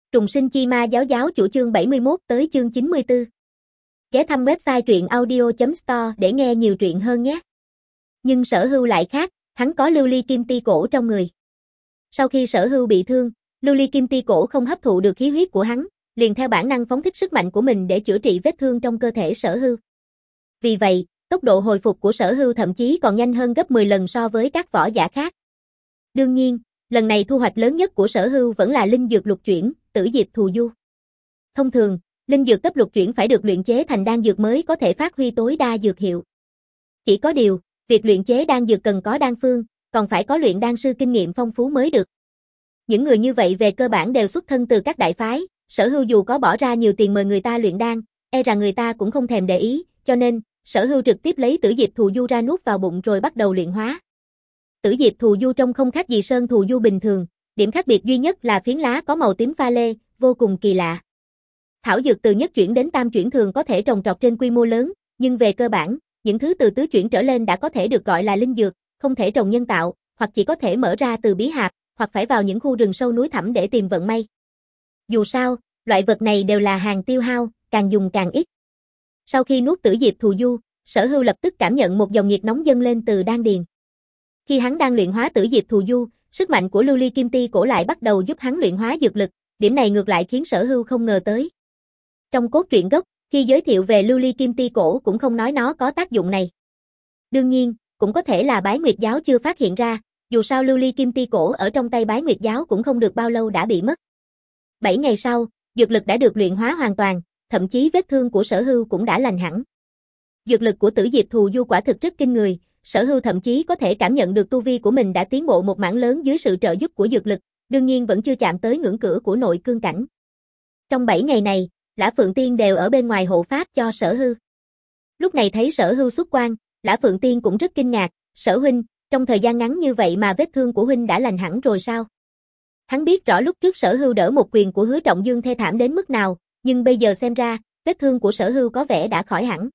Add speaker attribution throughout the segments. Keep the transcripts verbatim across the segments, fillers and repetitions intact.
Speaker 1: Trùng sinh chi ma giáo giáo chủ chương bảy mươi mốt tới chương chín mươi tư. Ghé thăm website truyện audio chấm store để nghe nhiều truyện hơn nhé. Nhưng Sở Hưu lại khác, hắn có lưu ly kim ti cổ trong người. Sau khi Sở Hưu bị thương, lưu ly kim ti cổ không hấp thụ được khí huyết của hắn, liền theo bản năng phóng thích sức mạnh của mình để chữa trị vết thương trong cơ thể Sở Hưu. Vì vậy, tốc độ hồi phục của Sở Hưu thậm chí còn nhanh hơn gấp mười lần so với các võ giả khác. Đương nhiên, lần này thu hoạch lớn nhất của Sở Hưu vẫn là linh dược lục chuyển, Tử Diệp Thù Du. Thông thường, linh dược cấp lục chuyển phải được luyện chế thành đan dược mới có thể phát huy tối đa dược hiệu. Chỉ có điều, việc luyện chế đan dược cần có đan phương, còn phải có luyện đan sư kinh nghiệm phong phú mới được. Những người như vậy về cơ bản đều xuất thân từ các đại phái, Sở Hưu dù có bỏ ra nhiều tiền mời người ta luyện đan, e rằng người ta cũng không thèm để ý, cho nên, Sở Hưu trực tiếp lấy Tử Diệp Thù Du ra nuốt vào bụng rồi bắt đầu luyện hóa. Tử Diệp Thù Du trông không khác gì sơn thù du bình thường, điểm khác biệt duy nhất là phiến lá có màu tím pha lê, vô cùng kỳ lạ. Thảo dược từ nhất chuyển đến tam chuyển thường có thể trồng trọt trên quy mô lớn, nhưng về cơ bản, những thứ từ tứ chuyển trở lên đã có thể được gọi là linh dược, không thể trồng nhân tạo, hoặc chỉ có thể mở ra từ bí hạp, hoặc phải vào những khu rừng sâu núi thẳm để tìm vận may. Dù sao, loại vật này đều là hàng tiêu hao, càng dùng càng ít. Sau khi nuốt Tử Diệp Thù Du, Sở Hưu lập tức cảm nhận một dòng nhiệt nóng dâng lên từ đan điền. Khi hắn đang luyện hóa Tử Diệp Thù Du, sức mạnh của lưu ly kim ti cổ lại bắt đầu giúp hắn luyện hóa dược lực, điểm này ngược lại khiến Sở Hưu không ngờ tới. Trong cốt truyện gốc, khi giới thiệu về lưu ly kim ti cổ cũng không nói nó có tác dụng này. Đương nhiên, cũng có thể là Bái Nguyệt giáo chưa phát hiện ra, dù sao lưu ly kim ti cổ ở trong tay Bái Nguyệt giáo cũng không được bao lâu đã bị mất. Bảy ngày sau, dược lực đã được luyện hóa hoàn toàn, thậm chí vết thương của Sở Hưu cũng đã lành hẳn. Dược lực của Tử Diệp Thù Du quả thực rất kinh người, Sở Hưu thậm chí có thể cảm nhận được tu vi của mình đã tiến bộ một mảng lớn dưới sự trợ giúp của dược lực, đương nhiên vẫn chưa chạm tới ngưỡng cửa của nội cương cảnh. Trong bảy ngày này, Lã Phượng Tiên đều ở bên ngoài hộ pháp cho Sở Hưu. Lúc này thấy Sở Hưu xuất quan, Lã Phượng Tiên cũng rất kinh ngạc, "Sở huynh, trong thời gian ngắn như vậy mà vết thương của huynh đã lành hẳn rồi sao?" Hắn biết rõ lúc trước Sở Hưu đỡ một quyền của Hứa Trọng Dương thê thảm đến mức nào, nhưng bây giờ xem ra, vết thương của Sở Hưu có vẻ đã khỏi hẳn.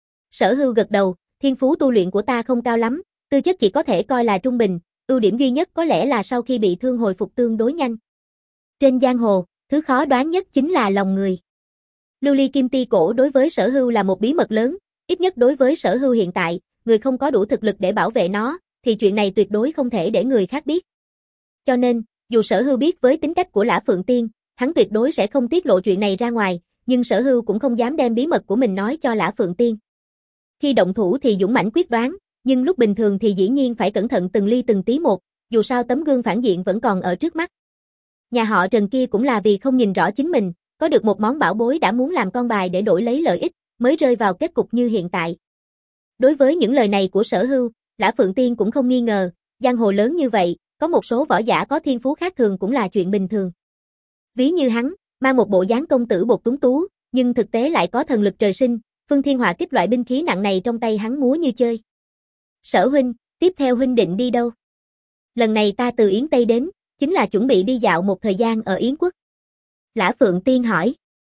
Speaker 1: Sở Hưu gật đầu, "Thiên phú tu luyện của ta không cao lắm, tư chất chỉ có thể coi là trung bình, ưu điểm duy nhất có lẽ là sau khi bị thương hồi phục tương đối nhanh. Trên giang hồ, thứ khó đoán nhất chính là lòng người." Lưu ly kim ti cổ đối với Sở Hưu là một bí mật lớn, ít nhất đối với Sở Hưu hiện tại, người không có đủ thực lực để bảo vệ nó, thì chuyện này tuyệt đối không thể để người khác biết. Cho nên, dù Sở Hưu biết với tính cách của Lã Phượng Tiên, hắn tuyệt đối sẽ không tiết lộ chuyện này ra ngoài, nhưng Sở Hưu cũng không dám đem bí mật của mình nói cho Lã Phượng Tiên. Khi động thủ thì dũng mãnh quyết đoán, nhưng lúc bình thường thì dĩ nhiên phải cẩn thận từng ly từng tí một, dù sao tấm gương phản diện vẫn còn ở trước mắt. Nhà họ Trần kia cũng là vì không nhìn rõ chính mình, có được một món bảo bối đã muốn làm con bài để đổi lấy lợi ích, mới rơi vào kết cục như hiện tại. Đối với những lời này của Sở Hưu, Lã Phượng Tiên cũng không nghi ngờ, giang hồ lớn như vậy, có một số võ giả có thiên phú khác thường cũng là chuyện bình thường. Ví như hắn, mang một bộ dáng công tử bột túng tú, nhưng thực tế lại có thần lực trời sinh, Phương Thiên Hỏa Kích loại binh khí nặng này trong tay hắn múa như chơi. "Sở huynh, tiếp theo huynh định đi đâu?" "Lần này ta từ Yến Tây đến, chính là chuẩn bị đi dạo một thời gian ở Yến Quốc." Lã Phượng Tiên hỏi.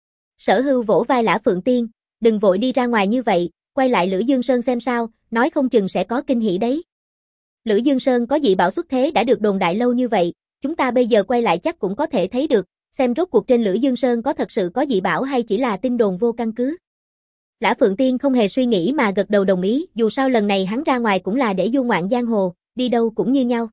Speaker 1: Sở Hưu vỗ vai Lã Phượng Tiên, "Đừng vội đi ra ngoài như vậy, quay lại Lữ Dương Sơn xem sao, nói không chừng sẽ có kinh hỉ đấy. Lữ Dương Sơn có dị bảo xuất thế đã được đồn đại lâu như vậy, chúng ta bây giờ quay lại chắc cũng có thể thấy được, xem rốt cuộc trên Lữ Dương Sơn có thật sự có dị bảo hay chỉ là tin đồn vô căn cứ." Lã Phượng Tiên không hề suy nghĩ mà gật đầu đồng ý, dù sao lần này hắn ra ngoài cũng là để du ngoạn giang hồ, đi đâu cũng như nhau.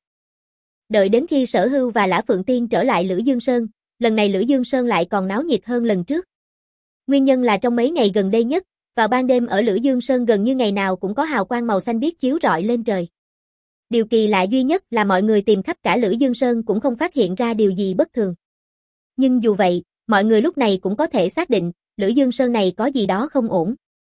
Speaker 1: Đợi đến khi Sở Hưu và Lã Phượng Tiên trở lại Lữ Dương Sơn, lần này Lữ Dương Sơn lại còn náo nhiệt hơn lần trước. Nguyên nhân là trong mấy ngày gần đây nhất, vào ban đêm ở Lữ Dương Sơn gần như ngày nào cũng có hào quang màu xanh biếc chiếu rọi lên trời. Điều kỳ lạ duy nhất là mọi người tìm khắp cả Lữ Dương Sơn cũng không phát hiện ra điều gì bất thường. Nhưng dù vậy, mọi người lúc này cũng có thể xác định, Lữ Dương Sơn này có gì đó không ổn.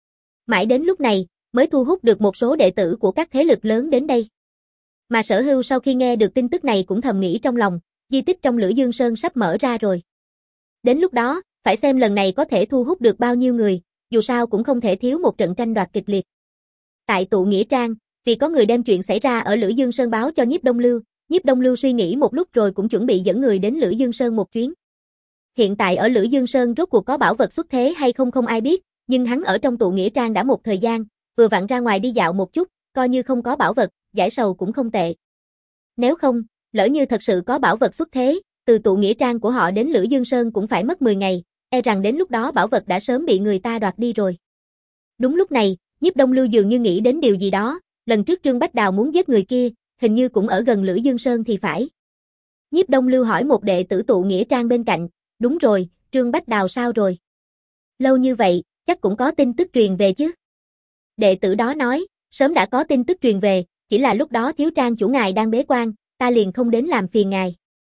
Speaker 1: Mãi đến lúc này, mới thu hút được một số đệ tử của các thế lực lớn đến đây. Mà Sở Hưu sau khi nghe được tin tức này cũng thầm nghĩ trong lòng, di tích trong Lữ Dương Sơn sắp mở ra rồi. Đến lúc đó, phải xem lần này có thể thu hút được bao nhiêu người, dù sao cũng không thể thiếu một trận tranh đoạt kịch liệt. Tại tụ nghĩa trang, vì có người đem chuyện xảy ra ở Lữ Dương Sơn báo cho Nhiếp Đông Lưu, Nhiếp Đông Lưu suy nghĩ một lúc rồi cũng chuẩn bị dẫn người đến Lữ Dương Sơn một chuyến. Hiện tại ở Lữ Dương Sơn rốt cuộc có bảo vật xuất thế hay không không ai biết, nhưng hắn ở trong tụ nghĩa trang đã một thời gian, vừa vặn ra ngoài đi dạo một chút, coi như không có bảo vật, giải sầu cũng không tệ. Nếu không, lỡ như thật sự có bảo vật xuất thế, Từ tụ nghĩa trang của họ đến Lữ Dương Sơn cũng phải mất mười ngày, e rằng đến lúc đó bảo vật đã sớm bị người ta đoạt đi rồi. Đúng lúc này, Nhiếp Đông Lưu dường như nghĩ đến điều gì đó, lần trước Trương Bách Đào muốn giết người kia, hình như cũng ở gần Lữ Dương Sơn thì phải. Nhiếp Đông Lưu hỏi một đệ tử tụ nghĩa trang bên cạnh, đúng rồi, Trương Bách Đào sao rồi? Lâu như vậy, chắc cũng có tin tức truyền về chứ? Đệ tử đó nói, sớm đã có tin tức truyền về, chỉ là lúc đó thiếu trang chủ ngài đang bế quan, ta liền không đến làm phiền ngài.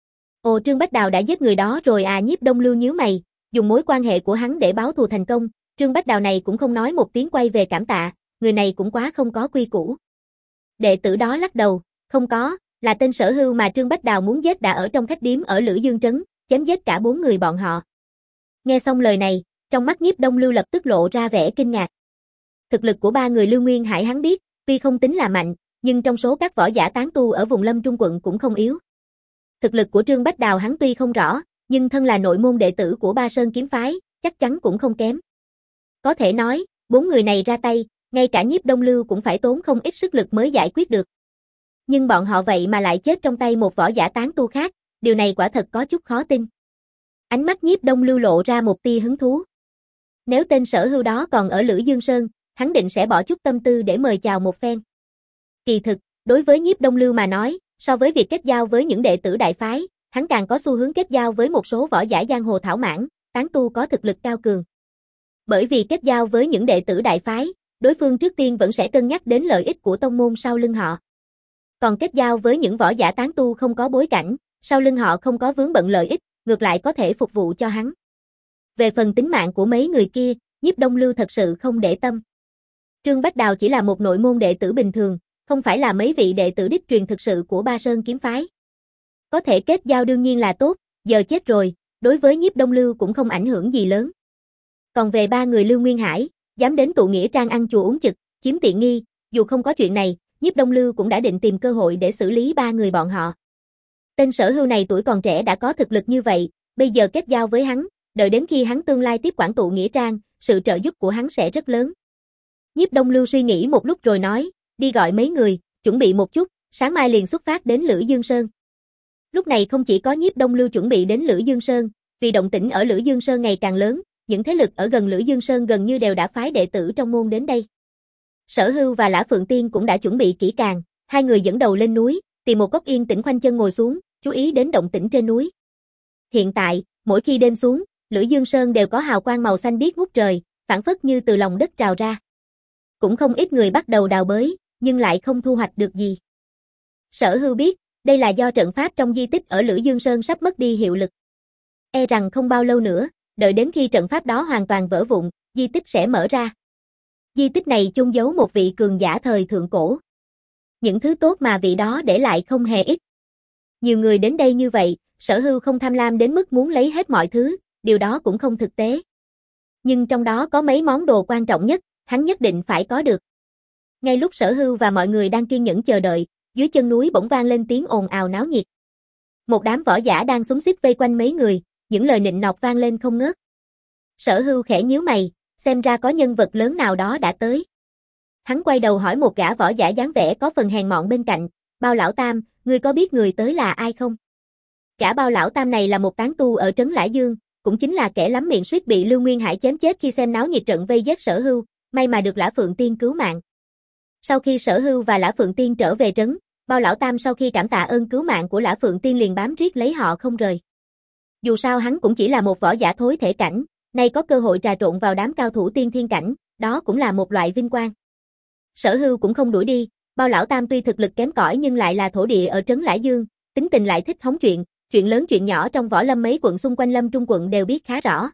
Speaker 1: Ồ, Trương Bách Đào đã giết người đó rồi à? Nhiếp Đông Lưu nhíu mày, dùng mối quan hệ của hắn để báo thù thành công, Trương Bách Đào này cũng không nói một tiếng quay về cảm tạ, người này cũng quá không có quy củ. Đệ tử đó lắc đầu, không có, là tên Sở Hưu mà Trương Bách Đào muốn giết đã ở trong khách điếm ở Lữ Dương Trấn, chém giết cả bốn người bọn họ. Nghe xong lời này, trong mắt Nhiếp Đông Lưu lập tức lộ ra vẻ kinh ngạc. Thực lực của ba người Lưu Nguyên Hải hắn biết, tuy không tính là mạnh, nhưng trong số các võ giả tán tu ở vùng Lâm Trung quận cũng không yếu. Thực lực của Trương Bách Đào hắn tuy không rõ, nhưng thân là nội môn đệ tử của Ba Sơn kiếm phái, chắc chắn cũng không kém. Có thể nói, bốn người này ra tay, ngay cả Nhiếp Đông Lưu cũng phải tốn không ít sức lực mới giải quyết được. Nhưng bọn họ vậy mà lại chết trong tay một võ giả tán tu khác, điều này quả thật có chút khó tin. Ánh mắt Nhiếp Đông Lưu lộ ra một tia hứng thú. Nếu tên Sở Hưu đó còn ở Lữ Dương Sơn, hắn định sẽ bỏ chút tâm tư để mời chào một phen. Kỳ thực, đối với Nhiếp Đông Lưu mà nói, so với việc kết giao với những đệ tử đại phái, hắn càng có xu hướng kết giao với một số võ giả giang hồ thảo mãn, tán tu có thực lực cao cường. Bởi vì kết giao với những đệ tử đại phái, đối phương trước tiên vẫn sẽ cân nhắc đến lợi ích của tông môn sau lưng họ. Còn kết giao với những võ giả tán tu không có bối cảnh, sau lưng họ không có vướng bận lợi ích, ngược lại có thể phục vụ cho hắn. Về phần tính mạng của mấy người kia, Nhiếp Đông Lưu thật sự không để tâm. Trương Bách Đào chỉ là một nội môn đệ tử bình thường, không phải là mấy vị đệ tử đích truyền thực sự của Ba Sơn kiếm phái. Có thể kết giao đương nhiên là tốt, giờ chết rồi, đối với Nhiếp Đông Lưu cũng không ảnh hưởng gì lớn. Còn về ba người Lưu Nguyên Hải, dám đến tụ nghĩa trang ăn chùa uống chực, chiếm tiện nghi, dù không có chuyện này, Nhiếp Đông Lưu cũng đã định tìm cơ hội để xử lý ba người bọn họ. Tên Sở Hưu này tuổi còn trẻ đã có thực lực như vậy, bây giờ kết giao với hắn, đợi đến khi hắn tương lai tiếp quản tụ nghĩa trang, sự trợ giúp của hắn sẽ rất lớn. Nhiếp Đông Lưu suy nghĩ một lúc rồi nói, đi gọi mấy người, chuẩn bị một chút, sáng mai liền xuất phát đến Lữ Dương Sơn. Lúc này không chỉ có Nhiếp Đông Lưu chuẩn bị đến Lữ Dương Sơn, vì động tĩnh ở Lữ Dương Sơn ngày càng lớn, những thế lực ở gần Lữ Dương Sơn gần như đều đã phái đệ tử trong môn đến đây. Sở Hưu và Lã Phượng Tiên cũng đã chuẩn bị kỹ càng, hai người dẫn đầu lên núi, tìm một góc yên tĩnh khoanh chân ngồi xuống, chú ý đến động tĩnh trên núi. Hiện tại, mỗi khi đêm xuống, Lữ Dương Sơn đều có hào quang màu xanh biếc ngút trời, phảng phất như từ lòng đất trào ra. Cũng không ít người bắt đầu đào bới, nhưng lại không thu hoạch được gì. Sở Hưu biết, đây là do trận pháp trong di tích ở Lữ Dương Sơn sắp mất đi hiệu lực. E rằng không bao lâu nữa, đợi đến khi trận pháp đó hoàn toàn vỡ vụn, di tích sẽ mở ra. Di tích này chôn giấu một vị cường giả thời thượng cổ. Những thứ tốt mà vị đó để lại không hề ít. Nhiều người đến đây như vậy, Sở Hưu không tham lam đến mức muốn lấy hết mọi thứ, điều đó cũng không thực tế. Nhưng trong đó có mấy món đồ quan trọng nhất, hắn nhất định phải có được. Ngay lúc Sở Hưu và mọi người đang kiên nhẫn chờ đợi, dưới chân núi bỗng vang lên tiếng ồn ào náo nhiệt. Một đám võ giả đang xúm xít vây quanh mấy người, những lời nịnh nọt vang lên không ngớt. Sở Hưu khẽ nhíu mày, xem ra có nhân vật lớn nào đó đã tới. Hắn quay đầu hỏi một gã võ giả dáng vẻ có phần hèn mọn bên cạnh, Bao Lão Tam, ngươi có biết người tới là ai không? Gã Bao Lão Tam này là một tán tu ở trấn Lãi Dương, cũng chính là kẻ lắm miệng suýt bị Lưu Nguyên Hải chém chết khi xem náo nhiệt trận vây giết Sở Hưu, may mà được Lã Phượng Tiên cứu mạng. Sau khi Sở Hưu và Lã Phượng Tiên trở về trấn, Bao Lão Tam sau khi cảm tạ ơn cứu mạng của Lã Phượng Tiên liền bám riết lấy họ không rời. Dù sao hắn cũng chỉ là một võ giả thối thể cảnh, nay có cơ hội trà trộn vào đám cao thủ tiên thiên cảnh, đó cũng là một loại vinh quang. Sở Hưu cũng không đuổi đi, Bao Lão Tam tuy thực lực kém cỏi nhưng lại là thổ địa ở trấn Lãi Dương, tính tình lại thích hóng chuyện, chuyện lớn chuyện nhỏ trong võ lâm mấy quận xung quanh Lâm Trung quận đều biết khá rõ.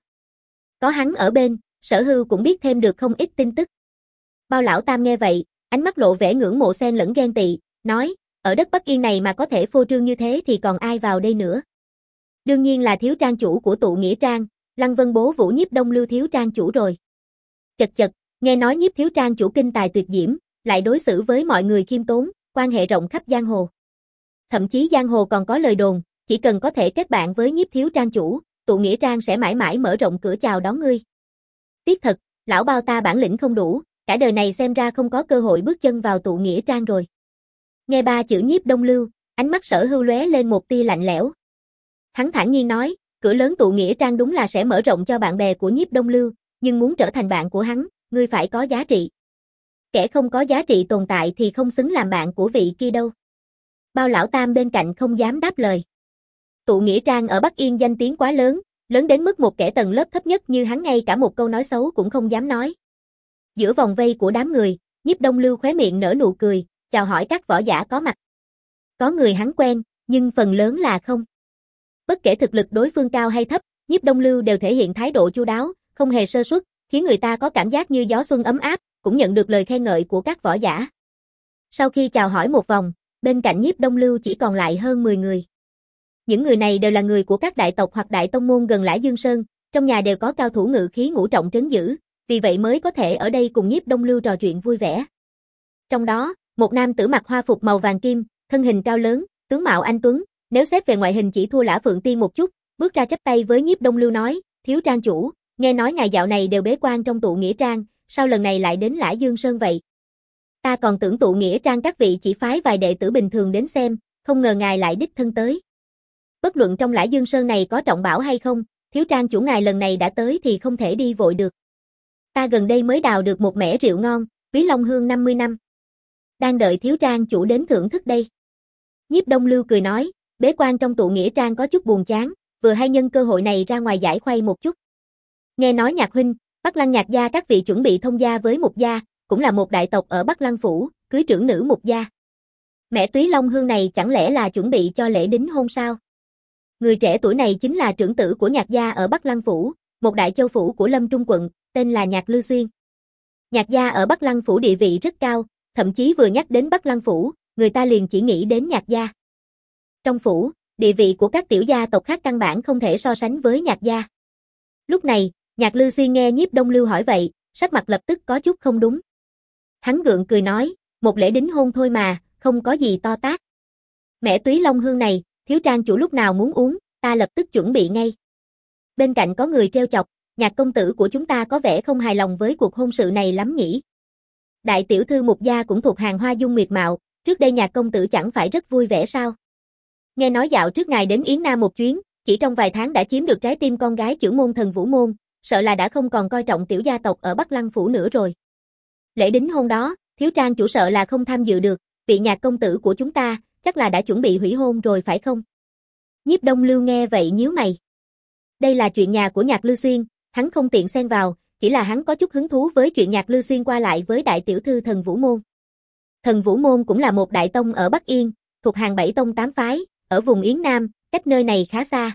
Speaker 1: Có hắn ở bên, Sở Hưu cũng biết thêm được không ít tin tức. Bao Lão Tam nghe vậy, ánh mắt lộ vẻ ngưỡng mộ xen lẫn ghen tị, nói, ở đất Bắc Yên này mà có thể phô trương như thế thì còn ai vào đây nữa. Đương nhiên là thiếu trang chủ của tụ nghĩa trang, Lăng Vân bố vũ Nhiếp Đông Lưu thiếu trang chủ rồi. Chật chật, nghe nói Nhiếp thiếu trang chủ kinh tài tuyệt diễm, lại đối xử với mọi người khiêm tốn, quan hệ rộng khắp giang hồ. Thậm chí giang hồ còn có lời đồn, chỉ cần có thể kết bạn với Nhiếp thiếu trang chủ, tụ nghĩa trang sẽ mãi mãi mở rộng cửa chào đón ngươi. Tiếc thật, lão Bao ta bản lĩnh không đủ, cả đời này xem ra không có cơ hội bước chân vào tụ nghĩa trang rồi. Nghe ba chữ Nhiếp Đông Lưu, ánh mắt Sở Hưu lóe lên một tia lạnh lẽo. Hắn thản nhiên nói, cửa lớn tụ nghĩa trang đúng là sẽ mở rộng cho bạn bè của Nhiếp Đông Lưu, nhưng muốn trở thành bạn của hắn, ngươi phải có giá trị. Kẻ không có giá trị tồn tại thì không xứng làm bạn của vị kia đâu. Bao lão tam bên cạnh không dám đáp lời. Tụ nghĩa trang ở Bắc Yên danh tiếng quá lớn, lớn đến mức một kẻ tầng lớp thấp nhất như hắn ngay cả một câu nói xấu cũng không dám nói. Giữa vòng vây của đám người, Nhiếp Đông Lưu khóe miệng nở nụ cười, chào hỏi các võ giả có mặt. Có người hắn quen, nhưng phần lớn là không. Bất kể thực lực đối phương cao hay thấp, Nhiếp Đông Lưu đều thể hiện thái độ chu đáo, không hề sơ suất, khiến người ta có cảm giác như gió xuân ấm áp, cũng nhận được lời khen ngợi của các võ giả. Sau khi chào hỏi một vòng, bên cạnh Nhiếp Đông Lưu chỉ còn lại hơn mười người. Những người này đều là người của các đại tộc hoặc đại tông môn gần Lã Dương Sơn, trong nhà đều có cao thủ ngự khí ngũ trọng trấn giữ, vì vậy mới có thể ở đây cùng Nhiếp Đông Lưu trò chuyện vui vẻ. Trong đó, một nam tử mặc hoa phục màu vàng kim, thân hình cao lớn, tướng mạo anh tuấn, nếu xét về ngoại hình chỉ thua Lã Phượng Tiên một chút, bước ra chắp tay với Nhiếp Đông Lưu nói, thiếu trang chủ, nghe nói ngài dạo này đều bế quan trong tụ nghĩa trang, sao lần này lại đến Lã Dương Sơn vậy? Ta còn tưởng tụ nghĩa trang các vị chỉ phái vài đệ tử bình thường đến xem, không ngờ ngài lại đích thân tới. Bất luận trong Lã Dương Sơn này có trọng bảo hay không, thiếu trang chủ ngài lần này đã tới thì không thể đi vội được. Ta gần đây mới đào được một mẻ rượu ngon, Quý Long hương năm mươi năm. Đang đợi thiếu trang chủ đến thưởng thức đây. Nhiếp Đông Lưu cười nói, bế quan trong tụ nghĩa trang có chút buồn chán, vừa hay nhân cơ hội này ra ngoài giải khuây một chút. Nghe nói Nhạc huynh, Bắc Lăng Nhạc gia các vị chuẩn bị thông gia với Mục gia, cũng là một đại tộc ở Bắc Lăng phủ, cưới trưởng nữ Mục gia. Mẹ Túy Long hương này chẳng lẽ là chuẩn bị cho lễ đính hôn sao? Người trẻ tuổi này chính là trưởng tử của Nhạc gia ở Bắc Lăng phủ, một đại châu phủ của Lâm Trung quận, tên là Nhạc Lư Xuyên. Nhạc gia ở Bắc Lăng phủ địa vị rất cao, thậm chí vừa nhắc đến Bắc Lăng phủ, người ta liền chỉ nghĩ đến Nhạc gia. Trong phủ, địa vị của các tiểu gia tộc khác căn bản không thể so sánh với Nhạc gia. Lúc này, Nhạc Lư Xuyên nghe Nhiếp Đông Lưu hỏi vậy, sắc mặt lập tức có chút không đúng. Hắn gượng cười nói, một lễ đính hôn thôi mà, không có gì to tát. Mẹ Túy Long hương này, thiếu trang chủ lúc nào muốn uống, ta lập tức chuẩn bị ngay. Bên cạnh có người trêu chọc, Nhạc công tử của chúng ta có vẻ không hài lòng với cuộc hôn sự này lắm nhỉ. Đại tiểu thư Mục gia cũng thuộc hàng hoa dung miệt mạo, trước đây Nhạc công tử chẳng phải rất vui vẻ sao? Nghe nói dạo trước ngài đến Yến Nam một chuyến, chỉ trong vài tháng đã chiếm được trái tim con gái chưởng môn Thần Vũ môn, sợ là đã không còn coi trọng tiểu gia tộc ở Bắc Lăng phủ nữa rồi. Lễ đính hôn đó, thiếu trang chủ sợ là không tham dự được, vị Nhạc công tử của chúng ta, chắc là đã chuẩn bị hủy hôn rồi phải không? Nhiếp Đông Lưu nghe vậy nhíu mày. Đây là chuyện nhà của Nhạc Lư Xuyên, hắn không tiện xen vào, chỉ là hắn có chút hứng thú với chuyện Nhạc Lư Xuyên qua lại với đại tiểu thư Thần Vũ môn. Thần Vũ môn cũng là một đại tông ở Bắc Yên, thuộc hàng bảy tông tám phái, ở vùng Yến Nam, cách nơi này khá xa.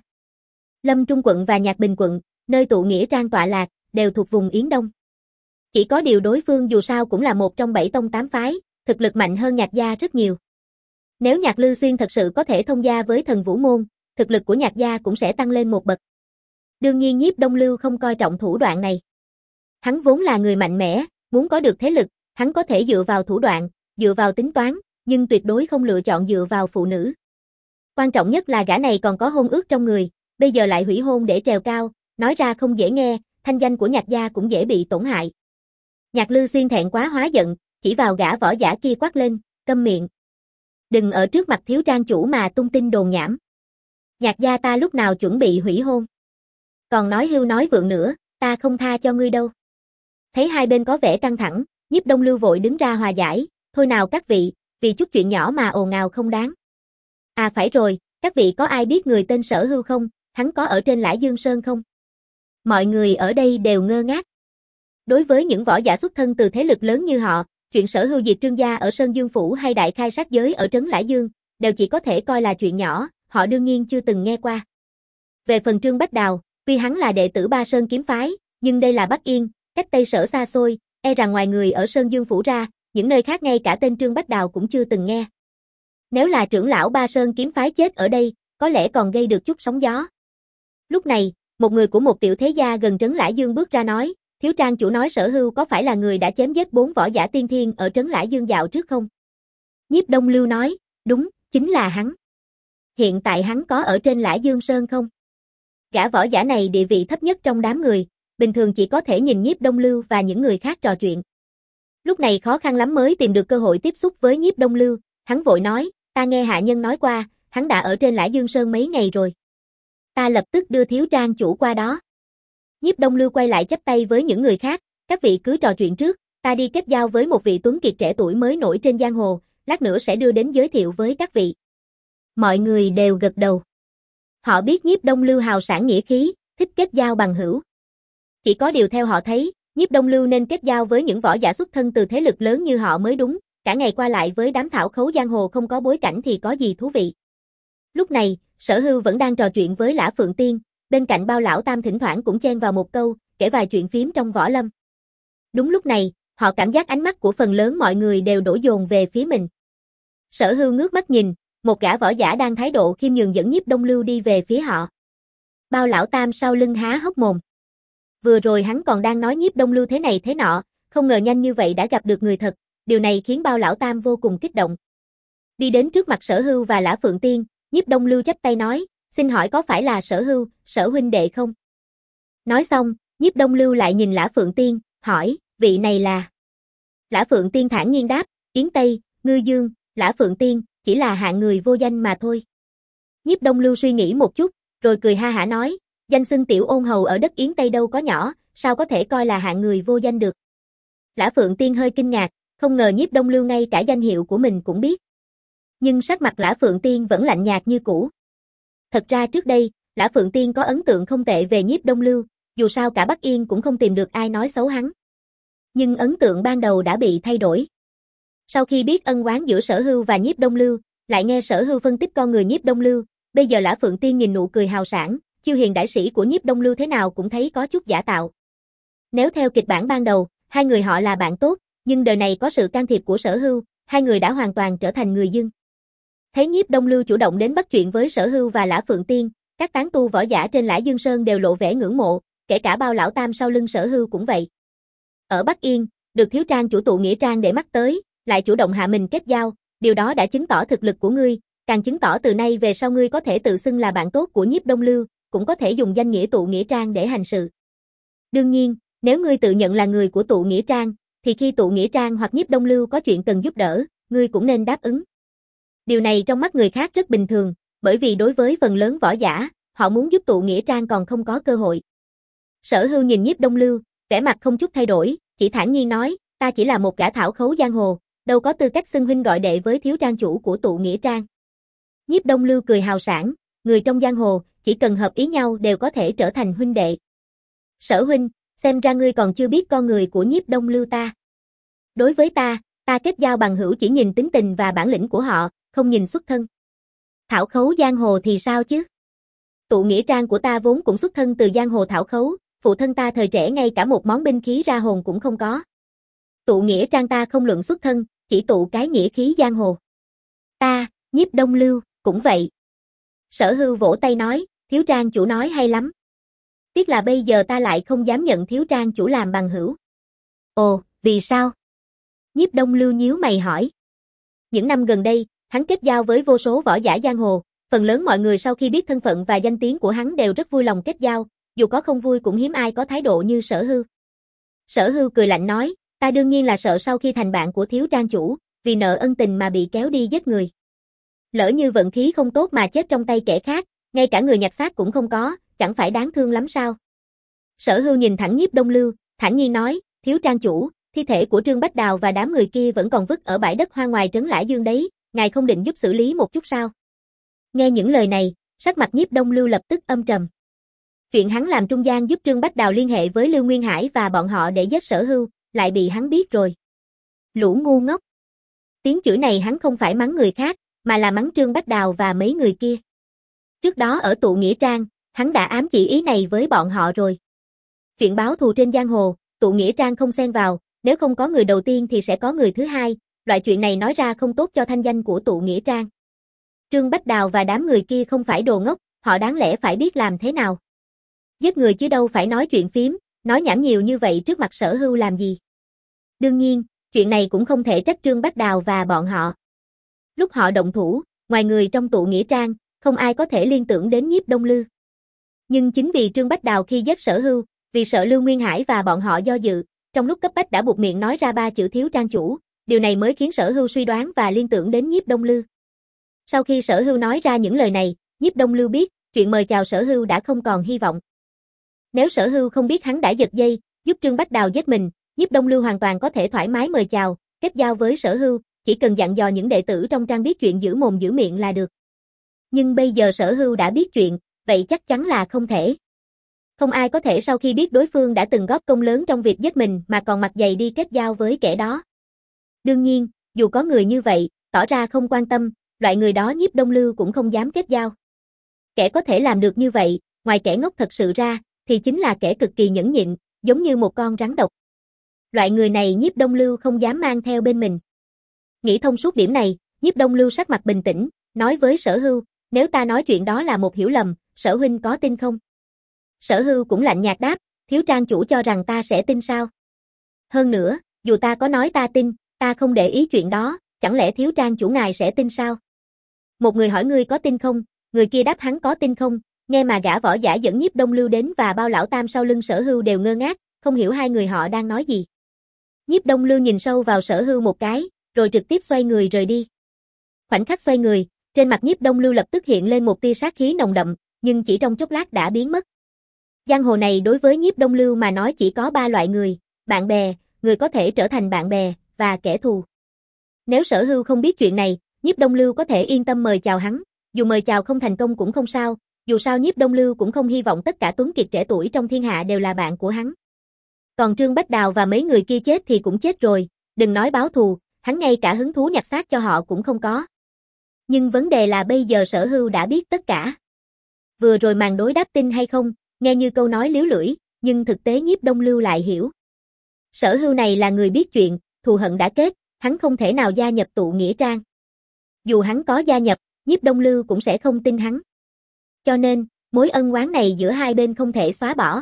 Speaker 1: Lâm Trung quận và Nhạc Bình quận, nơi tụ nghĩa trang tọa lạc, đều thuộc vùng Yến Đông. Chỉ có điều đối phương dù sao cũng là một trong bảy tông tám phái, thực lực mạnh hơn Nhạc gia rất nhiều. Nếu Nhạc Lư Xuyên thật sự có thể thông gia với Thần Vũ môn, thực lực của Nhạc gia cũng sẽ tăng lên một bậc. Đương nhiên Nhiếp Đông Lưu không coi trọng thủ đoạn này. Hắn vốn là người mạnh mẽ, muốn có được thế lực, hắn có thể dựa vào thủ đoạn, dựa vào tính toán, nhưng tuyệt đối không lựa chọn dựa vào phụ nữ. Quan trọng nhất là gã này còn có hôn ước trong người, bây giờ lại hủy hôn để trèo cao, nói ra không dễ nghe, thanh danh của Nhạc gia cũng dễ bị tổn hại. Nhạc Lư Xuyên thẹn quá hóa giận, chỉ vào gã võ giả kia quát lên, câm miệng. Đừng ở trước mặt thiếu trang chủ mà tung tin đồn nhảm. Nhạc gia ta lúc nào chuẩn bị hủy hôn. Còn nói hưu nói vượng nữa, ta không tha cho ngươi đâu. Thấy hai bên có vẻ căng thẳng, Nhiếp Đông Lưu vội đứng ra hòa giải, thôi nào các vị, vì chút chuyện nhỏ mà ồn ào không đáng. À phải rồi, các vị có ai biết người tên Sở Hưu không, hắn có ở trên Lã Dương Sơn không? Mọi người ở đây đều ngơ ngác. Đối với những võ giả xuất thân từ thế lực lớn như họ, chuyện Sở Hưu diệt Trương gia ở Sơn Dương phủ hay đại khai sát giới ở trấn Lã Dương, đều chỉ có thể coi là chuyện nhỏ, họ đương nhiên chưa từng nghe qua. Về phần Trương Bách Đào, tuy hắn là đệ tử Ba Sơn kiếm phái, nhưng đây là Bắc Yên, cách Tây Sở xa xôi, e rằng ngoài người ở Sơn Dương phủ ra, những nơi khác ngay cả tên Trương Bách Đào cũng chưa từng nghe. Nếu là trưởng lão Ba Sơn kiếm phái chết ở đây, có lẽ còn gây được chút sóng gió. Lúc này, một người của một tiểu thế gia gần trấn Lã Dương bước ra nói, thiếu trang chủ nói Sở Hưu có phải là người đã chém giết bốn võ giả tiên thiên ở trấn Lã Dương dạo trước không? Nhiếp Đông Lưu nói, đúng, chính là hắn. Hiện tại hắn có ở trên Lã Dương Sơn không? Gã võ giả này địa vị thấp nhất trong đám người, bình thường chỉ có thể nhìn Nhiếp Đông Lưu và những người khác trò chuyện. Lúc này khó khăn lắm mới tìm được cơ hội tiếp xúc với Nhiếp Đông Lưu, hắn vội nói, ta nghe hạ nhân nói qua, hắn đã ở trên Lã Dương Sơn mấy ngày rồi. Ta lập tức đưa thiếu trang chủ qua đó. Nhiếp Đông Lưu quay lại chắp tay với những người khác, các vị cứ trò chuyện trước, ta đi kết giao với một vị tuấn kiệt trẻ tuổi mới nổi trên giang hồ, lát nữa sẽ đưa đến giới thiệu với các vị. Mọi người đều gật đầu. Họ biết Nhiếp Đông Lưu hào sảng nghĩa khí, thích kết giao bằng hữu. Chỉ có điều theo họ thấy, Nhiếp Đông Lưu nên kết giao với những võ giả xuất thân từ thế lực lớn như họ mới đúng, cả ngày qua lại với đám thảo khấu giang hồ không có bối cảnh thì có gì thú vị. Lúc này, Sở Hưu vẫn đang trò chuyện với Lã Phượng Tiên, bên cạnh Bao lão tam thỉnh thoảng cũng chen vào một câu, kể vài chuyện phím trong võ lâm. Đúng lúc này, họ cảm giác ánh mắt của phần lớn mọi người đều đổ dồn về phía mình. Sở Hưu ngước mắt nhìn, một gã võ giả đang thái độ khiêm nhường dẫn Nhiếp Đông Lưu đi về phía họ. Bao lão tam sau lưng há hốc mồm. Vừa rồi hắn còn đang nói Nhiếp Đông Lưu thế này thế nọ, không ngờ nhanh như vậy đã gặp được người thật, điều này khiến Bao lão tam vô cùng kích động. Đi đến trước mặt Sở Hưu và Lã Phượng Tiên, Nhiếp Đông Lưu chắp tay nói, xin hỏi có phải là Sở Hưu, Sở huynh đệ không? Nói xong, Nhiếp Đông Lưu lại nhìn Lã Phượng Tiên, hỏi, vị này là? Lã Phượng Tiên thản nhiên đáp, Yến Tây, Ngư Dương, Lã Phượng Tiên, chỉ là hạng người vô danh mà thôi. Nhiếp Đông Lưu suy nghĩ một chút, rồi cười ha hả nói, danh xưng tiểu ôn hầu ở đất Yến Tây đâu có nhỏ, sao có thể coi là hạng người vô danh được. Lã Phượng Tiên hơi kinh ngạc, không ngờ Nhiếp Đông Lưu ngay cả danh hiệu của mình cũng biết. Nhưng sắc mặt Lã Phượng Tiên vẫn lạnh nhạt như cũ. Thật ra trước đây, Lã Phượng Tiên có ấn tượng không tệ về Nhiếp Đông Lưu, dù sao cả Bắc Yên cũng không tìm được ai nói xấu hắn. Nhưng ấn tượng ban đầu đã bị thay đổi. Sau khi biết ân oán giữa Sở Hưu và Nhiếp Đông Lưu, lại nghe Sở Hưu phân tích con người Nhiếp Đông Lưu, bây giờ Lã Phượng Tiên nhìn nụ cười hào sảng, chiêu hiền đại sĩ của Nhiếp Đông Lưu thế nào cũng thấy có chút giả tạo. Nếu theo kịch bản ban đầu, hai người họ là bạn tốt, nhưng đời này có sự can thiệp của Sở Hưu, hai người đã hoàn toàn trở thành người dưng. Thấy Nhiếp Đông Lưu chủ động đến bắt chuyện với Sở Hưu và Lã Phượng Tiên, các tán tu võ giả trên Lã Dương Sơn đều lộ vẻ ngưỡng mộ, kể cả Bao lão tam sau lưng Sở Hưu cũng vậy. Ở Bắc Yên, được thiếu trang chủ tụ nghĩa trang để mắt tới, lại chủ động hạ mình kết giao, điều đó đã chứng tỏ thực lực của ngươi, càng chứng tỏ từ nay về sau ngươi có thể tự xưng là bạn tốt của Nhiếp Đông Lưu, cũng có thể dùng danh nghĩa tụ nghĩa trang để hành sự. Đương nhiên, nếu ngươi tự nhận là người của tụ nghĩa trang, thì khi tụ nghĩa trang hoặc Nhiếp Đông Lưu có chuyện cần giúp đỡ, ngươi cũng nên đáp ứng. Điều này trong mắt người khác rất bình thường, bởi vì đối với phần lớn võ giả, họ muốn giúp tụ nghĩa trang còn không có cơ hội. Sở Hưu nhìn Nhiếp Đông Lưu, vẻ mặt không chút thay đổi, chỉ thản nhiên nói, ta chỉ là một gã thảo khấu giang hồ, đâu có tư cách xưng huynh gọi đệ với thiếu trang chủ của tụ nghĩa trang. Nhiếp Đông Lưu cười hào sảng, người trong giang hồ, chỉ cần hợp ý nhau đều có thể trở thành huynh đệ. Sở huynh, xem ra ngươi còn chưa biết con người của Nhiếp Đông Lưu ta. Đối với ta, ta kết giao bằng hữu chỉ nhìn tính tình và bản lĩnh của họ, không nhìn xuất thân. Thảo khấu giang hồ thì sao chứ? Tụ nghĩa trang của ta vốn cũng xuất thân từ giang hồ thảo khấu, phụ thân ta thời trẻ ngay cả một món binh khí ra hồn cũng không có. Tụ nghĩa trang ta không luận xuất thân, chỉ tụ cái nghĩa khí giang hồ. Ta, Nhiếp Đông Lưu, cũng vậy. Sở Hưu vỗ tay nói, thiếu trang chủ nói hay lắm. Tiếc là bây giờ ta lại không dám nhận thiếu trang chủ làm bằng hữu. Ồ, vì sao? Nhiếp Đông Lưu nhíu mày hỏi. Những năm gần đây, hắn kết giao với vô số võ giả giang hồ, phần lớn mọi người sau khi biết thân phận và danh tiếng của hắn đều rất vui lòng kết giao, dù có không vui cũng hiếm ai có thái độ như Sở Hưu. Sở Hưu cười lạnh nói, ta đương nhiên là sợ sau khi thành bạn của thiếu trang chủ, vì nợ ân tình mà bị kéo đi giết người. Lỡ như vận khí không tốt mà chết trong tay kẻ khác, ngay cả người nhặt xác cũng không có, chẳng phải đáng thương lắm sao? Sở Hưu nhìn thẳng Nhiếp Đông Lưu, thản nhiên nói, thiếu trang chủ, thi thể của Trương Bách Đào và đám người kia vẫn còn vứt ở bãi đất hoang ngoài trấn Lã Dương đấy, ngài không định giúp xử lý một chút sao? Nghe những lời này, sắc mặt Nhiếp Đông Lưu lập tức âm trầm. Chuyện hắn làm trung gian giúp Trương Bách Đào liên hệ với Lưu Nguyên Hải và bọn họ để giết Sở Hưu, lại bị hắn biết rồi. Lũ ngu ngốc. Tiếng chửi này hắn không phải mắng người khác, mà là mắng Trương Bách Đào và mấy người kia. Trước đó ở tụ nghĩa trang, hắn đã ám chỉ ý này với bọn họ rồi. Chuyện báo thù trên giang hồ, tụ nghĩa trang không xen vào, nếu không có người đầu tiên thì sẽ có người thứ hai, loại chuyện này nói ra không tốt cho thanh danh của tụ nghĩa trang. Trương Bách Đào và đám người kia không phải đồ ngốc, họ đáng lẽ phải biết làm thế nào. Giết người chứ đâu phải nói chuyện phím, nói nhảm nhiều như vậy trước mặt Sở Hưu làm gì. Đương nhiên, chuyện này cũng không thể trách Trương Bách Đào và bọn họ. Lúc họ động thủ, ngoài người trong tụ nghĩa trang, không ai có thể liên tưởng đến Nhiếp Đông Lưu. Nhưng chính vì Trương Bách Đào khi giết Sở Hưu, vì sợ Lưu Nguyên Hải và bọn họ do dự, trong lúc cấp bách đã buộc miệng nói ra ba chữ thiếu trang chủ, điều này mới khiến Sở Hưu suy đoán và liên tưởng đến Nhiếp Đông Lưu. Sau khi Sở Hưu nói ra những lời này, Nhiếp Đông Lưu biết, chuyện mời chào Sở Hưu đã không còn hy vọng. Nếu Sở Hưu không biết hắn đã giật dây, giúp Trương Bách Đào giết mình, Nhiếp Đông Lưu hoàn toàn có thể thoải mái mời chào, kết giao với Sở Hưu, chỉ cần dặn dò những đệ tử trong trang biết chuyện giữ mồm giữ miệng là được. Nhưng bây giờ Sở Hưu đã biết chuyện, vậy chắc chắn là không thể. Không ai có thể sau khi biết đối phương đã từng góp công lớn trong việc giết mình mà còn mặt dày đi kết giao với kẻ đó. Đương nhiên, dù có người như vậy, tỏ ra không quan tâm, loại người đó Nhiếp Đông Lưu cũng không dám kết giao. Kẻ có thể làm được như vậy, ngoài kẻ ngốc thật sự ra, thì chính là kẻ cực kỳ nhẫn nhịn, giống như một con rắn độc. Loại người này Nhiếp Đông Lưu không dám mang theo bên mình. Nghĩ thông suốt điểm này, Nhiếp Đông Lưu sắc mặt bình tĩnh, nói với Sở Hưu, nếu ta nói chuyện đó là một hiểu lầm, Sở huynh có tin không? Sở Hưu cũng lạnh nhạt đáp, thiếu trang chủ cho rằng ta sẽ tin sao? Hơn nữa, dù ta có nói ta tin, ta không để ý chuyện đó, chẳng lẽ thiếu trang chủ ngài sẽ tin sao? Một người hỏi ngươi có tin không, người kia đáp hắn có tin không, nghe mà gã võ giả dẫn Nhiếp Đông Lưu đến và bao lão tam sau lưng Sở Hưu đều ngơ ngác, không hiểu hai người họ đang nói gì. Nhiếp Đông Lưu nhìn sâu vào Sở Hưu một cái, rồi trực tiếp xoay người rời đi. Khoảnh khắc xoay người, trên mặt Nhiếp Đông Lưu lập tức hiện lên một tia sát khí nồng đậm, nhưng chỉ trong chốc lát đã biến mất. Giang hồ này đối với Nhiếp Đông Lưu mà nói chỉ có ba loại người, bạn bè, người có thể trở thành bạn bè, và kẻ thù. Nếu Sở Hưu không biết chuyện này, Nhiếp Đông Lưu có thể yên tâm mời chào hắn, dù mời chào không thành công cũng không sao, dù sao Nhiếp Đông Lưu cũng không hy vọng tất cả tuấn kiệt trẻ tuổi trong thiên hạ đều là bạn của hắn. Còn Trương Bách Đào và mấy người kia chết thì cũng chết rồi, đừng nói báo thù, hắn ngay cả hứng thú nhặt xác cho họ cũng không có. Nhưng vấn đề là bây giờ Sở Hưu đã biết tất cả. Vừa rồi màn đối đáp tin hay không, nghe như câu nói líu lưỡi, nhưng thực tế Nhiếp Đông Lưu lại hiểu. Sở Hưu này là người biết chuyện, thù hận đã kết, hắn không thể nào gia nhập tụ nghĩa trang. Dù hắn có gia nhập, Nhiếp Đông Lưu cũng sẽ không tin hắn. Cho nên, mối ân oán này giữa hai bên không thể xóa bỏ.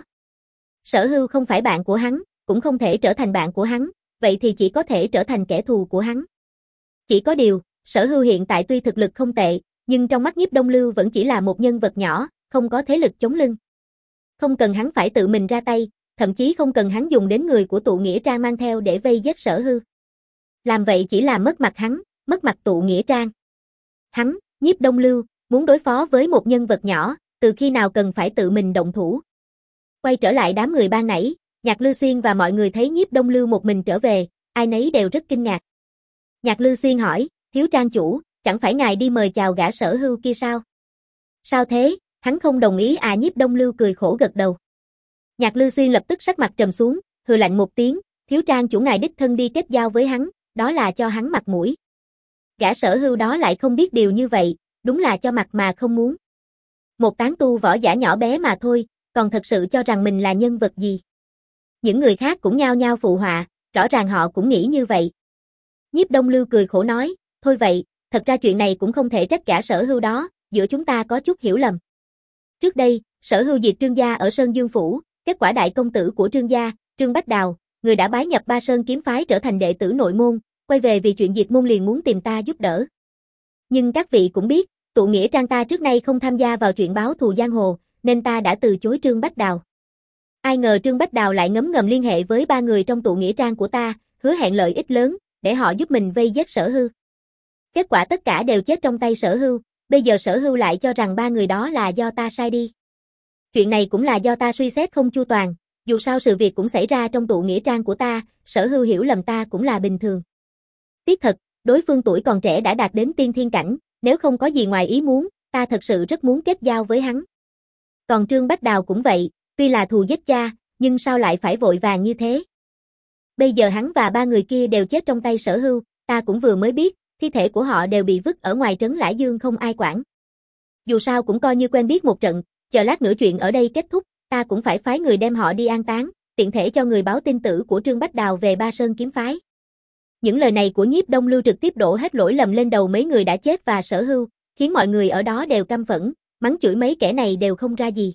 Speaker 1: Sở Hưu không phải bạn của hắn, cũng không thể trở thành bạn của hắn, vậy thì chỉ có thể trở thành kẻ thù của hắn. Chỉ có điều, Sở Hưu hiện tại tuy thực lực không tệ, nhưng trong mắt Nhiếp Đông Lưu vẫn chỉ là một nhân vật nhỏ, không có thế lực chống lưng. Không cần hắn phải tự mình ra tay, thậm chí không cần hắn dùng đến người của tụ nghĩa trang mang theo để vây giết Sở Hưu. Làm vậy chỉ là mất mặt hắn, mất mặt tụ nghĩa trang. Hắn, Nhiếp Đông Lưu, muốn đối phó với một nhân vật nhỏ, từ khi nào cần phải tự mình động thủ. Quay trở lại đám người ban nãy, Nhạc Lư Xuyên và mọi người thấy Nhiếp Đông Lưu một mình trở về, ai nấy đều rất kinh ngạc. Nhạc Lư Xuyên hỏi, thiếu trang chủ, chẳng phải ngài đi mời chào gã Sở Hưu kia sao? Sao thế, hắn không đồng ý à? Nhiếp Đông Lưu cười khổ gật đầu. Nhạc Lư Xuyên lập tức sắc mặt trầm xuống, hừ lạnh một tiếng, thiếu trang chủ ngài đích thân đi kết giao với hắn, đó là cho hắn mặt mũi. Gã Sở Hưu đó lại không biết điều như vậy, đúng là cho mặt mà không muốn. Một tán tu võ giả nhỏ bé mà thôi, còn thật sự cho rằng mình là nhân vật gì. Những người khác cũng nhao nhao phụ họa, rõ ràng họ cũng nghĩ như vậy. Nhiếp Đông Lưu cười khổ nói, thôi vậy, thật ra chuyện này cũng không thể trách gã Sở Hưu đó, giữa chúng ta có chút hiểu lầm. Trước đây, Sở Hưu diệt Trương gia ở Sơn Dương Phủ, kết quả đại công tử của Trương gia, Trương Bách Đào, người đã bái nhập Ba Sơn kiếm phái trở thành đệ tử nội môn, quay về vì chuyện diệt môn liền muốn tìm ta giúp đỡ. Nhưng các vị cũng biết, tụ nghĩa trang ta trước nay không tham gia vào chuyện báo thù giang hồ, nên ta đã từ chối Trương Bách Đào. Ai ngờ Trương Bách Đào lại ngấm ngầm liên hệ với ba người trong tụ nghĩa trang của ta, hứa hẹn lợi ích lớn, để họ giúp mình vây giết Sở Hưu. Kết quả tất cả đều chết trong tay Sở Hưu, bây giờ Sở Hưu lại cho rằng ba người đó là do ta sai đi. Chuyện này cũng là do ta suy xét không chu toàn, dù sao sự việc cũng xảy ra trong tụ nghĩa trang của ta, Sở Hưu hiểu lầm ta cũng là bình thường. Tiếc thật, đối phương tuổi còn trẻ đã đạt đến tiên thiên cảnh, nếu không có gì ngoài ý muốn, ta thật sự rất muốn kết giao với hắn. Còn Trương Bách Đào cũng vậy, tuy là thù giết cha, nhưng sao lại phải vội vàng như thế? Bây giờ hắn và ba người kia đều chết trong tay Sở Hưu, ta cũng vừa mới biết, thi thể của họ đều bị vứt ở ngoài trấn Lãi Dương không ai quản. Dù sao cũng coi như quen biết một trận, chờ lát nữa chuyện ở đây kết thúc, ta cũng phải phái người đem họ đi an táng, tiện thể cho người báo tin tử của Trương Bách Đào về Ba Sơn kiếm phái. Những lời này của Nhiếp Đông Lưu trực tiếp đổ hết lỗi lầm lên đầu mấy người đã chết và Sở Hưu, khiến mọi người ở đó đều căm phẫn, mắng chửi mấy kẻ này đều không ra gì.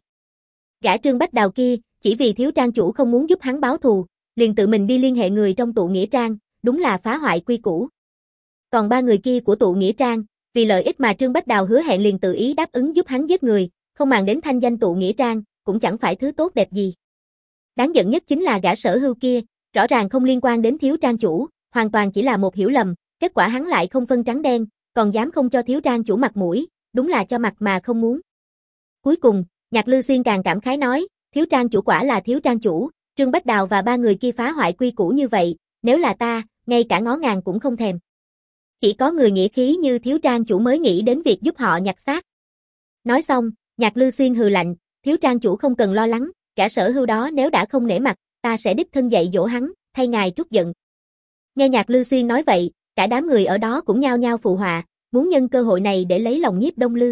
Speaker 1: Gã Trương Bách Đào kia, chỉ vì thiếu trang chủ không muốn giúp hắn báo thù, liền tự mình đi liên hệ người trong tụ nghĩa trang, đúng là phá hoại quy củ. Còn ba người kia của tụ nghĩa trang, vì lợi ích mà Trương Bách Đào hứa hẹn liền tự ý đáp ứng giúp hắn giết người, không màng đến thanh danh tụ nghĩa trang, cũng chẳng phải thứ tốt đẹp gì. Đáng giận nhất chính là gã Sở Hưu kia, rõ ràng không liên quan đến thiếu trang chủ, hoàn toàn chỉ là một hiểu lầm, kết quả hắn lại không phân trắng đen, còn dám không cho thiếu trang chủ mặt mũi, đúng là cho mặt mà không muốn. Cuối cùng, Nhạc Lư Xuyên càng cảm khái nói, thiếu trang chủ quả là thiếu trang chủ, Trương Bách Đào và ba người kia phá hoại quy củ như vậy, nếu là ta, ngay cả ngó ngàng cũng không thèm. Chỉ có người nghĩa khí như thiếu trang chủ mới nghĩ đến việc giúp họ nhặt xác. Nói xong, Nhạc Lư Xuyên hừ lạnh, thiếu trang chủ không cần lo lắng, cả Sở Hưu đó nếu đã không nể mặt, ta sẽ đích thân dạy dỗ hắn, thay ngài trút giận. Nghe Nhạc Lư Xuyên nói vậy, cả đám người ở đó cũng nhao nhao phụ họa, muốn nhân cơ hội này để lấy lòng Nhiếp Đông Lư.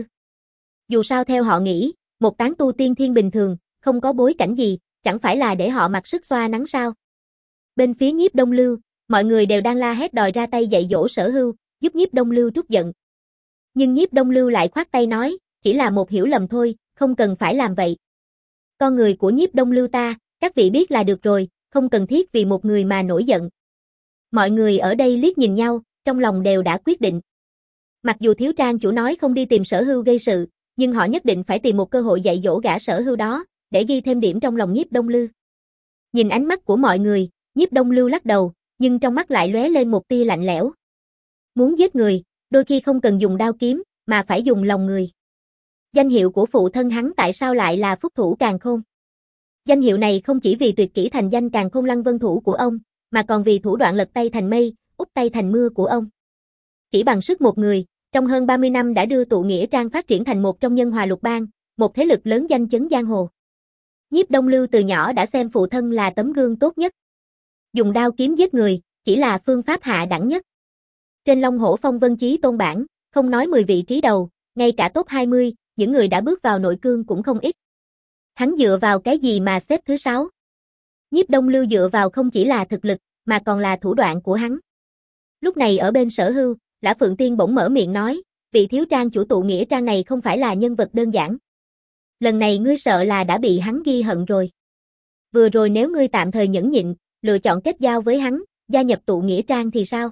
Speaker 1: Dù sao theo họ nghĩ, một tán tu tiên thiên bình thường, không có bối cảnh gì, chẳng phải là để họ mặc sức xoa nắng sao. Bên phía Nhiếp Đông Lưu, mọi người đều đang la hét đòi ra tay dạy dỗ Sở Hưu, giúp Nhiếp Đông Lưu trút giận. Nhưng Nhiếp Đông Lưu lại khoát tay nói, chỉ là một hiểu lầm thôi, không cần phải làm vậy. Con người của Nhiếp Đông Lưu ta, các vị biết là được rồi, không cần thiết vì một người mà nổi giận. Mọi người ở đây liếc nhìn nhau, trong lòng đều đã quyết định. Mặc dù thiếu trang chủ nói không đi tìm Sở Hưu gây sự, nhưng họ nhất định phải tìm một cơ hội dạy dỗ gã Sở Hưu đó, để ghi thêm điểm trong lòng Nhiếp Đông Lưu. Nhìn ánh mắt của mọi người, Nhiếp Đông Lưu lắc đầu, nhưng trong mắt lại lóe lên một tia lạnh lẽo. Muốn giết người, đôi khi không cần dùng đao kiếm, mà phải dùng lòng người. Danh hiệu của phụ thân hắn tại sao lại là Phúc Thủ Càn Khôn? Danh hiệu này không chỉ vì tuyệt kỹ thành danh Càn Khôn Lăng Vân Thủ của ông, mà còn vì thủ đoạn lật tay thành mây, úp tay thành mưa của ông. Chỉ bằng sức một người, trong hơn ba mươi năm đã đưa tụ nghĩa trang phát triển thành một trong nhân hòa lục bang, một thế lực lớn danh chấn giang hồ. Nhiếp Đông Lưu từ nhỏ đã xem phụ thân là tấm gương tốt nhất. Dùng đao kiếm giết người, chỉ là phương pháp hạ đẳng nhất. Trên Long Hổ Phong Vân Chí Tôn bảng, không nói mười vị trí đầu, ngay cả top hai mươi, những người đã bước vào nội cương cũng không ít. Hắn dựa vào cái gì mà xếp thứ sáu? Nhiếp Đông Lưu dựa vào không chỉ là thực lực, mà còn là thủ đoạn của hắn. Lúc này ở bên Sở Hưu, Lã Phượng Tiên bỗng mở miệng nói, vị thiếu trang chủ tụ nghĩa trang này không phải là nhân vật đơn giản. Lần này ngươi sợ là đã bị hắn ghi hận rồi. Vừa rồi nếu ngươi tạm thời nhẫn nhịn, lựa chọn kết giao với hắn, gia nhập tụ nghĩa trang thì sao?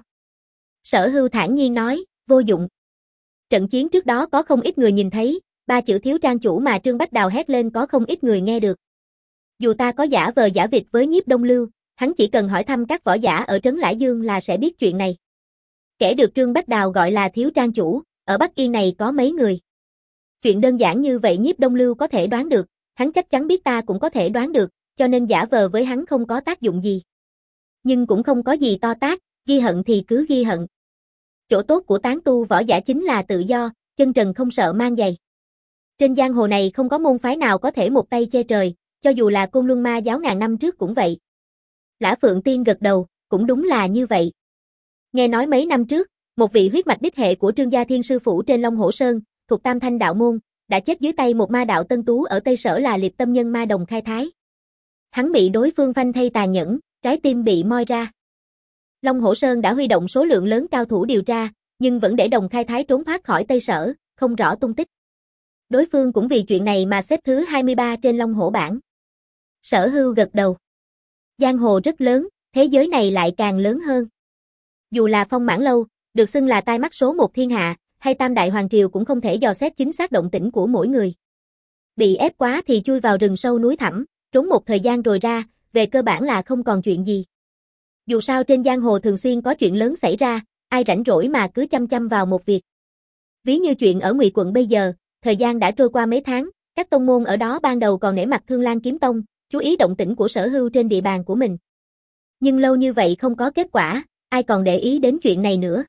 Speaker 1: Sở Hưu thản nhiên nói, vô dụng. Trận chiến trước đó có không ít người nhìn thấy, ba chữ thiếu trang chủ mà Trương Bách Đào hét lên có không ít người nghe được. Dù ta có giả vờ giả vịt với Nhiếp Đông Lưu, hắn chỉ cần hỏi thăm các võ giả ở Trấn Lãi Dương là sẽ biết chuyện này. Kẻ được Trương Bách Đào gọi là thiếu trang chủ, ở Bắc Yên này có mấy người. Chuyện đơn giản như vậy Nhiếp Đông Lưu có thể đoán được, hắn chắc chắn biết ta cũng có thể đoán được, cho nên giả vờ với hắn không có tác dụng gì. Nhưng cũng không có gì to tát, ghi hận thì cứ ghi hận. Chỗ tốt của tán tu võ giả chính là tự do, chân trần không sợ mang giày. Trên giang hồ này không có môn phái nào có thể một tay che trời, cho dù là Côn Luân Ma giáo ngàn năm trước cũng vậy. Lã Phượng Tiên gật đầu, cũng đúng là như vậy. Nghe nói mấy năm trước, một vị huyết mạch đích hệ của Trương Gia Thiên sư phụ trên Long Hổ Sơn, thuộc Tam Thanh đạo môn, đã chết dưới tay một ma đạo tân tú ở Tây Sở là Liệp Tâm Nhân Ma Đồng Khai Thái. Hắn bị đối phương phanh thây tàn nhẫn, trái tim bị moi ra. Long Hổ Sơn đã huy động số lượng lớn cao thủ điều tra, nhưng vẫn để Đồng Khai Thái trốn thoát khỏi Tây Sở, không rõ tung tích. Đối phương cũng vì chuyện này mà xếp thứ hai mươi ba trên Long Hổ bảng. Sở Hưu gật đầu. Giang hồ rất lớn, thế giới này lại càng lớn hơn. Dù là Phong Mãn Lâu, được xưng là tai mắt số một thiên hạ, hay Tam Đại Hoàng Triều cũng không thể dò xét chính xác động tĩnh của mỗi người. Bị ép quá thì chui vào rừng sâu núi thẳm, trốn một thời gian rồi ra, về cơ bản là không còn chuyện gì. Dù sao trên giang hồ thường xuyên có chuyện lớn xảy ra, ai rảnh rỗi mà cứ chăm chăm vào một việc. Ví như chuyện ở Ngụy quận bây giờ, thời gian đã trôi qua mấy tháng, các tông môn ở đó ban đầu còn nể mặt Thương Lan Kiếm Tông, chú ý động tĩnh của Sở Hưu trên địa bàn của mình. Nhưng lâu như vậy không có kết quả, ai còn để ý đến chuyện này nữa.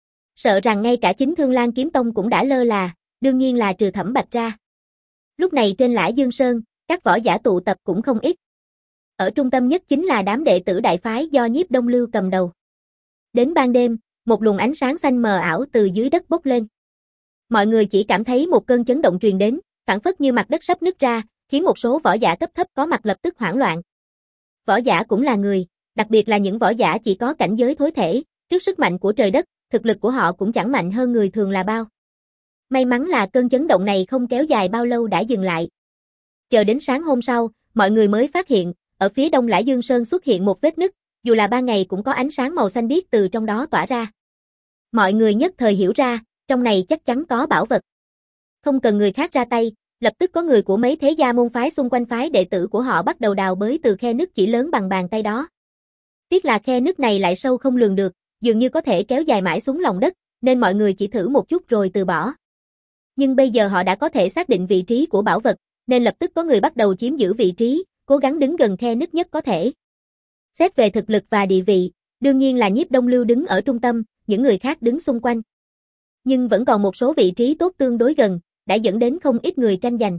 Speaker 1: Sợ rằng ngay cả chính Thương Lan Kiếm Tông cũng đã lơ là, đương nhiên là trừ Thẩm Bạch ra. Lúc này trên Lãi Dương Sơn, các võ giả tụ tập cũng không ít. Ở trung tâm nhất chính là đám đệ tử đại phái do Nhiếp Đông Lưu cầm đầu. Đến ban đêm, một luồng ánh sáng xanh mờ ảo từ dưới đất bốc lên. Mọi người chỉ cảm thấy một cơn chấn động truyền đến, phảng phất như mặt đất sắp nứt ra, khiến một số võ giả cấp thấp có mặt lập tức hoảng loạn. Võ giả cũng là người, đặc biệt là những võ giả chỉ có cảnh giới thối thể, trước sức mạnh của trời đất, thực lực của họ cũng chẳng mạnh hơn người thường là bao. May mắn là cơn chấn động này không kéo dài bao lâu đã dừng lại. Chờ đến sáng hôm sau, mọi người mới phát hiện, ở phía đông Lãi Dương Sơn xuất hiện một vết nứt, dù là ban ngày cũng có ánh sáng màu xanh biếc từ trong đó tỏa ra. Mọi người nhất thời hiểu ra, trong này chắc chắn có bảo vật. Không cần người khác ra tay, lập tức có người của mấy thế gia môn phái xung quanh phái đệ tử của họ bắt đầu đào bới từ khe nứt chỉ lớn bằng bàn tay đó. Tiếc là khe nứt này lại sâu không lường được, dường như có thể kéo dài mãi xuống lòng đất, nên mọi người chỉ thử một chút rồi từ bỏ. Nhưng bây giờ họ đã có thể xác định vị trí của bảo vật, nên lập tức có người bắt đầu chiếm giữ vị trí, cố gắng đứng gần khe nứt nhất có thể. Xét về thực lực và địa vị, đương nhiên là Nhiếp Đông Lưu đứng ở trung tâm, những người khác đứng xung quanh. Nhưng vẫn còn một số vị trí tốt tương đối gần, đã dẫn đến không ít người tranh giành.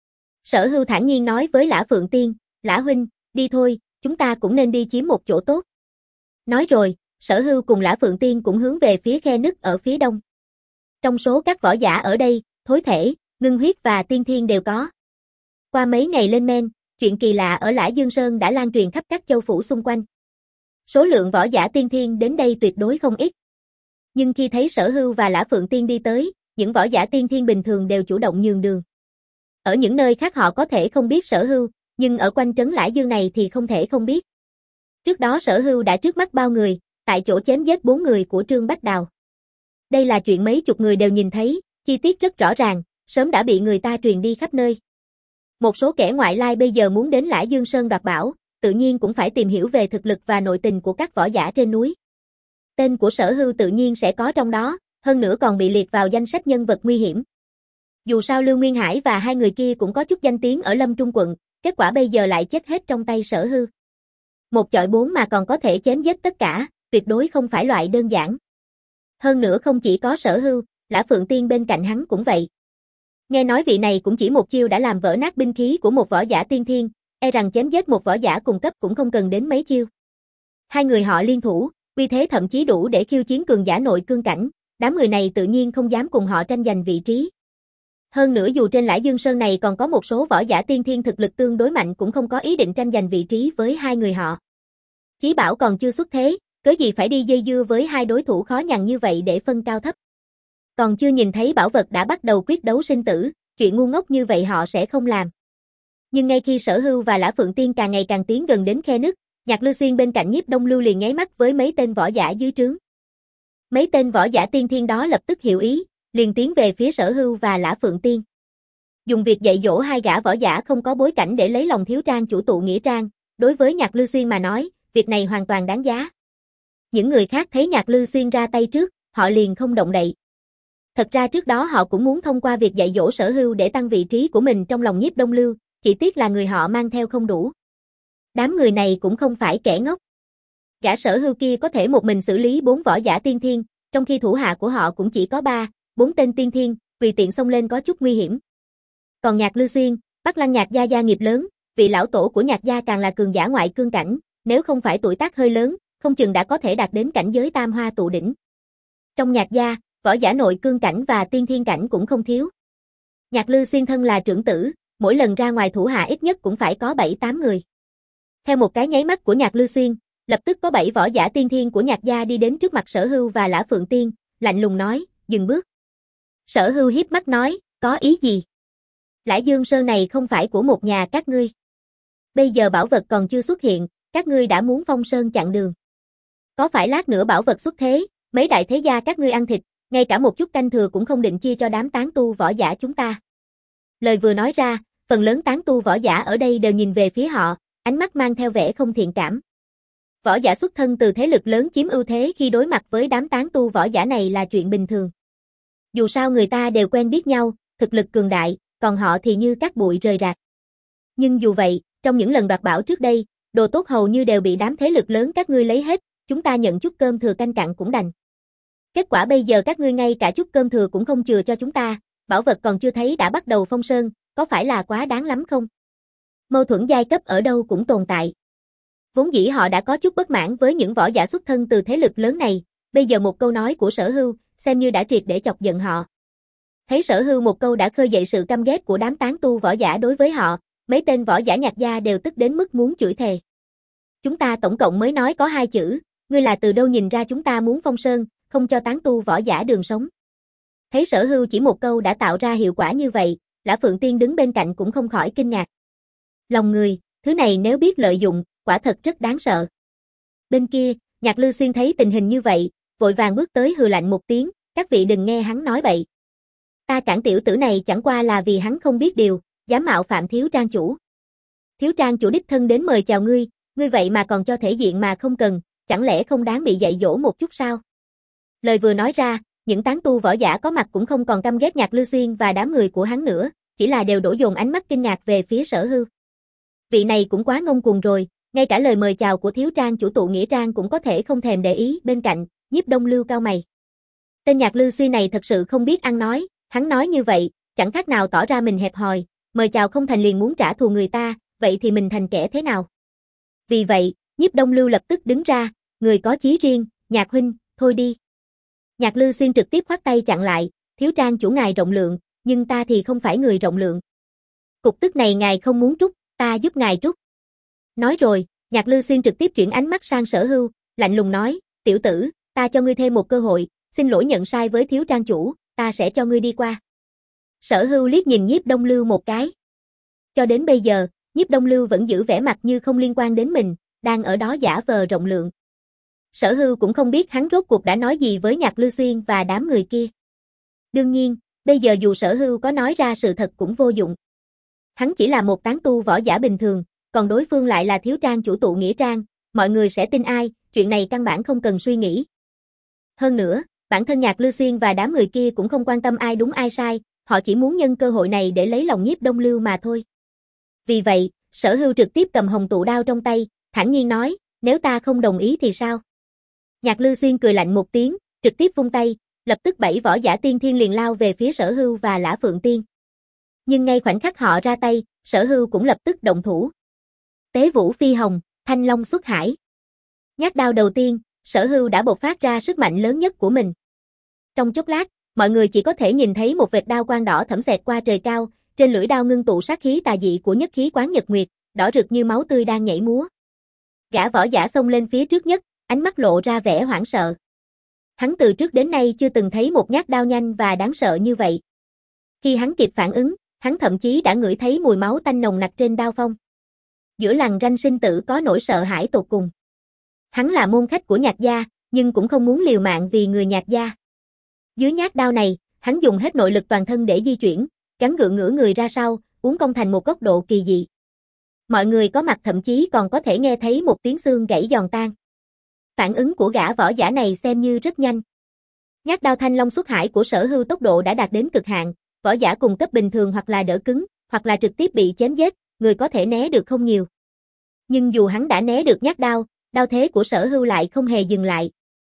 Speaker 1: Sở Hưu thản nhiên nói với Lã Phượng Tiên, Lã huynh, đi thôi, chúng ta cũng nên đi chiếm một chỗ tốt. Nói rồi, Sở Hưu cùng Lã Phượng Tiên cũng hướng về phía khe nứt ở phía đông. Trong số các võ giả ở đây, thối thể, ngưng huyết và tiên thiên đều có. Qua mấy ngày lên men, chuyện kỳ lạ ở Lã Dương Sơn đã lan truyền khắp các châu phủ xung quanh. Số lượng võ giả tiên thiên đến đây tuyệt đối không ít. Nhưng khi thấy Sở Hưu và Lã Phượng Tiên đi tới, những võ giả tiên thiên bình thường đều chủ động nhường đường. Ở những nơi khác họ có thể không biết Sở Hưu, nhưng ở quanh trấn Lã Dương này thì không thể không biết. Trước đó Sở Hưu đã trước mắt bao người, tại chỗ chém giết bốn người của Trương Bách Đào. Đây là chuyện mấy chục người đều nhìn thấy, chi tiết rất rõ ràng, sớm đã bị người ta truyền đi khắp nơi. Một số kẻ ngoại lai bây giờ muốn đến Lã Dương Sơn đoạt bảo, tự nhiên cũng phải tìm hiểu về thực lực và nội tình của các võ giả trên núi. Tên của Sở Hưu tự nhiên sẽ có trong đó, hơn nữa còn bị liệt vào danh sách nhân vật nguy hiểm. Dù sao Lưu Nguyên Hải và hai người kia cũng có chút danh tiếng ở Lâm Trung quận, kết quả bây giờ lại chết hết trong tay Sở Hưu. Một chọi bốn mà còn có thể chém giết tất cả, tuyệt đối không phải loại đơn giản. Hơn nữa không chỉ có Sở Hưu, Lã Phượng Tiên bên cạnh hắn cũng vậy. Nghe nói vị này cũng chỉ một chiêu đã làm vỡ nát binh khí của một võ giả tiên thiên, e rằng chém giết một võ giả cùng cấp cũng không cần đến mấy chiêu. Hai người họ liên thủ, uy thế thậm chí đủ để khiêu chiến cường giả nội cương cảnh, đám người này tự nhiên không dám cùng họ tranh giành vị trí. Hơn nữa dù trên Lã Dương Sơn này còn có một số võ giả tiên thiên thực lực tương đối mạnh cũng không có ý định tranh giành vị trí với hai người họ. Chí Bảo còn chưa xuất thế, cớ gì phải đi dây dưa với hai đối thủ khó nhằn như vậy để phân cao thấp. Còn chưa nhìn thấy bảo vật đã bắt đầu quyết đấu sinh tử, chuyện ngu ngốc như vậy họ sẽ không làm. Nhưng ngay khi Sở Hưu và Lã Phượng Tiên càng ngày càng tiến gần đến khe nứt, Nhạc Lư Xuyên bên cạnh Nhiếp Đông Lưu liền nháy mắt với mấy tên võ giả dưới trướng. Mấy tên võ giả tiên thiên đó lập tức hiểu ý, liền tiến về phía Sở Hưu và Lã Phượng Tiên. Dùng việc dạy dỗ hai gã võ giả không có bối cảnh để lấy lòng thiếu trang chủ tụ nghĩa trang, đối với Nhạc Lư Xuyên mà nói, việc này hoàn toàn đáng giá. Những người khác thấy Nhạc Lư Xuyên ra tay trước, họ liền không động đậy. Thật ra trước đó họ cũng muốn thông qua việc dạy dỗ Sở Hưu để tăng vị trí của mình trong lòng Nhiếp Đông Lưu, chỉ tiếc là người họ mang theo không đủ. Đám người này cũng không phải kẻ ngốc. Gã Sở Hưu kia có thể một mình xử lý bốn võ giả tiên thiên, trong khi thủ hạ của họ cũng chỉ có ba, bốn tên tiên thiên, tùy tiện xông lên có chút nguy hiểm. Còn Nhạc Lư Xuyên, Bắc Lăng Nhạc gia gia nghiệp lớn, vị lão tổ của Nhạc gia càng là cường giả ngoại cương cảnh, nếu không phải tuổi tác hơi lớn, không chừng đã có thể đạt đến cảnh giới tam hoa tụ đỉnh. Trong Nhạc gia, võ giả nội cương cảnh và tiên thiên cảnh cũng không thiếu. Nhạc Lư Xuyên thân là trưởng tử, mỗi lần ra ngoài thủ hạ ít nhất cũng phải có bảy tám người. Theo một cái nháy mắt của Nhạc Lư Xuyên, lập tức có bảy võ giả tiên thiên của Nhạc gia đi đến trước mặt Sở Hưu và Lã Phượng Tiên, lạnh lùng nói, dừng bước. Sở Hưu hiếp mắt nói, có ý gì? Lã Dương Sơn này không phải của một nhà các ngươi. Bây giờ bảo vật còn chưa xuất hiện, các ngươi đã muốn phong sơn chặn đường. Có phải lát nữa bảo vật xuất thế, mấy đại thế gia các ngươi ăn thịt, ngay cả một chút canh thừa cũng không định chia cho đám tán tu võ giả chúng ta. Lời vừa nói ra, phần lớn tán tu võ giả ở đây đều nhìn về phía họ, ánh mắt mang theo vẻ không thiện cảm. Võ giả xuất thân từ thế lực lớn chiếm ưu thế khi đối mặt với đám tán tu võ giả này là chuyện bình thường. Dù sao người ta đều quen biết nhau, thực lực cường đại, còn họ thì như cát bụi rời rạc. Nhưng dù vậy, trong những lần đoạt bảo trước đây, đồ tốt hầu như đều bị đám thế lực lớn các ngươi lấy hết, chúng ta nhận chút cơm thừa canh cặn cũng đành. Kết quả bây giờ các ngươi ngay cả chút cơm thừa cũng không chừa cho chúng ta, bảo vật còn chưa thấy đã bắt đầu phong sơn, có phải là quá đáng lắm không? Mâu thuẫn giai cấp ở đâu cũng tồn tại. Vốn dĩ họ đã có chút bất mãn với những võ giả xuất thân từ thế lực lớn này, bây giờ một câu nói của Sở Hưu, xem như đã triệt để chọc giận họ. Thấy Sở Hưu một câu đã khơi dậy sự căm ghét của đám tán tu võ giả đối với họ, mấy tên võ giả Nhạc gia đều tức đến mức muốn chửi thề. Chúng ta tổng cộng mới nói có hai chữ, ngươi là từ đâu nhìn ra chúng ta muốn phong sơn, không cho tán tu võ giả đường sống. Thấy Sở Hưu chỉ một câu đã tạo ra hiệu quả như vậy, Lã Phượng Tiên đứng bên cạnh cũng không khỏi kinh ngạc. Lòng người, thứ này nếu biết lợi dụng, quả thật rất đáng sợ. Bên kia, Nhạc Lư Xuyên thấy tình hình như vậy, vội vàng bước tới hừ lạnh một tiếng, các vị đừng nghe hắn nói bậy. Ta cản tiểu tử này chẳng qua là vì hắn không biết điều, dám mạo phạm thiếu trang chủ. Thiếu trang chủ đích thân đến mời chào ngươi, ngươi vậy mà còn cho thể diện mà không cần, chẳng lẽ không đáng bị dạy dỗ một chút sao? Lời vừa nói ra, những tán tu võ giả có mặt cũng không còn căm ghét Nhạc Lư Xuyên và đám người của hắn nữa, chỉ là đều đổ dồn ánh mắt kinh ngạc về phía Sở Hưu. Vị này cũng quá ngông cuồng rồi, ngay cả lời mời chào của thiếu trang chủ tụ Nghĩa Trang cũng có thể không thèm để ý. Bên cạnh, Nhiếp Đông Lưu cau mày. Tên Nhạc Lư Xuyên này thật sự không biết ăn nói, hắn nói như vậy, chẳng khác nào tỏ ra mình hẹp hòi, mời chào không thành liền muốn trả thù người ta, vậy thì mình thành kẻ thế nào? Vì vậy, Nhiếp Đông Lưu lập tức đứng ra, người có chí riêng, Nhạc huynh, thôi đi. Nhạc Lư Xuyên trực tiếp khoát tay chặn lại, thiếu trang chủ ngài rộng lượng, nhưng ta thì không phải người rộng lượng. Cục tức này ngài không muốn trút, ta giúp ngài trút. Nói rồi, Nhạc Lư Xuyên trực tiếp chuyển ánh mắt sang Sở Hưu, lạnh lùng nói, tiểu tử, ta cho ngươi thêm một cơ hội, xin lỗi nhận sai với thiếu trang chủ, ta sẽ cho ngươi đi qua. Sở Hưu liếc nhìn Nhiếp Đông Lưu một cái. Cho đến bây giờ, Nhiếp Đông Lưu vẫn giữ vẻ mặt như không liên quan đến mình, đang ở đó giả vờ rộng lượng. Sở Hưu cũng không biết hắn rốt cuộc đã nói gì với Nhạc Lư Xuyên và đám người kia. Đương nhiên, bây giờ dù Sở Hưu có nói ra sự thật cũng vô dụng. Hắn chỉ là một tán tu võ giả bình thường, còn đối phương lại là thiếu trang chủ tụ Nghĩa Trang, mọi người sẽ tin ai, chuyện này căn bản không cần suy nghĩ. Hơn nữa, bản thân Nhạc Lư Xuyên và đám người kia cũng không quan tâm ai đúng ai sai, họ chỉ muốn nhân cơ hội này để lấy lòng Nhiếp Đông Lưu mà thôi. Vì vậy, Sở Hưu trực tiếp cầm hồng tụ đao trong tay, thản nhiên nói, nếu ta không đồng ý thì sao? Nhạc Lư Xuyên cười lạnh một tiếng, trực tiếp vung tay, lập tức bảy võ giả tiên thiên liền lao về phía Sở Hưu và Lã Phượng Tiên. Nhưng ngay khoảnh khắc họ ra tay, Sở Hưu cũng lập tức động thủ. Tế vũ phi hồng, thanh long xuất hải. Nhát đao đầu tiên, Sở Hưu đã bộc phát ra sức mạnh lớn nhất của mình. Trong chốc lát, mọi người chỉ có thể nhìn thấy một vệt đao quang đỏ thẫm xẹt qua trời cao, trên lưỡi đao ngưng tụ sát khí tà dị của nhất khí quán nhật nguyệt, đỏ rực như máu tươi đang nhảy múa. Gã võ giả xông lên phía trước nhất, ánh mắt lộ ra vẻ hoảng sợ. Hắn từ trước đến nay chưa từng thấy một nhát đao nhanh và đáng sợ như vậy. Khi hắn kịp phản ứng, hắn thậm chí đã ngửi thấy mùi máu tanh nồng nặc trên đao phong. Giữa lằn ranh sinh tử có nỗi sợ hãi tột cùng. Hắn là môn khách của Nhạc gia, nhưng cũng không muốn liều mạng vì người Nhạc gia. Dưới nhát đao này, hắn dùng hết nội lực toàn thân để di chuyển, gắng gượng ngửa người ra sau, uốn cong thành một góc độ kỳ dị. Mọi người có mặt thậm chí còn có thể nghe thấy một tiếng xương gãy giòn tan. Phản ứng của gã võ giả này xem như rất nhanh. Nhát đao thanh long xuất hải của Sở Hưu tốc độ đã đạt đến cực hạn, võ giả cùng cấp bình thường hoặc là đỡ cứng, hoặc là trực tiếp bị chém giết, người có thể né được không nhiều. Nhưng dù hắn đã né được nhát đao, đao thế của Sở Hưu lại không hề dừng lại.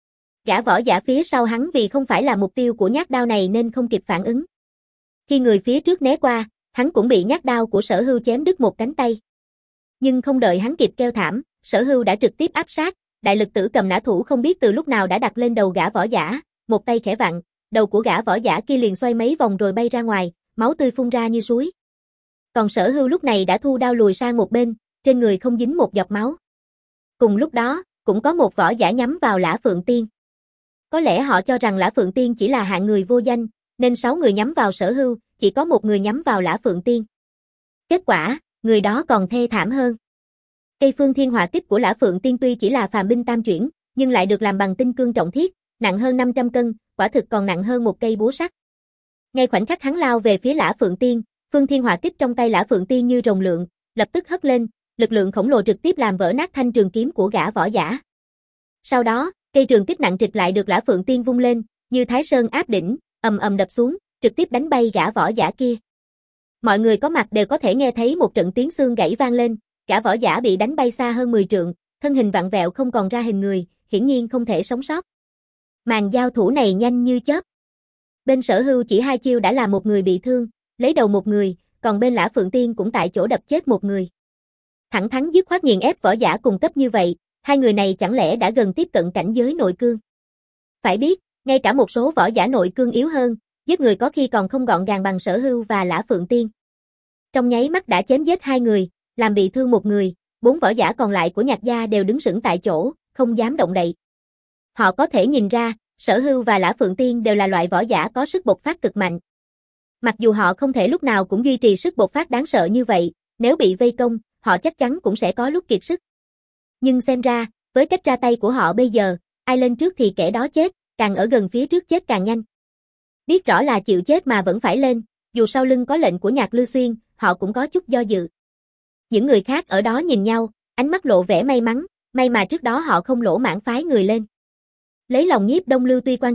Speaker 1: Gã võ giả phía sau hắn vì không phải là mục tiêu của nhát đao này nên không kịp phản ứng. Khi người phía trước né qua, hắn cũng bị nhát đao của Sở Hưu chém đứt một cánh tay. Nhưng không đợi hắn kịp kêu thảm, Sở Hưu đã trực tiếp áp sát, đại lực tử cầm nã thủ không biết từ lúc nào đã đặt lên đầu gã võ giả, một tay khẽ vặn, đầu của gã võ giả kia liền xoay mấy vòng rồi bay ra ngoài, máu tươi phun ra như suối. Còn Sở Hưu lúc này đã thu đao lùi sang một bên, trên người không dính một giọt máu. Cùng lúc đó, cũng có một võ giả nhắm vào Lã Phượng Tiên. Có lẽ họ cho rằng Lã Phượng Tiên chỉ là hạng người vô danh, nên sáu người nhắm vào Sở Hưu, chỉ có một người nhắm vào Lã Phượng Tiên. Kết quả, người đó còn thê thảm hơn. Cây Phương Thiên Hỏa Kích của Lã Phượng Tiên tuy chỉ là phàm binh tam chuyển, nhưng lại được làm bằng tinh cương trọng thiết, nặng hơn năm trăm cân, quả thực còn nặng hơn một cây búa sắt. Ngay khoảnh khắc hắn lao về phía Lã Phượng Tiên, Phương Thiên Hỏa Kích trong tay Lã Phượng Tiên như rồng lượn, lập tức hất lên, lực lượng khổng lồ trực tiếp làm vỡ nát thanh trường kiếm của gã võ giả. Sau đó, cây trường kích nặng trịch lại được Lã Phượng Tiên vung lên, như Thái Sơn áp đỉnh, ầm ầm đập xuống, trực tiếp đánh bay gã võ giả kia. Mọi người có mặt đều có thể nghe thấy một trận tiếng xương gãy vang lên, gã võ giả bị đánh bay xa hơn mười trượng, thân hình vặn vẹo không còn ra hình người, hiển nhiên không thể sống sót. Màn giao thủ này nhanh như chớp. Bên Sở Hưu chỉ hai chiêu đã làm một người bị thương, lấy đầu một người, còn bên Lã Phượng Tiên cũng tại chỗ đập chết một người. Thẳng thắn dứt khoát nghiền ép võ giả cùng cấp như vậy, hai người này chẳng lẽ đã gần tiếp cận cảnh giới nội cương. Phải biết, ngay cả một số võ giả nội cương yếu hơn, giết người có khi còn không gọn gàng bằng Sở Hưu và Lã Phượng Tiên. Trong nháy mắt đã chém giết hai người, làm bị thương một người, bốn võ giả còn lại của Nhạc gia đều đứng sững tại chỗ, không dám động đậy. Họ có thể nhìn ra, Sở Hưu và Lã Phượng Tiên đều là loại võ giả có sức bộc phát cực mạnh. Mặc dù họ không thể lúc nào cũng duy trì sức bộc phát đáng sợ như vậy, nếu bị vây công, họ chắc chắn cũng sẽ có lúc kiệt sức. Nhưng xem ra, với cách ra tay của họ bây giờ, ai lên trước thì kẻ đó chết, càng ở gần phía trước chết càng nhanh. Biết rõ là chịu chết mà vẫn phải lên, dù sau lưng có lệnh của Nhạc Lư Xuyên, họ cũng có chút do dự. Những người khác ở đó nhìn nhau, ánh mắt lộ vẻ may mắn, may mà trước đó họ không lỗ mãng phái người lên. Lấy lòng Nhiếp Đông Lưu tuy quan trọng,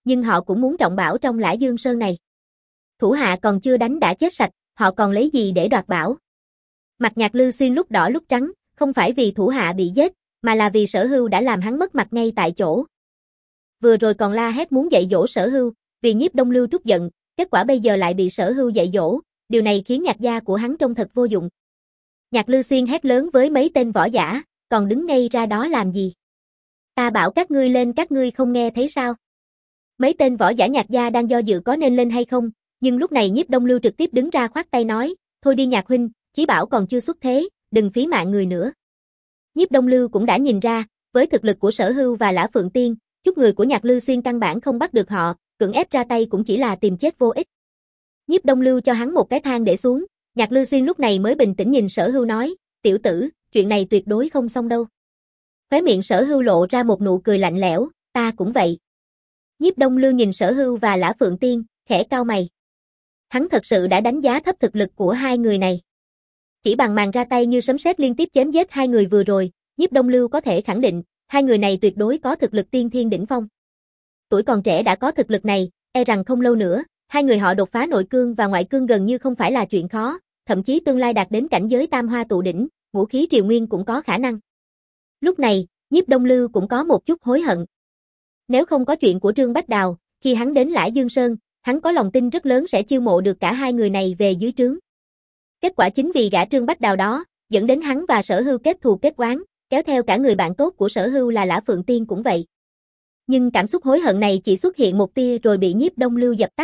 Speaker 1: nhưng họ cũng muốn trọng bảo trong Lã Dương Sơn này. Thủ hạ còn chưa đánh đã chết sạch, họ còn lấy gì để đoạt bảo? Mặt Nhạc Lư Xuyên lúc đỏ lúc trắng, không phải vì thủ hạ bị giết, mà là vì Sở Hưu đã làm hắn mất mặt ngay tại chỗ. Vừa rồi còn la hét muốn dạy dỗ Sở Hưu, vì Nhiếp Đông Lưu trút giận, kết quả bây giờ lại bị Sở Hưu dạy dỗ, điều này khiến Nhạc gia của hắn trông thật vô dụng. Nhạc Lư Xuyên hét lớn với mấy tên võ giả, còn đứng ngay ra đó làm gì? Ta bảo các ngươi lên các ngươi không nghe thấy sao? Mấy tên võ giả Nhạc gia đang do dự có nên lên hay không, nhưng lúc này Nhiếp Đông Lưu trực tiếp đứng ra khoát tay nói, thôi đi Nhạc huynh, Chí Bảo còn chưa xuất thế, đừng phí mạng người nữa. Nhiếp Đông Lưu cũng đã nhìn ra, với thực lực của Sở Hưu và Lã Phượng Tiên, chút người của Nhạc Lư Xuyên căn bản không bắt được họ, cưỡng ép ra tay cũng chỉ là tìm chết vô ích. Nhiếp Đông Lưu cho hắn một cái thang để xuống, Nhạc Lư Xuyên lúc này mới bình tĩnh nhìn Sở Hưu nói, tiểu tử, chuyện này tuyệt đối không xong đâu. Khóe miệng Sở Hưu lộ ra một nụ cười lạnh lẽo, ta cũng vậy. Nhiếp Đông Lưu nhìn Sở Hưu và Lã Phượng Tiên, khẽ cau mày. Hắn thật sự đã đánh giá thấp thực lực của hai người này. Chỉ bằng màn ra tay như sấm sét liên tiếp chém giết hai người vừa rồi, Nhiếp Đông Lưu có thể khẳng định, hai người này tuyệt đối có thực lực tiên thiên đỉnh phong. Tuổi còn trẻ đã có thực lực này, e rằng không lâu nữa, hai người họ đột phá nội cương và ngoại cương gần như không phải là chuyện khó, thậm chí tương lai đạt đến cảnh giới tam hoa tụ đỉnh, ngũ khí triều nguyên cũng có khả năng. Lúc này, Nhiếp Đông Lưu cũng có một chút hối hận. Nếu không có chuyện của Trương Bách Đào, khi hắn đến Lã Dương Sơn, hắn có lòng tin rất lớn sẽ chiêu mộ được cả hai người này về dưới trướng. Kết quả chính vì gã Trương Bách Đào đó, dẫn đến hắn và Sở Hưu kết thù kết oán, kéo theo cả người bạn tốt của Sở Hưu là Lã Phượng Tiên cũng vậy. Nhưng cảm xúc hối hận này chỉ xuất hiện một tia rồi bị Nhiếp Đông Lưu dập tắt.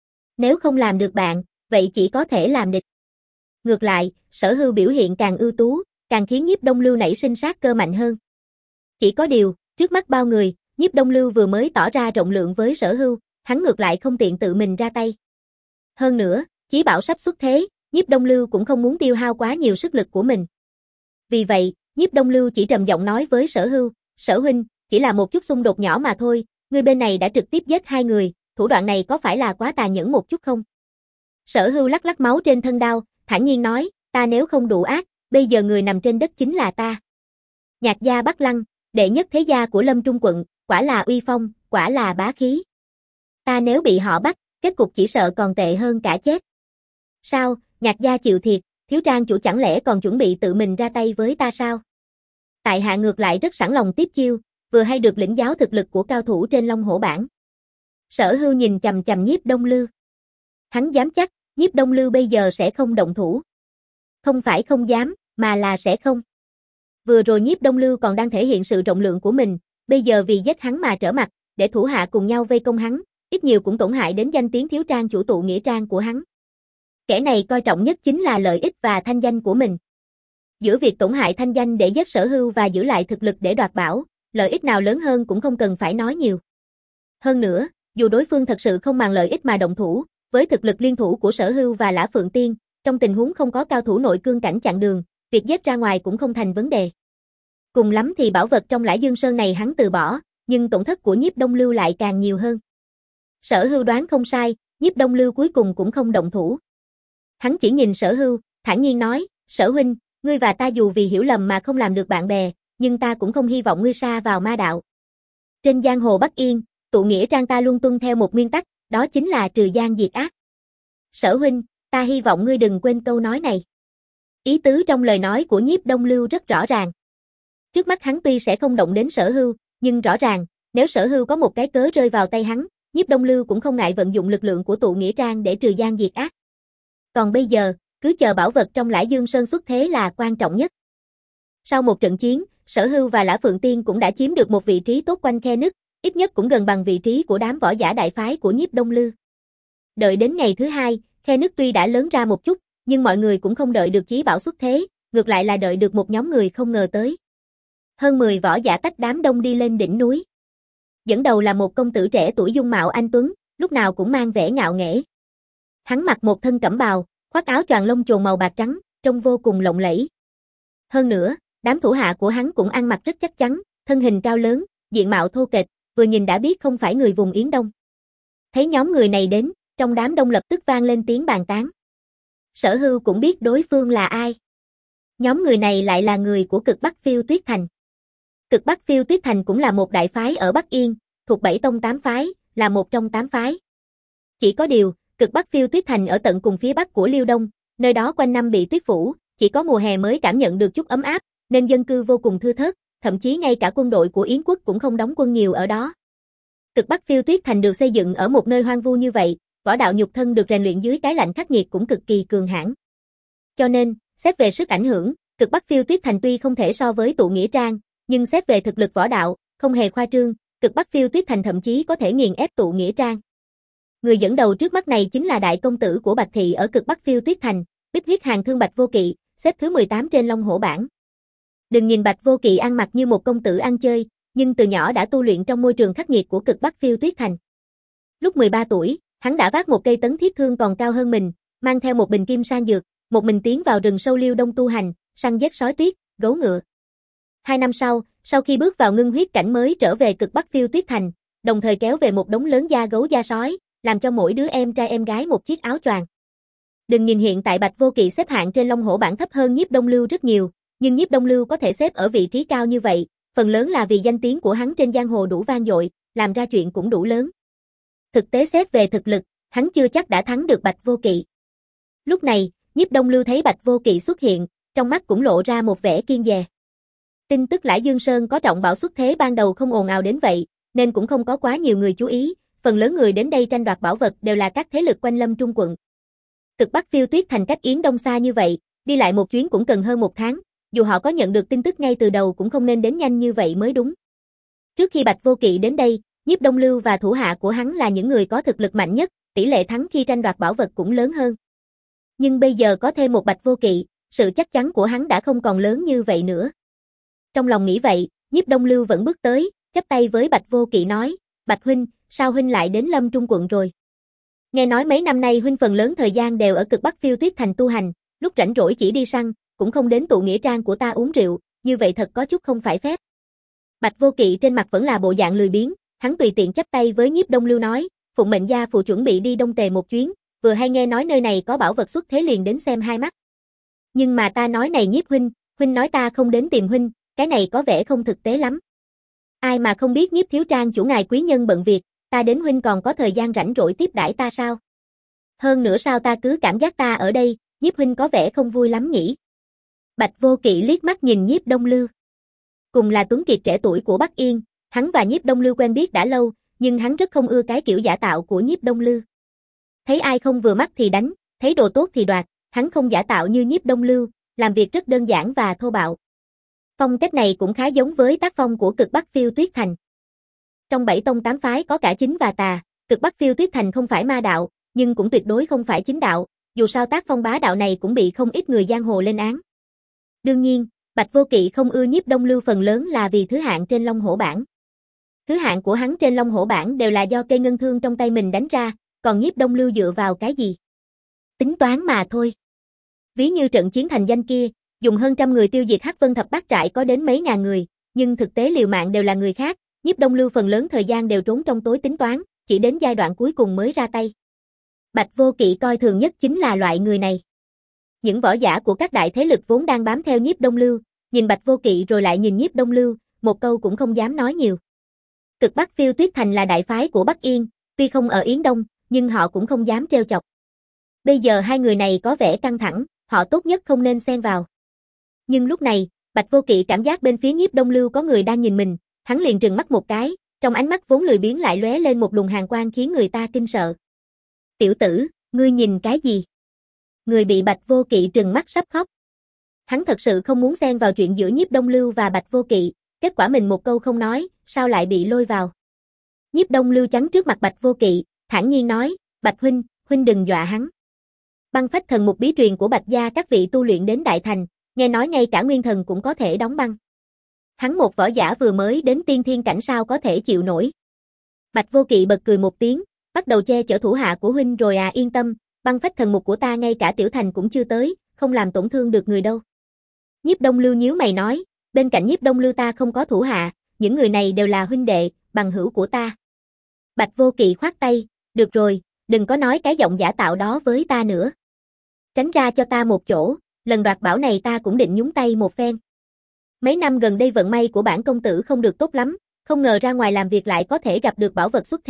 Speaker 1: Nếu không làm được bạn, vậy chỉ có thể làm địch. Ngược lại, Sở Hưu biểu hiện càng ưu tú, càng khiến Nhiếp Đông Lưu nảy sinh sát cơ mạnh hơn. Chỉ có điều, trước mắt bao người, Nhiếp Đông Lưu vừa mới tỏ ra rộng lượng với Sở Hưu, hắn ngược lại không tiện tự mình ra tay. Hơn nữa, Chí Bảo sắp xuất thế, Nhiếp Đông Lưu cũng không muốn tiêu hao quá nhiều sức lực của mình. Vì vậy, Nhiếp Đông Lưu chỉ trầm giọng nói với Sở Hưu, Sở huynh, chỉ là một chút xung đột nhỏ mà thôi, người bên này đã trực tiếp giết hai người, thủ đoạn này có phải là quá tàn nhẫn một chút không? Sở Hưu lắc lắc máu trên thân đao, thản nhiên nói, ta nếu không đủ ác, bây giờ người nằm trên đất chính là ta. Nhạc gia Bắc Lăng, đệ nhất thế gia của Lâm Trung quận, quả là uy phong, quả là bá khí. Ta nếu bị họ bắt, kết cục chỉ sợ còn tệ hơn cả chết. Sao, Nhạc gia chịu thiệt, thiếu trang chủ chẳng lẽ còn chuẩn bị tự mình ra tay với ta sao? Tại hạ ngược lại rất sẵn lòng tiếp chiêu, vừa hay được lĩnh giáo thực lực của cao thủ trên Long Hổ bảng. Sở Hưu nhìn chằm chằm Nhiếp Đông Lưu. Hắn dám chắc, Nhiếp Đông Lưu bây giờ sẽ không động thủ. Không phải không dám, mà là sẽ không. Vừa rồi Nhiếp Đông Lưu còn đang thể hiện sự rộng lượng của mình, bây giờ vì giết hắn mà trở mặt, để thủ hạ cùng nhau vây công hắn, ít nhiều cũng tổn hại đến danh tiếng thiếu trang chủ tụ nghĩa trang của hắn. Kẻ này coi trọng nhất chính là lợi ích và thanh danh của mình. Giữa việc tổn hại thanh danh để giết Sở Hưu và giữ lại thực lực để đoạt bảo, lợi ích nào lớn hơn cũng không cần phải nói nhiều. Hơn nữa, dù đối phương thật sự không màng lợi ích mà động thủ, với thực lực liên thủ của Sở Hưu và Lã Phượng Tiên, trong tình huống không có cao thủ nội cương cảnh chặn đường, việc giết ra ngoài cũng không thành vấn đề. Cùng lắm thì bảo vật trong Lã Dương Sơn này hắn từ bỏ, nhưng tổn thất của Nhiếp Đông Lưu lại càng nhiều hơn. Sở Hưu đoán không sai, Nhiếp Đông Lưu cuối cùng cũng không động thủ. Hắn chỉ nhìn Sở Hưu, thản nhiên nói, Sở huynh, ngươi và ta dù vì hiểu lầm mà không làm được bạn bè, nhưng ta cũng không hy vọng ngươi sa vào ma đạo. Trên giang hồ Bắc Yên, tụ nghĩa trang ta luôn tuân theo một nguyên tắc, đó chính là trừ gian diệt ác. Sở huynh, ta hy vọng ngươi đừng quên câu nói này. Ý tứ trong lời nói của Nhiếp Đông Lưu rất rõ ràng. Trước mắt hắn tuy sẽ không động đến Sở Hưu, nhưng rõ ràng, nếu Sở Hưu có một cái cớ rơi vào tay hắn, Nhiếp Đông Lưu cũng không ngại vận dụng lực lượng của tụ nghĩa trang để trừ gian diệt ác. Còn bây giờ, cứ chờ bảo vật trong Lã Dương Sơn xuất thế là quan trọng nhất. Sau một trận chiến, Sở Hưu và Lã Phượng Tiên cũng đã chiếm được một vị trí tốt quanh khe nứt, ít nhất cũng gần bằng vị trí của đám võ giả đại phái của Nhiếp Đông Lưu. Đợi đến ngày thứ hai, khe nứt tuy đã lớn ra một chút, nhưng mọi người cũng không đợi được Chí Bảo xuất thế, ngược lại là đợi được một nhóm người không ngờ tới. Hơn mười võ giả tách đám đông đi lên đỉnh núi. Dẫn đầu là một công tử trẻ tuổi dung mạo anh tuấn, lúc nào cũng mang vẻ ngạo nghễ. Hắn mặc một thân cẩm bào, khoác áo choàng lông chồn màu bạc trắng, trông vô cùng lộng lẫy. Hơn nữa, đám thủ hạ của hắn cũng ăn mặc rất chắc chắn, thân hình cao lớn, diện mạo thô kệch, vừa nhìn đã biết không phải người vùng Yến Đông. Thấy nhóm người này đến, trong đám đông lập tức vang lên tiếng bàn tán. Sở Hưu cũng biết đối phương là ai. Nhóm người này lại là người của Cực Bắc Phiêu Tuyết Thành. Cực Bắc Phiêu Tuyết Thành cũng là một đại phái ở Bắc Yên, thuộc bảy tông tám phái, là một trong tám phái. Chỉ có điều, cực Bắc Phiêu Tuyết Thành ở tận cùng phía bắc của Liêu Đông, nơi đó quanh năm bị tuyết phủ, chỉ có mùa hè mới cảm nhận được chút ấm áp, nên dân cư vô cùng thưa thớt, thậm chí ngay cả quân đội của Yến quốc cũng không đóng quân nhiều ở đó. Cực Bắc Phiêu Tuyết Thành được xây dựng ở một nơi hoang vu như vậy, võ đạo nhục thân được rèn luyện dưới cái lạnh khắc nghiệt cũng cực kỳ cường hãn. Cho nên, xét về sức ảnh hưởng, Cực Bắc Phiêu Tuyết Thành tuy không thể so với Tụ Nghĩa Trang, nhưng xét về thực lực võ đạo, không hề khoa trương, Cực Bắc Phiêu Tuyết Thành thậm chí có thể nghiền ép Tụ Nghĩa Trang. Người dẫn đầu trước mắt này chính là đại công tử của Bạch Thị ở Cực Bắc Phiêu Tuyết Thành, Bích Huyết Hàng Thương Bạch Vô Kỵ, xếp thứ mười tám trên Long Hổ bảng. Đừng nhìn Bạch Vô Kỵ ăn mặc như một công tử ăn chơi, nhưng từ nhỏ đã tu luyện trong môi trường khắc nghiệt của Cực Bắc Phiêu Tuyết Thành. Lúc mười ba tuổi, hắn đã vác một cây tấn thiết thương còn cao hơn mình, mang theo một bình kim sang dược, một mình tiến vào rừng sâu Liêu Đông tu hành, săn giết sói tuyết, gấu ngựa. Hai năm sau, sau khi bước vào ngưng huyết cảnh mới trở về Cực Bắc Phiêu Tuyết Thành, đồng thời kéo về một đống lớn da gấu da sói, làm cho mỗi đứa em trai em gái một chiếc áo choàng. Đừng nhìn hiện tại Bạch Vô Kỵ xếp hạng trên Long Hổ bảng thấp hơn Nhiếp Đông Lưu rất nhiều, nhưng Nhiếp Đông Lưu có thể xếp ở vị trí cao như vậy, phần lớn là vì danh tiếng của hắn trên giang hồ đủ vang dội, làm ra chuyện cũng đủ lớn. Thực tế xét về thực lực, hắn chưa chắc đã thắng được Bạch Vô Kỵ. Lúc này, Nhiếp Đông Lưu thấy Bạch Vô Kỵ xuất hiện, trong mắt cũng lộ ra một vẻ kiêng dè. Tin tức Lãi Dương Sơn có trọng bảo xuất thế ban đầu không ồn ào đến vậy, nên cũng không có quá nhiều người chú ý, phần lớn người đến đây tranh đoạt bảo vật đều là các thế lực quanh Lâm Trung quận. Cực Bắc Phiêu Tuyết Thành cách Yến Đông xa như vậy, đi lại một chuyến cũng cần hơn một tháng, dù họ có nhận được tin tức ngay từ đầu cũng không nên đến nhanh như vậy mới đúng. Trước khi Bạch Vô Kỵ đến đây, Nhiếp Đông Lưu và thủ hạ của hắn là những người có thực lực mạnh nhất, tỷ lệ thắng khi tranh đoạt bảo vật cũng lớn hơn. Nhưng bây giờ có thêm một Bạch Vô Kỵ, sự chắc chắn của hắn đã không còn lớn như vậy nữa. Trong lòng nghĩ vậy, Nhiếp Đông Lưu vẫn bước tới, chắp tay với Bạch Vô Kỵ nói, Bạch huynh, sao huynh lại đến Lâm Trung quận rồi? Nghe nói mấy năm nay huynh phần lớn thời gian đều ở Cực Bắc Phiêu Tuyết Thành tu hành, lúc rảnh rỗi chỉ đi săn, cũng không đến Tụ Nghĩa Trang của ta uống rượu, như vậy thật có chút không phải phép. Bạch Vô Kỵ trên mặt vẫn là bộ dạng lười biếng, hắn tùy tiện chắp tay với Nhiếp Đông Lưu nói, phụng mệnh gia phụ chuẩn bị đi Đông Tề một chuyến, vừa hay nghe nói nơi này có bảo vật xuất thế liền đến xem hai mắt. Nhưng mà ta nói này Nhiếp huynh, huynh nói ta không đến tìm huynh, cái này có vẻ không thực tế lắm. Ai mà không biết Nhiếp thiếu trang chủ ngài quý nhân bận việc, ta đến huynh còn có thời gian rảnh rỗi tiếp đãi ta sao? Hơn nữa sao ta cứ cảm giác ta ở đây, Nhiếp huynh có vẻ không vui lắm nhỉ? Bạch Vô Kỵ liếc mắt nhìn Nhiếp Đông Lưu. Cùng là tuấn kiệt trẻ tuổi của Bắc Yên, hắn và Nhiếp Đông Lưu quen biết đã lâu, nhưng hắn rất không ưa cái kiểu giả tạo của Nhiếp Đông Lưu. Thấy ai không vừa mắt thì đánh, thấy đồ tốt thì đoạt, hắn không giả tạo như Nhiếp Đông Lưu, làm việc rất đơn giản và thô bạo. Phong cách này cũng khá giống với tác phong của Cực Bắc Phiêu Tuyết Thành. Trong bảy tông tám phái có cả chính và tà, Cực Bắc Phiêu Tuyết Thành không phải ma đạo, nhưng cũng tuyệt đối không phải chính đạo, dù sao tác phong bá đạo này cũng bị không ít người giang hồ lên án. Đương nhiên, Bạch Vô Kỵ không ưa Nhiếp Đông Lưu phần lớn là vì thứ hạng trên Long Hổ bảng. Thứ hạng của hắn trên Long Hổ bảng đều là do cây ngân thương trong tay mình đánh ra, còn Nhiếp Đông Lưu dựa vào cái gì? Tính toán mà thôi. Ví như trận chiến thành danh kia, dùng hơn trăm người tiêu diệt Hắc Vân Thập Bát Trại có đến mấy ngàn người, nhưng thực tế liều mạng đều là người khác, Nhiếp Đông Lưu phần lớn thời gian đều trốn trong tối tính toán, chỉ đến giai đoạn cuối cùng mới ra tay. Bạch Vô Kỵ coi thường nhất chính là loại người này. Những võ giả của các đại thế lực vốn đang bám theo Nhiếp Đông Lưu, nhìn Bạch Vô Kỵ rồi lại nhìn Nhiếp Đông Lưu, một câu cũng không dám nói nhiều. Cực Bắc Phiêu Tuyết Thành là đại phái của Bắc Yên, tuy không ở Yến Đông, nhưng họ cũng không dám trêu chọc. Bây giờ hai người này có vẻ căng thẳng, họ tốt nhất không nên xen vào. Nhưng lúc này, Bạch Vô Kỵ cảm giác bên phía Nhiếp Đông Lưu có người đang nhìn mình, hắn liền trừng mắt một cái, trong ánh mắt vốn lười biếng lại lóe lên một luồng hàn quang khiến người ta kinh sợ. Tiểu tử, ngươi nhìn cái gì? Người bị Bạch Vô Kỵ trừng mắt sắp khóc. Hắn thật sự không muốn xen vào chuyện giữa Nhiếp Đông Lưu và Bạch Vô Kỵ, kết quả mình một câu không nói, sao lại bị lôi vào. Nhiếp Đông Lưu chắn trước mặt Bạch Vô Kỵ, thản nhiên nói, Bạch huynh, huynh đừng dọa hắn. Băng phách thần mục bí truyền của Bạch gia các vị tu luyện đến đại thành, nghe nói ngay cả nguyên thần cũng có thể đóng băng. Hắn một võ giả vừa mới đến tiên thiên cảnh sao có thể chịu nổi. Bạch Vô Kỵ bật cười một tiếng, bắt đầu che chở thủ hạ của huynh rồi à, yên tâm, băng phách thần mục của ta ngay cả tiểu thành cũng chưa tới, không làm tổn thương được người đâu. Nhiếp Đông Lưu nhíu mày nói, bên cạnh Nhiếp Đông Lưu ta không có thủ hạ, những người này đều là huynh đệ, bằng hữu của ta. Bạch Vô Kỵ khoát tay, được rồi, đừng có nói cái giọng giả tạo đó với ta nữa. Tránh ra cho ta một chỗ, lần đoạt bảo này ta cũng định nhúng tay một phen. Mấy năm gần đây vận may của bản công tử không được tốt lắm, không ngờ ra ngoài làm việc lại có thể gặp được bảo vật xuất thế,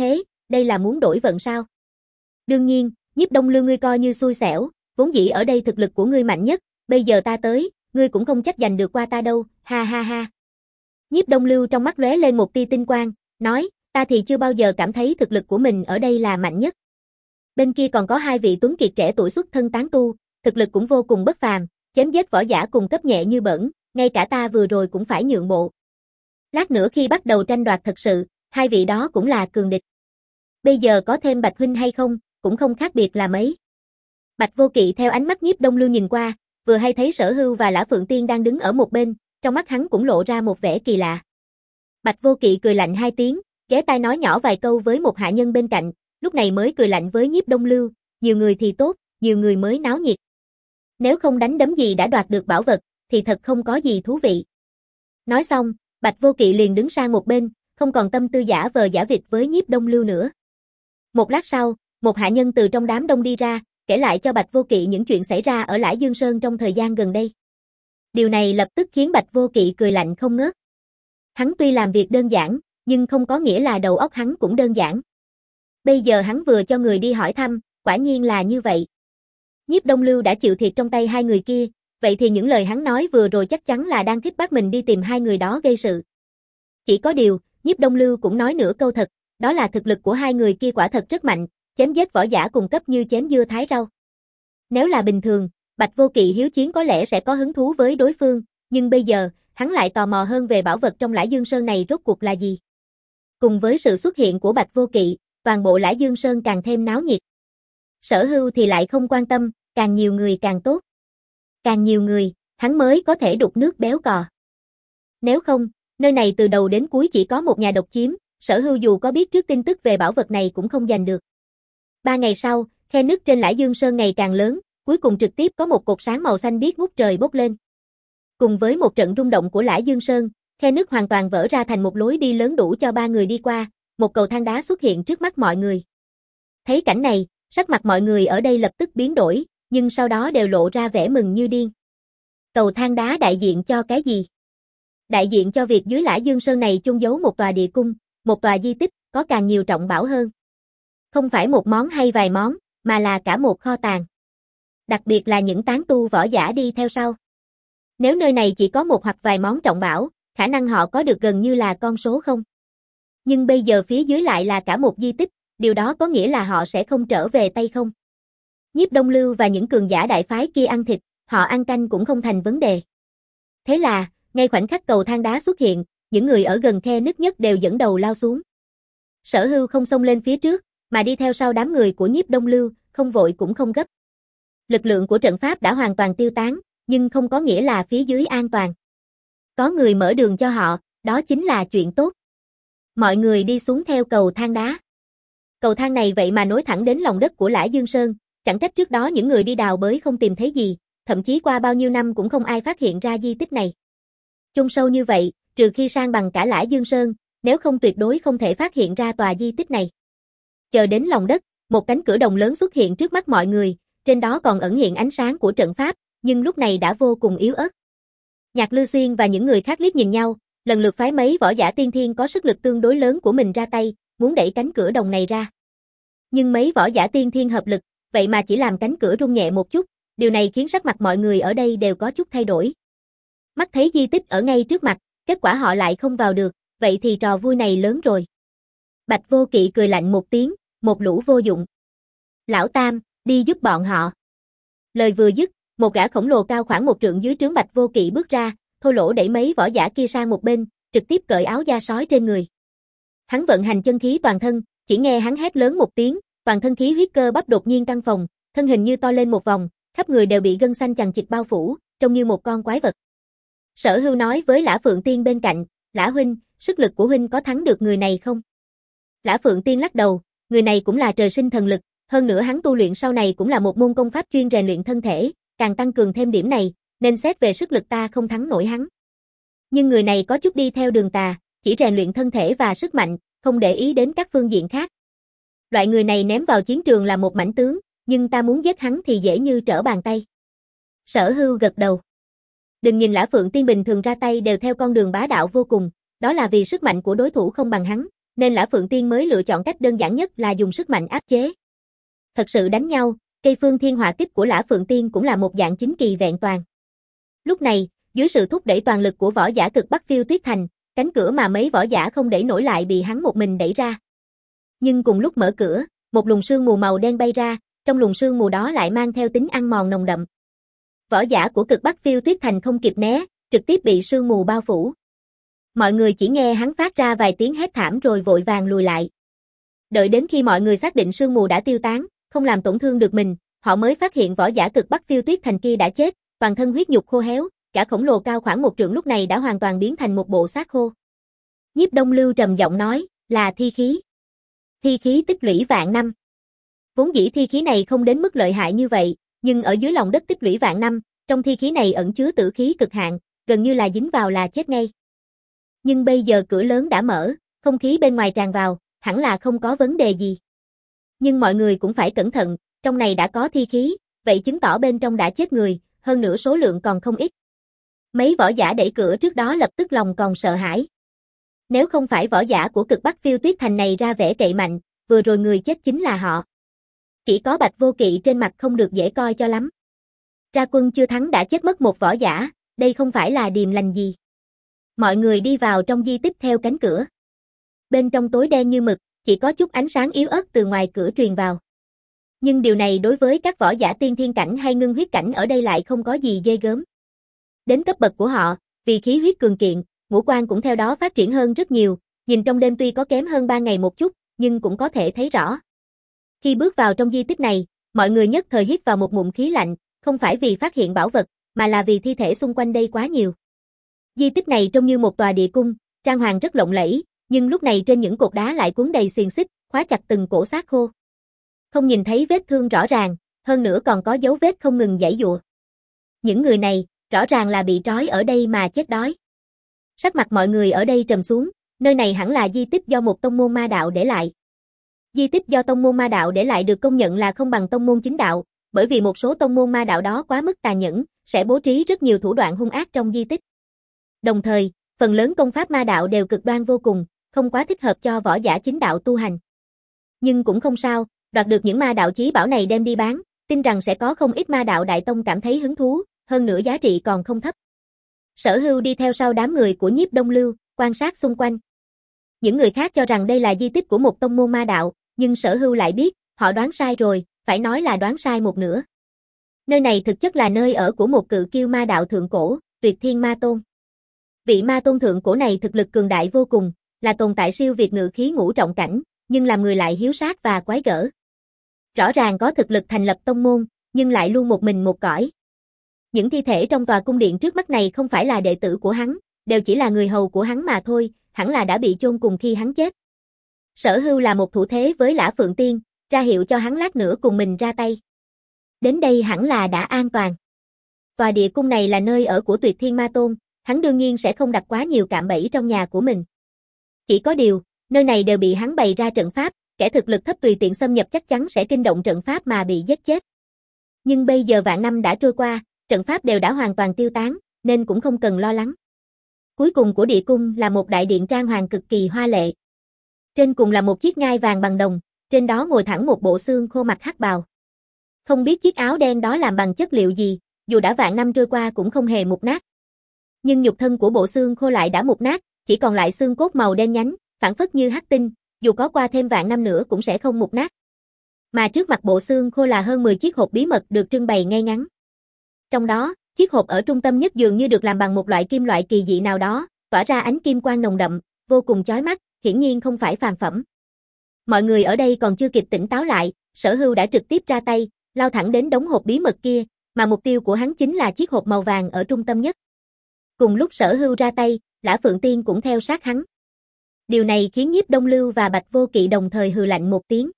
Speaker 1: đây là muốn đổi vận sao? Đương nhiên, Nhiếp Đông Lưu ngươi coi như xui xẻo, vốn dĩ ở đây thực lực của ngươi mạnh nhất, bây giờ ta tới, ngươi cũng không chắc giành được qua ta đâu, ha ha ha. Nhiếp Đông Lưu trong mắt lóe lên một tia tinh quang, nói, ta thì chưa bao giờ cảm thấy thực lực của mình ở đây là mạnh nhất. Bên kia còn có hai vị tuấn kiệt trẻ tuổi xuất thân tán tu, thực lực cũng vô cùng bất phàm, chém giết võ giả cùng cấp nhẹ như bẩn, ngay cả ta vừa rồi cũng phải nhượng bộ. Lát nữa khi bắt đầu tranh đoạt thật sự, hai vị đó cũng là cường địch. Bây giờ có thêm Bạch huynh hay không, cũng không khác biệt là mấy. Bạch Vô Kỵ theo ánh mắt Nhiếp Đông Lưu nhìn qua, vừa hay thấy Sở Hưu và Lã Phượng Tiên đang đứng ở một bên, trong mắt hắn cũng lộ ra một vẻ kỳ lạ. Bạch Vô Kỵ cười lạnh hai tiếng, ghé tai nói nhỏ vài câu với một hạ nhân bên cạnh, lúc này mới cười lạnh với Nhiếp Đông Lưu, nhiều người thì tốt, nhiều người mới náo nhiệt. Nếu không đánh đấm gì đã đoạt được bảo vật, thì thật không có gì thú vị. Nói xong, Bạch Vô Kỵ liền đứng sang một bên, không còn tâm tư giả vờ giả vịt với Nhiếp Đông Lưu nữa. Một lát sau, một hạ nhân từ trong đám đông đi ra, kể lại cho Bạch Vô Kỵ những chuyện xảy ra ở Lãi Dương Sơn trong thời gian gần đây. Điều này lập tức khiến Bạch Vô Kỵ cười lạnh không ngớt. Hắn tuy làm việc đơn giản, nhưng không có nghĩa là đầu óc hắn cũng đơn giản. Bây giờ hắn vừa cho người đi hỏi thăm, quả nhiên là như vậy. Nhiếp Đông Lưu đã chịu thiệt trong tay hai người kia, vậy thì những lời hắn nói vừa rồi chắc chắn là đang khích bác mình đi tìm hai người đó gây sự. Chỉ có điều, Nhiếp Đông Lưu cũng nói nửa câu thật, đó là thực lực của hai người kia quả thật rất mạnh, chém giết võ giả cùng cấp như chém dưa thái rau. Nếu là bình thường, Bạch Vô Kỵ hiếu chiến có lẽ sẽ có hứng thú với đối phương, nhưng bây giờ, hắn lại tò mò hơn về bảo vật trong Lãi Dương Sơn này rốt cuộc là gì. Cùng với sự xuất hiện của Bạch Vô Kỵ, toàn bộ Lãi Dương Sơn càng thêm náo nhiệt. Sở Hưu thì lại không quan tâm, càng nhiều người càng tốt. Càng nhiều người, hắn mới có thể đục nước béo cò. Nếu không, nơi này từ đầu đến cuối chỉ có một nhà độc chiếm, Sở Hưu dù có biết trước tin tức về bảo vật này cũng không giành được. Ba ngày sau, khe nứt trên Lãi Dương Sơn ngày càng lớn, cuối cùng trực tiếp có một cột sáng màu xanh biếc ngút trời bốc lên. Cùng với một trận rung động của Lãi Dương Sơn, khe nứt hoàn toàn vỡ ra thành một lối đi lớn đủ cho ba người đi qua, một cầu thang đá xuất hiện trước mắt mọi người. Thấy cảnh này, sắc mặt mọi người ở đây lập tức biến đổi, nhưng sau đó đều lộ ra vẻ mừng như điên. Cầu thang đá đại diện cho cái gì? Đại diện cho việc dưới Lãi Dương Sơn này chôn giấu một tòa địa cung, một tòa di tích, có càng nhiều trọng bảo hơn. Không phải một món hay vài món, mà là cả một kho tàng. Đặc biệt là những tán tu võ giả đi theo sau. Nếu nơi này chỉ có một hoặc vài món trọng bảo, khả năng họ có được gần như là con số không. Nhưng bây giờ phía dưới lại là cả một di tích, điều đó có nghĩa là họ sẽ không trở về tay không. Nhiếp Đông Lưu và những cường giả đại phái kia ăn thịt, họ ăn canh cũng không thành vấn đề. Thế là, ngay khoảnh khắc cầu thang đá xuất hiện, những người ở gần khe nứt nhất đều dẫn đầu lao xuống. Sở Hưu không xông lên phía trước, mà đi theo sau đám người của Nhiếp Đông Lưu, không vội cũng không gấp. Lực lượng của trận pháp đã hoàn toàn tiêu tán, nhưng không có nghĩa là phía dưới an toàn. Có người mở đường cho họ, đó chính là chuyện tốt. Mọi người đi xuống theo cầu thang đá. Cầu thang này vậy mà nối thẳng đến lòng đất của Lãi Dương Sơn, chẳng trách trước đó những người đi đào bới không tìm thấy gì, thậm chí qua bao nhiêu năm cũng không ai phát hiện ra di tích này. Chôn sâu như vậy, trừ khi san bằng cả Lãi Dương Sơn, nếu không tuyệt đối không thể phát hiện ra tòa di tích này. Chờ đến lòng đất, một cánh cửa đồng lớn xuất hiện trước mắt mọi người, trên đó còn ẩn hiện ánh sáng của trận pháp, nhưng lúc này đã vô cùng yếu ớt. Nhạc Lư Xuyên và những người khác liếc nhìn nhau, lần lượt phái mấy võ giả tiên thiên có sức lực tương đối lớn của mình ra tay, muốn đẩy cánh cửa đồng này ra. Nhưng mấy võ giả tiên thiên hợp lực, vậy mà chỉ làm cánh cửa rung nhẹ một chút, điều này khiến sắc mặt mọi người ở đây đều có chút thay đổi. Mắt thấy di tích ở ngay trước mặt, kết quả họ lại không vào được, vậy thì trò vui này lớn rồi. Bạch Vô Kỵ cười lạnh một tiếng, một lũ vô dụng. Lão Tam, đi giúp bọn họ. Lời vừa dứt, một gã khổng lồ cao khoảng một trượng dưới trướng Bạch Vô Kỵ bước ra, thô lỗ đẩy mấy võ giả kia sang một bên, trực tiếp cởi áo da sói trên người. Hắn vận hành chân khí toàn thân, chỉ nghe hắn hét lớn một tiếng, toàn thân khí huyết cơ bắp đột nhiên căng phồng, thân hình như to lên một vòng, khắp người đều bị gân xanh chằng chịt bao phủ, trông như một con quái vật. Sở Hưu nói với Lã Phượng Tiên bên cạnh, Lã huynh, sức lực của huynh có thắng được người này không? Lã Phượng Tiên lắc đầu, người này cũng là trời sinh thần lực, hơn nữa hắn tu luyện sau này cũng là một môn công pháp chuyên rèn luyện thân thể, càng tăng cường thêm điểm này, nên xét về sức lực ta không thắng nổi hắn. Nhưng người này có chút đi theo đường tà, chỉ rèn luyện thân thể và sức mạnh, không để ý đến các phương diện khác. Loại người này ném vào chiến trường là một mãnh tướng, nhưng ta muốn giết hắn thì dễ như trở bàn tay. Sở Hưu gật đầu. Đừng nhìn Lã Phượng Tiên bình thường ra tay đều theo con đường bá đạo vô cùng, đó là vì sức mạnh của đối thủ không bằng hắn, nên Lã Phượng Tiên mới lựa chọn cách đơn giản nhất là dùng sức mạnh áp chế. Thật sự đánh nhau, cây phương thiên hỏa kích của Lã Phượng Tiên cũng là một dạng chính kỳ vẹn toàn. Lúc này, dưới sự thúc đẩy toàn lực của võ giả cực Bắc Phiêu Tuyết Thành, cánh cửa mà mấy võ giả không đẩy nổi lại bị hắn một mình đẩy ra. Nhưng cùng lúc mở cửa, một luồng sương mù màu đen bay ra, trong luồng sương mù đó lại mang theo tính ăn mòn nồng đậm. Võ giả của cực Bắc Phiêu Tuyết Thành không kịp né, trực tiếp bị sương mù bao phủ. Mọi người chỉ nghe hắn phát ra vài tiếng hét thảm rồi vội vàng lùi lại. Đợi đến khi mọi người xác định sương mù đã tiêu tán, không làm tổn thương được mình, họ mới phát hiện võ giả cực Bắc Phiêu Tuyết Thành kia đã chết, toàn thân huyết nhục khô héo, cả khổng lồ cao khoảng một trượng lúc này đã hoàn toàn biến thành một bộ xác khô. Nhiếp Đông Lưu trầm giọng nói, là thi khí. Thi khí tích lũy vạn năm. Vốn dĩ thi khí này không đến mức lợi hại như vậy, nhưng ở dưới lòng đất tích lũy vạn năm, trong thi khí này ẩn chứa tử khí cực hạn, gần như là dính vào là chết ngay. Nhưng bây giờ cửa lớn đã mở, không khí bên ngoài tràn vào, hẳn là không có vấn đề gì. Nhưng mọi người cũng phải cẩn thận, trong này đã có thi khí, vậy chứng tỏ bên trong đã chết người, hơn nữa số lượng còn không ít. Mấy võ giả đẩy cửa trước đó lập tức lòng còn sợ hãi. Nếu không phải võ giả của cực Bắc Phiêu Tuyết Thành này ra vẻ cậy mạnh, vừa rồi người chết chính là họ. Chỉ có Bạch Vô Kỵ trên mặt không được dễ coi cho lắm. Ra quân chưa thắng đã chết mất một võ giả, đây không phải là điềm lành gì. Mọi người đi vào trong di tích theo cánh cửa. Bên trong tối đen như mực, chỉ có chút ánh sáng yếu ớt từ ngoài cửa truyền vào. Nhưng điều này đối với các võ giả tiên thiên cảnh hay ngưng huyết cảnh ở đây lại không có gì ghê gớm. Đến cấp bậc của họ, vì khí huyết cường kiện, ngũ quan cũng theo đó phát triển hơn rất nhiều, nhìn trong đêm tuy có kém hơn ba ngày một chút, nhưng cũng có thể thấy rõ. Khi bước vào trong di tích này, mọi người nhất thời hít vào một ngụm khí lạnh, không phải vì phát hiện bảo vật, mà là vì thi thể xung quanh đây quá nhiều. Di tích này trông như một tòa địa cung, trang hoàng rất lộng lẫy, nhưng lúc này trên những cột đá lại cuốn đầy xiềng xích, khóa chặt từng cổ xác khô. Không nhìn thấy vết thương rõ ràng, hơn nữa còn có dấu vết không ngừng giãy giụa. Những người này, rõ ràng là bị trói ở đây mà chết đói. Sắc mặt mọi người ở đây trầm xuống, nơi này hẳn là di tích do một tông môn ma đạo để lại. Di tích do tông môn ma đạo để lại được công nhận là không bằng tông môn chính đạo, bởi vì một số tông môn ma đạo đó quá mức tàn nhẫn, sẽ bố trí rất nhiều thủ đoạn hung ác trong di tích. Đồng thời, phần lớn công pháp ma đạo đều cực đoan vô cùng, không quá thích hợp cho võ giả chính đạo tu hành. Nhưng cũng không sao, đoạt được những ma đạo chí bảo này đem đi bán, tin rằng sẽ có không ít ma đạo đại tông cảm thấy hứng thú, hơn nữa giá trị còn không thấp. Sở Hưu đi theo sau đám người của Nhiếp Đông Lưu, quan sát xung quanh. Những người khác cho rằng đây là di tích của một tông môn ma đạo, nhưng Sở Hưu lại biết, họ đoán sai rồi, phải nói là đoán sai một nửa. Nơi này thực chất là nơi ở của một cự kiêu ma đạo thượng cổ, Tuyệt Thiên Ma Tôn. Vị ma tôn thượng cổ này thực lực cường đại vô cùng, là tồn tại siêu việt ngự khí ngũ trọng cảnh, nhưng làm người lại hiếu sát và quái gở. Rõ ràng có thực lực thành lập tông môn, nhưng lại luôn một mình một cõi. Những thi thể trong tòa cung điện trước mắt này không phải là đệ tử của hắn, đều chỉ là người hầu của hắn mà thôi, hẳn là đã bị chôn cùng khi hắn chết. Sở Hưu là một thủ thế với Lã Phượng Tiên, ra hiệu cho hắn lát nữa cùng mình ra tay. Đến đây hẳn là đã an toàn. Tòa địa cung này là nơi ở của Tuyệt Thiên Ma Tôn, hắn đương nhiên sẽ không đặt quá nhiều cạm bẫy trong nhà của mình. Chỉ có điều, nơi này đều bị hắn bày ra trận pháp, kẻ thực lực thấp tùy tiện xâm nhập chắc chắn sẽ kinh động trận pháp mà bị giết chết. Nhưng bây giờ vạn năm đã trôi qua, trận pháp đều đã hoàn toàn tiêu tán, nên cũng không cần lo lắng. Cuối cùng của địa cung là một đại điện trang hoàng cực kỳ hoa lệ. Trên cùng là một chiếc ngai vàng bằng đồng, trên đó ngồi thẳng một bộ xương khô mặc hắc bào. Không biết chiếc áo đen đó làm bằng chất liệu gì, dù đã vạn năm trôi qua cũng không hề mục nát. Nhưng nhục thân của bộ xương khô lại đã mục nát, chỉ còn lại xương cốt màu đen nhánh, phảng phất như hắc tinh, dù có qua thêm vạn năm nữa cũng sẽ không mục nát. Mà trước mặt bộ xương khô là hơn mười chiếc hộp bí mật được trưng bày ngay ngắn. Trong đó, chiếc hộp ở trung tâm nhất dường như được làm bằng một loại kim loại kỳ dị nào đó, tỏa ra ánh kim quang nồng đậm, vô cùng chói mắt, hiển nhiên không phải phàm phẩm. Mọi người ở đây còn chưa kịp tỉnh táo lại, Sở Hưu đã trực tiếp ra tay, lao thẳng đến đống hộp bí mật kia, mà mục tiêu của hắn chính là chiếc hộp màu vàng ở trung tâm nhất. Cùng lúc Sở Hưu ra tay, Lã Phượng Tiên cũng theo sát hắn. Điều này khiến Nhiếp Đông Lưu và Bạch Vô Kỵ đồng thời hừ lạnh một tiếng.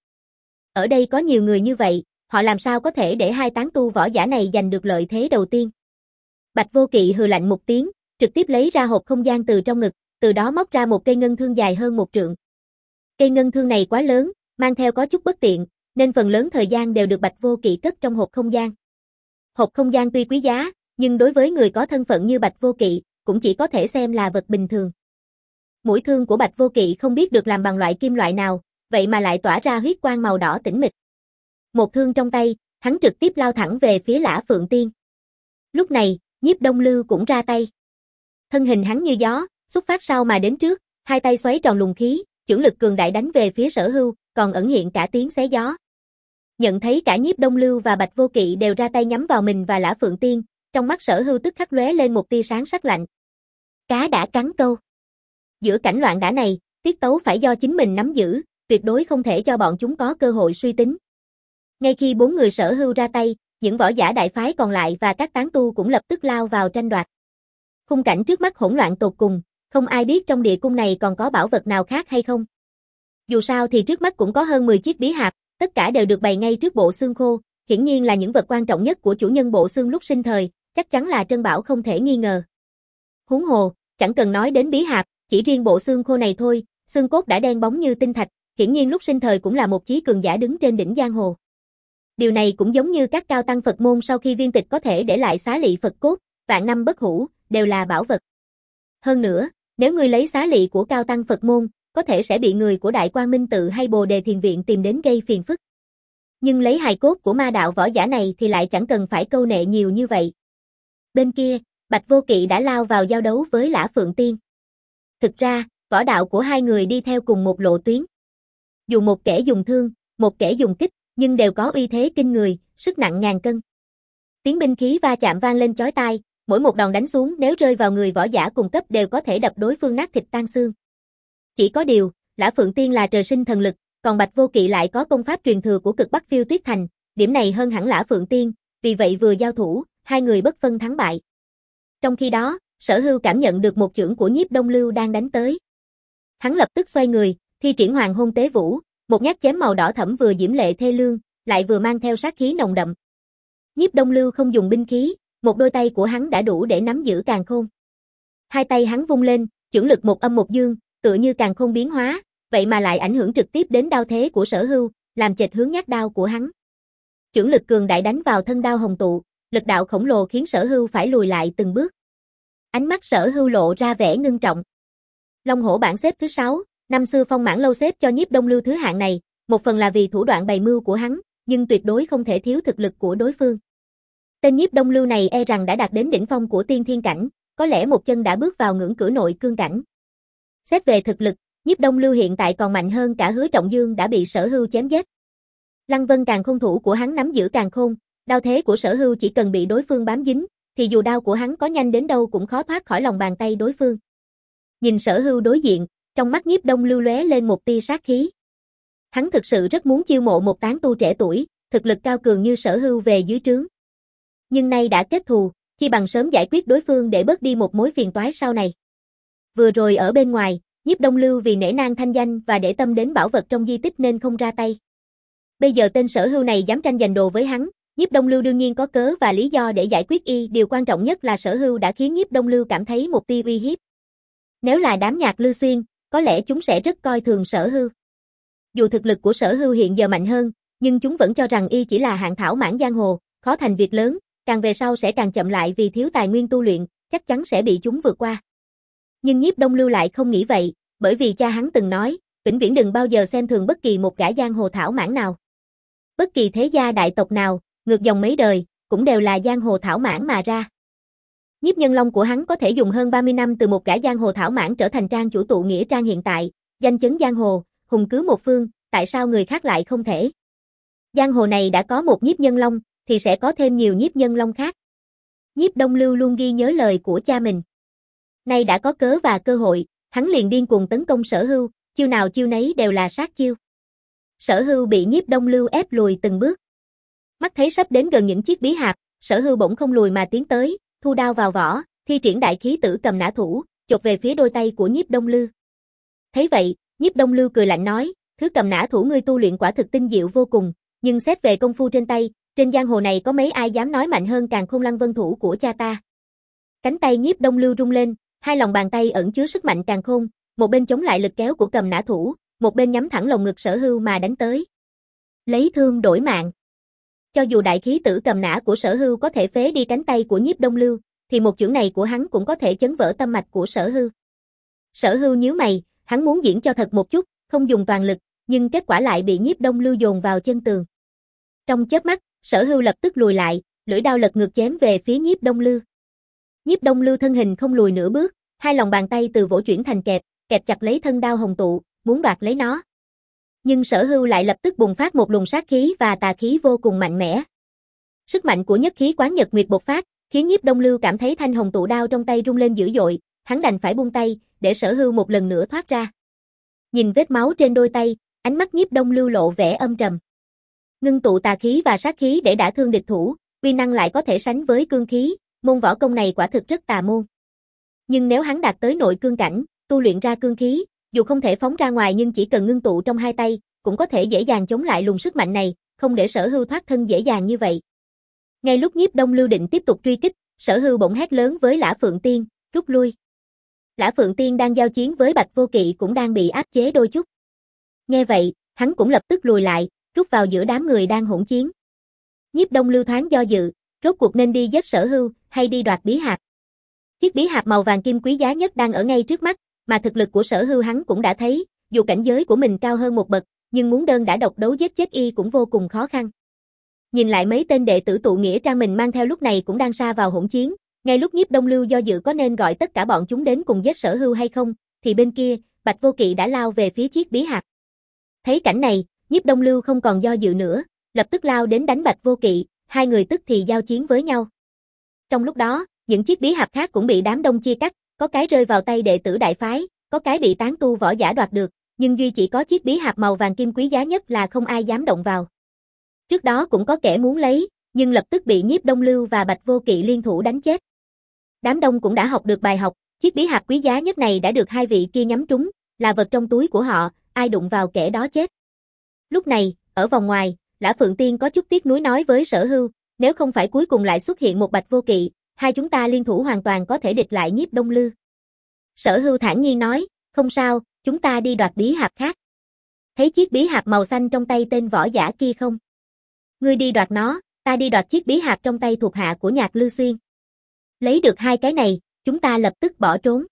Speaker 1: Ở đây có nhiều người như vậy, họ làm sao có thể để hai tán tu võ giả này giành được lợi thế đầu tiên. Bạch Vô Kỵ hừ lạnh một tiếng, trực tiếp lấy ra hộp không gian từ trong ngực, từ đó móc ra một cây ngân thương dài hơn một trượng. Cây ngân thương này quá lớn, mang theo có chút bất tiện, nên phần lớn thời gian đều được Bạch Vô Kỵ cất trong hộp không gian. Hộp không gian tuy quý giá, nhưng đối với người có thân phận như Bạch Vô Kỵ, cũng chỉ có thể xem là vật bình thường. Mũi thương của Bạch Vô Kỵ không biết được làm bằng loại kim loại nào, vậy mà lại tỏa ra huyết quang màu đỏ tĩnh mịch. Một thương trong tay, hắn trực tiếp lao thẳng về phía Lã Phượng Tiên. Lúc này, Nhiếp Đông Lưu cũng ra tay. Thân hình hắn như gió, xuất phát sau mà đến trước, hai tay xoáy tròn luồng khí, chưởng lực cường đại đánh về phía Sở Hưu, còn ẩn hiện cả tiếng xé gió. Nhận thấy cả Nhiếp Đông Lưu và Bạch Vô Kỵ đều ra tay nhắm vào mình và Lã Phượng Tiên, trong mắt Sở Hưu tức khắc lóe lên một tia sáng sắc lạnh. Cá đã cắn câu. Giữa cảnh loạn đả này, tiết tấu phải do chính mình nắm giữ, tuyệt đối không thể cho bọn chúng có cơ hội suy tính. Ngay khi bốn người Sở Hưu ra tay, những võ giả đại phái còn lại và các tán tu cũng lập tức lao vào tranh đoạt. Khung cảnh trước mắt hỗn loạn tột cùng, không ai biết trong địa cung này còn có bảo vật nào khác hay không. Dù sao thì trước mắt cũng có hơn mười chiếc bí hạp, tất cả đều được bày ngay trước bộ xương khô, hiển nhiên là những vật quan trọng nhất của chủ nhân bộ xương lúc sinh thời, chắc chắn là trân bảo không thể nghi ngờ. Huống hồ, chẳng cần nói đến bí hạp, chỉ riêng bộ xương khô này thôi, xương cốt đã đen bóng như tinh thạch, hiển nhiên lúc sinh thời cũng là một chí cường giả đứng trên đỉnh giang hồ. Điều này cũng giống như các cao tăng Phật môn sau khi viên tịch có thể để lại xá lị Phật cốt, vạn năm bất hủ, đều là bảo vật. Hơn nữa, nếu ngươi lấy xá lị của cao tăng Phật môn, có thể sẽ bị người của Đại Quang Minh Tự hay Bồ Đề Thiền Viện tìm đến gây phiền phức. Nhưng lấy hài cốt của ma đạo võ giả này thì lại chẳng cần phải câu nệ nhiều như vậy. Bên kia, Bạch Vô Kỵ đã lao vào giao đấu với Lã Phượng Tiên. Thực ra, võ đạo của hai người đi theo cùng một lộ tuyến. Dù một kẻ dùng thương, một kẻ dùng kích, nhưng đều có uy thế kinh người, sức nặng ngàn cân. Tiếng binh khí va chạm vang lên chói tai, mỗi một đòn đánh xuống nếu rơi vào người võ giả cùng cấp đều có thể đập đối phương nát thịt tan xương. Chỉ có điều, Lã Phượng Tiên là trời sinh thần lực, còn Bạch Vô Kỵ lại có công pháp truyền thừa của Cực Bắc Phiêu Tuyết Thành, điểm này hơn hẳn Lã Phượng Tiên, vì vậy vừa giao thủ, hai người bất phân thắng bại. Trong khi đó, Sở Hưu cảm nhận được một chưởng của Nhiếp Đông Lưu đang đánh tới. Hắn lập tức xoay người, thi triển Hoàng Hôn Tế Vũ, một nhát chém màu đỏ thẫm vừa diễm lệ thê lương, lại vừa mang theo sát khí nồng đậm. Nhiếp Đông Lưu không dùng binh khí, một đôi tay của hắn đã đủ để nắm giữ càn khôn. Hai tay hắn vung lên, chưởng lực một âm một dương, tựa như càn khôn biến hóa, vậy mà lại ảnh hưởng trực tiếp đến đao thế của Sở Hưu, làm chệch hướng nhát đao của hắn. Chưởng lực cường đại đánh vào thân đao hồng tụ, lực đạo khổng lồ khiến Sở Hưu phải lùi lại từng bước. Ánh mắt Sở Hưu lộ ra vẻ ngưng trọng. Long Hổ bảng xếp thứ sáu, năm xưa Phong Mãn Lâu xếp cho Nhiếp Đông Lưu thứ hạng này, một phần là vì thủ đoạn bày mưu của hắn, nhưng tuyệt đối không thể thiếu thực lực của đối phương. Tên Nhiếp Đông Lưu này e rằng đã đạt đến đỉnh phong của tiên thiên cảnh, có lẽ một chân đã bước vào ngưỡng cửa nội cương cảnh. Xét về thực lực, Nhiếp Đông Lưu hiện tại còn mạnh hơn cả Hứa Trọng Dương đã bị Sở Hưu chém giết. Lăng Vân Càn Khôn thủ của hắn nắm giữ càn khôn, đao thế của Sở Hưu chỉ cần bị đối phương bám dính, thì dù đao của hắn có nhanh đến đâu cũng khó thoát khỏi lòng bàn tay đối phương. Nhìn Sở Hưu đối diện, trong mắt Nhiếp Đông Lưu lóe lên một tia sát khí. Hắn thực sự rất muốn chiêu mộ một tán tu trẻ tuổi, thực lực cao cường như Sở Hưu về dưới trướng. Nhưng nay đã kết thù, chi bằng sớm giải quyết đối phương để bớt đi một mối phiền toái sau này. Vừa rồi ở bên ngoài, Nhiếp Đông Lưu vì nể nang thanh danh và để tâm đến bảo vật trong di tích nên không ra tay. Bây giờ tên Sở Hưu này dám tranh giành đồ với hắn, Nhiếp Đông Lưu đương nhiên có cớ và lý do để giải quyết y, điều quan trọng nhất là Sở Hưu đã khiến Nhiếp Đông Lưu cảm thấy một tia uy hiếp. Nếu là đám Nhạc Lư Xuyên, có lẽ chúng sẽ rất coi thường Sở Hưu. Dù thực lực của Sở Hưu hiện giờ mạnh hơn, nhưng chúng vẫn cho rằng y chỉ là hạng thảo mãn giang hồ, khó thành việc lớn, càng về sau sẽ càng chậm lại vì thiếu tài nguyên tu luyện, chắc chắn sẽ bị chúng vượt qua. Nhưng Nhiếp Đông Lưu lại không nghĩ vậy, bởi vì cha hắn từng nói, vĩnh viễn đừng bao giờ xem thường bất kỳ một gã giang hồ thảo mãn nào. Bất kỳ thế gia đại tộc nào, ngược dòng mấy đời, cũng đều là giang hồ thảo mãn mà ra. Nhiếp Nhân Long của hắn có thể dùng hơn ba mươi năm từ một gã giang hồ thảo mãn trở thành trang chủ tụ nghĩa trang hiện tại, danh chấn giang hồ, hùng cứ một phương, tại sao người khác lại không thể? Giang hồ này đã có một Nhiếp Nhân Long, thì sẽ có thêm nhiều Nhiếp Nhân Long khác. Nhiếp Đông Lưu luôn ghi nhớ lời của cha mình. Nay đã có cớ và cơ hội, hắn liền điên cuồng tấn công Sở Hưu, chiêu nào chiêu nấy đều là sát chiêu. Sở Hưu bị Nhiếp Đông Lưu ép lùi từng bước. Mắt thấy sắp đến gần những chiếc bí hạp, Sở Hưu bỗng không lùi mà tiến tới, thu đao vào vỏ, thi triển đại khí tử cầm nã thủ, chộp về phía đôi tay của Nhiếp Đông Lưu. Thấy vậy, Nhiếp Đông Lưu cười lạnh nói, thứ cầm nã thủ ngươi tu luyện quả thực tinh diệu vô cùng, nhưng xét về công phu trên tay, trên giang hồ này có mấy ai dám nói mạnh hơn Càn Khôn Lăng Vân thủ của cha ta. Cánh tay Nhiếp Đông Lưu rung lên, hai lòng bàn tay ẩn chứa sức mạnh càn khôn, một bên chống lại lực kéo của cầm nã thủ, một bên nhắm thẳng lồng ngực Sở Hưu mà đánh tới. Lấy thương đổi mạng. Cho dù đại khí tử cầm nã của Sở Hưu có thể phế đi cánh tay của Nhiếp Đông Lưu, thì một chưởng này của hắn cũng có thể chấn vỡ tâm mạch của Sở Hưu. Sở Hưu nhíu mày, hắn muốn diễn cho thật một chút, không dùng toàn lực, nhưng kết quả lại bị Nhiếp Đông Lưu dồn vào chân tường. Trong chớp mắt, Sở Hưu lập tức lùi lại, lưỡi đao lật ngược chém về phía Nhiếp Đông Lưu. Nhiếp Đông Lưu thân hình không lùi nửa bước, hai lòng bàn tay từ vỗ chuyển thành kẹp, kẹp chặt lấy thân đao hồng tụ, muốn đoạt lấy nó. Nhưng Sở Hưu lại lập tức bùng phát một luồng sát khí và tà khí vô cùng mạnh mẽ. Sức mạnh của nhất khí Quán Nhật Nguyệt bộc phát, khiến Nhiếp Đông Lưu cảm thấy thanh hồng tụ đao trong tay rung lên dữ dội, hắn đành phải buông tay, để Sở Hưu một lần nữa thoát ra. Nhìn vết máu trên đôi tay, ánh mắt Nhiếp Đông Lưu lộ vẻ âm trầm. Ngưng tụ tà khí và sát khí để đả thương địch thủ, uy năng lại có thể sánh với cương khí, môn võ công này quả thực rất tà môn. Nhưng nếu hắn đạt tới nội cương cảnh, tu luyện ra cương khí, dù không thể phóng ra ngoài nhưng chỉ cần ngưng tụ trong hai tay, cũng có thể dễ dàng chống lại luồng sức mạnh này, không để Sở Hưu thoát thân dễ dàng như vậy. Ngay lúc Nhiếp Đông Lưu định tiếp tục truy kích, Sở Hưu bỗng hét lớn với Lã Phượng Tiên, rút lui. Lã Phượng Tiên đang giao chiến với Bạch Vô Kỵ cũng đang bị áp chế đôi chút. Nghe vậy, hắn cũng lập tức lùi lại, rút vào giữa đám người đang hỗn chiến. Nhiếp Đông Lưu thoáng do dự, rốt cuộc nên đi giết Sở Hưu, hay đi đoạt bí hạp. Chiếc bí hạp màu vàng kim quý giá nhất đang ở ngay trước mắt, mà thực lực của Sở Hưu hắn cũng đã thấy, dù cảnh giới của mình cao hơn một bậc, nhưng muốn đơn đả độc đấu giết chết y cũng vô cùng khó khăn. Nhìn lại mấy tên đệ tử tụ nghĩa trang mình mang theo lúc này cũng đang sa vào hỗn chiến, ngay lúc Nhiếp Đông Lưu do dự có nên gọi tất cả bọn chúng đến cùng giết Sở Hưu hay không, thì bên kia, Bạch Vô Kỵ đã lao về phía chiếc bí hạp. Thấy cảnh này, Nhiếp Đông Lưu không còn do dự nữa, lập tức lao đến đánh Bạch Vô Kỵ, hai người tức thì giao chiến với nhau. Trong lúc đó, những chiếc bí hạp khác cũng bị đám đông chia cắt, có cái rơi vào tay đệ tử đại phái, có cái bị tán tu võ giả đoạt được, nhưng duy chỉ có chiếc bí hạp màu vàng kim quý giá nhất là không ai dám động vào. Trước đó cũng có kẻ muốn lấy, nhưng lập tức bị Nhiếp Đông Lưu và Bạch Vô Kỵ liên thủ đánh chết. Đám đông cũng đã học được bài học, chiếc bí hạp quý giá nhất này đã được hai vị kia nhắm trúng, là vật trong túi của họ, ai đụng vào kẻ đó chết. Lúc này, ở vòng ngoài, Lã Phượng Tiên có chút tiếc nuối nói với Sở Hưu, nếu không phải cuối cùng lại xuất hiện một Bạch Vô Kỵ, hai chúng ta liên thủ hoàn toàn có thể địch lại Nhiếp Đông Lưu. Sở Hưu thản nhiên nói, không sao, chúng ta đi đoạt bí hạp khác. Thấy chiếc bí hạp màu xanh trong tay tên võ giả kia không? Ngươi đi đoạt nó, ta đi đoạt chiếc bí hạp trong tay thuộc hạ của Nhạc Lư Xuyên. Lấy được hai cái này, chúng ta lập tức bỏ trốn.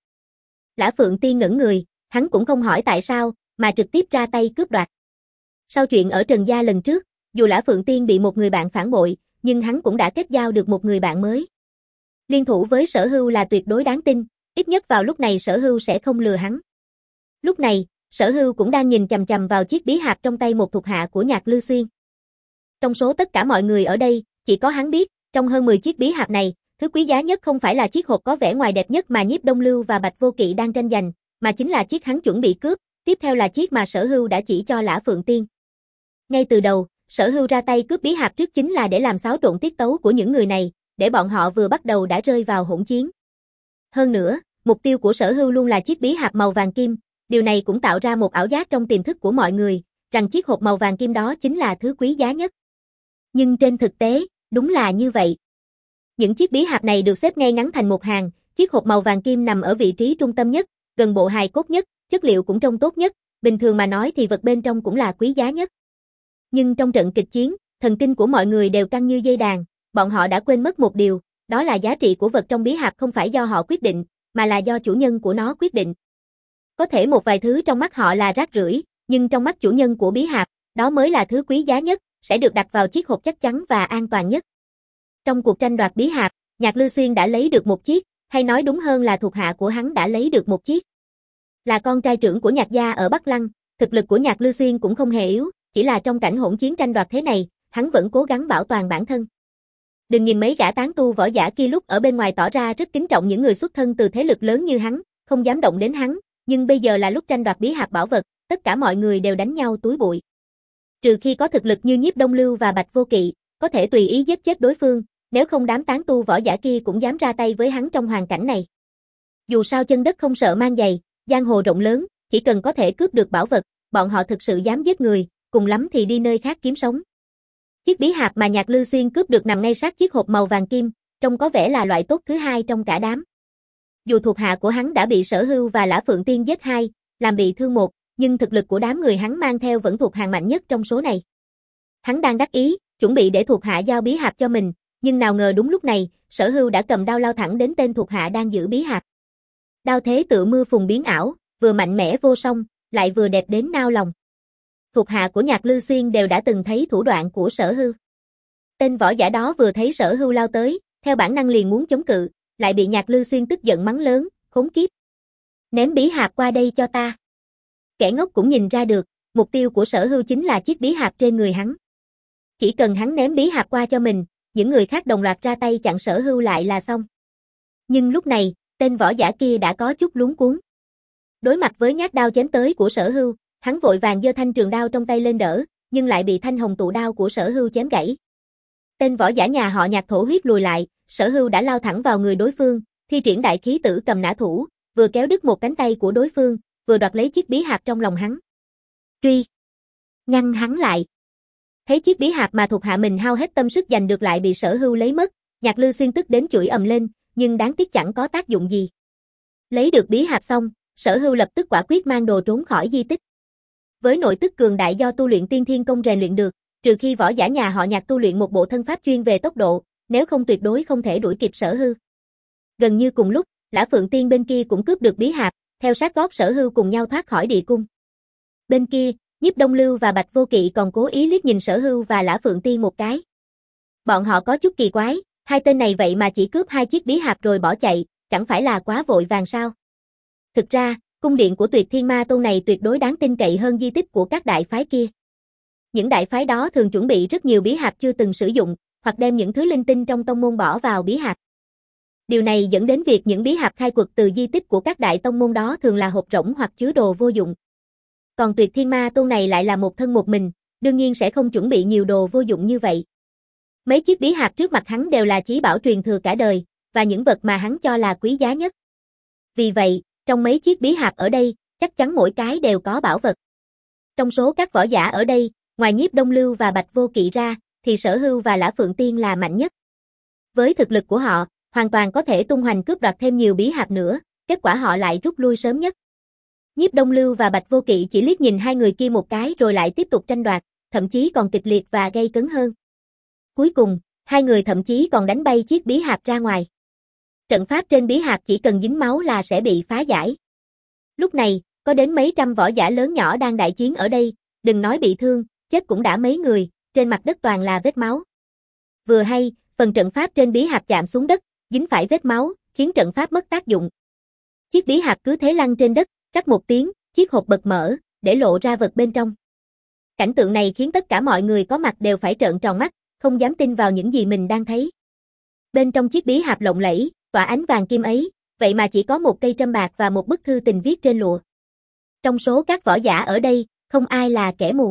Speaker 1: Lã Phượng Tiên ngẩn người, hắn cũng không hỏi tại sao, mà trực tiếp ra tay cướp đoạt. Sau chuyện ở Trần Gia lần trước, dù Lã Phượng Tiên bị một người bạn phản bội, nhưng hắn cũng đã kết giao được một người bạn mới. Liên thủ với Sở Hưu là tuyệt đối đáng tin, ít nhất vào lúc này Sở Hưu sẽ không lừa hắn. Lúc này, Sở Hưu cũng đang nhìn chằm chằm vào chiếc bí hạp trong tay một thuộc hạ của Nhạc Lư Xuyên. Trong số tất cả mọi người ở đây, chỉ có hắn biết, trong hơn mười chiếc bí hạp này, thứ quý giá nhất không phải là chiếc hộp có vẻ ngoài đẹp nhất mà Nhiếp Đông Lưu và Bạch Vô Kỵ đang tranh giành, mà chính là chiếc hắn chuẩn bị cướp, tiếp theo là chiếc mà Sở Hưu đã chỉ cho Lã Phượng Tiên. Ngay từ đầu, Sở Hưu ra tay cướp bí hạp trước chính là để làm xáo trộn tiết tấu của những người này, để bọn họ vừa bắt đầu đã rơi vào hỗn chiến. Hơn nữa, mục tiêu của Sở Hưu luôn là chiếc bí hạp màu vàng kim, điều này cũng tạo ra một ảo giác trong tiềm thức của mọi người, rằng chiếc hộp màu vàng kim đó chính là thứ quý giá nhất. Nhưng trên thực tế, đúng là như vậy. Những chiếc bí hạp này được xếp ngay ngắn thành một hàng, chiếc hộp màu vàng kim nằm ở vị trí trung tâm nhất, gần bộ hài cốt nhất, chất liệu cũng trông tốt nhất, bình thường mà nói thì vật bên trong cũng là quý giá nhất. Nhưng trong trận kịch chiến, thần kinh của mọi người đều căng như dây đàn, bọn họ đã quên mất một điều, đó là giá trị của vật trong bí hạp không phải do họ quyết định, mà là do chủ nhân của nó quyết định. Có thể một vài thứ trong mắt họ là rác rưởi, nhưng trong mắt chủ nhân của bí hạp, đó mới là thứ quý giá nhất, sẽ được đặt vào chiếc hộp chắc chắn và an toàn nhất. Trong cuộc tranh đoạt bí hạp, Nhạc Lư Xuyên đã lấy được một chiếc, hay nói đúng hơn là thuộc hạ của hắn đã lấy được một chiếc. Là con trai trưởng của Nhạc gia ở Bắc Lăng, thực lực của Nhạc Lư Xuyên cũng không hề yếu, chỉ là trong cảnh hỗn chiến tranh đoạt thế này, hắn vẫn cố gắng bảo toàn bản thân. Đừng nhìn mấy gã tán tu võ giả kia lúc ở bên ngoài tỏ ra rất kính trọng những người xuất thân từ thế lực lớn như hắn, không dám động đến hắn, nhưng bây giờ là lúc tranh đoạt bí hạp bảo vật, tất cả mọi người đều đánh nhau túi bụi. Trừ khi có thực lực như Nhiếp Đông Lưu và Bạch Vô Kỵ, có thể tùy ý giết chết đối phương, nếu không đám tán tu võ giả kia cũng dám ra tay với hắn trong hoàn cảnh này. Dù sao chân đất không sợ mang giày, giang hồ rộng lớn, chỉ cần có thể cướp được bảo vật, bọn họ thực sự dám giết người, cùng lắm thì đi nơi khác kiếm sống. Chiếc bí hạp mà Nhạc Lư Xuyên cướp được nằm ngay sát chiếc hộp màu vàng kim, trông có vẻ là loại tốt thứ hai trong cả đám. Dù thuộc hạ của hắn đã bị Sở Hưu và Lã Phượng Tiên giết hai, làm bị thương một, nhưng thực lực của đám người hắn mang theo vẫn thuộc hàng mạnh nhất trong số này. Hắn đang đắc ý, chuẩn bị để thuộc hạ giao bí hạp cho mình, nhưng nào ngờ đúng lúc này, Sở Hưu đã cầm đao lao thẳng đến tên thuộc hạ đang giữ bí hạp. Đao thế tựa mưa phùn biến ảo, vừa mạnh mẽ vô song, lại vừa đẹp đến nao lòng. Thuộc hạ của Nhạc Lư Xuyên đều đã từng thấy thủ đoạn của Sở Hưu. Tên võ giả đó vừa thấy Sở Hưu lao tới, theo bản năng liền muốn chống cự, lại bị Nhạc Lư Xuyên tức giận mắng lớn, khốn kiếp. Ném bí hạp qua đây cho ta. Kẻ ngốc cũng nhìn ra được, mục tiêu của Sở Hưu chính là chiếc bí hạp trên người hắn. Chỉ cần hắn ném bí hạp qua cho mình, những người khác đồng loạt ra tay chặn Sở Hưu lại là xong. Nhưng lúc này, tên võ giả kia đã có chút luống cuống. Đối mặt với nhát đao chém tới của Sở Hưu, hắn vội vàng giơ thanh trường đao trong tay lên đỡ, nhưng lại bị thanh hồng tụ đao của Sở Hưu chém gãy. Tên võ giả nhà họ Nhạc thổ huyết lùi lại, Sở Hưu đã lao thẳng vào người đối phương, thi triển đại khí tử cầm nã thủ, vừa kéo đứt một cánh tay của đối phương, vừa đoạt lấy chiếc bí hạp trong lòng hắn. Truy! Ngăn hắn lại! Thấy chiếc bí hạp mà thuộc hạ mình hao hết tâm sức giành được lại bị Sở Hưu lấy mất, Nhạc Lư Xuyên tức đến chửi ầm lên, nhưng đáng tiếc chẳng có tác dụng gì. Lấy được bí hạp xong, Sở Hưu lập tức quả quyết mang đồ trốn khỏi di tích. Với nội tức cường đại do tu luyện tiên thiên công rèn luyện được, trừ khi võ giả nhà họ Nhạc tu luyện một bộ thân pháp chuyên về tốc độ, nếu không tuyệt đối không thể đuổi kịp Sở Hưu. Gần như cùng lúc, Lã Phượng Tiên bên kia cũng cướp được bí hạp, theo sát gót Sở Hưu cùng nhau thoát khỏi địa cung. Bên kia, Nhiếp Đông Lưu và Bạch Vô Kỵ còn cố ý liếc nhìn Sở Hưu và Lã Phượng Tiên một cái. Bọn họ có chút kỳ quái, hai tên này vậy mà chỉ cướp hai chiếc bí hạp rồi bỏ chạy, chẳng phải là quá vội vàng sao? Thực ra, cung điện của Tuyệt Thiên Ma Tôn này tuyệt đối đáng tin cậy hơn di tích của các đại phái kia. Những đại phái đó thường chuẩn bị rất nhiều bí hạp chưa từng sử dụng, hoặc đem những thứ linh tinh trong tông môn bỏ vào bí hạp. Điều này dẫn đến việc những bí hạp khai quật từ di tích của các đại tông môn đó thường là hộp rỗng hoặc chứa đồ vô dụng. Còn Tuyệt Thiên Ma Tôn này lại là một thân một mình, đương nhiên sẽ không chuẩn bị nhiều đồ vô dụng như vậy. Mấy chiếc bí hạp trước mặt hắn đều là chí bảo truyền thừa cả đời, và những vật mà hắn cho là quý giá nhất. Vì vậy, trong mấy chiếc bí hạp ở đây, chắc chắn mỗi cái đều có bảo vật. Trong số các võ giả ở đây, ngoài Nhiếp Đông Lưu và Bạch Vô Kỵ ra, thì Sở Hưu và Lã Phượng Tiên là mạnh nhất. Với thực lực của họ, hoàn toàn có thể tung hoành cướp đoạt thêm nhiều bí hạp nữa, kết quả họ lại rút lui sớm nhất. Nhiếp Đông Lưu và Bạch Vô Kỵ chỉ liếc nhìn hai người kia một cái rồi lại tiếp tục tranh đoạt, thậm chí còn kịch liệt và gây cấn hơn. Cuối cùng, hai người thậm chí còn đánh bay chiếc bí hạp ra ngoài. Trận pháp trên bí hạp chỉ cần dính máu là sẽ bị phá giải. Lúc này, có đến mấy trăm võ giả lớn nhỏ đang đại chiến ở đây, đừng nói bị thương, chết cũng đã mấy người, trên mặt đất toàn là vết máu. Vừa hay, phần trận pháp trên bí hạp chạm xuống đất, dính phải vết máu, khiến trận pháp mất tác dụng. Chiếc bí hạp cứ thế lăn trên đất, rắc một tiếng, chiếc hộp bật mở, để lộ ra vật bên trong. Cảnh tượng này khiến tất cả mọi người có mặt đều phải trợn tròn mắt, không dám tin vào những gì mình đang thấy. Bên trong chiếc bí hạp lộng lẫy, tỏa ánh vàng kim ấy, vậy mà chỉ có một cây trâm bạc và một bức thư tình viết trên lụa. Trong số các võ giả ở đây, không ai là kẻ mù.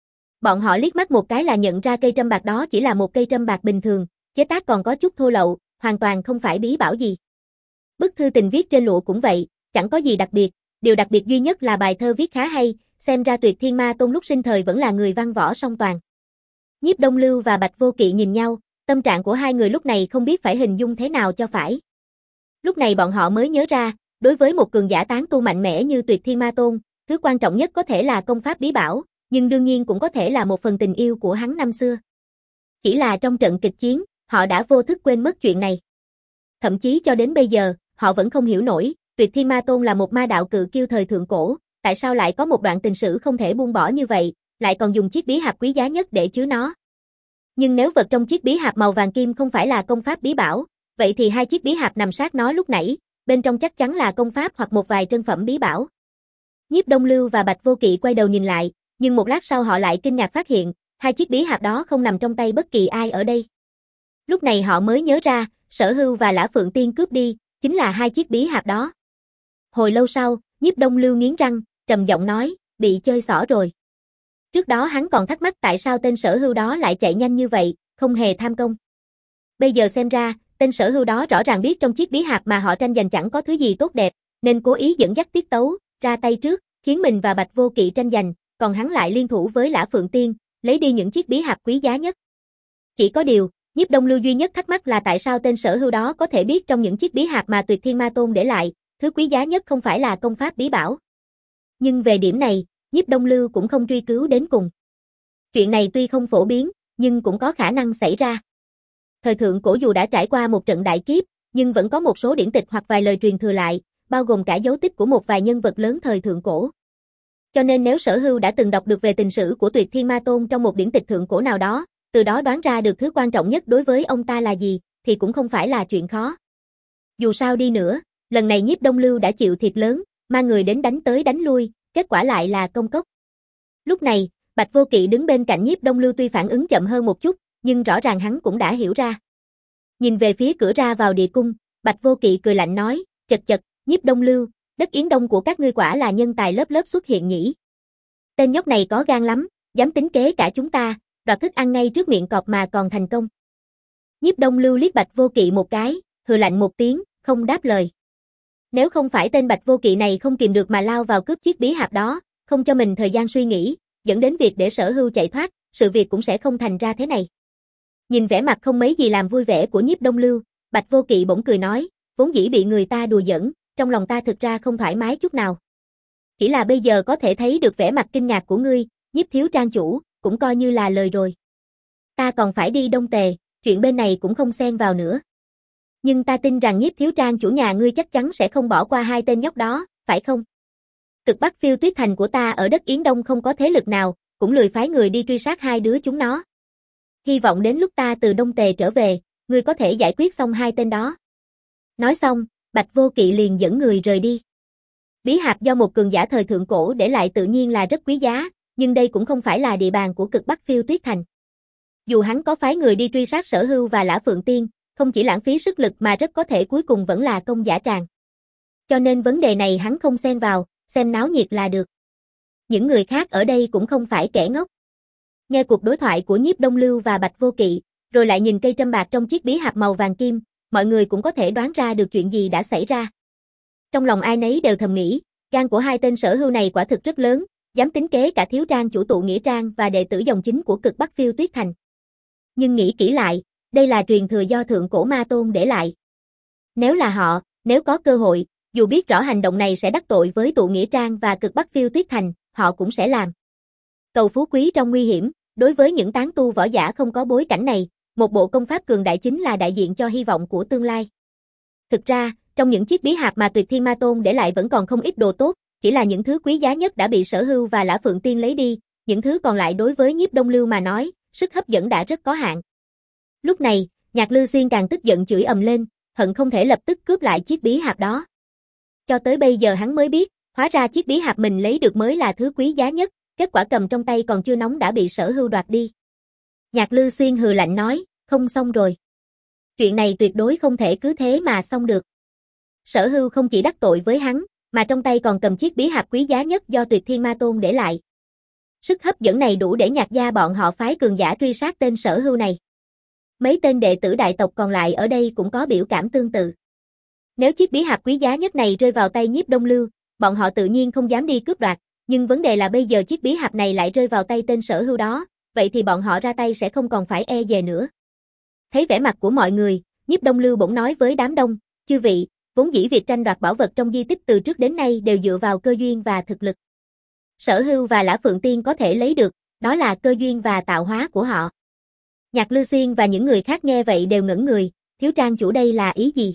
Speaker 1: Bọn họ liếc mắt một cái là nhận ra cây trâm bạc đó chỉ là một cây trâm bạc bình thường, chế tác còn có chút thô lậu, hoàn toàn không phải bí bảo gì. Bức thư tình viết trên lụa cũng vậy, chẳng có gì đặc biệt, điều đặc biệt duy nhất là bài thơ viết khá hay, xem ra Tuyệt Thiên Ma Tôn lúc sinh thời vẫn là người văn võ song toàn. Nhiếp Đông Lưu và Bạch Vô Kỵ nhìn nhau, tâm trạng của hai người lúc này không biết phải hình dung thế nào cho phải. Lúc này bọn họ mới nhớ ra, đối với một cường giả tán tu mạnh mẽ như Tuyệt Thiên Ma Tôn, thứ quan trọng nhất có thể là công pháp bí bảo, nhưng đương nhiên cũng có thể là một phần tình yêu của hắn năm xưa. Chỉ là trong trận kịch chiến, họ đã vô thức quên mất chuyện này. Thậm chí cho đến bây giờ, họ vẫn không hiểu nổi, Tuyệt Thiên Ma Tôn là một ma đạo cự kiêu thời thượng cổ, tại sao lại có một đoạn tình sử không thể buông bỏ như vậy, lại còn dùng chiếc bí hạp quý giá nhất để chứa nó. Nhưng nếu vật trong chiếc bí hạp màu vàng kim không phải là công pháp bí bảo, vậy thì hai chiếc bí hạp nằm sát nó lúc nãy, bên trong chắc chắn là công pháp hoặc một vài trân phẩm bí bảo. Nhiếp Đông Lưu và Bạch Vô Kỵ quay đầu nhìn lại, nhưng một lát sau họ lại kinh ngạc phát hiện, hai chiếc bí hạp đó không nằm trong tay bất kỳ ai ở đây. Lúc này họ mới nhớ ra, Sở Hưu và Lã Phượng Tiên cướp đi, chính là hai chiếc bí hạp đó. Hồi lâu sau, Nhiếp Đông Lưu nghiến răng, trầm giọng nói, bị chơi xỏ rồi. Trước đó hắn còn thắc mắc tại sao tên Sở Hưu đó lại chạy nhanh như vậy, không hề tham công. Bây giờ xem ra, tên Sở Hưu đó rõ ràng biết trong chiếc bí hạp mà họ tranh giành chẳng có thứ gì tốt đẹp, nên cố ý dẫn dắt tiết tấu, ra tay trước, khiến mình và Bạch Vô Kỵ tranh giành, còn hắn lại liên thủ với Lã Phượng Tiên, lấy đi những chiếc bí hạp quý giá nhất. Chỉ có điều, Nhiếp Đông Lưu duy nhất thắc mắc là tại sao tên Sở Hưu đó có thể biết trong những chiếc bí hạp mà Tuyệt Thiên Ma Tôn để lại, thứ quý giá nhất không phải là công pháp bí bảo. Nhưng về điểm này, Nhiếp Đông Lưu cũng không truy cứu đến cùng. Chuyện này tuy không phổ biến, nhưng cũng có khả năng xảy ra. Thời thượng cổ dù đã trải qua một trận đại kiếp, nhưng vẫn có một số điển tịch hoặc vài lời truyền thừa lại, bao gồm cả dấu tích của một vài nhân vật lớn thời thượng cổ. Cho nên nếu Sở Hưu đã từng đọc được về tình sử của Tuyệt Thiên Ma Tôn trong một điển tịch thượng cổ nào đó, từ đó đoán ra được thứ quan trọng nhất đối với ông ta là gì, thì cũng không phải là chuyện khó. Dù sao đi nữa, lần này Nhiếp Đông Lưu đã chịu thiệt lớn, mang người đến đánh tới đánh lui, kết quả lại là công cốc. Lúc này, Bạch Vô Kỵ đứng bên cạnh Nhiếp Đông Lưu tuy phản ứng chậm hơn một chút, nhưng rõ ràng hắn cũng đã hiểu ra. Nhìn về phía cửa ra vào địa cung, Bạch Vô Kỵ cười lạnh nói, chật chật, Nhiếp Đông Lưu, đất Yến Đông của các ngươi quả là nhân tài lớp lớp xuất hiện nhỉ. Tên nhóc này có gan lắm, dám tính kế cả chúng ta, đoạt thức ăn ngay trước miệng cọp mà còn thành công. Nhiếp Đông Lưu liếc Bạch Vô Kỵ một cái, hừ lạnh một tiếng, không đáp lời. Nếu không phải tên Bạch Vô Kỵ này không kìm được mà lao vào cướp chiếc bí hạp đó, không cho mình thời gian suy nghĩ, dẫn đến việc để Sở Hưu chạy thoát, sự việc cũng sẽ không thành ra thế này. Nhìn vẻ mặt không mấy gì làm vui vẻ của Nhiếp Đông Lưu, Bạch Vô Kỵ bỗng cười nói, vốn dĩ bị người ta đùa giỡn, trong lòng ta thực ra không thoải mái chút nào. Chỉ là bây giờ có thể thấy được vẻ mặt kinh ngạc của ngươi, Nhiếp thiếu trang chủ, cũng coi như là lời rồi. Ta còn phải đi Đông Tề, chuyện bên này cũng không xen vào nữa. Nhưng ta tin rằng Nhiếp thiếu trang chủ nhà ngươi chắc chắn sẽ không bỏ qua hai tên nhóc đó, phải không? Cực Bắc Phiêu Tuyết Thành của ta ở đất Yến Đông không có thế lực nào, cũng lười phái người đi truy sát hai đứa chúng nó. Hy vọng đến lúc ta từ Đông Tề trở về, ngươi có thể giải quyết xong hai tên đó. Nói xong, Bạch Vô Kỵ liền dẫn người rời đi. Bí hạp do một cường giả thời thượng cổ để lại tự nhiên là rất quý giá, nhưng đây cũng không phải là địa bàn của Cực Bắc Phiêu Tuyết Thành. Dù hắn có phái người đi truy sát Sở Hưu và Lã Phượng Tiên, không chỉ lãng phí sức lực mà rất có thể cuối cùng vẫn là công giả tràng. Cho nên vấn đề này hắn không xen vào, xem náo nhiệt là được. Những người khác ở đây cũng không phải kẻ ngốc. Nghe cuộc đối thoại của Nhiếp Đông Lưu và Bạch Vô Kỵ, rồi lại nhìn cây trâm bạc trong chiếc bí hạp màu vàng kim, mọi người cũng có thể đoán ra được chuyện gì đã xảy ra. Trong lòng ai nấy đều thầm nghĩ, gan của hai tên Sở Hưu này quả thực rất lớn, dám tính kế cả thiếu trang chủ Tụ Nghĩa Trang và đệ tử dòng chính của Cực Bắc Phiêu Tuyết Thành. Nhưng nghĩ kỹ lại, đây là truyền thừa do thượng cổ ma tôn để lại. Nếu là họ, nếu có cơ hội, dù biết rõ hành động này sẽ đắc tội với Tụ Nghĩa Trang và Cực Bắc Phiêu Tuyết Thành, họ cũng sẽ làm. Cầu phú quý trong nguy hiểm, đối với những tán tu võ giả không có bối cảnh này, một bộ công pháp cường đại chính là đại diện cho hy vọng của tương lai. Thực ra, trong những chiếc bí hạp mà Tuyệt Thiên Ma Tôn để lại vẫn còn không ít đồ tốt, chỉ là những thứ quý giá nhất đã bị Sở Hưu và Lã Phượng Tiên lấy đi, những thứ còn lại đối với Nhiếp Đông Lưu mà nói, sức hấp dẫn đã rất có hạn. Lúc này, Nhạc Lư Xuyên càng tức giận chửi ầm lên, hận không thể lập tức cướp lại chiếc bí hạp đó. Cho tới bây giờ hắn mới biết, hóa ra chiếc bí hạp mình lấy được mới là thứ quý giá nhất, kết quả cầm trong tay còn chưa nóng đã bị Sở Hưu đoạt đi. Nhạc Lư Xuyên hừ lạnh nói, không xong rồi. Chuyện này tuyệt đối không thể cứ thế mà xong được. Sở Hưu không chỉ đắc tội với hắn, mà trong tay còn cầm chiếc bí hạp quý giá nhất do Tuyệt Thiên Ma Tôn để lại. Sức hấp dẫn này đủ để Nhạc gia bọn họ phái cường giả truy sát tên Sở Hưu này. Mấy tên đệ tử đại tộc còn lại ở đây cũng có biểu cảm tương tự. Nếu chiếc bí hạp quý giá nhất này rơi vào tay Nhiếp Đông Lưu, bọn họ tự nhiên không dám đi cướp đoạt, nhưng vấn đề là bây giờ chiếc bí hạp này lại rơi vào tay tên Sở Hưu đó, vậy thì bọn họ ra tay sẽ không còn phải e dè nữa. Thấy vẻ mặt của mọi người, Nhiếp Đông Lưu bỗng nói với đám đông, chư vị, vốn dĩ việc tranh đoạt bảo vật trong di tích từ trước đến nay đều dựa vào cơ duyên và thực lực. Sở Hưu và Lã Phượng Tiên có thể lấy được, đó là cơ duyên và tạo hóa của họ. Nhạc Lư Xuyên và những người khác nghe vậy đều ngẩn người, thiếu trang chủ đây là ý gì?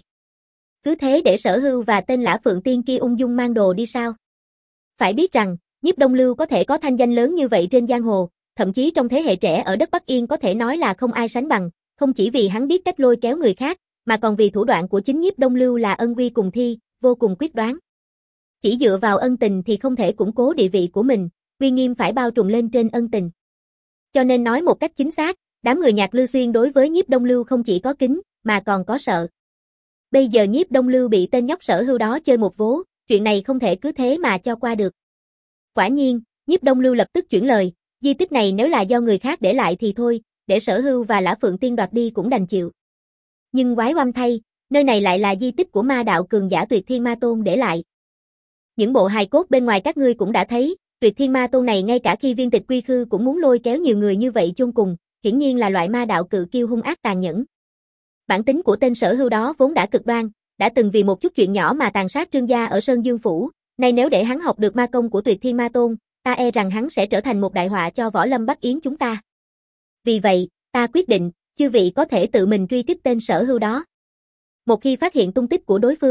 Speaker 1: Cứ thế để Sở Hưu và tên Lã Phượng Tiên kia ung dung mang đồ đi sao? Phải biết rằng, Nhiếp Đông Lưu có thể có thanh danh lớn như vậy trên giang hồ, thậm chí trong thế hệ trẻ ở đất Bắc Yên có thể nói là không ai sánh bằng, không chỉ vì hắn biết cách lôi kéo người khác, mà còn vì thủ đoạn của chính Nhiếp Đông Lưu là ân quy cùng thi, vô cùng quyết đoán. Chỉ dựa vào ân tình thì không thể củng cố địa vị của mình, uy nghiêm phải bao trùm lên trên ân tình. Cho nên nói một cách chính xác, đám người Nhạc Lư Xuyên đối với Nhiếp Đông Lưu không chỉ có kính, mà còn có sợ. Bây giờ Nhiếp Đông Lưu bị tên nhóc Sở Hưu đó chơi một vố, chuyện này không thể cứ thế mà cho qua được. Quả nhiên, Nhiếp Đông Lưu lập tức chuyển lời, di tích này nếu là do người khác để lại thì thôi, để Sở Hưu và Lã Phượng Tiên đoạt đi cũng đành chịu. Nhưng quái oăm thay, nơi này lại là di tích của ma đạo cường giả Tuyệt Thiên Ma Tôn để lại. Những bộ hài cốt bên ngoài các ngươi cũng đã thấy, Tuyệt Thiên Ma Tôn này ngay cả khi viên tịch quy khư cũng muốn lôi kéo nhiều người như vậy chôn cùng, hiển nhiên là loại ma đạo cự kiêu hung ác tàn nhẫn. Bản tính của tên Sở Hưu đó vốn đã cực đoan, đã từng vì một chút chuyện nhỏ mà tàn sát Trương gia ở Sơn Dương Phủ, nay nếu để hắn học được ma công của Tuyệt Thiên Ma Tôn, ta e rằng hắn sẽ trở thành một đại họa cho võ lâm Bắc Yến chúng ta. Vì vậy, ta quyết định, chư vị có thể tự mình truy kích tên Sở Hưu đó. Một khi phát hiện tung tích của đối phương,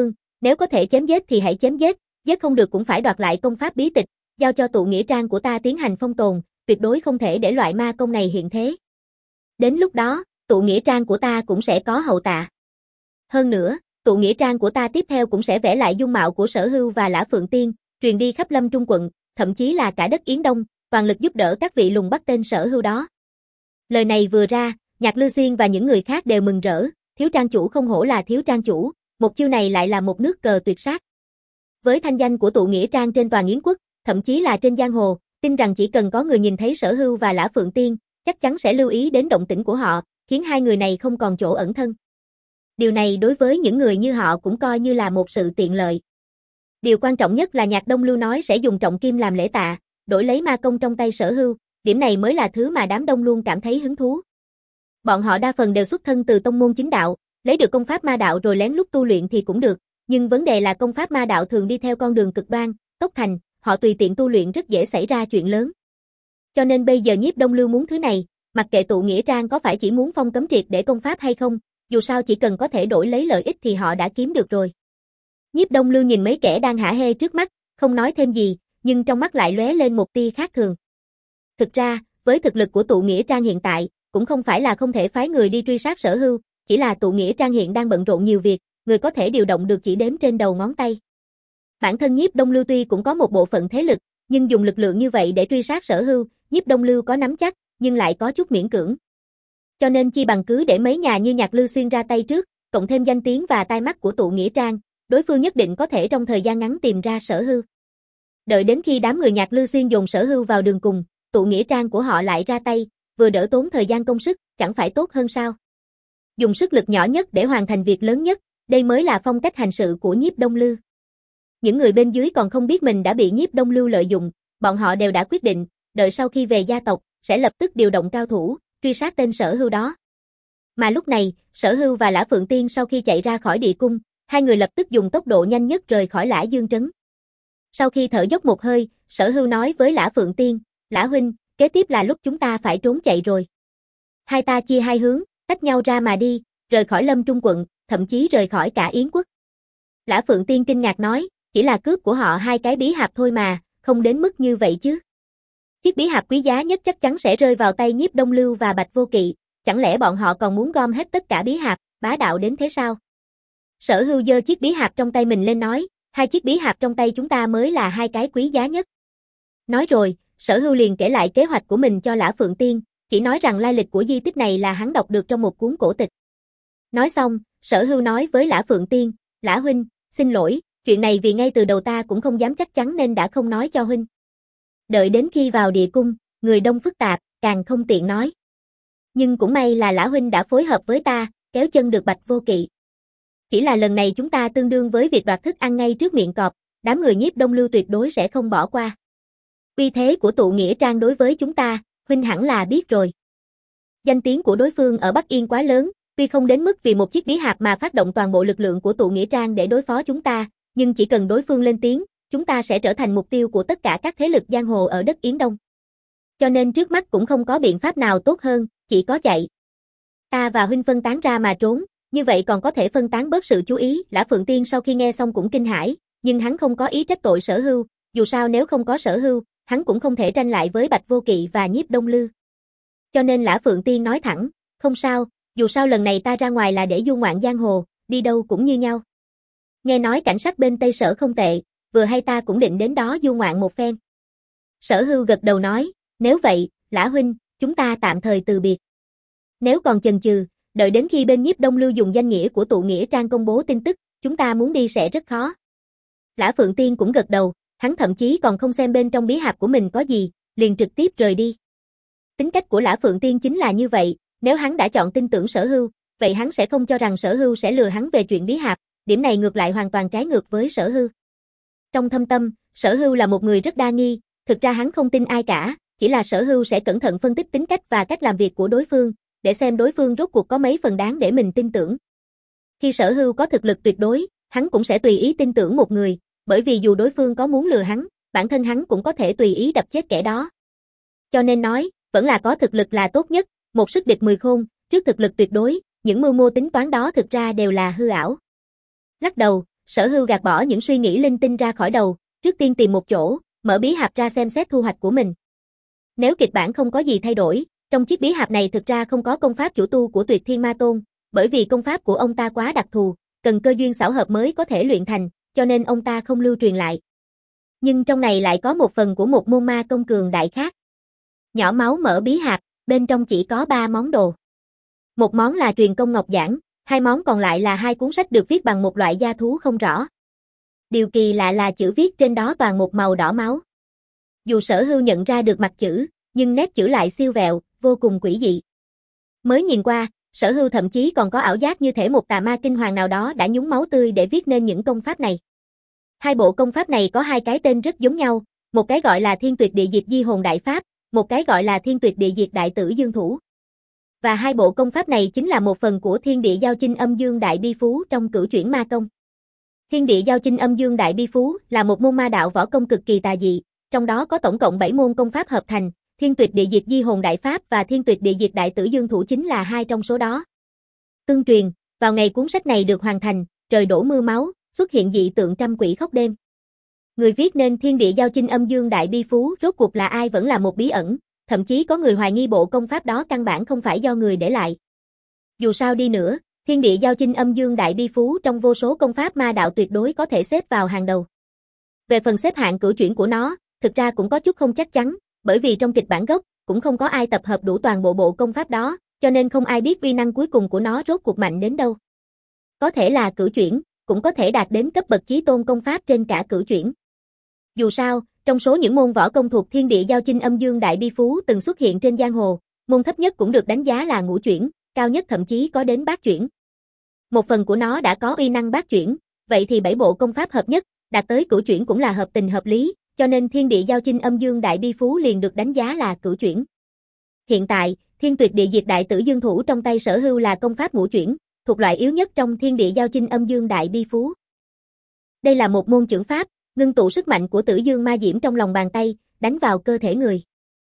Speaker 1: Nếu có thể chém giết thì hãy chém giết, giết không được cũng phải đoạt lại công pháp bí tịch, giao cho tụ nghĩa trang của ta tiến hành phong tồn, tuyệt đối không thể để loại ma công này hiện thế. Đến lúc đó, tụ nghĩa trang của ta cũng sẽ có hậu tạ. Hơn nữa, tụ nghĩa trang của ta tiếp theo cũng sẽ vẽ lại dung mạo của Sở Hưu và Lã Phượng Tiên, truyền đi khắp Lâm Trung quận, thậm chí là cả đất Yến Đông, toàn lực giúp đỡ các vị lùng bắt tên Sở Hưu đó. Lời này vừa ra, Nhạc Lư Xuyên và những người khác đều mừng rỡ, thiếu trang chủ không hổ là thiếu trang chủ, một chiêu này lại là một nước cờ tuyệt sát. Với thanh danh của tụ nghĩa trang trên toàn Yến quốc, thậm chí là trên giang hồ, tin rằng chỉ cần có người nhìn thấy Sở Hưu và Lã Phượng Tiên, chắc chắn sẽ lưu ý đến động tĩnh của họ, khiến hai người này không còn chỗ ẩn thân. Điều này đối với những người như họ cũng coi như là một sự tiện lợi. Điều quan trọng nhất là Nhạc Đông Lưu nói sẽ dùng trọng kim làm lễ tạ, đổi lấy ma công trong tay Sở Hưu, điểm này mới là thứ mà đám đông luôn cảm thấy hứng thú. Bọn họ đa phần đều xuất thân từ tông môn chính đạo, lấy được công pháp ma đạo rồi lén lút tu luyện thì cũng được, nhưng vấn đề là công pháp ma đạo thường đi theo con đường cực đoan, tốc thành, họ tùy tiện tu luyện rất dễ xảy ra chuyện lớn. Cho nên bây giờ Nhiếp Đông Lưu muốn thứ này, mặc kệ tụ nghĩa trang có phải chỉ muốn phong cấm triệt để công pháp hay không, dù sao chỉ cần có thể đổi lấy lợi ích thì họ đã kiếm được rồi. Nhiếp Đông Lưu nhìn mấy kẻ đang hả hê trước mắt, không nói thêm gì, nhưng trong mắt lại lóe lên một tia khác thường. Thực ra, với thực lực của tụ nghĩa trang hiện tại, cũng không phải là không thể phái người đi truy sát Sở Hưu, chỉ là tụ nghĩa trang hiện đang bận rộn nhiều việc, người có thể điều động được chỉ đếm trên đầu ngón tay. Bản thân Nhiếp Đông Lưu tuy cũng có một bộ phận thế lực, nhưng dùng lực lượng như vậy để truy sát Sở Hưu, Nhiếp Đông Lưu có nắm chắc, nhưng lại có chút miễn cưỡng. Cho nên chi bằng cứ để mấy nhà như Nhạc Lư Xuyên ra tay trước, cộng thêm danh tiếng và tai mắt của tụ nghĩa trang, đối phương nhất định có thể trong thời gian ngắn tìm ra Sở Hưu. Đợi đến khi đám người Nhạc Lư Xuyên dồn Sở Hưu vào đường cùng, tụ nghĩa trang của họ lại ra tay, vừa đỡ tốn thời gian công sức, chẳng phải tốt hơn sao? Dùng sức lực nhỏ nhất để hoàn thành việc lớn nhất, đây mới là phong cách hành sự của Nhiếp Đông Lưu. Những người bên dưới còn không biết mình đã bị Nhiếp Đông Lưu lợi dụng, bọn họ đều đã quyết định, đợi sau khi về gia tộc, sẽ lập tức điều động cao thủ, truy sát tên Sở Hưu đó. Mà lúc này, Sở Hưu và Lã Phượng Tiên sau khi chạy ra khỏi địa cung, hai người lập tức dùng tốc độ nhanh nhất rời khỏi Lã Dương Trấn. Sau khi thở dốc một hơi, Sở Hưu nói với Lã Phượng Tiên, Lã huynh, kế tiếp là lúc chúng ta phải trốn chạy rồi. Hai ta chia hai hướng, tách nhau ra mà đi, rời khỏi Lâm Trung quận, thậm chí rời khỏi cả Yến quốc. Lã Phượng Tiên kinh ngạc nói, chỉ là cướp của họ hai cái bí hạp thôi mà, không đến mức như vậy chứ. Chiếc bí hạp quý giá nhất chắc chắn sẽ rơi vào tay Nhiếp Đông Lưu và Bạch Vô Kỵ, chẳng lẽ bọn họ còn muốn gom hết tất cả bí hạp, bá đạo đến thế sao? Sở Hưu giơ chiếc bí hạp trong tay mình lên nói, hai chiếc bí hạp trong tay chúng ta mới là hai cái quý giá nhất. Nói rồi, Sở Hưu liền kể lại kế hoạch của mình cho Lã Phượng Tiên, chỉ nói rằng lai lịch của di tích này là hắn đọc được trong một cuốn cổ tịch. Nói xong, Sở Hưu nói với Lã Phượng Tiên, Lã huynh, xin lỗi, chuyện này vì ngay từ đầu ta cũng không dám chắc chắn nên đã không nói cho huynh. Đợi đến khi vào địa cung, người đông phức tạp, càng không tiện nói. Nhưng cũng may là Lã huynh đã phối hợp với ta, kéo chân được Bạch Vô Kỵ. Chỉ là lần này chúng ta tương đương với việc đoạt thức ăn ngay trước miệng cọp, đám người Nhiếp Đông Lưu tuyệt đối sẽ không bỏ qua. Uy thế của tụ nghĩa trang đối với chúng ta, huynh hẳn là biết rồi. Danh tiếng của đối phương ở Bắc Yên quá lớn, tuy không đến mức vì một chiếc bí hạp mà phát động toàn bộ lực lượng của tụ nghĩa trang để đối phó chúng ta, nhưng chỉ cần đối phương lên tiếng, chúng ta sẽ trở thành mục tiêu của tất cả các thế lực giang hồ ở đất Yến Đông. Cho nên trước mắt cũng không có biện pháp nào tốt hơn, chỉ có chạy. Ta và huynh phân tán ra mà trốn, như vậy còn có thể phân tán bớt sự chú ý. Lã Phượng Tiên sau khi nghe xong cũng kinh hãi, nhưng hắn không có ý trách tội Sở Hưu, dù sao nếu không có Sở Hưu, hắn cũng không thể tranh lại với Bạch Vô Kỵ và Nhiếp Đông Lưu. Cho nên Lã Phượng Tiên nói thẳng, không sao, dù sao lần này ta ra ngoài là để du ngoạn giang hồ, đi đâu cũng như nhau. Nghe nói cảnh sát bên Tây Sở không tệ, vừa hay ta cũng định đến đó du ngoạn một phen. Sở Hưu gật đầu nói, nếu vậy, Lã huynh, chúng ta tạm thời từ biệt. Nếu còn chần chừ, đợi đến khi bên Nhiếp Đông Lưu dùng danh nghĩa của tụ nghĩa trang công bố tin tức, chúng ta muốn đi sẽ rất khó. Lã Phượng Tiên cũng gật đầu, hắn thậm chí còn không xem bên trong bí hạp của mình có gì, liền trực tiếp rời đi. Tính cách của Lã Phượng Tiên chính là như vậy, nếu hắn đã chọn tin tưởng Sở Hưu, vậy hắn sẽ không cho rằng Sở Hưu sẽ lừa hắn về chuyện bí hạp, điểm này ngược lại hoàn toàn trái ngược với Sở Hưu. Trong thâm tâm, Sở Hưu là một người rất đa nghi, thực ra hắn không tin ai cả, chỉ là Sở Hưu sẽ cẩn thận phân tích tính cách và cách làm việc của đối phương, để xem đối phương rốt cuộc có mấy phần đáng để mình tin tưởng. Khi Sở Hưu có thực lực tuyệt đối, hắn cũng sẽ tùy ý tin tưởng một người, bởi vì dù đối phương có muốn lừa hắn, bản thân hắn cũng có thể tùy ý đập chết kẻ đó. Cho nên nói, vẫn là có thực lực là tốt nhất, một sức địch mười khôn, trước thực lực tuyệt đối, những mưu mô tính toán đó thực ra đều là hư ảo. Lắc đầu, Sở Hưu gạt bỏ những suy nghĩ linh tinh ra khỏi đầu, trước tiên tìm một chỗ, mở bí hạp ra xem xét thu hoạch của mình. Nếu kịch bản không có gì thay đổi, trong chiếc bí hạp này thực ra không có công pháp chủ tu của Tuyệt Thiên Ma Tôn, bởi vì công pháp của ông ta quá đặc thù, cần cơ duyên xảo hợp mới có thể luyện thành, cho nên ông ta không lưu truyền lại. Nhưng trong này lại có một phần của một môn ma công cường đại khác. Nhỏ máu mở bí hạp, bên trong chỉ có ba món đồ. Một món là truyền công ngọc giản, hai món còn lại là hai cuốn sách được viết bằng một loại da thú không rõ. Điều kỳ lạ là chữ viết trên đó toàn một màu đỏ máu. Dù Sở Hưu nhận ra được mặt chữ, nhưng nét chữ lại siêu vẹo, vô cùng quỷ dị. Mới nhìn qua, Sở Hưu thậm chí còn có ảo giác như thể một tà ma kinh hoàng nào đó đã nhúng máu tươi để viết nên những công pháp này. Hai bộ công pháp này có hai cái tên rất giống nhau, một cái gọi là Thiên Tuyệt Địa Diệt Di Hồn Đại Pháp, một cái gọi là Thiên Tuyệt Địa Diệt Đại Tử Dương Thủ. Và hai bộ công pháp này chính là một phần của Thiên Địa Giao Chinh Âm Dương Đại Bi Phú trong Cửu Chuyển Ma Công. Thiên Địa Giao Chinh Âm Dương Đại Bi Phú là một môn ma đạo võ công cực kỳ tà dị, trong đó có tổng cộng bảy môn công pháp hợp thành, Thiên Tuyệt Địa Diệt Di Hồn Đại Pháp và Thiên Tuyệt Địa Diệt Đại Tử Dương Thủ chính là hai trong số đó. Tương truyền, vào ngày cuốn sách này được hoàn thành, trời đổ mưa máu, xuất hiện dị tượng trăm quỷ khóc đêm. Người viết nên Thiên Địa Giao Chinh Âm Dương Đại Bi Phú rốt cuộc là ai vẫn là một bí ẩn, thậm chí có người hoài nghi bộ công pháp đó căn bản không phải do người để lại. Dù sao đi nữa, Thiên Địa Giao Chinh Âm Dương Đại Bi Phú trong vô số công pháp ma đạo tuyệt đối có thể xếp vào hàng đầu. Về phần xếp hạng cửu chuyển của nó, thực ra cũng có chút không chắc chắn, bởi vì trong kịch bản gốc, cũng không có ai tập hợp đủ toàn bộ bộ công pháp đó, cho nên không ai biết uy năng cuối cùng của nó rốt cuộc mạnh đến đâu. Có thể là cửu chuyển, cũng có thể đạt đến cấp bậc chí tôn công pháp trên cả cửu chuyển. Dù sao, trong số những môn võ công thuộc Thiên Địa Giao Chinh Âm Dương Đại Bi Phú từng xuất hiện trên giang hồ, môn thấp nhất cũng được đánh giá là ngũ chuyển, cao nhất thậm chí có đến bát chuyển. Một phần của nó đã có uy năng bát chuyển, vậy thì bảy bộ công pháp hợp nhất, đạt tới cửu chuyển cũng là hợp tình hợp lý, cho nên Thiên Địa Giao Chinh Âm Dương Đại Bi Phú liền được đánh giá là cửu chuyển. Hiện tại, Thiên Tuyệt Địa Diệt Đại Tử Dương Thủ trong tay Sở Hưu là công pháp ngũ chuyển, thuộc loại yếu nhất trong Thiên Địa Giao Chinh Âm Dương Đại Bi Phú. Đây là một môn chưởng pháp, ngưng tụ sức mạnh của Tử Dương Ma Diễm trong lòng bàn tay, đánh vào cơ thể người.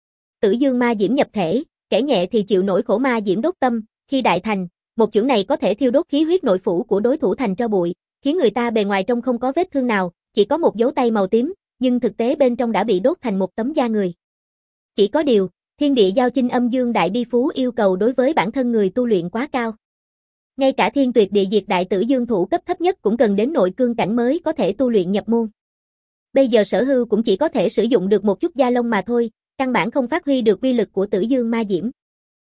Speaker 1: Tử Dương Ma Diễm nhập thể, kẻ nhẹ thì chịu nổi khổ ma diễm đốt tâm, khi đại thành, một chưởng này có thể thiêu đốt khí huyết nội phủ của đối thủ thành tro bụi, khiến người ta bề ngoài trông không có vết thương nào, chỉ có một dấu tay màu tím, nhưng thực tế bên trong đã bị đốt thành một tấm da người. Chỉ có điều, Thiên Địa Giao Chinh Âm Dương Đại Bi Phú yêu cầu đối với bản thân người tu luyện quá cao. Ngay cả Thiên Tuyệt Địa Diệt Đại Tử Dương Thủ cấp thấp nhất cũng cần đến nội cương cảnh mới có thể tu luyện nhập môn. Bây giờ Sở Hưu cũng chỉ có thể sử dụng được một chút da lông mà thôi, căn bản không phát huy được uy lực của Tử Dương Ma Diễm.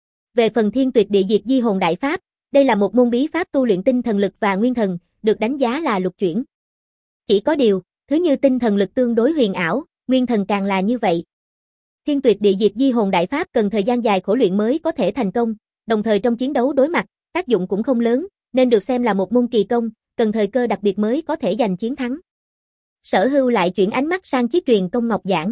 Speaker 1: Về phần Thiên Tuyệt Địa Diệt Di Hồn Đại Pháp, đây là một môn bí pháp tu luyện tinh thần lực và nguyên thần, được đánh giá là lục chuyển. Chỉ có điều, thứ như tinh thần lực tương đối huyền ảo, nguyên thần càng là như vậy. Thiên Tuyệt Địa Diệt Di Hồn Đại Pháp cần thời gian dài khổ luyện mới có thể thành công, đồng thời trong chiến đấu đối mặt, tác dụng cũng không lớn, nên được xem là một môn kỳ công, cần thời cơ đặc biệt mới có thể giành chiến thắng. Sở Hưu lại chuyển ánh mắt sang chiếc truyền công ngọc giản.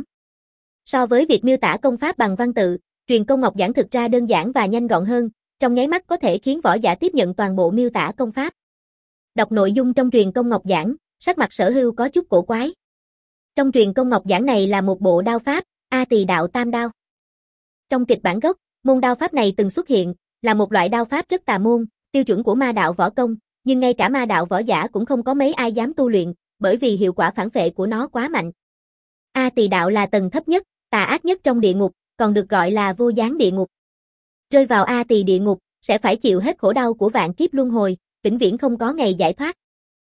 Speaker 1: So với việc miêu tả công pháp bằng văn tự, truyền công ngọc giản thực ra đơn giản và nhanh gọn hơn, trong nháy mắt có thể khiến võ giả tiếp nhận toàn bộ miêu tả công pháp. Đọc nội dung trong truyền công ngọc giản, sắc mặt Sở Hưu có chút cổ quái. Trong truyền công ngọc giản này là một bộ đao pháp, A Tỳ Đạo Tam Đao. Trong kịch bản gốc, môn đao pháp này từng xuất hiện, là một loại đao pháp rất tà môn, tiêu chuẩn của ma đạo võ công, nhưng ngay cả ma đạo võ giả cũng không có mấy ai dám tu luyện, bởi vì hiệu quả phản phệ của nó quá mạnh. A Tỳ Đạo là tầng thấp nhất, tà ác nhất trong địa ngục, còn được gọi là vô gián địa ngục. Rơi vào A Tỳ địa ngục, sẽ phải chịu hết khổ đau của vạn kiếp luân hồi, vĩnh viễn không có ngày giải thoát.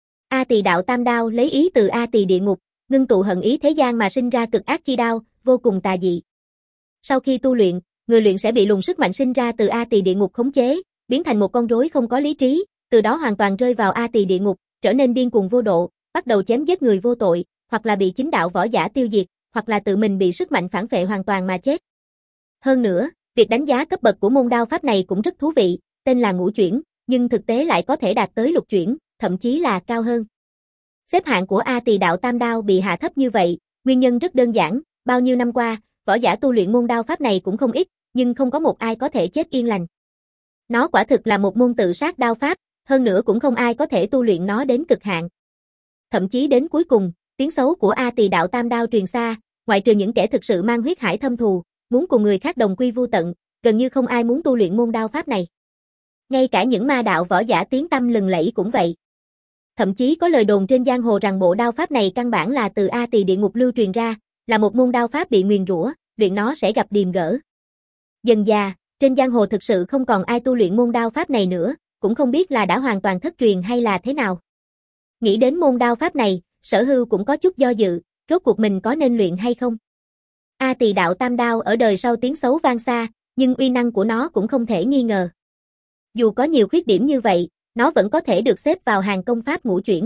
Speaker 1: A Tỳ Đạo Tam Đao lấy ý từ A Tỳ địa ngục, ngưng tụ hận ý thế gian mà sinh ra cực ác chi đao, vô cùng tà dị. Sau khi tu luyện, người luyện sẽ bị luồng sức mạnh sinh ra từ A Tỳ địa ngục khống chế, biến thành một con rối không có lý trí, từ đó hoàn toàn rơi vào A Tỳ địa ngục, trở nên điên cuồng vô độ, bắt đầu chém giết người vô tội, hoặc là bị chính đạo võ giả tiêu diệt, hoặc là tự mình bị sức mạnh phản phệ hoàn toàn mà chết. Hơn nữa, việc đánh giá cấp bậc của môn đao pháp này cũng rất thú vị, tên là ngũ chuyển, nhưng thực tế lại có thể đạt tới lục chuyển, thậm chí là cao hơn. Xếp hạng của A Tỳ Đạo Tam Đao bị hạ thấp như vậy, nguyên nhân rất đơn giản, bao nhiêu năm qua, võ giả tu luyện môn đao pháp này cũng không ít, nhưng không có một ai có thể chết yên lành. Nó quả thực là một môn tự sát đao pháp, hơn nữa cũng không ai có thể tu luyện nó đến cực hạn. Thậm chí đến cuối cùng, tiếng xấu của A Tỳ Đạo Tam Đao truyền xa, ngoại trừ những kẻ thực sự mang huyết hải thâm thù, muốn cùng người khác đồng quy vu tận, gần như không ai muốn tu luyện môn đao pháp này. Ngay cả những ma đạo võ giả tiếng tăm lừng lẫy cũng vậy. Thậm chí có lời đồn trên giang hồ rằng bộ đao pháp này căn bản là từ A Tỳ địa ngục lưu truyền ra, là một môn đao pháp bị nguyền rủa, luyện nó sẽ gặp điềm gỡ. Dần dà, trên giang hồ thực sự không còn ai tu luyện môn đao pháp này nữa, cũng không biết là đã hoàn toàn thất truyền hay là thế nào. Nghĩ đến môn đao pháp này, Sở Hưu cũng có chút do dự, rốt cuộc mình có nên luyện hay không. A Tỳ đạo tam đao ở đời sau tiếng xấu vang xa, nhưng uy năng của nó cũng không thể nghi ngờ. Dù có nhiều khuyết điểm như vậy, nó vẫn có thể được xếp vào hàng công pháp ngũ chuyển.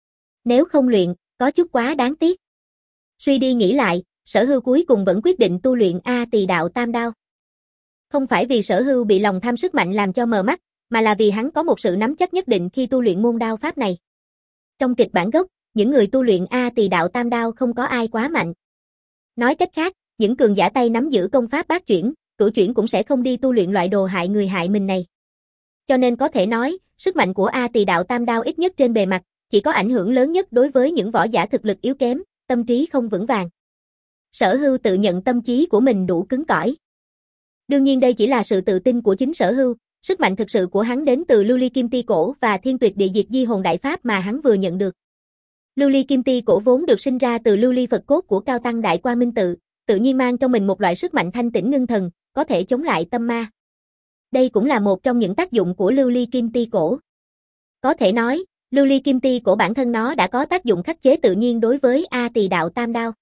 Speaker 1: Nếu không luyện, có chút quá đáng tiếc. Suy đi nghĩ lại, Sở Hưu cuối cùng vẫn quyết định tu luyện A Tỳ đạo tam đao. Không phải vì Sở Hưu bị lòng tham sức mạnh làm cho mờ mắt, mà là vì hắn có một sự nắm chắc nhất định khi tu luyện môn đao pháp này. Trong kịch bản gốc, những người tu luyện A Tỳ đạo tam đao không có ai quá mạnh. Nói cách khác, những cường giả tay nắm giữ công pháp bát chuyển, cửu chuyển cũng sẽ không đi tu luyện loại đồ hại người hại mình này. Cho nên có thể nói, sức mạnh của A Tỳ đạo tam đao ít nhất trên bề mặt, chỉ có ảnh hưởng lớn nhất đối với những võ giả thực lực yếu kém, tâm trí không vững vàng. Sở Hưu tự nhận tâm trí của mình đủ cứng cỏi. Đương nhiên đây chỉ là sự tự tin của chính Sở Hưu, sức mạnh thực sự của hắn đến từ Lưu Ly Kim Ti Cổ và Thiên Tuyệt Địa Diệt Di Hồn Đại Pháp mà hắn vừa nhận được. Lưu Ly Kim Ti Cổ vốn được sinh ra từ lưu ly Phật cốt của Cao Tăng Đại Quang Minh Tự, tự nhiên mang trong mình một loại sức mạnh thanh tĩnh ngưng thần, có thể chống lại tâm ma. Đây cũng là một trong những tác dụng của Lưu Ly Kim Ti Cổ. Có thể nói, Lưu Ly Kim Ti Cổ bản thân nó đã có tác dụng khắc chế tự nhiên đối với A Tỳ đạo tam đao.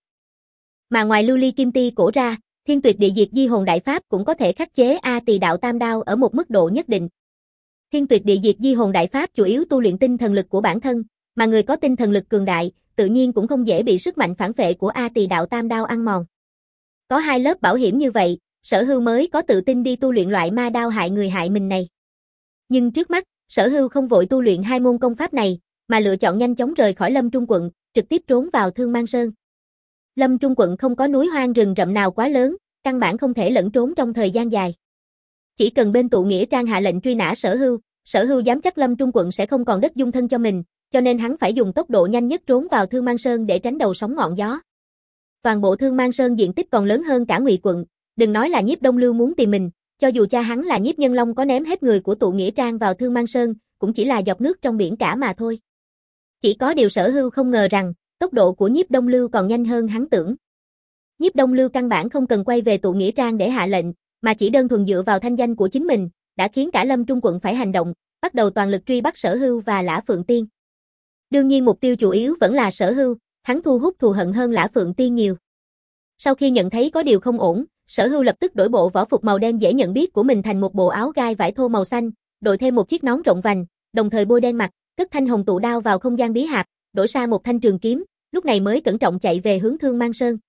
Speaker 1: Mà ngoài Lưu Ly Kim Ti Cổ ra, Thiên Tuyệt Địa Diệt Di Hồn Đại Pháp cũng có thể khắc chế A Tỳ đạo tam đao ở một mức độ nhất định. Thiên Tuyệt Địa Diệt Di Hồn Đại Pháp chủ yếu tu luyện tinh thần lực của bản thân, mà người có tinh thần lực cường đại, tự nhiên cũng không dễ bị sức mạnh phản phệ của A Tỳ đạo tam đao ăn mòn. Có hai lớp bảo hiểm như vậy, Sở Hưu mới có tự tin đi tu luyện loại ma đao hại người hại mình này. Nhưng trước mắt, Sở Hưu không vội tu luyện hai môn công pháp này, mà lựa chọn nhanh chóng rời khỏi Lâm Trung quận, trực tiếp trốn vào Thương Mang Sơn. Lâm Trung quận không có núi hoang rừng rậm nào quá lớn, căn bản không thể lẫn trốn trong thời gian dài. Chỉ cần bên tụ nghĩa trang hạ lệnh truy nã Sở Hưu, Sở Hưu dám chắc Lâm Trung quận sẽ không còn đất dung thân cho mình, cho nên hắn phải dùng tốc độ nhanh nhất trốn vào Thương Mang Sơn để tránh đầu sóng ngọn gió. Toàn bộ Thương Mang Sơn diện tích còn lớn hơn cả Ngụy quận, đừng nói là Nhiếp Đông Lưu muốn tìm mình, cho dù cha hắn là Nhiếp Nhân Long có ném hết người của tụ nghĩa trang vào Thương Mang Sơn, cũng chỉ là giọt nước trong biển cả mà thôi. Chỉ có điều Sở Hưu không ngờ rằng, tốc độ của Nhiếp Đông Lưu còn nhanh hơn hắn tưởng. Nhiếp Đông Lưu căn bản không cần quay về tụ nghĩa trang để hạ lệnh, mà chỉ đơn thuần dựa vào thanh danh của chính mình, đã khiến cả Lâm Trung quận phải hành động, bắt đầu toàn lực truy bắt Sở Hưu và Lã Phượng Tiên. Đương nhiên mục tiêu chủ yếu vẫn là Sở Hưu, hắn thu hút thù hận hơn Lã Phượng Tiên nhiều. Sau khi nhận thấy có điều không ổn, Sở Hưu lập tức đổi bộ võ phục màu đen dễ nhận biết của mình thành một bộ áo gai vải thô màu xanh, đội thêm một chiếc nón rộng vành, đồng thời bôi đen mặt, cất thanh hồng tụ đao vào không gian bí hạp, đổi sang một thanh trường kiếm, lúc này mới cẩn trọng chạy về hướng Thương Mang Sơn.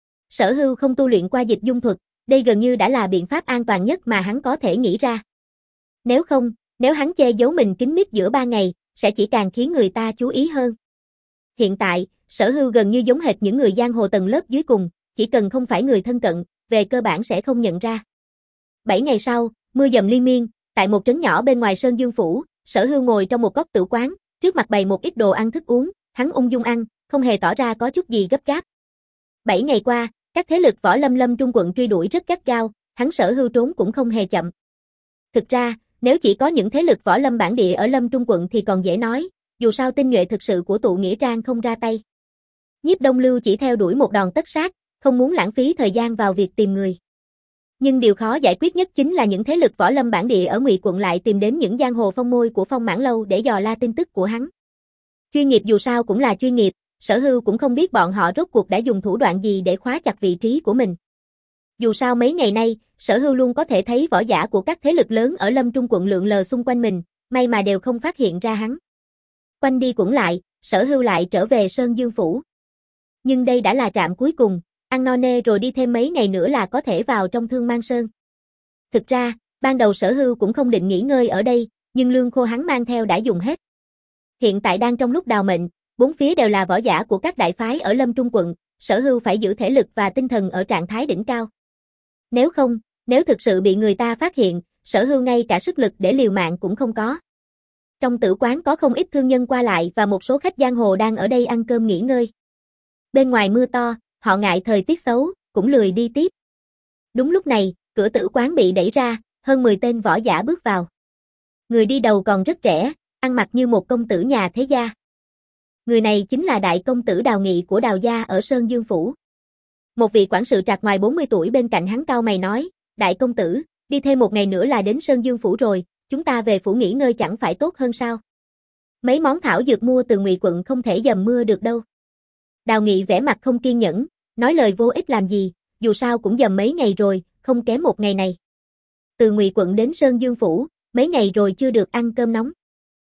Speaker 1: Sở Hưu không tu luyện qua dịch dung thuật, đây gần như đã là biện pháp an toàn nhất mà hắn có thể nghĩ ra. Nếu không, nếu hắn che giấu mình kín mít giữa ba ngày, sẽ chỉ càng khiến người ta chú ý hơn. Hiện tại, Sở Hưu gần như giống hệt những người giang hồ tầng lớp dưới cùng, chỉ cần không phải người thân cận, về cơ bản sẽ không nhận ra. Bảy ngày sau, mưa dầm liên miên, tại một trấn nhỏ bên ngoài Sơn Dương Phủ, Sở Hưu ngồi trong một góc tử quán, trước mặt bày một ít đồ ăn thức uống, hắn ung dung ăn, không hề tỏ ra có chút gì gấp gáp. Bảy ngày qua, các thế lực võ lâm Lâm Trung quận truy đuổi rất gắt gao, hắn Sở Hưu trốn cũng không hề chậm. Thực ra, nếu chỉ có những thế lực võ lâm bản địa ở Lâm Trung quận thì còn dễ nói, dù sao tinh nhuệ thực sự của tụ nghĩa trang không ra tay. Nhiếp Đông Lưu chỉ theo đuổi một đòn tất sát, không muốn lãng phí thời gian vào việc tìm người. Nhưng điều khó giải quyết nhất chính là những thế lực võ lâm bản địa ở Ngụy quận lại tìm đến những giang hồ phong môi của Phong Mãn Lâu để dò la tin tức của hắn. Chuyên nghiệp dù sao cũng là chuyên nghiệp, Sở Hưu cũng không biết bọn họ rốt cuộc đã dùng thủ đoạn gì để khóa chặt vị trí của mình. Dù sao mấy ngày nay, Sở Hưu luôn có thể thấy võ giả của các thế lực lớn ở Lâm Trung quận lượn lờ xung quanh mình, may mà đều không phát hiện ra hắn. Quanh đi quẩn lại, Sở Hưu lại trở về Sơn Dương Phủ. Nhưng đây đã là trạm cuối cùng, ăn no nê rồi đi thêm mấy ngày nữa là có thể vào trong Thương Mang Sơn. Thực ra, ban đầu Sở Hưu cũng không định nghỉ ngơi ở đây, nhưng lương khô hắn mang theo đã dùng hết. Hiện tại đang trong lúc đào mệnh, bốn phía đều là võ giả của các đại phái ở Lâm Trung quận, Sở Hưu phải giữ thể lực và tinh thần ở trạng thái đỉnh cao. Nếu không, nếu thực sự bị người ta phát hiện, Sở Hưu ngay cả sức lực để liều mạng cũng không có. Trong tử quán có không ít thương nhân qua lại và một số khách giang hồ đang ở đây ăn cơm nghỉ ngơi. Bên ngoài mưa to, họ ngại thời tiết xấu, cũng lười đi tiếp. Đúng lúc này, cửa tử quán bị đẩy ra, hơn mười tên võ giả bước vào. Người đi đầu còn rất trẻ, ăn mặc như một công tử nhà thế gia. Người này chính là đại công tử Đào Nghị của Đào gia ở Sơn Dương Phủ. Một vị quản sự trạc ngoài bốn mươi tuổi bên cạnh hắn cau mày nói, đại công tử, đi thêm một ngày nữa là đến Sơn Dương Phủ rồi, chúng ta về phủ nghỉ ngơi chẳng phải tốt hơn sao? Mấy món thảo dược mua từ Ngụy quận không thể dầm mưa được đâu. Đào Nghị vẻ mặt không kiên nhẫn, nói lời vô ích làm gì, dù sao cũng dầm mấy ngày rồi, không kém một ngày này. Từ Ngụy quận đến Sơn Dương Phủ, mấy ngày rồi chưa được ăn cơm nóng.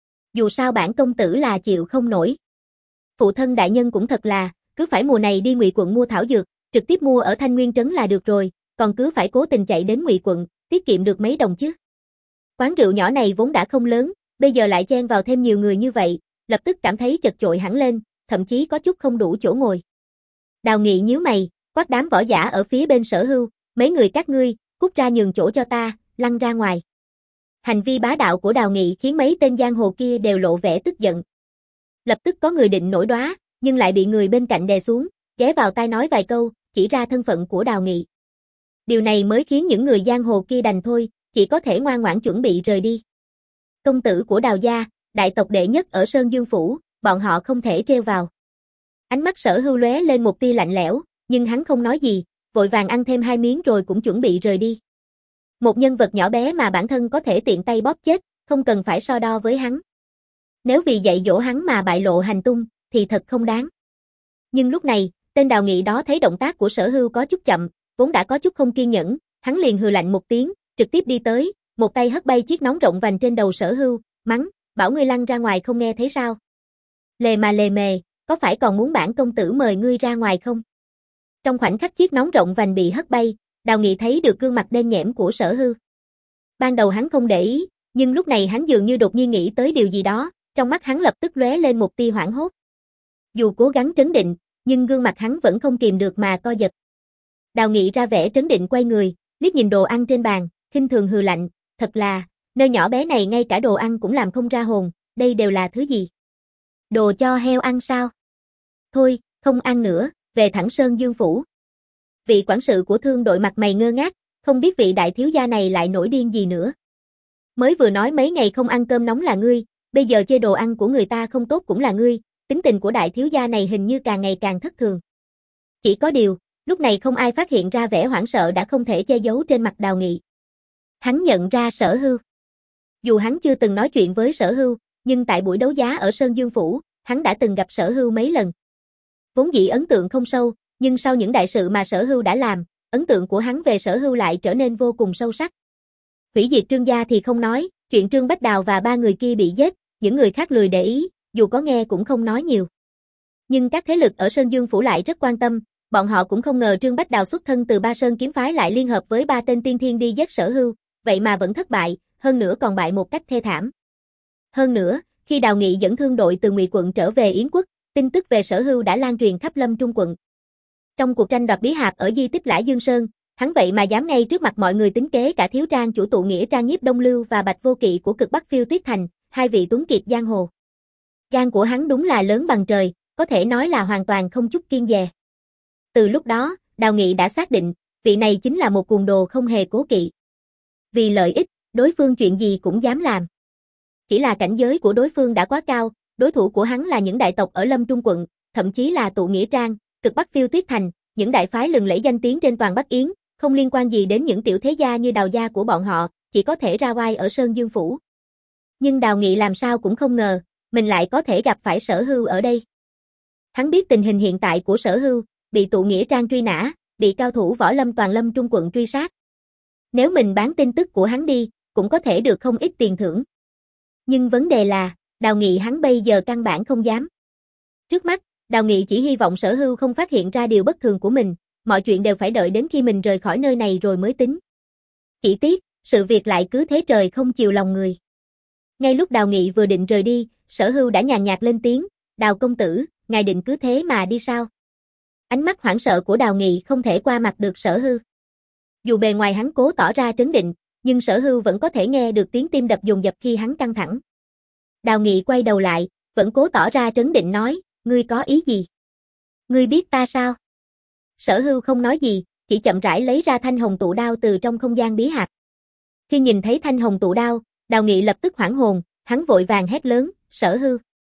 Speaker 1: Dù sao bản công tử là chịu không nổi. Phụ thân đại nhân cũng thật là, cứ phải mùa này đi Ngụy quận mua thảo dược, trực tiếp mua ở Thanh Nguyên trấn là được rồi, còn cứ phải cố tình chạy đến Ngụy quận, tiết kiệm được mấy đồng chứ. Quán rượu nhỏ này vốn đã không lớn, bây giờ lại chen vào thêm nhiều người như vậy, lập tức cảm thấy chật chội hẳn lên, thậm chí có chút không đủ chỗ ngồi. Đào Nghị nhíu mày, quát đám võ giả ở phía bên Sở Hưu, mấy người các ngươi, cút ra nhường chỗ cho ta, lăn ra ngoài. Hành vi bá đạo của Đào Nghị khiến mấy tên giang hồ kia đều lộ vẻ tức giận. Lập tức có người định nổi đoá, nhưng lại bị người bên cạnh đè xuống, ghé vào tai nói vài câu, chỉ ra thân phận của Đào Nghị. Điều này mới khiến những người giang hồ kia đành thôi, chỉ có thể ngoan ngoãn chuẩn bị rời đi. Công tử của Đào gia, đại tộc đệ nhất ở Sơn Dương Phủ, bọn họ không thể trêu vào. Ánh mắt Sở Hưu lóe lên một tia lạnh lẽo, nhưng hắn không nói gì, vội vàng ăn thêm hai miếng rồi cũng chuẩn bị rời đi. Một nhân vật nhỏ bé mà bản thân có thể tiện tay bóp chết, không cần phải so đo với hắn. Nếu vì dạy dỗ hắn mà bại lộ hành tung, thì thật không đáng. Nhưng lúc này, tên Đào Nghị đó thấy động tác của Sở Hưu có chút chậm, vốn đã có chút không kiên nhẫn, hắn liền hừ lạnh một tiếng, trực tiếp đi tới, một tay hất bay chiếc nón rộng vành trên đầu Sở Hưu, mắng, bảo ngươi lăn ra ngoài không nghe thấy sao? Lề mà lề mề, có phải còn muốn bản công tử mời ngươi ra ngoài không? Trong khoảnh khắc chiếc nón rộng vành bị hất bay, Đào Nghị thấy được gương mặt đen nhẽm của Sở Hưu. Ban đầu hắn không để ý, nhưng lúc này hắn dường như đột nhiên nghĩ tới điều gì đó, trong mắt hắn lập tức lóe lên một tia hoảng hốt. Dù cố gắng trấn định, nhưng gương mặt hắn vẫn không kìm được mà co giật. Đào Nghị ra vẻ trấn định quay người, liếc nhìn đồ ăn trên bàn, khinh thường hừ lạnh, thật là, nơi nhỏ bé này ngay cả đồ ăn cũng làm không ra hồn, đây đều là thứ gì? Đồ cho heo ăn sao? Thôi, không ăn nữa, về thẳng Sơn Dương Phủ. Vị quản sự của thương đội mặt mày ngơ ngác, không biết vị đại thiếu gia này lại nổi điên gì nữa. Mới vừa nói mấy ngày không ăn cơm nóng là ngươi, bây giờ chê đồ ăn của người ta không tốt cũng là ngươi, tính tình của đại thiếu gia này hình như càng ngày càng thất thường. Chỉ có điều, lúc này không ai phát hiện ra vẻ hoảng sợ đã không thể che giấu trên mặt Đào Nghị. Hắn nhận ra Sở Hưu. Dù hắn chưa từng nói chuyện với Sở Hưu, nhưng tại buổi đấu giá ở Sơn Dương Phủ, hắn đã từng gặp Sở Hưu mấy lần. Vốn dĩ ấn tượng không sâu, nhưng sau những đại sự mà Sở Hưu đã làm, ấn tượng của hắn về Sở Hưu lại trở nên vô cùng sâu sắc. Hủy diệt Trương gia thì không nói, chuyện Trương Bách Đào và ba người kia bị giết, những người khác lười để ý, dù có nghe cũng không nói nhiều. Nhưng các thế lực ở Sơn Dương Phủ lại rất quan tâm, bọn họ cũng không ngờ Trương Bách Đào xuất thân từ Ba Sơn kiếm phái lại liên hợp với ba tên tiên thiên đi giết Sở Hưu, vậy mà vẫn thất bại, hơn nữa còn bại một cách thê thảm. Hơn nữa, khi Đào Nghị dẫn thương đội từ Ngụy quận trở về Yến quốc, tin tức về Sở Hưu đã lan truyền khắp Lâm Trung quận. Trong cuộc tranh đoạt bí hạp ở di tích Lãi Dương Sơn, hắn vậy mà dám ngay trước mặt mọi người tính kế cả thiếu trang chủ tụ nghĩa trang Nhiếp Đông Lưu và Bạch Vô Kỵ của Cực Bắc Phiêu Tuyết Thành, hai vị tuấn kiệt giang hồ. Gan của hắn đúng là lớn bằng trời, có thể nói là hoàn toàn không chút kiêng dè. Từ lúc đó, Đào Nghị đã xác định, vị này chính là một cuồng đồ không hề cố kỵ. Vì lợi ích, đối phương chuyện gì cũng dám làm. Chỉ là cảnh giới của đối phương đã quá cao, đối thủ của hắn là những đại tộc ở Lâm Trung quận, thậm chí là tụ nghĩa trang, Cực Bắc Phiêu Tuyết Thành, những đại phái lừng lẫy danh tiếng trên toàn Bắc Yến, không liên quan gì đến những tiểu thế gia như Đào gia của bọn họ, chỉ có thể ra oai ở Sơn Dương Phủ. Nhưng Đào Nghị làm sao cũng không ngờ, mình lại có thể gặp phải Sở Hưu ở đây. Hắn biết tình hình hiện tại của Sở Hưu, bị tụ nghĩa trang truy nã, bị cao thủ võ lâm toàn Lâm Trung quận truy sát. Nếu mình bán tin tức của hắn đi, cũng có thể được không ít tiền thưởng. Nhưng vấn đề là, Đào Nghị hắn bây giờ căn bản không dám. Trước mắt, Đào Nghị chỉ hy vọng Sở Hưu không phát hiện ra điều bất thường của mình, mọi chuyện đều phải đợi đến khi mình rời khỏi nơi này rồi mới tính. Chỉ tiếc, sự việc lại cứ thế trời không chiều lòng người. Ngay lúc Đào Nghị vừa định rời đi, Sở Hưu đã nhàn nhạt lên tiếng, Đào công tử, ngài định cứ thế mà đi sao? Ánh mắt hoảng sợ của Đào Nghị không thể qua mặt được Sở Hưu. Dù bề ngoài hắn cố tỏ ra trấn định, nhưng Sở Hưu vẫn có thể nghe được tiếng tim đập dồn dập khi hắn căng thẳng. Đào Nghị quay đầu lại, vẫn cố tỏ ra trấn định nói, ngươi có ý gì? Ngươi biết ta sao? Sở Hưu không nói gì, chỉ chậm rãi lấy ra thanh hồng tụ đao từ trong không gian bí hạp. Khi nhìn thấy thanh hồng tụ đao, Đào Nghị lập tức hoảng hồn, hắn vội vàng hét lớn, Sở Hưu.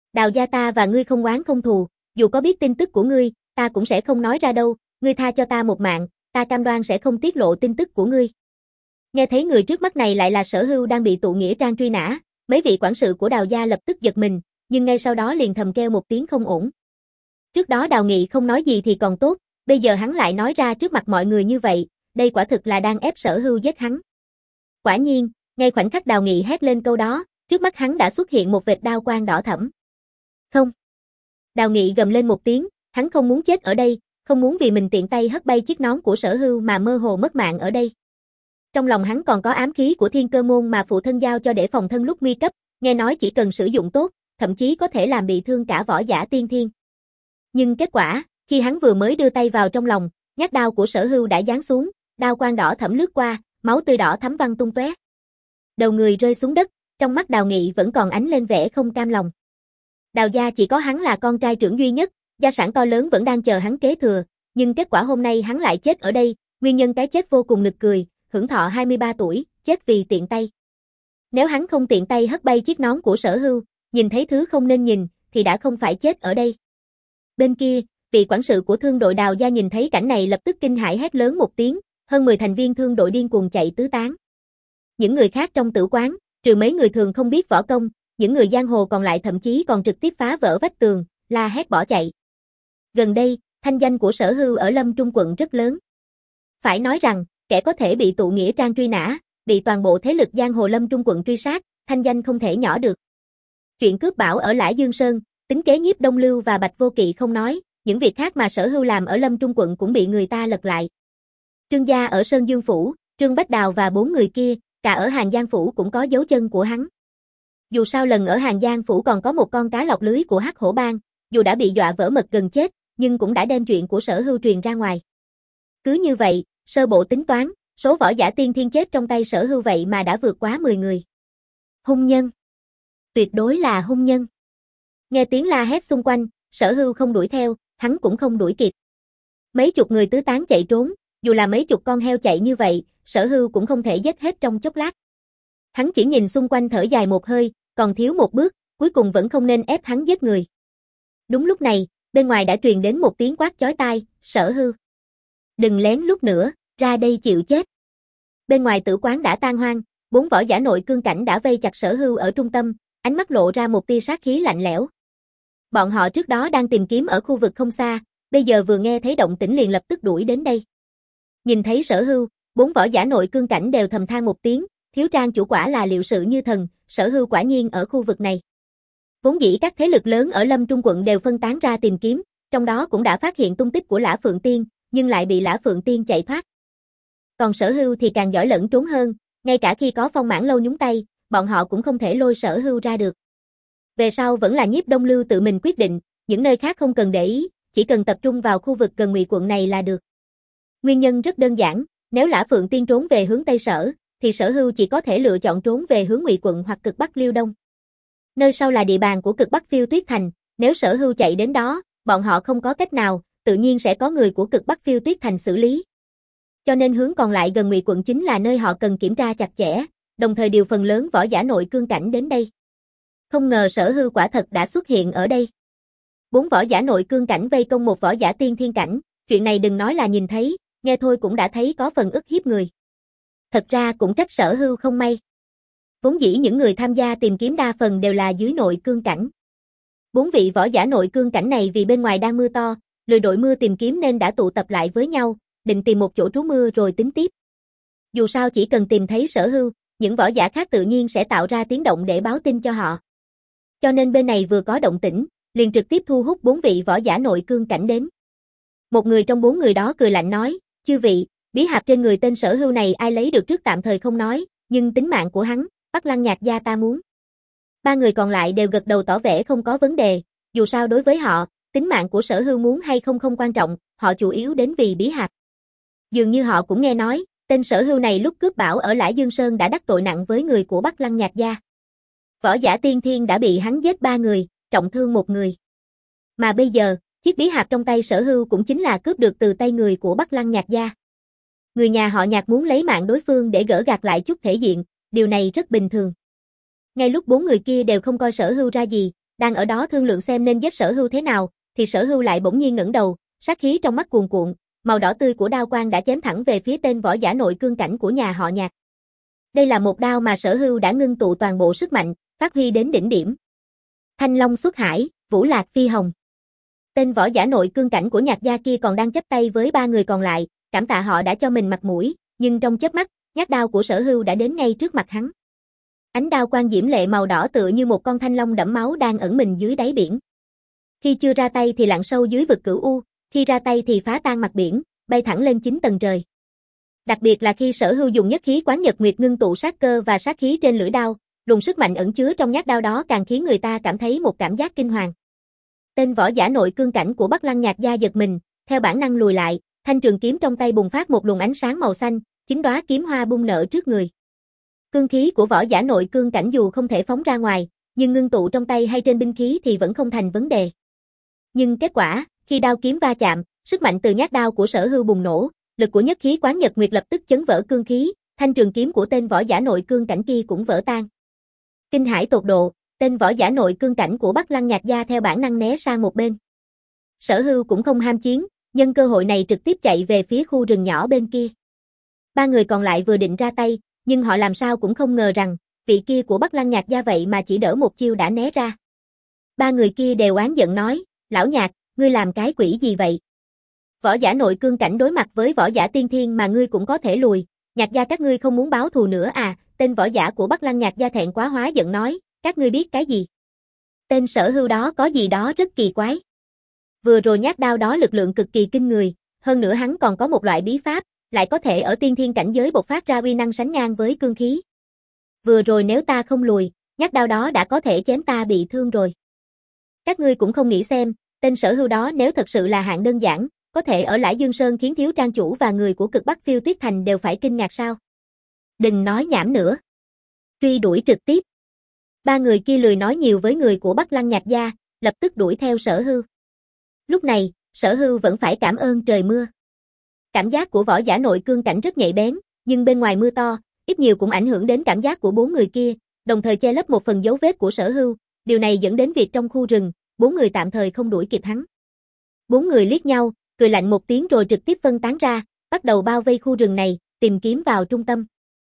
Speaker 1: Đào gia ta và ngươi không oán không thù, dù có biết tin tức của ngươi, ta cũng sẽ không nói ra đâu, ngươi tha cho ta một mạng, ta cam đoan sẽ không tiết lộ tin tức của ngươi. Nghe thấy người trước mắt này lại là Sở Hưu đang bị tụ nghĩa trang truy nã, mấy vị quản sự của Đào gia lập tức giật mình, nhưng ngay sau đó liền thầm kêu một tiếng không ổn. Trước đó Đào Nghị không nói gì thì còn tốt, bây giờ hắn lại nói ra trước mặt mọi người như vậy, đây quả thực là đang ép Sở Hưu giết hắn. Quả nhiên, ngay khoảnh khắc Đào Nghị hét lên câu đó, trước mắt hắn đã xuất hiện một vệt đao quang đỏ thẫm. Không. Đào Nghị gầm lên một tiếng, hắn không muốn chết ở đây, không muốn vì mình tiện tay hất bay chiếc nón của Sở Hưu mà mơ hồ mất mạng ở đây. Trong lòng hắn còn có ám khí của Thiên Cơ môn mà phụ thân giao cho để phòng thân lúc nguy cấp, nghe nói chỉ cần sử dụng tốt, thậm chí có thể làm bị thương cả võ giả tiên thiên. Nhưng kết quả, khi hắn vừa mới đưa tay vào trong lòng, nhát đao của Sở Hưu đã giáng xuống, đao quang đỏ thẫm lướt qua, máu tươi đỏ thấm văng tung tóe. Đầu người rơi xuống đất, trong mắt Đào Nghị vẫn còn ánh lên vẻ không cam lòng. Đào gia chỉ có hắn là con trai trưởng duy nhất, gia sản to lớn vẫn đang chờ hắn kế thừa, nhưng kết quả hôm nay hắn lại chết ở đây, nguyên nhân cái chết vô cùng nực cười, hưởng thọ hai mươi ba tuổi, chết vì tiện tay. Nếu hắn không tiện tay hất bay chiếc nón của Sở Hưu, nhìn thấy thứ không nên nhìn, thì đã không phải chết ở đây. Bên kia, vị quản sự của thương đội Đào gia nhìn thấy cảnh này lập tức kinh hãi hét lớn một tiếng, hơn mười thành viên thương đội điên cuồng chạy tứ tán. Những người khác trong tử quán, trừ mấy người thường không biết võ công, những người giang hồ còn lại thậm chí còn trực tiếp phá vỡ vách tường, la hét bỏ chạy. Gần đây, thanh danh của Sở Hưu ở Lâm Trung quận rất lớn. Phải nói rằng, kẻ có thể bị tụ nghĩa trang truy nã, bị toàn bộ thế lực giang hồ Lâm Trung quận truy sát, thanh danh không thể nhỏ được. Chuyện cướp bảo ở Lãi Dương Sơn, tính kế nhiếp Đông Lưu và Bạch Vô Kỵ không nói, những việc khác mà Sở Hưu làm ở Lâm Trung quận cũng bị người ta lật lại. Trương gia ở Sơn Dương Phủ, Trương Bách Đào và bốn người kia, cả ở Hàng Giang Phủ cũng có dấu chân của hắn. Dù sao lần ở Hàng Giang Phủ còn có một con cá lọc lưới của Hắc Hổ Bang, dù đã bị dọa vỡ mật gần chết, nhưng cũng đã đem chuyện của Sở Hưu truyền ra ngoài. Cứ như vậy, sơ bộ tính toán, số võ giả tiên thiên chết trong tay Sở Hưu vậy mà đã vượt quá mười người. Hung nhân. Tuyệt đối là hung nhân. Nghe tiếng la hét xung quanh, Sở Hưu không đuổi theo, hắn cũng không đuổi kịp. Mấy chục người tứ tán chạy trốn, dù là mấy chục con heo chạy như vậy, Sở Hưu cũng không thể giết hết trong chốc lát. Hắn chỉ nhìn xung quanh thở dài một hơi, còn thiếu một bước, cuối cùng vẫn không nên ép hắn giết người. Đúng lúc này, bên ngoài đã truyền đến một tiếng quát chói tai, Sở Hưu. Đừng lén lút nữa, ra đây chịu chết. Bên ngoài tử quán đã tan hoang, bốn võ giả nội cương cảnh đã vây chặt Sở Hưu ở trung tâm, ánh mắt lộ ra một tia sát khí lạnh lẽo. Bọn họ trước đó đang tìm kiếm ở khu vực không xa, bây giờ vừa nghe thấy động tĩnh liền lập tức đuổi đến đây. Nhìn thấy Sở Hưu, bốn võ giả nội cương cảnh đều thầm than một tiếng, thiếu trang chủ quả là liệu sự như thần, Sở Hưu quả nhiên ở khu vực này. Vốn dĩ các thế lực lớn ở Lâm Trung quận đều phân tán ra tìm kiếm, trong đó cũng đã phát hiện tung tích của Lã Phượng Tiên, nhưng lại bị Lã Phượng Tiên chạy thoát. Còn Sở Hưu thì càng giỏi lẫn trốn hơn, ngay cả khi có Phong Mãn Lâu nhúng tay, bọn họ cũng không thể lôi Sở Hưu ra được. Về sau vẫn là nhiếp Đông Lưu tự mình quyết định, những nơi khác không cần để ý, chỉ cần tập trung vào khu vực gần Ngụy quận này là được. Nguyên nhân rất đơn giản, nếu Lã Phượng Tiên trốn về hướng Tây Sở, thì Sở Hưu chỉ có thể lựa chọn trốn về hướng Ngụy quận hoặc cực Bắc Liêu Đông. Nơi sau là địa bàn của cực Bắc Phiêu Tuyết Thành, nếu Sở Hưu chạy đến đó, bọn họ không có cách nào, tự nhiên sẽ có người của cực Bắc Phiêu Tuyết Thành xử lý. Cho nên hướng còn lại gần Ngụy quận chính là nơi họ cần kiểm tra chặt chẽ, đồng thời điều phần lớn võ giả nội cương cảnh đến đây. Không ngờ Sở Hưu quả thật đã xuất hiện ở đây. Bốn võ giả nội cương cảnh vây công một võ giả tiên thiên cảnh, chuyện này đừng nói là nhìn thấy, nghe thôi cũng đã thấy có phần ức hiếp người. Thật ra cũng trách Sở Hưu không may. Vốn dĩ những người tham gia tìm kiếm đa phần đều là dưới nội cương cảnh. Bốn vị võ giả nội cương cảnh này vì bên ngoài đang mưa to, lười đội mưa tìm kiếm nên đã tụ tập lại với nhau, định tìm một chỗ trú mưa rồi tính tiếp. Dù sao chỉ cần tìm thấy Sở Hưu, những võ giả khác tự nhiên sẽ tạo ra tiếng động để báo tin cho họ. Cho nên bên này vừa có động tĩnh, liền trực tiếp thu hút bốn vị võ giả nội cương cảnh đến. Một người trong bốn người đó cười lạnh nói, chư vị, bí hạp trên người tên Sở Hưu này ai lấy được trước tạm thời không nói, nhưng tính mạng của hắn, Bắc Lăng Nhạc gia ta muốn. Ba người còn lại đều gật đầu tỏ vẻ không có vấn đề, dù sao đối với họ, tính mạng của Sở Hưu muốn hay không không quan trọng, họ chủ yếu đến vì bí hạp. Dường như họ cũng nghe nói, tên Sở Hưu này lúc cướp bảo ở Lãi Dương Sơn đã đắc tội nặng với người của Bắc Lăng Nhạc gia. Võ giả tiên thiên đã bị hắn giết ba người, trọng thương một người. Mà bây giờ, chiếc bí hạp trong tay Sở Hưu cũng chính là cướp được từ tay người của Bắc Lăng Nhạc gia. Người nhà họ Nhạc muốn lấy mạng đối phương để gỡ gạc lại chút thể diện, điều này rất bình thường. Ngay lúc bốn người kia đều không coi Sở Hưu ra gì, đang ở đó thương lượng xem nên giết Sở Hưu thế nào, thì Sở Hưu lại bỗng nhiên ngẩng đầu, sát khí trong mắt cuồn cuộn, màu đỏ tươi của đao quang đã chém thẳng về phía tên võ giả nội cương cảnh của nhà họ Nhạc. Đây là một đao mà Sở Hưu đã ngưng tụ toàn bộ sức mạnh, phát huy đến đỉnh điểm. Thanh Long xuất hải, Vũ Lạc phi hồng. Tên võ giả nội cương cảnh của Nhạc gia kia còn đang chắp tay với ba người còn lại, cảm tạ họ đã cho mình mặt mũi, nhưng trong chớp mắt, nhát đao của Sở Hưu đã đến ngay trước mặt hắn. Ánh đao quang diễm lệ màu đỏ tựa như một con thanh long đẫm máu đang ẩn mình dưới đáy biển. Khi chưa ra tay thì lặn sâu dưới vực cửu u, khi ra tay thì phá tan mặt biển, bay thẳng lên chín tầng trời. Đặc biệt là khi Sở Hưu dùng nhất khí Quán Nhật Nguyệt ngưng tụ sát cơ và sát khí trên lưỡi đao, luồng sức mạnh ẩn chứa trong nhát đao đó càng khiến người ta cảm thấy một cảm giác kinh hoàng. Tên võ giả nội cương cảnh của Bắc Lăng Nhạc gia giật mình, theo bản năng lùi lại, thanh trường kiếm trong tay bùng phát một luồng ánh sáng màu xanh, chín đóa kiếm hoa bung nở trước người. Cương khí của võ giả nội cương cảnh dù không thể phóng ra ngoài, nhưng ngưng tụ trong tay hay trên binh khí thì vẫn không thành vấn đề. Nhưng kết quả, khi đao kiếm va chạm, sức mạnh từ nhát đao của Sở Hưu bùng nổ, lực của nhất khí Quán Nhật Nguyệt lập tức chấn vỡ cương khí, thanh trường kiếm của tên võ giả nội cương cảnh kia cũng vỡ tan. Kinh hãi tột độ, tên võ giả nội cương cảnh của Bắc Lăng Nhạc gia theo bản năng né sang một bên. Sở Hưu cũng không ham chiến, nhân cơ hội này trực tiếp chạy về phía khu rừng nhỏ bên kia. Ba người còn lại vừa định ra tay, nhưng họ làm sao cũng không ngờ rằng, vị kia của Bắc Lăng Nhạc gia vậy mà chỉ đỡ một chiêu đã né ra. Ba người kia đều oán giận nói, lão Nhạc, ngươi làm cái quỷ gì vậy? Võ giả nội cương cảnh đối mặt với võ giả tiên thiên mà ngươi cũng có thể lùi, Nhạc gia các ngươi không muốn báo thù nữa à? Tên võ giả của Bắc Lăng Nhạc gia thẹn quá hóa giận nói, các ngươi biết cái gì? Tên Sở Hưu đó có gì đó rất kỳ quái. Vừa rồi nhát đao đó lực lượng cực kỳ kinh người, hơn nữa hắn còn có một loại bí pháp, lại có thể ở tiên thiên cảnh giới bộc phát ra uy năng sánh ngang với cương khí. Vừa rồi nếu ta không lùi, nhát đao đó đã có thể chém ta bị thương rồi. Các ngươi cũng không nghĩ xem, tên Sở Hưu đó nếu thật sự là hạng đơn giản, có thể ở Lãi Dương Sơn khiến thiếu trang chủ và người của Cực Bắc Phiêu Tuyết Thành đều phải kinh ngạc sao? Đừng nói nhảm nữa. Truy đuổi trực tiếp. Ba người kia lười nói nhiều với người của Bắc Lăng Nhạc gia, lập tức đuổi theo Sở Hưu. Lúc này, Sở Hưu vẫn phải cảm ơn trời mưa. Cảm giác của võ giả nội cương cảnh rất nhạy bén, nhưng bên ngoài mưa to, ít nhiều cũng ảnh hưởng đến cảm giác của bốn người kia, đồng thời che lấp một phần dấu vết của Sở Hưu, điều này dẫn đến việc trong khu rừng, bốn người tạm thời không đuổi kịp hắn. Bốn người liếc nhau, cười lạnh một tiếng rồi trực tiếp phân tán ra, bắt đầu bao vây khu rừng này, tìm kiếm vào trung tâm.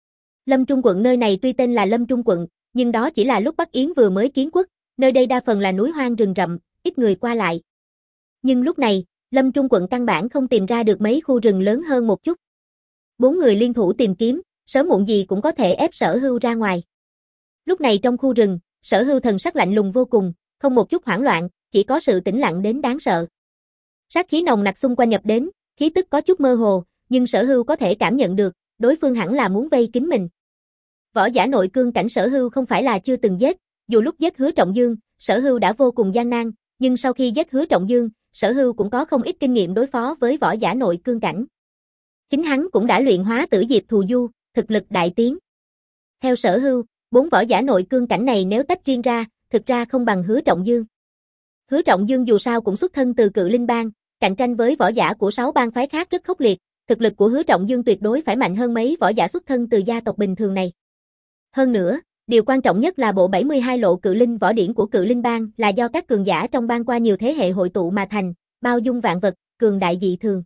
Speaker 1: Lâm Trung quận nơi này tuy tên là Lâm Trung quận, nhưng đó chỉ là lúc Bắc Yến vừa mới kiến quốc, nơi đây đa phần là núi hoang rừng rậm, ít người qua lại. Nhưng lúc này, Lâm Trung quận căn bản không tìm ra được mấy khu rừng lớn hơn một chút. Bốn người liên thủ tìm kiếm, sớm muộn gì cũng có thể ép Sở Hưu ra ngoài. Lúc này trong khu rừng, Sở Hưu thần sắc lạnh lùng vô cùng, không một chút hoảng loạn, chỉ có sự tĩnh lặng đến đáng sợ. Sát khí nồng nặc xung quanh nhập đến, khí tức có chút mơ hồ, nhưng Sở Hưu có thể cảm nhận được, đối phương hẳn là muốn vây kín mình. Võ giả nội cương cảnh Sở Hưu không phải là chưa từng giết, dù lúc giết Hứa Trọng Dương, Sở Hưu đã vô cùng gian nan, nhưng sau khi giết Hứa Trọng Dương, Sở Hưu cũng có không ít kinh nghiệm đối phó với võ giả nội cương cảnh. Chính hắn cũng đã luyện hóa Tử Diệp Thù Du, thực lực đại tiến. Theo Sở Hưu, bốn võ giả nội cương cảnh này nếu tách riêng ra, thực ra không bằng Hứa Trọng Dương. Hứa Trọng Dương dù sao cũng xuất thân từ Cự Linh Bang, cạnh tranh với võ giả của sáu bang phái khác rất khốc liệt, thực lực của Hứa Trọng Dương tuyệt đối phải mạnh hơn mấy võ giả xuất thân từ gia tộc bình thường này. Hơn nữa, điều quan trọng nhất là bộ bảy mươi hai lộ Cự Linh võ điển của Cự Linh Bang là do các cường giả trong bang qua nhiều thế hệ hội tụ mà thành, bao dung vạn vật, cường đại dị thường.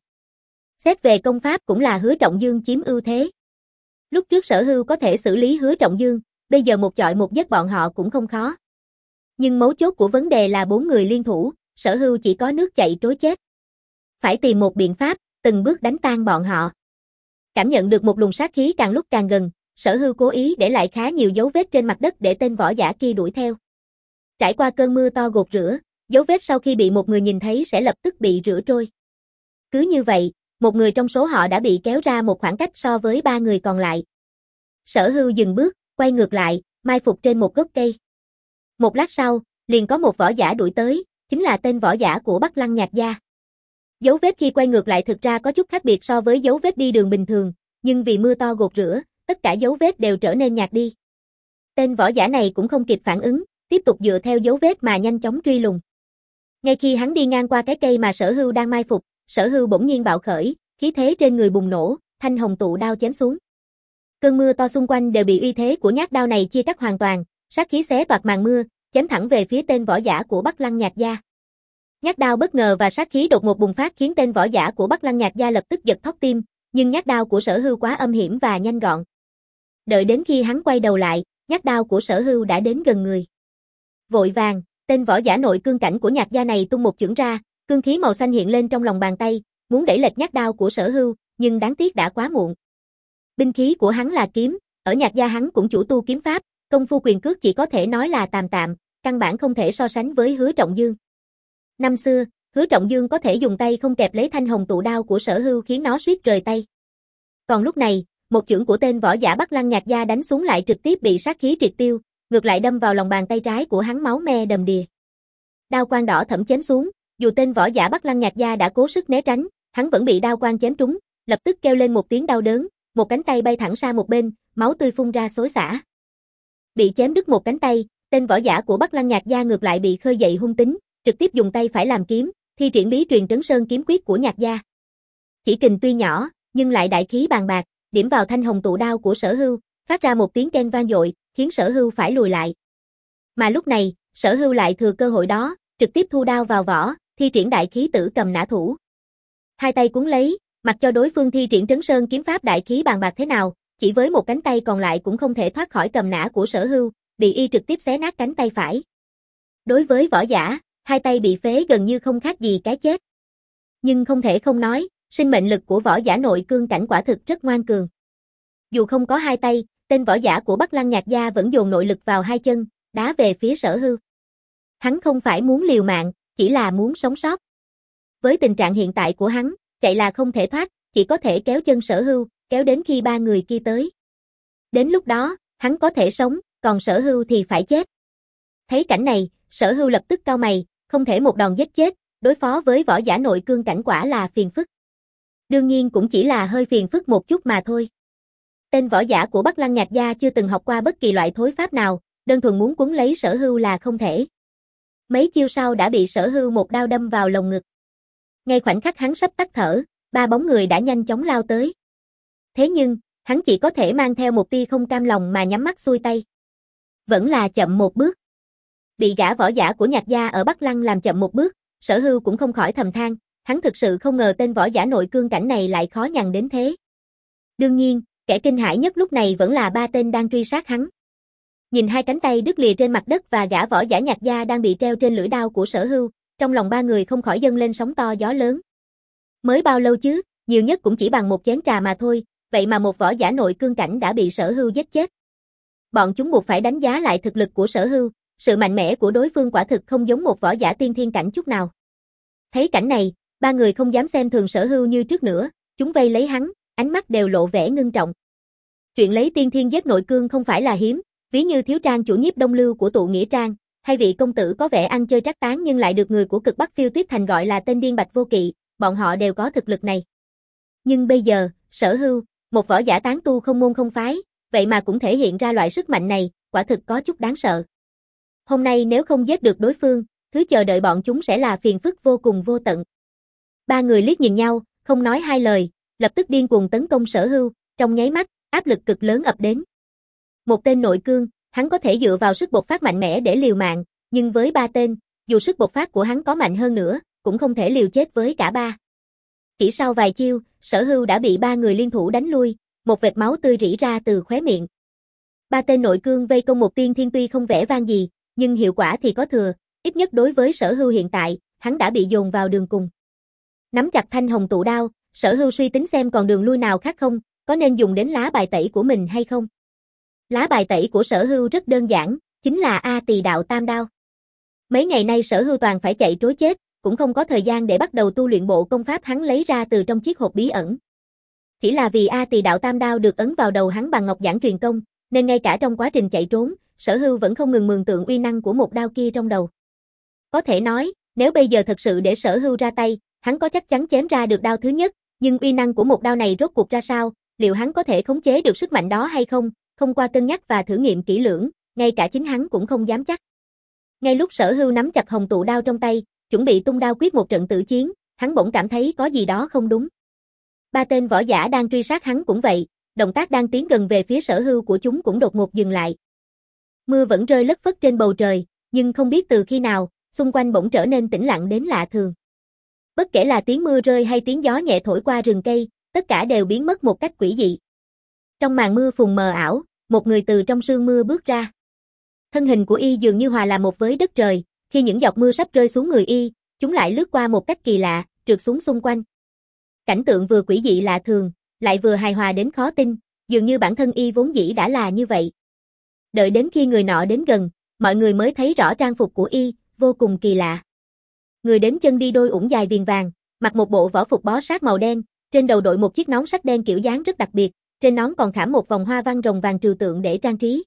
Speaker 1: Xét về công pháp cũng là Hứa Trọng Dương chiếm ưu thế. Lúc trước Sở Hưu có thể xử lý Hứa Trọng Dương, bây giờ một chọi một giết bọn họ cũng không khó. Nhưng mấu chốt của vấn đề là bốn người liên thủ, Sở Hưu chỉ có nước chảy trối chết. Phải tìm một biện pháp, từng bước đánh tan bọn họ. Cảm nhận được một luồng sát khí càng lúc càng gần, Sở Hưu cố ý để lại khá nhiều dấu vết trên mặt đất để tên võ giả kia đuổi theo. Trải qua cơn mưa to gột rửa, dấu vết sau khi bị một người nhìn thấy sẽ lập tức bị rửa trôi. Cứ như vậy, một người trong số họ đã bị kéo ra một khoảng cách so với ba người còn lại. Sở Hưu dừng bước, quay ngược lại, mai phục trên một gốc cây. Một lát sau, liền có một võ giả đuổi tới, chính là tên võ giả của Bắc Lăng Nhạc gia. Dấu vết khi quay ngược lại thực ra có chút khác biệt so với dấu vết đi đường bình thường, nhưng vì mưa to gột rửa, tất cả dấu vết đều trở nên nhạt đi. Tên võ giả này cũng không kịp phản ứng, tiếp tục dựa theo dấu vết mà nhanh chóng truy lùng. Ngay khi hắn đi ngang qua cái cây mà Sở Hưu đang mai phục, Sở Hưu bỗng nhiên bạo khởi, khí thế trên người bùng nổ, thanh hồng tụ đao chém xuống. Cơn mưa to xung quanh đều bị uy thế của nhát đao này chia cắt hoàn toàn, sát khí xé toạc màn mưa, chém thẳng về phía tên võ giả của Bắc Lăng Nhạc Gia. Nhát đao bất ngờ và sát khí đột ngột bùng phát khiến tên võ giả của Bắc Lăng Nhạc Gia lập tức giật thót tim, nhưng nhát đao của Sở Hưu quá âm hiểm và nhanh gọn. Đợi đến khi hắn quay đầu lại, nhát đao của Sở Hưu đã đến gần người. Vội vàng, tên võ giả nội cương cảnh của Nhạc Gia này tung một chưởng ra, cương khí màu xanh hiện lên trong lòng bàn tay, muốn đẩy lệch nhát đao của Sở Hưu, nhưng đáng tiếc đã quá muộn. Binh khí của hắn là kiếm, ở Nhạc Gia hắn cũng chủ tu kiếm pháp, công phu quyền cước chỉ có thể nói là tạm tạm, căn bản không thể so sánh với Hứa Trọng Dương. Năm xưa, Hứa Trọng Dương có thể dùng tay không kẹp lấy thanh hồng tụ đao của Sở Hưu khiến nó suýt rời tay. Còn lúc này, một chưởng của tên võ giả Bắc Lăng Nhạc Gia đánh xuống lại trực tiếp bị sát khí triệt tiêu, ngược lại đâm vào lòng bàn tay trái của hắn máu me đầm đìa. Đao quang đỏ thẫm chém xuống, dù tên võ giả Bắc Lăng Nhạc Gia đã cố sức né tránh, hắn vẫn bị đao quang chém trúng, lập tức kêu lên một tiếng đau đớn, một cánh tay bay thẳng sang một bên, máu tươi phun ra xối xả. Bị chém đứt một cánh tay, tên võ giả của Bắc Lăng Nhạc Gia ngược lại bị khơi dậy hung tính, trực tiếp dùng tay phải làm kiếm, thi triển bí truyền Trấn Sơn kiếm quyết của Nhạc Gia. Chỉ kình tuy nhỏ, nhưng lại đại khí bàn bạc, điểm vào thanh hồng tụ đao của Sở Hưu, phát ra một tiếng keng vang dội, khiến Sở Hưu phải lùi lại. Mà lúc này, Sở Hưu lại thừa cơ hội đó, trực tiếp thu đao vào vỏ, thi triển đại khí tử cầm nã thủ. Hai tay cuốn lấy, mặc cho đối phương thi triển Trấn Sơn kiếm pháp đại khí bàn bạc thế nào, chỉ với một cánh tay còn lại cũng không thể thoát khỏi cầm nã của Sở Hưu, bị y trực tiếp xé nát cánh tay phải. Đối với võ giả, hai tay bị phế gần như không khác gì cái chết. Nhưng không thể không nói, sinh mệnh lực của võ giả nội cương cảnh quả thực rất ngoan cường. Dù không có hai tay, tên võ giả của Bắc Lăng Nhạc Gia vẫn dồn nội lực vào hai chân, đá về phía Sở Hưu. Hắn không phải muốn liều mạng, chỉ là muốn sống sót. Với tình trạng hiện tại của hắn, chạy là không thể thoát, chỉ có thể kéo chân Sở Hưu, kéo đến khi ba người kia tới. Đến lúc đó, hắn có thể sống, còn Sở Hưu thì phải chết. Thấy cảnh này, Sở Hưu lập tức cau mày, không thể một đòn giết chết, đối phó với võ giả nội cương cảnh quả là phiền phức. Đương nhiên cũng chỉ là hơi phiền phức một chút mà thôi. Tên võ giả của Bắc Lăng Nhạc Gia chưa từng học qua bất kỳ loại thối pháp nào, đơn thuần muốn quấn lấy Sở Hưu là không thể. Mấy chiêu sau đã bị Sở Hưu một đao đâm vào lồng ngực. Ngay khoảnh khắc hắn sắp tắt thở, ba bóng người đã nhanh chóng lao tới. Thế nhưng, hắn chỉ có thể mang theo một tia không cam lòng mà nhắm mắt xuôi tay. Vẫn là chậm một bước. Bị gã võ giả của Nhạc Gia ở Bắc Lăng làm chậm một bước, Sở Hưu cũng không khỏi thầm than, hắn thực sự không ngờ tên võ giả nội cương cảnh này lại khó nhằn đến thế. Đương nhiên, kẻ kinh hãi nhất lúc này vẫn là ba tên đang truy sát hắn. Nhìn hai cánh tay đứt lìa trên mặt đất và gã võ giả Nhạc Gia đang bị treo trên lưỡi đao của Sở Hưu, trong lòng ba người không khỏi dâng lên sóng to gió lớn. Mới bao lâu chứ, nhiều nhất cũng chỉ bằng một chén trà mà thôi, vậy mà một võ giả nội cương cảnh đã bị Sở Hưu giết chết. Bọn chúng buộc phải đánh giá lại thực lực của Sở Hưu, sự mạnh mẽ của đối phương quả thực không giống một võ giả tiên thiên cảnh chút nào. Thấy cảnh này, ba người không dám xem thường Sở Hưu như trước nữa, chúng vây lấy hắn, ánh mắt đều lộ vẻ ngưng trọng. Chuyện lấy tiên thiên giết nội cương không phải là hiếm, ví như thiếu trang chủ nhiếp Đông Lưu của tụ Nghĩa Trang, hay vị công tử có vẻ ăn chơi trác tán nhưng lại được người của cực Bắc Phiêu Tuyết Thành gọi là tên điên Bạch Vô Kỵ, bọn họ đều có thực lực này. Nhưng bây giờ, Sở Hưu, một võ giả tán tu không môn không phái, vậy mà cũng thể hiện ra loại sức mạnh này, quả thực có chút đáng sợ. Hôm nay nếu không giết được đối phương, thứ chờ đợi bọn chúng sẽ là phiền phức vô cùng vô tận. Ba người liếc nhìn nhau, không nói hai lời, lập tức điên cuồng tấn công Sở Hưu, trong nháy mắt, áp lực cực lớn ập đến. Một tên nội cương, hắn có thể dựa vào sức bộc phát mạnh mẽ để liều mạng, nhưng với ba tên, dù sức bộc phát của hắn có mạnh hơn nữa, cũng không thể liều chết với cả ba. Chỉ sau vài chiêu, Sở Hưu đã bị ba người liên thủ đánh lui, một vệt máu tươi rỉ ra từ khóe miệng. Ba tên nội cương vây công một tiên thiên tuy không vẻ vang gì, nhưng hiệu quả thì có thừa, ít nhất đối với Sở Hưu hiện tại, hắn đã bị dồn vào đường cùng. Nắm chặt thanh hồng tụ đao, Sở Hưu suy tính xem còn đường lui nào khác không, có nên dùng đến lá bài tẩy của mình hay không. Lá bài tẩy của Sở Hưu rất đơn giản, chính là A Tỳ Đạo Tam Đao. Mấy ngày nay Sở Hưu toàn phải chạy trối chết, cũng không có thời gian để bắt đầu tu luyện bộ công pháp hắn lấy ra từ trong chiếc hộp bí ẩn. Chỉ là vì A Tỳ Đạo Tam Đao được ấn vào đầu hắn bằng ngọc giản truyền công, nên ngay cả trong quá trình chạy trốn, Sở Hưu vẫn không ngừng mường tượng uy năng của một đao kia trong đầu. Có thể nói, nếu bây giờ thật sự để Sở Hưu ra tay, hắn có chắc chắn chém ra được đao thứ nhất, nhưng uy năng của một đao này rốt cuộc ra sao, liệu hắn có thể khống chế được sức mạnh đó hay không, không qua cân nhắc và thử nghiệm kỹ lưỡng, ngay cả chính hắn cũng không dám chắc. Ngay lúc Sở Hưu nắm chặt hồng tụ đao trong tay, chuẩn bị tung đao quyết một trận tử chiến, hắn bỗng cảm thấy có gì đó không đúng. Ba tên võ giả đang truy sát hắn cũng vậy, động tác đang tiến gần về phía Sở Hưu của chúng cũng đột ngột dừng lại. Mưa vẫn rơi lất phất trên bầu trời, nhưng không biết từ khi nào, xung quanh bỗng trở nên tĩnh lặng đến lạ thường. Bất kể là tiếng mưa rơi hay tiếng gió nhẹ thổi qua rừng cây, tất cả đều biến mất một cách quỷ dị. Trong màn mưa phùn mờ ảo, một người từ trong sương mưa bước ra. Thân hình của y dường như hòa làm một với đất trời, khi những giọt mưa sắp rơi xuống người y, chúng lại lướt qua một cách kỳ lạ, trượt xuống xung quanh. Cảnh tượng vừa quỷ dị lạ thường, lại vừa hài hòa đến khó tin, dường như bản thân y vốn dĩ đã là như vậy. Đợi đến khi người nọ đến gần, mọi người mới thấy rõ trang phục của y, vô cùng kỳ lạ. Người đến chân đi đôi ủng dài viền vàng, mặc một bộ võ phục bó sát màu đen, trên đầu đội một chiếc nón sắt đen kiểu dáng rất đặc biệt, trên nón còn khảm một vòng hoa văn rồng vàng trừu tượng để trang trí.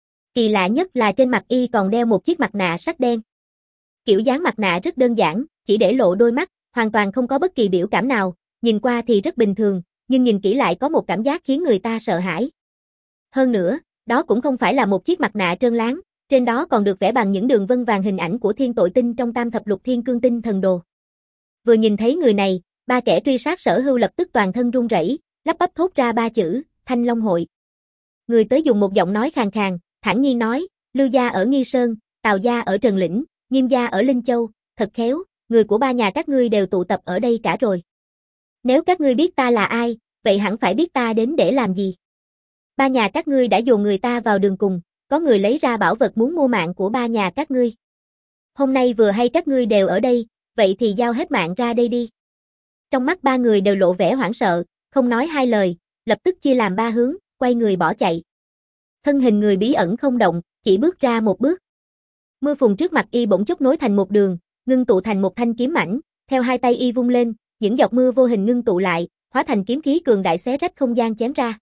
Speaker 1: Kỳ lạ nhất là trên mặt y còn đeo một chiếc mặt nạ sắt đen. Kiểu dáng mặt nạ rất đơn giản, chỉ để lộ đôi mắt, hoàn toàn không có bất kỳ biểu cảm nào, nhìn qua thì rất bình thường, nhưng nhìn kỹ lại có một cảm giác khiến người ta sợ hãi. Hơn nữa, đó cũng không phải là một chiếc mặt nạ trơn láng, trên đó còn được vẽ bằng những đường vân vàng hình ảnh của thiên tội tinh trong tam thập lục thiên cương tinh thần đồ. Vừa nhìn thấy người này, ba kẻ truy sát Sở Hưu lập tức toàn thân run rẩy, lắp bắp thốt ra ba chữ, Thanh Long Hội. Người tới dùng một giọng nói khàn khàn, thản nhiên nói, Lưu gia ở Nghi Sơn, Tào gia ở Trần Lĩnh, Nghiêm gia ở Linh Châu, thật khéo, người của ba nhà các ngươi đều tụ tập ở đây cả rồi. Nếu các ngươi biết ta là ai, vậy hẳn phải biết ta đến để làm gì. Ba nhà các ngươi đã dồn người ta vào đường cùng, có người lấy ra bảo vật muốn mua mạng của ba nhà các ngươi. Hôm nay vừa hay các ngươi đều ở đây, vậy thì giao hết mạng ra đây đi. Trong mắt ba người đều lộ vẻ hoảng sợ, không nói hai lời, lập tức chia làm ba hướng, quay người bỏ chạy. Thân hình người bí ẩn không động, chỉ bước ra một bước. Mưa phùn trước mặt y bỗng chốc nối thành một đường, ngưng tụ thành một thanh kiếm mảnh, theo hai tay y vung lên, những giọt mưa vô hình ngưng tụ lại, hóa thành kiếm khí cường đại xé rách không gian chém ra.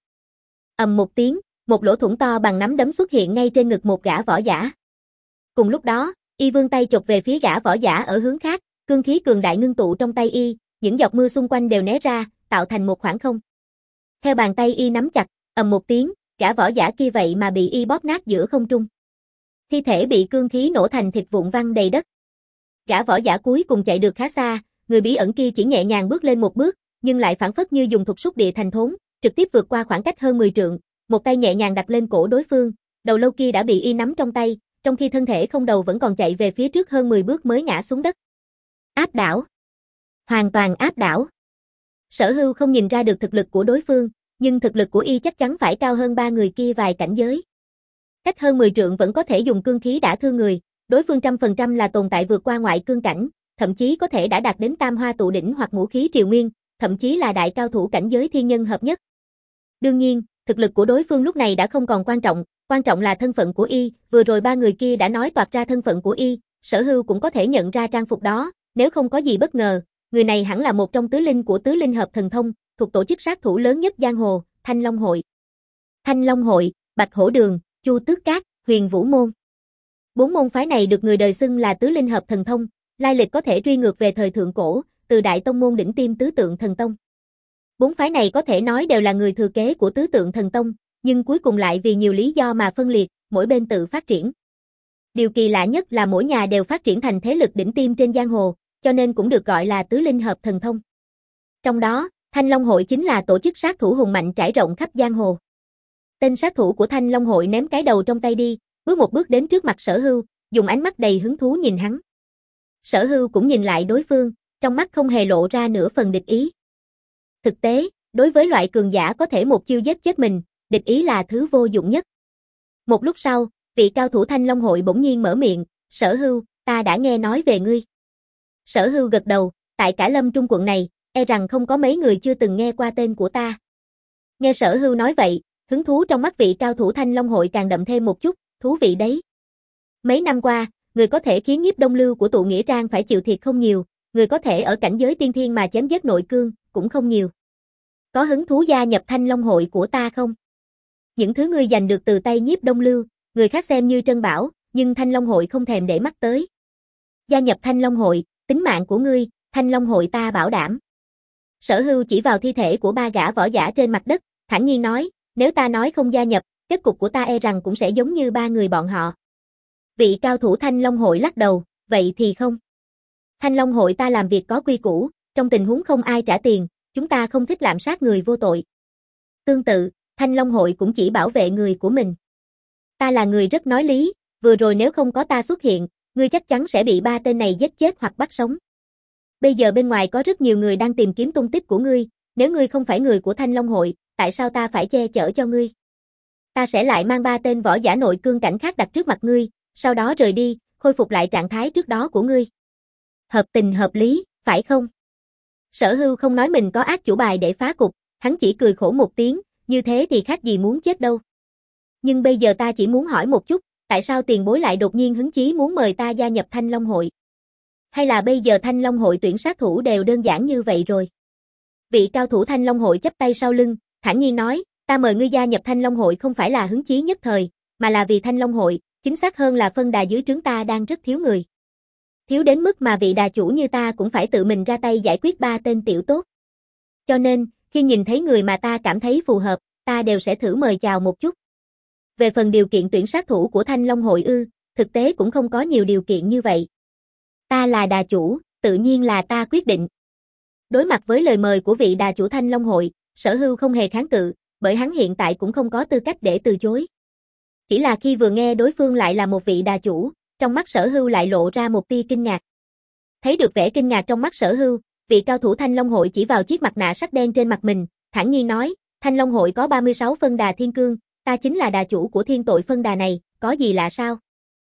Speaker 1: Ầm một tiếng, một lỗ thủng to bằng nắm đấm xuất hiện ngay trên ngực một gã võ giả. Cùng lúc đó, y vươn tay chộp về phía gã võ giả ở hướng khác, cương khí cường đại ngưng tụ trong tay y, những giọt mưa xung quanh đều né ra, tạo thành một khoảng không. Theo bàn tay y nắm chặt, ầm một tiếng, gã võ giả kia vậy mà bị y bóp nát giữa không trung. Thi thể bị cương khí nổ thành thịt vụn văng đầy đất. Gã võ giả cuối cùng chạy được khá xa, người bí ẩn kia chỉ nhẹ nhàng bước lên một bước, nhưng lại phảng phất như dùng thuật xúc địa thành thốn, trực tiếp vượt qua khoảng cách hơn mười trượng, một tay nhẹ nhàng đặt lên cổ đối phương, đầu lâu kia đã bị y nắm trong tay, trong khi thân thể không đầu vẫn còn chạy về phía trước hơn mười bước mới ngã xuống đất. Áp đảo. Hoàn toàn áp đảo. Sở Hưu không nhìn ra được thực lực của đối phương, nhưng thực lực của y chắc chắn phải cao hơn ba người kia vài cảnh giới. Cách hơn mười trượng vẫn có thể dùng cương khí đả thương người, đối phương trăm phần trăm là tồn tại vượt qua ngoại cương cảnh, thậm chí có thể đã đạt đến tam hoa tụ đỉnh hoặc ngũ khí triều nguyên, thậm chí là đại cao thủ cảnh giới thiên nhân hợp nhất. Đương nhiên, thực lực của đối phương lúc này đã không còn quan trọng, quan trọng là thân phận của y, vừa rồi ba người kia đã nói toạc ra thân phận của y, Sở Hưu cũng có thể nhận ra trang phục đó, nếu không có gì bất ngờ, người này hẳn là một trong tứ linh của tứ linh hợp thần thông, thuộc tổ chức sát thủ lớn nhất giang hồ, Thanh Long Hội. Thanh Long Hội, Bạch Hổ Đường, Chu Tước Các, Huyền Vũ Môn. Bốn môn phái này được người đời xưng là tứ linh hợp thần thông, lai lịch có thể truy ngược về thời thượng cổ, từ đại tông môn đỉnh tiêm tứ tượng thần tông. Bốn phái này có thể nói đều là người thừa kế của tứ tượng thần tông, nhưng cuối cùng lại vì nhiều lý do mà phân liệt, mỗi bên tự phát triển. Điều kỳ lạ nhất là mỗi nhà đều phát triển thành thế lực đỉnh tiêm trên giang hồ, cho nên cũng được gọi là tứ linh hợp thần thông. Trong đó, Thanh Long Hội chính là tổ chức sát thủ hùng mạnh trải rộng khắp giang hồ. Tên sát thủ của Thanh Long Hội ném cái đầu trong tay đi, bước một bước đến trước mặt Sở Hưu, dùng ánh mắt đầy hứng thú nhìn hắn. Sở Hưu cũng nhìn lại đối phương, trong mắt không hề lộ ra nửa phần địch ý. Thực tế, đối với loại cường giả có thể một chiêu giết chết mình, địch ý là thứ vô dụng nhất. Một lúc sau, vị cao thủ Thanh Long Hội bỗng nhiên mở miệng, Sở Hưu, ta đã nghe nói về ngươi. Sở Hưu gật đầu, tại cả Lâm Trung quận này, e rằng không có mấy người chưa từng nghe qua tên của ta. Nghe Sở Hưu nói vậy, hứng thú trong mắt vị cao thủ Thanh Long Hội càng đậm thêm một chút, thú vị đấy. Mấy năm qua, người có thể khiến nhiếp đông lưu của tụ nghĩa trang phải chịu thiệt không nhiều, người có thể ở cảnh giới tiên thiên mà chém giết nội cương, cũng không nhiều. Có hứng thú gia nhập Thanh Long Hội của ta không? Những thứ ngươi giành được từ tay nhiếp đông lưu, người khác xem như trân bảo, nhưng Thanh Long Hội không thèm để mắt tới. Gia nhập Thanh Long Hội, tính mạng của ngươi, Thanh Long Hội ta bảo đảm. Sở Hưu chỉ vào thi thể của ba gã võ giả trên mặt đất, thản nhiên nói, nếu ta nói không gia nhập, kết cục của ta e rằng cũng sẽ giống như ba người bọn họ. Vị cao thủ Thanh Long Hội lắc đầu, vậy thì không. Thanh Long Hội ta làm việc có quy củ, trong tình huống không ai trả tiền, chúng ta không thích lạm sát người vô tội. Tương tự, Thanh Long Hội cũng chỉ bảo vệ người của mình. Ta là người rất nói lý, vừa rồi nếu không có ta xuất hiện, ngươi chắc chắn sẽ bị ba tên này giết chết hoặc bắt sống. Bây giờ bên ngoài có rất nhiều người đang tìm kiếm tung tích của ngươi, nếu ngươi không phải người của Thanh Long hội, tại sao ta phải che chở cho ngươi? Ta sẽ lại mang ba tên võ giả nội cương cảnh khác đặt trước mặt ngươi, sau đó rời đi, khôi phục lại trạng thái trước đó của ngươi. Hợp tình hợp lý, phải không? Sở Hưu không nói mình có ác chủ bài để phá cục, hắn chỉ cười khổ một tiếng, như thế thì khác gì muốn chết đâu. Nhưng bây giờ ta chỉ muốn hỏi một chút, tại sao tiền bối lại đột nhiên hứng chí muốn mời ta gia nhập Thanh Long hội? Hay là bây giờ Thanh Long hội tuyển sát thủ đều đơn giản như vậy rồi? Vị cao thủ Thanh Long hội chắp tay sau lưng, thản nhiên nói, ta mời ngươi gia nhập Thanh Long hội không phải là hứng chí nhất thời, mà là vì Thanh Long hội, chính xác hơn là phân đà dưới trướng ta đang rất thiếu người. Thiếu đến mức mà vị đà chủ như ta cũng phải tự mình ra tay giải quyết ba tên tiểu tốt. Cho nên, khi nhìn thấy người mà ta cảm thấy phù hợp, ta đều sẽ thử mời chào một chút. Về phần điều kiện tuyển sát thủ của Thanh Long hội ư, thực tế cũng không có nhiều điều kiện như vậy. Ta là đà chủ, tự nhiên là ta quyết định. Đối mặt với lời mời của vị đà chủ Thanh Long hội, Sở Hưu không hề kháng cự, bởi hắn hiện tại cũng không có tư cách để từ chối. Chỉ là khi vừa nghe đối phương lại là một vị đà chủ, trong mắt Sở Hưu lại lộ ra một tia kinh ngạc. Thấy được vẻ kinh ngạc trong mắt Sở Hưu, vị cao thủ Thanh Long hội chỉ vào chiếc mặt nạ sắt đen trên mặt mình, thản nhiên nói, Thanh Long hội có ba mươi sáu phân đà thiên cương, ta chính là đà chủ của thiên tội phân đà này, có gì lạ sao?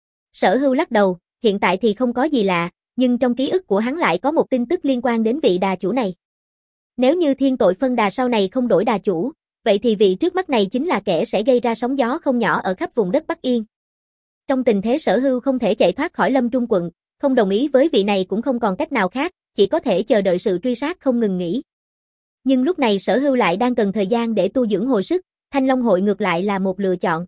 Speaker 1: Sở Hưu lắc đầu, hiện tại thì không có gì lạ, nhưng trong ký ức của hắn lại có một tin tức liên quan đến vị đà chủ này. Nếu như thiên tội phân đà sau này không đổi đà chủ, vậy thì vị trước mắt này chính là kẻ sẽ gây ra sóng gió không nhỏ ở khắp vùng đất Bắc Yên. Trong tình thế Sở Hưu không thể chạy thoát khỏi Lâm Trung quận, không đồng ý với vị này cũng không còn cách nào khác, chỉ có thể chờ đợi sự truy sát không ngừng nghỉ. Nhưng lúc này Sở Hưu lại đang cần thời gian để tu dưỡng hồi sức, Thanh Long hội ngược lại là một lựa chọn.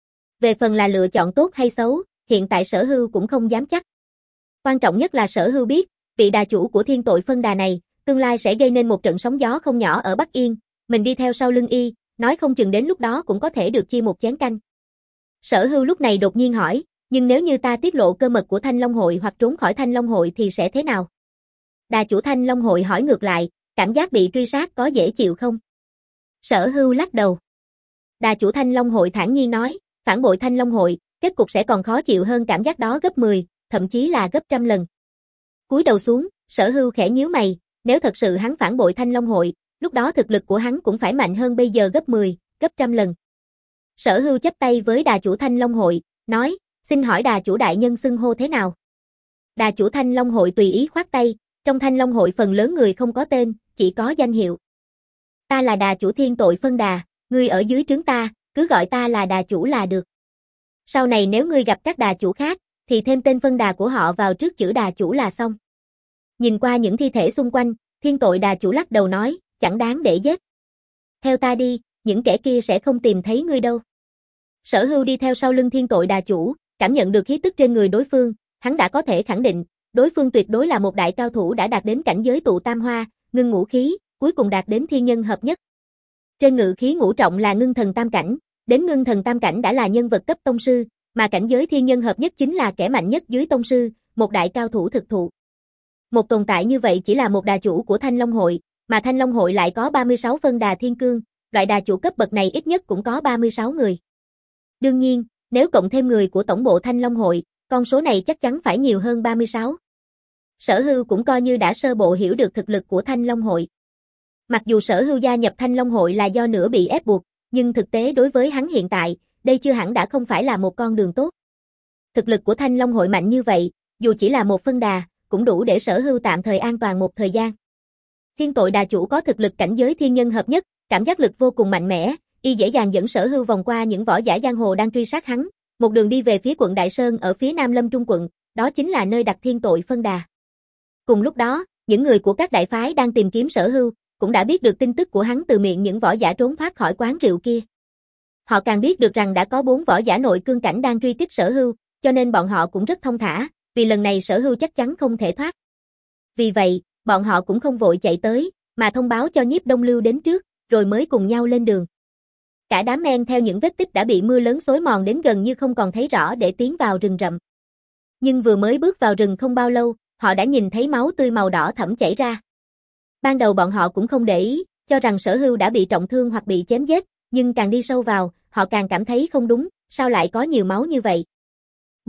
Speaker 1: Về phần là lựa chọn tốt hay xấu, hiện tại Sở Hưu cũng không dám chắc. Quan trọng nhất là Sở Hưu biết, vị đà chủ của thiên tội phân đà này, tương lai sẽ gây nên một trận sóng gió không nhỏ ở Bắc Yên, mình đi theo sau lưng y, nói không chừng đến lúc đó cũng có thể được chia một chén canh. Sở Hưu lúc này đột nhiên hỏi, nhưng nếu như ta tiết lộ cơ mật của Thanh Long hội hoặc trốn khỏi Thanh Long hội thì sẽ thế nào? Đà chủ Thanh Long hội hỏi ngược lại, cảm giác bị truy sát có dễ chịu không? Sở Hưu lắc đầu. Đà chủ Thanh Long hội thản nhiên nói, phản bội Thanh Long hội, kết cục sẽ còn khó chịu hơn cảm giác đó gấp mười, thậm chí là gấp trăm lần. Cúi đầu xuống, Sở Hưu khẽ nhíu mày, nếu thật sự hắn phản bội Thanh Long hội, lúc đó thực lực của hắn cũng phải mạnh hơn bây giờ gấp mười, gấp trăm lần. Sở Hưu chắp tay với đà chủ Thanh Long hội, nói, xin hỏi đà chủ đại nhân xưng hô thế nào? Đà chủ Thanh Long hội tùy ý khoát tay, trong Thanh Long hội phần lớn người không có tên, chỉ có danh hiệu. Ta là đà chủ thiên tội phân đà, ngươi ở dưới trướng ta, cứ gọi ta là đà chủ là được. Sau này nếu ngươi gặp các đà chủ khác, thì thêm tên phân đà của họ vào trước chữ đà chủ là xong. Nhìn qua những thi thể xung quanh, thiên tội đà chủ lắc đầu nói, chẳng đáng để giết. Theo ta đi, những kẻ kia sẽ không tìm thấy ngươi đâu. Sở Hưu đi theo sau lưng thiên tội đà chủ, cảm nhận được khí tức trên người đối phương, hắn đã có thể khẳng định, đối phương tuyệt đối là một đại cao thủ đã đạt đến cảnh giới tụ tam hoa, ngưng ngũ khí, cuối cùng đạt đến thiên nhân hợp nhất. Trên ngự khí ngũ trọng là ngưng thần tam cảnh, đến ngưng thần tam cảnh đã là nhân vật cấp tông sư, mà cảnh giới thiên nhân hợp nhất chính là kẻ mạnh nhất dưới tông sư, một đại cao thủ thực thụ. Một tồn tại như vậy chỉ là một đà chủ của Thanh Long hội, mà Thanh Long hội lại có ba mươi sáu phân đà thiên cương, loại đà chủ cấp bậc này ít nhất cũng có ba mươi sáu người. Đương nhiên, nếu cộng thêm người của tổng bộ Thanh Long hội, con số này chắc chắn phải nhiều hơn ba mươi sáu. Sở Hưu cũng coi như đã sơ bộ hiểu được thực lực của Thanh Long hội. Mặc dù Sở Hưu gia nhập Thanh Long hội là do nửa bị ép buộc, nhưng thực tế đối với hắn hiện tại, đây chưa hẳn đã không phải là một con đường tốt. Thực lực của Thanh Long hội mạnh như vậy, dù chỉ là một phân đà, cũng đủ để Sở Hưu tạm thời an toàn một thời gian. Thiên tội đà chủ có thực lực cảnh giới thiên nhân hợp nhất, cảm giác lực vô cùng mạnh mẽ, y dễ dàng dẫn Sở Hưu vòng qua những võ giả giang hồ đang truy sát hắn, một đường đi về phía quận Đại Sơn ở phía nam Lâm Trung quận, đó chính là nơi đặt thiên tội phân đà. Cùng lúc đó, những người của các đại phái đang tìm kiếm Sở Hưu, cũng đã biết được tin tức của hắn từ miệng những võ giả trốn thoát khỏi quán rượu kia. Họ càng biết được rằng đã có bốn võ giả nội cương cảnh đang truy kích Sở Hưu, cho nên bọn họ cũng rất thông thả, vì lần này Sở Hưu chắc chắn không thể thoát. Vì vậy, bọn họ cũng không vội chạy tới, mà thông báo cho Nhiếp Đông Lưu đến trước, rồi mới cùng nhau lên đường. Cả đám men theo những vết tích đã bị mưa lớn xối mòn đến gần như không còn thấy rõ để tiến vào rừng rậm. Nhưng vừa mới bước vào rừng không bao lâu, họ đã nhìn thấy máu tươi màu đỏ thẫm chảy ra. Ban đầu bọn họ cũng không để ý, cho rằng Sở Hưu đã bị trọng thương hoặc bị chém giết, nhưng càng đi sâu vào, họ càng cảm thấy không đúng, sao lại có nhiều máu như vậy.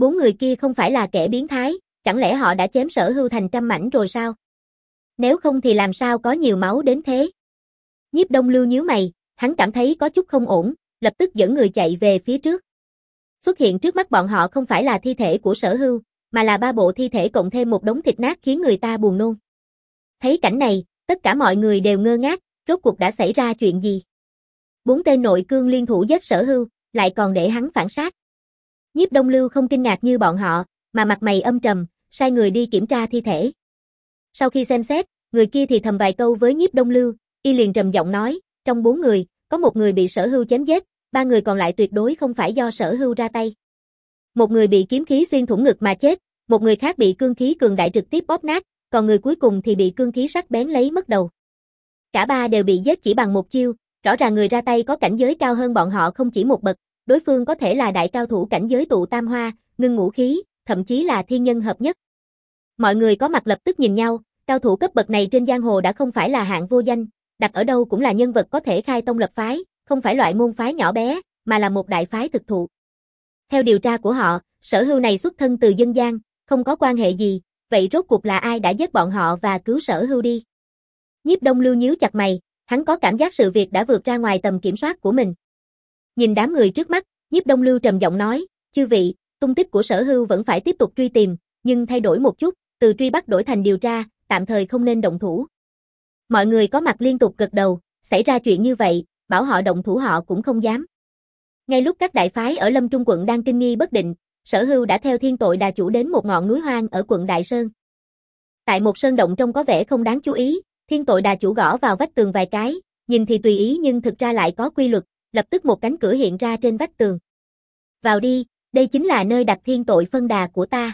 Speaker 1: Bốn người kia không phải là kẻ biến thái, chẳng lẽ họ đã chém Sở Hưu thành trăm mảnh rồi sao? Nếu không thì làm sao có nhiều máu đến thế? Nhiếp Đông Lưu nhíu mày, hắn cảm thấy có chút không ổn, lập tức dẫn người chạy về phía trước. Xuất hiện trước mắt bọn họ không phải là thi thể của Sở Hưu, mà là ba bộ thi thể cộng thêm một đống thịt nát khiến người ta buồn nôn. Thấy cảnh này, tất cả mọi người đều ngơ ngác, rốt cuộc đã xảy ra chuyện gì? Bốn tên nội cương liên thủ giết Sở Hưu, lại còn để hắn phản sát. Nhiếp Đông Lưu không kinh ngạc như bọn họ, mà mặt mày âm trầm, sai người đi kiểm tra thi thể. Sau khi xem xét, người kia thì thầm vài câu với Nhiếp Đông Lưu, y liền trầm giọng nói, trong bốn người, có một người bị Sở Hưu chém giết, ba người còn lại tuyệt đối không phải do Sở Hưu ra tay. Một người bị kiếm khí xuyên thủng ngực mà chết, một người khác bị cương khí cường đại trực tiếp bóp nát, còn người cuối cùng thì bị cương khí sắc bén lấy mất đầu. Cả ba đều bị giết chỉ bằng một chiêu, rõ ràng người ra tay có cảnh giới cao hơn bọn họ không chỉ một bậc, đối phương có thể là đại cao thủ cảnh giới tụ tam hoa, ngưng ngũ khí, thậm chí là thiên nhân hợp nhất. Mọi người có mặt lập tức nhìn nhau, cao thủ cấp bậc này trên giang hồ đã không phải là hạng vô danh, đặt ở đâu cũng là nhân vật có thể khai tông lập phái, không phải loại môn phái nhỏ bé, mà là một đại phái thực thụ. Theo điều tra của họ, Sở Hưu này xuất thân từ dân gian, không có quan hệ gì, vậy rốt cuộc là ai đã giết bọn họ và cứu Sở Hưu đi? Nhiếp Đông Lưu nhíu chặt mày, hắn có cảm giác sự việc đã vượt ra ngoài tầm kiểm soát của mình. Nhìn đám người trước mắt, Nhiếp Đông Lưu trầm giọng nói, chư vị, tung tích của Sở Hưu vẫn phải tiếp tục truy tìm, nhưng thay đổi một chút, từ truy bắt đổi thành điều tra, tạm thời không nên động thủ. Mọi người có mặt liên tục gật đầu, xảy ra chuyện như vậy, bảo họ động thủ họ cũng không dám. Ngay lúc các đại phái ở Lâm Trung quận đang kinh nghi bất định, Sở Hưu đã theo Thiên Tội Đà Chủ đến một ngọn núi hoang ở quận Đại Sơn. Tại một sơn động trông có vẻ không đáng chú ý, Thiên Tội Đà Chủ gõ vào vách tường vài cái, nhìn thì tùy ý nhưng thực ra lại có quy luật, lập tức một cánh cửa hiện ra trên vách tường. Vào đi, đây chính là nơi đặt Thiên Tội phân đà của ta.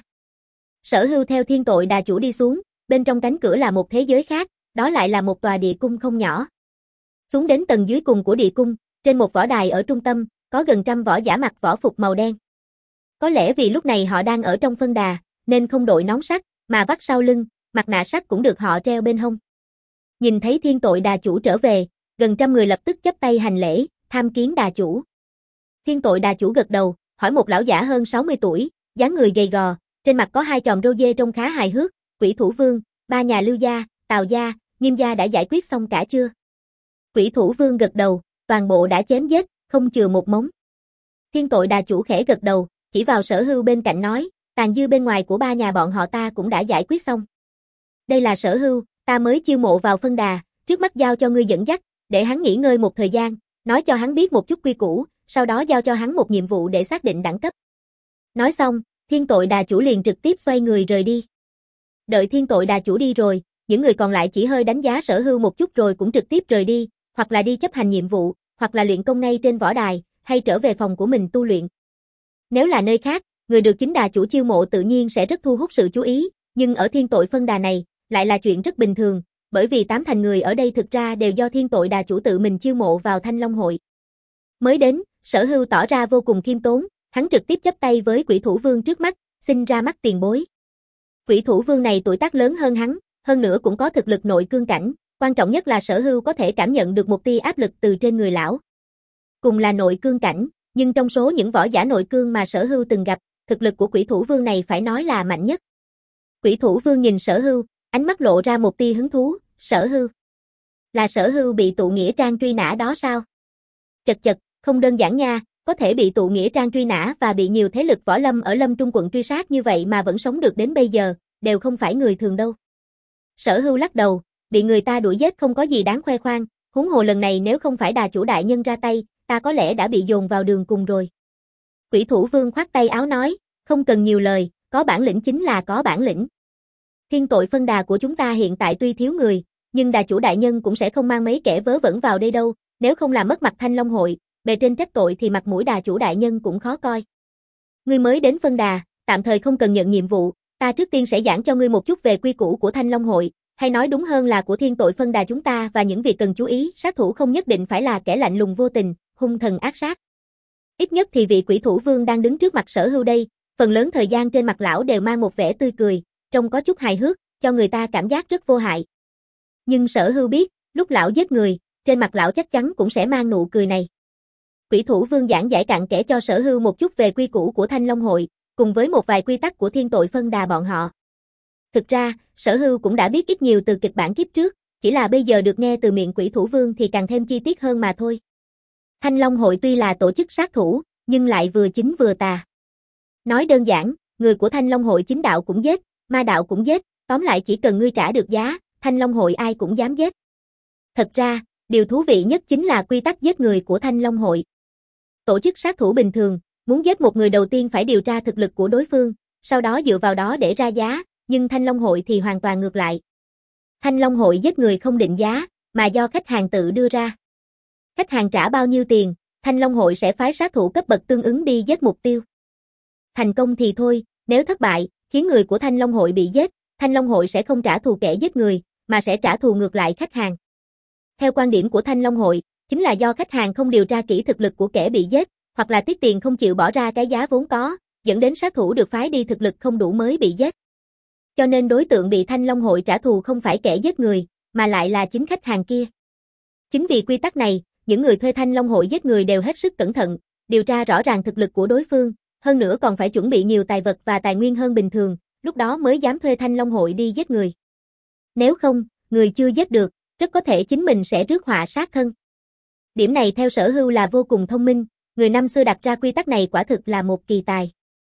Speaker 1: Sở Hưu theo Thiên Tội Đà Chủ đi xuống, bên trong cánh cửa là một thế giới khác, đó lại là một tòa địa cung không nhỏ. Xuống đến tầng dưới cùng của địa cung, trên một võ đài ở trung tâm, có gần trăm võ giả mặc võ phục màu đen. Có lẽ vì lúc này họ đang ở trong phân đà, nên không đội nón sắt, mà vắt sau lưng, mặt nạ sắt cũng được họ treo bên hông. Nhìn thấy Thiên Tội Đà Chủ trở về, gần trăm người lập tức chắp tay hành lễ, tham kiến Đà Chủ. Thiên Tội Đà Chủ gật đầu, hỏi một lão giả hơn sáu mươi tuổi, dáng người gầy gò, trên mặt có hai chòm râu dê trông khá hài hước, Quỷ Thủ Vương, ba nhà Lưu gia, Tào gia, Nghiêm gia đã giải quyết xong cả chưa? Quỷ Thủ Vương gật đầu, toàn bộ đã chém giết, không chừa một mống. Thiên Tội Đà Chủ khẽ gật đầu, chỉ vào Sở Hưu bên cạnh nói, tàn dư bên ngoài của ba nhà bọn họ ta cũng đã giải quyết xong. Đây là Sở Hưu, ta mới chiêu mộ vào phân đà, trước mắt giao cho ngươi dẫn dắt, để hắn nghỉ ngơi một thời gian, nói cho hắn biết một chút quy củ, sau đó giao cho hắn một nhiệm vụ để xác định đẳng cấp. Nói xong, Thiên Tội Đà Chủ liền trực tiếp xoay người rời đi. Đợi Thiên Tội Đà Chủ đi rồi, những người còn lại chỉ hơi đánh giá Sở Hưu một chút rồi cũng trực tiếp rời đi, hoặc là đi chấp hành nhiệm vụ, hoặc là luyện công ngay trên võ đài, hay trở về phòng của mình tu luyện. Nếu là nơi khác, người được chính Đà Chủ chiêu mộ tự nhiên sẽ rất thu hút sự chú ý, nhưng ở Thiên Tội phân đà này, lại là chuyện rất bình thường, bởi vì tám thành người ở đây thực ra đều do Thiên Tội Đà Chủ tự mình chiêu mộ vào Thanh Long hội. Mới đến, Sở Hưu tỏ ra vô cùng khiêm tốn, hắn trực tiếp chắp tay với Quỷ Thủ Vương trước mắt, xin ra mắt tiền bối. Quỷ Thủ Vương này tuổi tác lớn hơn hắn, hơn nữa cũng có thực lực nội cương cảnh, quan trọng nhất là Sở Hưu có thể cảm nhận được một tia áp lực từ trên người lão. Cùng là nội cương cảnh, nhưng trong số những võ giả nội cương mà Sở Hưu từng gặp, thực lực của Quỷ Thủ Vương này phải nói là mạnh nhất. Quỷ Thủ Vương nhìn Sở Hưu, ánh mắt lộ ra một tia hứng thú, Sở Hưu. Là Sở Hưu bị tụ nghĩa trang truy nã đó sao? Chật chật, không đơn giản nha, có thể bị tụ nghĩa trang truy nã và bị nhiều thế lực võ lâm ở Lâm Trung quận truy sát như vậy mà vẫn sống được đến bây giờ, đều không phải người thường đâu. Sở Hưu lắc đầu, bị người ta đuổi giết không có gì đáng khoe khoang, huống hồ lần này nếu không phải Đà Chủ đại nhân ra tay, ta có lẽ đã bị dồn vào đường cùng rồi. Quỷ Thủ Vương khoát tay áo nói, không cần nhiều lời, có bản lĩnh chính là có bản lĩnh. Thiên Tội phân đà của chúng ta hiện tại tuy thiếu người, nhưng Đà Chủ đại nhân cũng sẽ không mang mấy kẻ vớ vẩn vào đây đâu, nếu không làm mất mặt Thanh Long hội, bề trên trách tội thì mặt mũi Đà Chủ đại nhân cũng khó coi. Ngươi mới đến phân đà, tạm thời không cần nhận nhiệm vụ, ta trước tiên sẽ giảng cho ngươi một chút về quy củ của Thanh Long hội, hay nói đúng hơn là của Thiên Tội phân đà chúng ta và những việc cần chú ý, sát thủ không nhất định phải là kẻ lạnh lùng vô tình, hung thần ác sát. Ít nhất thì vị Quỷ Thủ Vương đang đứng trước mặt Sở Hưu đây, phần lớn thời gian trên mặt lão đều mang một vẻ tươi cười, trông có chút hài hước, cho người ta cảm giác rất vô hại. Nhưng Sở Hưu biết, lúc lão giết người, trên mặt lão chắc chắn cũng sẽ mang nụ cười này. Quỷ Thủ Vương giảng giải cặn kẽ cho Sở Hưu một chút về quy củ của Thanh Long hội, cùng với một vài quy tắc của thiên tội phân đà bọn họ. Thực ra, Sở Hưu cũng đã biết ít nhiều từ kịch bản kiếp trước, chỉ là bây giờ được nghe từ miệng Quỷ Thủ Vương thì càng thêm chi tiết hơn mà thôi. Thanh Long Hội tuy là tổ chức sát thủ, nhưng lại vừa chính vừa tà. Nói đơn giản, người của Thanh Long Hội chính đạo cũng giết, ma đạo cũng giết, tóm lại chỉ cần ngươi trả được giá, Thanh Long Hội ai cũng dám giết. Thật ra, điều thú vị nhất chính là quy tắc giết người của Thanh Long Hội. Tổ chức sát thủ bình thường, muốn giết một người đầu tiên phải điều tra thực lực của đối phương, sau đó dựa vào đó để ra giá, nhưng Thanh Long Hội thì hoàn toàn ngược lại. Thanh Long Hội giết người không định giá, mà do khách hàng tự đưa ra. Khách hàng trả bao nhiêu tiền, Thanh Long Hội sẽ phái sát thủ cấp bậc tương ứng đi giết mục tiêu. Thành công thì thôi, nếu thất bại, khiến người của Thanh Long Hội bị giết, Thanh Long Hội sẽ không trả thù kẻ giết người, mà sẽ trả thù ngược lại khách hàng. Theo quan điểm của Thanh Long Hội, chính là do khách hàng không điều tra kỹ thực lực của kẻ bị giết, hoặc là tiết tiền không chịu bỏ ra cái giá vốn có, dẫn đến sát thủ được phái đi thực lực không đủ mới bị giết. Cho nên đối tượng bị Thanh Long Hội trả thù không phải kẻ giết người, mà lại là chính khách hàng kia. Chính vì quy tắc này, những người thuê Thanh Long Hội giết người đều hết sức cẩn thận, điều tra rõ ràng thực lực của đối phương, hơn nữa còn phải chuẩn bị nhiều tài vật và tài nguyên hơn bình thường, lúc đó mới dám thuê Thanh Long Hội đi giết người. Nếu không, người chưa giết được, rất có thể chính mình sẽ rước họa sát thân. Điểm này theo Sở Hưu là vô cùng thông minh, người năm xưa đặt ra quy tắc này quả thực là một kỳ tài.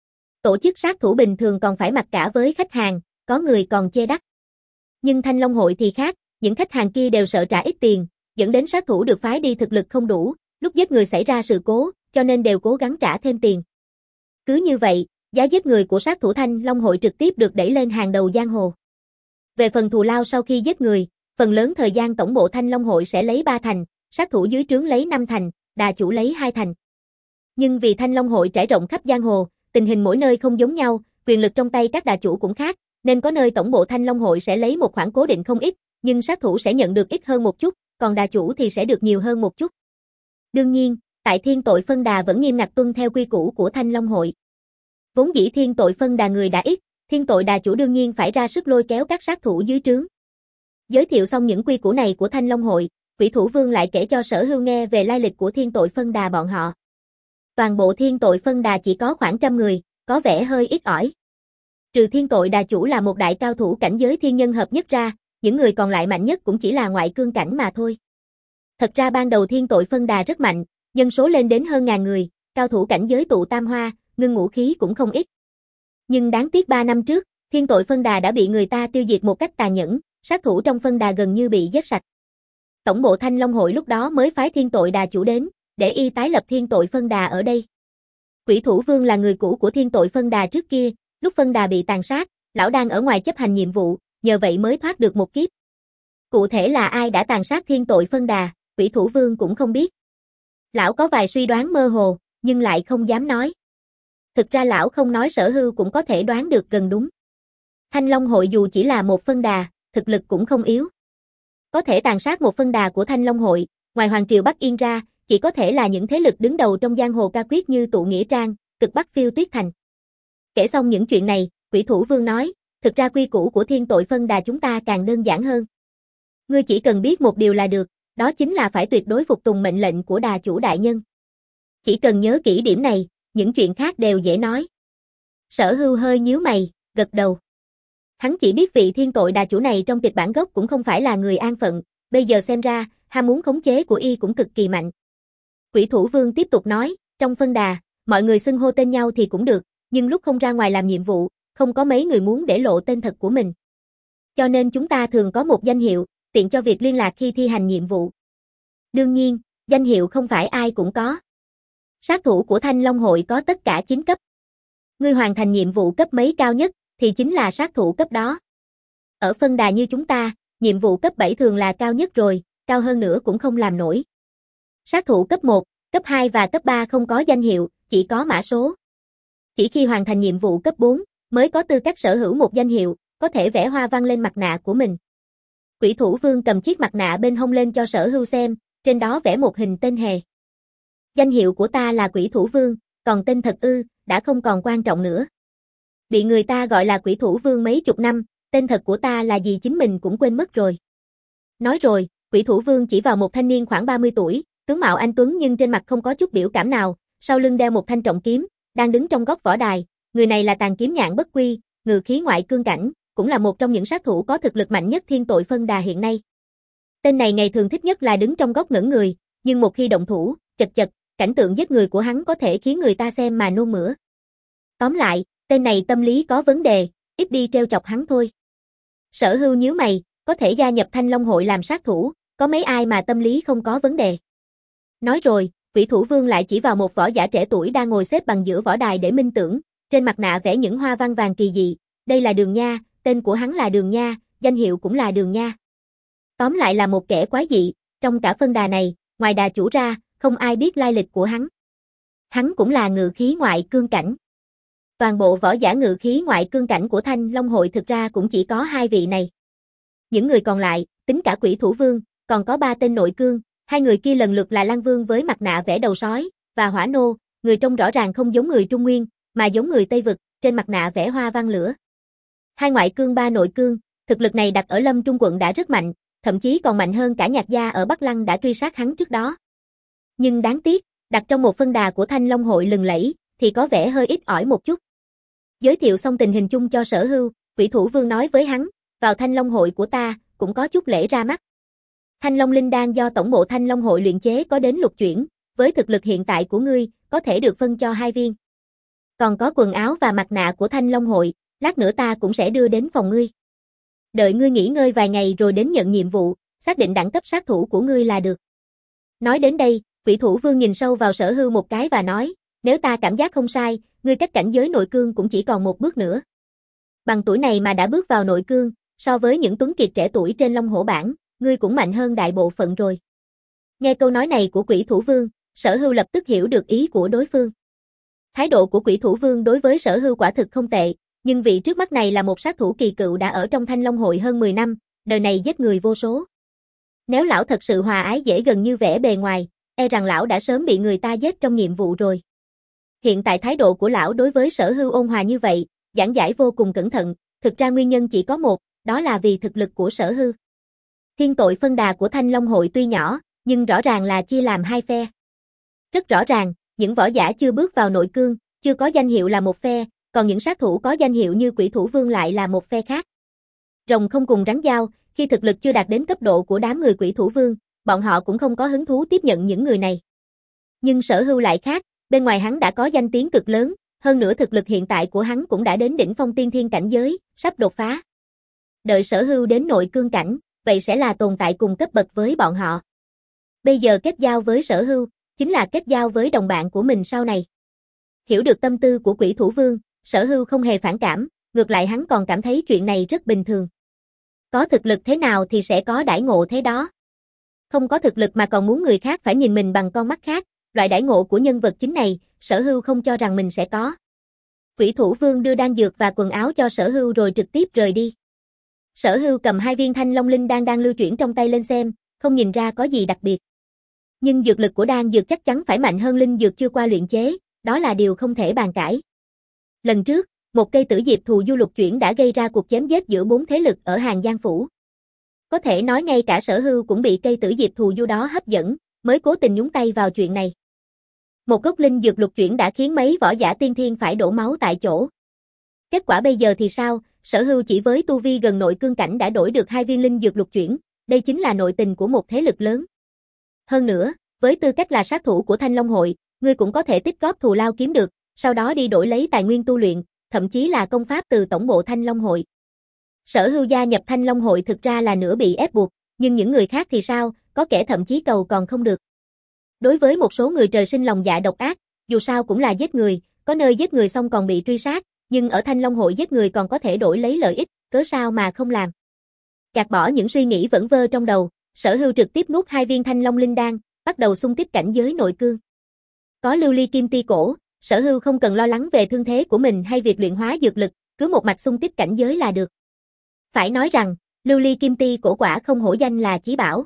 Speaker 1: Tổ chức sát thủ bình thường còn phải mặc cả với khách hàng, có người còn chê đắt. Nhưng Thanh Long Hội thì khác, những khách hàng kia đều sợ trả ít tiền, dẫn đến sát thủ được phái đi thực lực không đủ, lúc giết người xảy ra sự cố, cho nên đều cố gắng trả thêm tiền. Cứ như vậy, giá giết người của sát thủ Thanh Long Hội trực tiếp được đẩy lên hàng đầu giang hồ. Về phần thù lao sau khi giết người, phần lớn thời gian tổng bộ Thanh Long Hội sẽ lấy ba thành, sát thủ dưới trướng lấy năm thành, đà chủ lấy hai thành. Nhưng vì Thanh Long Hội trải rộng khắp giang hồ, tình hình mỗi nơi không giống nhau, quyền lực trong tay các đà chủ cũng khác, nên có nơi tổng bộ Thanh Long Hội sẽ lấy một khoản cố định không ít, nhưng sát thủ sẽ nhận được ít hơn một chút, còn đà chủ thì sẽ được nhiều hơn một chút. Đương nhiên, tại Thiên Tội Phân Đà vẫn nghiêm ngặt tuân theo quy củ của Thanh Long Hội. Vốn dĩ Thiên Tội Phân Đà người đã ít, Thiên Tội đà chủ đương nhiên phải ra sức lôi kéo các sát thủ dưới trướng. Giới thiệu xong những quy củ này của Thanh Long Hội, Quỷ Thủ Vương lại kể cho Sở Hưu nghe về lai lịch của Thiên Tội Phân Đà bọn họ. Toàn bộ Thiên Tội Phân Đà chỉ có khoảng trăm người, có vẻ hơi ít ỏi. Trừ Thiên Tội đà chủ là một đại cao thủ cảnh giới thiên nhân hợp nhất ra, những người còn lại mạnh nhất cũng chỉ là ngoại cương cảnh mà thôi. Thật ra ban đầu Thiên Tội Phân Đà rất mạnh, nhân số lên đến hơn ngàn người, cao thủ cảnh giới tụ tam hoa, ngưng ngũ khí cũng không ít. Nhưng đáng tiếc ba năm trước, Thiên Tội Phân Đà đã bị người ta tiêu diệt một cách tàn nhẫn, sát thủ trong phân đà gần như bị giết sạch. Tổng bộ Thanh Long Hội lúc đó mới phái Thiên Tội đà chủ đến, để y tái lập Thiên Tội Phân Đà ở đây. Quỷ Thủ Vương là người cũ của Thiên Tội Phân Đà trước kia, lúc phân đà bị tàn sát, lão đang ở ngoài chấp hành nhiệm vụ, nhờ vậy mới thoát được một kiếp. Cụ thể là ai đã tàn sát Thiên Tội Phân Đà, Quỷ Thủ Vương cũng không biết. Lão có vài suy đoán mơ hồ, nhưng lại không dám nói. Thực ra lão không nói Sở Hưu cũng có thể đoán được gần đúng. Thanh Long Hội dù chỉ là một phân đà, thực lực cũng không yếu. Có thể tàn sát một phân đà của Thanh Long Hội, ngoài Hoàng Triều Bắc Yên ra, chỉ có thể là những thế lực đứng đầu trong giang hồ ca quyết như Tụ Nghĩa Trang, Cực Bắc Phiêu Tuyết Thành. Kể xong những chuyện này, Quỷ Thủ Vương nói, thực ra quy củ của Thiên Tội Phân Đà chúng ta càng đơn giản hơn. Ngươi chỉ cần biết một điều là được, đó chính là phải tuyệt đối phục tùng mệnh lệnh của đà chủ đại nhân. Chỉ cần nhớ kỹ điểm này, những chuyện khác đều dễ nói. Sở Hưu hơi nhíu mày, gật đầu. Hắn chỉ biết vị Thiên Tội đà chủ này trong kịch bản gốc cũng không phải là người an phận, bây giờ xem ra, ham muốn khống chế của y cũng cực kỳ mạnh. Quỷ Thủ Vương tiếp tục nói, trong phân đà, mọi người xưng hô tên nhau thì cũng được, nhưng lúc không ra ngoài làm nhiệm vụ, không có mấy người muốn để lộ tên thật của mình. Cho nên chúng ta thường có một danh hiệu, tiện cho việc liên lạc khi thi hành nhiệm vụ. Đương nhiên, danh hiệu không phải ai cũng có. Sát thủ của Thanh Long Hội có tất cả chín cấp. Ngươi hoàn thành nhiệm vụ cấp mấy cao nhất, thì chính là sát thủ cấp đó. Ở phân đà như chúng ta, nhiệm vụ cấp bảy thường là cao nhất rồi, cao hơn nữa cũng không làm nổi. Sát thủ cấp một, cấp hai và cấp ba không có danh hiệu, chỉ có mã số. Chỉ khi hoàn thành nhiệm vụ cấp bốn, mới có tư cách sở hữu một danh hiệu, có thể vẽ hoa văn lên mặt nạ của mình. Quỷ Thủ Vương cầm chiếc mặt nạ bên hông lên cho Sở Hưu xem, trên đó vẽ một hình tên hề. Danh hiệu của ta là Quỷ Thủ Vương, còn tên thật ư, đã không còn quan trọng nữa. Bị người ta gọi là Quỷ Thủ Vương mấy chục năm, tên thật của ta là gì chính mình cũng quên mất rồi. Nói rồi, Quỷ Thủ Vương chỉ vào một thanh niên khoảng ba mươi tuổi, tướng mạo anh tuấn nhưng trên mặt không có chút biểu cảm nào, sau lưng đeo một thanh trọng kiếm, đang đứng trong góc võ đài, người này là Tàn Kiếm Nhạn Bất Quy, ngự khí ngoại cương cảnh, cũng là một trong những sát thủ có thực lực mạnh nhất Thiên Tội Phân Đà hiện nay. Tên này ngày thường thích nhất là đứng trong góc ngẩn người, nhưng một khi động thủ, chật chật, cảnh tượng giết người của hắn có thể khiến người ta xem mà nôn mửa. Tóm lại, tên này tâm lý có vấn đề, ít đi treo chọc hắn thôi. Sở Hưu nhíu mày, có thể gia nhập Thanh Long hội làm sát thủ, có mấy ai mà tâm lý không có vấn đề. Nói rồi, Quỷ Thủ Vương lại chỉ vào một võ giả trẻ tuổi đang ngồi xếp bằng giữa võ đài để minh tưởng, trên mặt nạ vẽ những hoa văn vàng kỳ dị, đây là Đường Nha, tên của hắn là Đường Nha, danh hiệu cũng là Đường Nha. Tóm lại là một kẻ quái dị, trong cả phân đà này, ngoài đà chủ ra, không ai biết lai lịch của hắn. Hắn cũng là ngự khí ngoại cương cảnh. Toàn bộ võ giả ngự khí ngoại cương cảnh của Thanh Long hội thực ra cũng chỉ có hai vị này. Những người còn lại, tính cả Quỷ Thủ Vương, còn có ba tên nội cương, hai người kia lần lượt là Lăng Vương với mặt nạ vẽ đầu sói, và Hỏa Nô, người trông rõ ràng không giống người Trung Nguyên, mà giống người Tây Vực, trên mặt nạ vẽ hoa văn lửa. Hai ngoại cương ba nội cương, thực lực này đặt ở Lâm Trung quận đã rất mạnh, thậm chí còn mạnh hơn cả Nhạc gia ở Bắc Lăng đã truy sát hắn trước đó. Nhưng đáng tiếc, đặt trong một phân đà của Thanh Long hội lừng lẫy, thì có vẻ hơi ít ỏi một chút. Giới thiệu xong tình hình chung cho Sở Hưu, Quỷ Thủ Vương nói với hắn, vào Thanh Long hội của ta, cũng có chút lễ ra mắt. Thanh Long linh đan do tổng bộ Thanh Long hội luyện chế có đến lục chuyển, với thực lực hiện tại của ngươi, có thể được phân cho hai viên. Còn có quần áo và mặt nạ của Thanh Long hội, lát nữa ta cũng sẽ đưa đến phòng ngươi. Đợi ngươi nghỉ ngơi vài ngày rồi đến nhận nhiệm vụ, xác định đẳng cấp sát thủ của ngươi là được. Nói đến đây, Quỷ Thủ Vương nhìn sâu vào Sở Hưu một cái và nói, nếu ta cảm giác không sai, ngươi cách cảnh giới nội cương cũng chỉ còn một bước nữa. Bằng tuổi này mà đã bước vào nội cương, so với những tuấn kiệt trẻ tuổi trên Long Hổ bảng, ngươi cũng mạnh hơn đại bộ phận rồi. Nghe câu nói này của Quỷ Thủ Vương, Sở Hưu lập tức hiểu được ý của đối phương. Thái độ của Quỷ Thủ Vương đối với Sở Hưu quả thực không tệ, nhưng vị trước mắt này là một sát thủ kỳ cựu đã ở trong Thanh Long hội hơn mười năm, đời này giết người vô số. Nếu lão thật sự hòa ái dễ gần như vẻ bề ngoài, e rằng lão đã sớm bị người ta giết trong nhiệm vụ rồi. Hiện tại thái độ của lão đối với Sở Hưu ôn hòa như vậy, giảng giải vô cùng cẩn thận, thực ra nguyên nhân chỉ có một, đó là vì thực lực của Sở Hưu. Thiên Tội phân đà của Thanh Long hội tuy nhỏ, nhưng rõ ràng là chia làm hai phe. Rất rõ ràng, những võ giả chưa bước vào nội cương, chưa có danh hiệu là một phe, còn những sát thủ có danh hiệu như Quỷ Thủ Vương lại là một phe khác. Rồng không cùng rắn giao, khi thực lực chưa đạt đến cấp độ của đám người Quỷ Thủ Vương, bọn họ cũng không có hứng thú tiếp nhận những người này. Nhưng Sở Hưu lại khác, bên ngoài hắn đã có danh tiếng cực lớn, hơn nữa thực lực hiện tại của hắn cũng đã đến đỉnh phong tiên thiên cảnh giới, sắp đột phá. Đợi Sở Hưu đến nội cương cảnh, vậy sẽ là tồn tại cùng cấp bậc với bọn họ. Bây giờ kết giao với Sở Hưu, chính là kết giao với đồng bạn của mình sau này. Hiểu được tâm tư của Quỷ Thủ Vương, Sở Hưu không hề phản cảm, ngược lại hắn còn cảm thấy chuyện này rất bình thường. Có thực lực thế nào thì sẽ có đãi ngộ thế đó. Không có thực lực mà còn muốn người khác phải nhìn mình bằng con mắt khác, loại đãi ngộ của nhân vật chính này, Sở Hưu không cho rằng mình sẽ có. Quỷ Thủ Vương đưa đan dược và quần áo cho Sở Hưu rồi trực tiếp rời đi. Sở Hưu cầm hai viên Thanh Long linh đan đang lưu chuyển trong tay lên xem, không nhìn ra có gì đặc biệt. Nhưng dược lực của đan dược chắc chắn phải mạnh hơn linh dược chưa qua luyện chế, đó là điều không thể bàn cãi. Lần trước, một cây tử diệp thù du lục chuyển đã gây ra cuộc chém giết giữa bốn thế lực ở Hàng Giang Phủ. Có thể nói ngay cả Sở Hưu cũng bị cây tử diệp thù du đó hấp dẫn, mới cố tình nhúng tay vào chuyện này. Một gốc linh dược lục chuyển đã khiến mấy võ giả tiên thiên phải đổ máu tại chỗ. Kết quả bây giờ thì sao? Sở Hưu chỉ với tu vi gần nội cương cảnh đã đổi được hai viên linh dược lục chuyển, đây chính là nội tình của một thế lực lớn. Hơn nữa, với tư cách là sát thủ của Thanh Long hội, ngươi cũng có thể tích góp thù lao kiếm được, sau đó đi đổi lấy tài nguyên tu luyện, thậm chí là công pháp từ tổng bộ Thanh Long hội. Sở Hưu gia nhập Thanh Long hội thực ra là nửa bị ép buộc, nhưng những người khác thì sao, có kẻ thậm chí cầu còn không được. Đối với một số người trời sinh lòng dạ độc ác, dù sao cũng là giết người, có nơi giết người xong còn bị truy sát, nhưng ở Thanh Long hội giết người còn có thể đổi lấy lợi ích, cớ sao mà không làm. Gạt bỏ những suy nghĩ vẩn vơ trong đầu, Sở Hưu trực tiếp nuốt hai viên Thanh Long linh đan, bắt đầu xung kích cảnh giới nội cương. Có lưu ly kim ti cổ, Sở Hưu không cần lo lắng về thương thế của mình hay việc luyện hóa dược lực, cứ một mạch xung kích cảnh giới là được. Phải nói rằng, lưu ly kim ti cổ quả không hổ danh là chí bảo.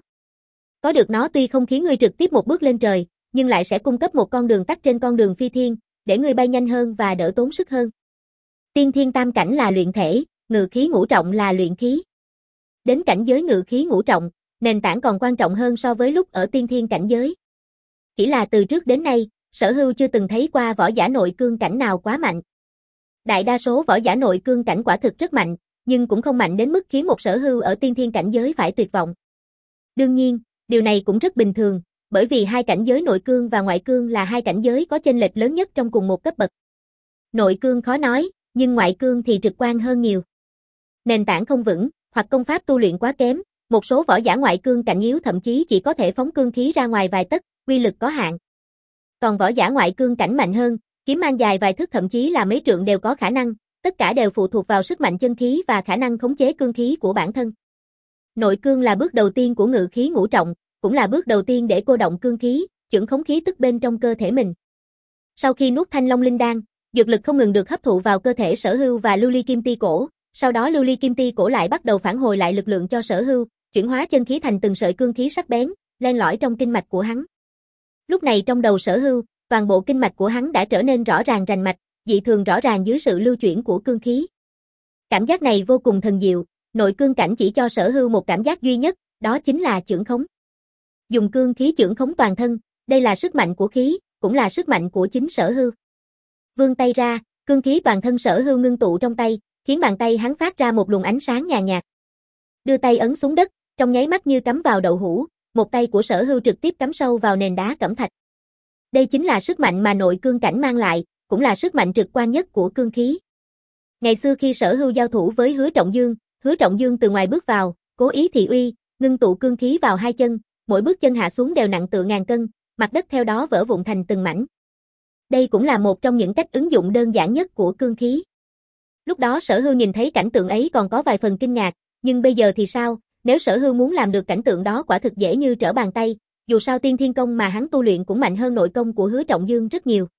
Speaker 1: Có được nó tuy không khiến ngươi trực tiếp một bước lên trời, nhưng lại sẽ cung cấp một con đường tắt trên con đường phi thiên, để ngươi bay nhanh hơn và đỡ tốn sức hơn. Tiên thiên tam cảnh là luyện thể, ngự khí ngũ trọng là luyện khí. Đến cảnh giới ngự khí ngũ trọng, nền tảng còn quan trọng hơn so với lúc ở tiên thiên cảnh giới. Chỉ là từ trước đến nay, Sở Hưu chưa từng thấy qua võ giả nội cương cảnh nào quá mạnh. Đại đa số võ giả nội cương cảnh quả thực rất mạnh, nhưng cũng không mạnh đến mức khiến một Sở Hưu ở tiên thiên cảnh giới phải tuyệt vọng. Đương nhiên, điều này cũng rất bình thường, bởi vì hai cảnh giới nội cương và ngoại cương là hai cảnh giới có chênh lệch lớn nhất trong cùng một cấp bậc. Nội cương khó nói, nhưng ngoại cương thì trực quan hơn nhiều. Nền tảng không vững, hoặc công pháp tu luyện quá kém, một số võ giả ngoại cương cảnh yếu thậm chí chỉ có thể phóng cương khí ra ngoài vài tấc, uy lực có hạn. Còn võ giả ngoại cương cảnh mạnh hơn, kiếm mang dài vài thước thậm chí là mấy trượng đều có khả năng, tất cả đều phụ thuộc vào sức mạnh chân khí và khả năng khống chế cương khí của bản thân. Nội cương là bước đầu tiên của ngự khí ngũ trọng, cũng là bước đầu tiên để cô động cương khí, chưởng khống khí tức bên trong cơ thể mình. Sau khi nuốt Thanh Long Linh Đan, dược lực không ngừng được hấp thụ vào cơ thể Sở Hưu và lưu ly kim ti cổ, sau đó lưu ly kim ti cổ lại bắt đầu phản hồi lại lực lượng cho Sở Hưu, chuyển hóa chân khí thành từng sợi cương khí sắc bén, len lỏi trong kinh mạch của hắn. Lúc này trong đầu Sở Hưu, toàn bộ kinh mạch của hắn đã trở nên rõ ràng rành mạch, dị thường rõ ràng dưới sự lưu chuyển của cương khí. Cảm giác này vô cùng thần diệu, nội cương cảnh chỉ cho Sở Hưu một cảm giác duy nhất, đó chính là chưởng khống. Dùng cương khí chưởng khống toàn thân, đây là sức mạnh của khí, cũng là sức mạnh của chính Sở Hưu. Vươn tay ra, cương khí toàn thân Sở Hưu ngưng tụ trong tay, khiến bàn tay hắn phát ra một luồng ánh sáng nhàn nhạt. Đưa tay ấn xuống đất, trong nháy mắt như cắm vào đậu hũ, một tay của Sở Hưu trực tiếp cắm sâu vào nền đá cẩm thạch. Đây chính là sức mạnh mà nội cương cảnh mang lại, cũng là sức mạnh trực quan nhất của cương khí. Ngày xưa khi Sở Hưu giao thủ với Hứa Trọng Dương, Hứa Trọng Dương từ ngoài bước vào, cố ý thị uy, ngưng tụ cương khí vào hai chân, mỗi bước chân hạ xuống đều nặng tựa ngàn cân, mặt đất theo đó vỡ vụn thành từng mảnh. Đây cũng là một trong những cách ứng dụng đơn giản nhất của cương khí. Lúc đó Sở Hưu nhìn thấy cảnh tượng ấy còn có vài phần kinh ngạc, nhưng bây giờ thì sao, nếu Sở Hưu muốn làm được cảnh tượng đó quả thực dễ như trở bàn tay, dù sao tiên thiên công mà hắn tu luyện cũng mạnh hơn nội công của Hứa Trọng Dương rất nhiều.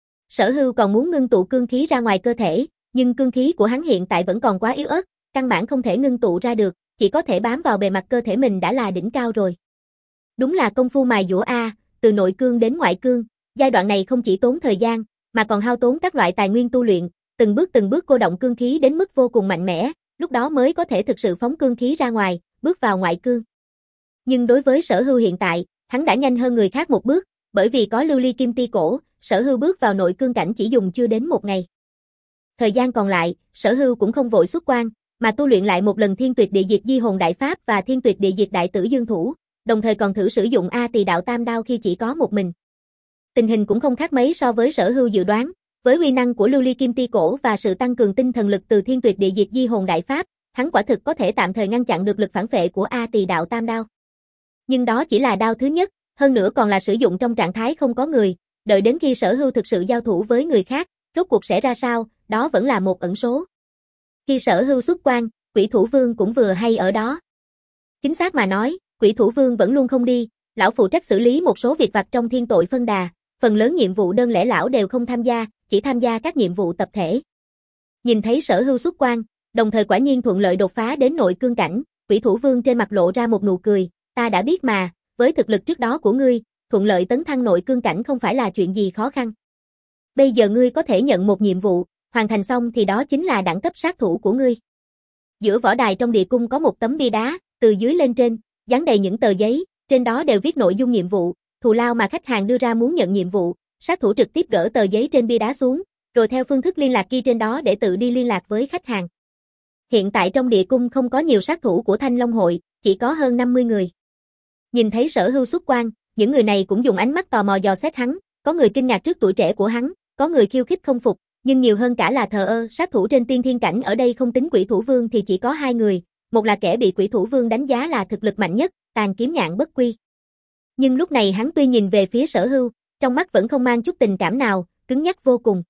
Speaker 1: Sở Hưu còn muốn ngưng tụ cương khí ra ngoài cơ thể, nhưng cương khí của hắn hiện tại vẫn còn quá yếu ớt, căn bản không thể ngưng tụ ra được, chỉ có thể bám vào bề mặt cơ thể mình đã là đỉnh cao rồi. Đúng là công phu mài dũa a, từ nội cương đến ngoại cương, giai đoạn này không chỉ tốn thời gian, mà còn hao tốn các loại tài nguyên tu luyện, từng bước từng bước cô động cương khí đến mức vô cùng mạnh mẽ, lúc đó mới có thể thực sự phóng cương khí ra ngoài, bước vào ngoại cương. Nhưng đối với Sở Hưu hiện tại, hắn đã nhanh hơn người khác một bước, bởi vì có lưu ly kim ti cổ, Sở Hưu bước vào nội cương cảnh chỉ dùng chưa đến một ngày. Thời gian còn lại, Sở Hưu cũng không vội xuất quan, mà tu luyện lại một lần Thiên Tuyệt Địa Diệt Di Hồn Đại Pháp và Thiên Tuyệt Địa Diệt Đại Tử Dương Thủ, đồng thời còn thử sử dụng A Tỳ Đạo Tam Đao khi chỉ có một mình. Tình hình cũng không khác mấy so với Sở Hưu dự đoán, với uy năng của lưu ly kim ti cổ và sự tăng cường tinh thần lực từ Thiên Tuyệt Địa Diệt Di Hồn Đại Pháp, hắn quả thực có thể tạm thời ngăn chặn được lực phản phệ của A Tỳ Đạo Tam Đao. Nhưng đó chỉ là đao thứ nhất, hơn nữa còn là sử dụng trong trạng thái không có người, đợi đến khi Sở Hưu thực sự giao thủ với người khác, rốt cuộc sẽ ra sao, đó vẫn là một ẩn số. Khi Sở Hưu xuất quan, Quỷ Thủ Vương cũng vừa hay ở đó. Chính xác mà nói, Quỷ Thủ Vương vẫn luôn không đi, lão phụ trách xử lý một số việc vặt trong thiên tội phân đà, phần lớn nhiệm vụ đơn lẻ lão đều không tham gia, chỉ tham gia các nhiệm vụ tập thể. Nhìn thấy Sở Hưu xuất quan, đồng thời quả nhiên thuận lợi đột phá đến nội cương cảnh, Quỷ Thủ Vương trên mặt lộ ra một nụ cười, ta đã biết mà, với thực lực trước đó của ngươi, thuận lợi tấn thăng nội cương cảnh không phải là chuyện gì khó khăn. Bây giờ ngươi có thể nhận một nhiệm vụ, hoàn thành xong thì đó chính là đẳng cấp sát thủ của ngươi. Giữa võ đài trong địa cung có một tấm bia đá, từ dưới lên trên, dán đầy những tờ giấy, trên đó đều viết nội dung nhiệm vụ, thù lao mà khách hàng đưa ra muốn nhận nhiệm vụ, sát thủ trực tiếp gỡ tờ giấy trên bia đá xuống, rồi theo phương thức liên lạc ghi trên đó để tự đi liên lạc với khách hàng. Hiện tại trong địa cung không có nhiều sát thủ của Thanh Long hội, chỉ có hơn năm mươi người. Nhìn thấy Sở Hưu xuất quan, những người này cũng dùng ánh mắt tò mò dò xét hắn, có người kinh ngạc trước tuổi trẻ của hắn, có người khiêu khích không phục, nhưng nhiều hơn cả là thờ ơ, sát thủ trên tiên thiên cảnh ở đây không tính Quỷ Thủ Vương thì chỉ có hai người, một là kẻ bị Quỷ Thủ Vương đánh giá là thực lực mạnh nhất, Tàn Kiếm Nhạn Bất Quy. Nhưng lúc này hắn tuy nhìn về phía Sở Hưu, trong mắt vẫn không mang chút tình cảm nào, cứng nhắc vô cùng.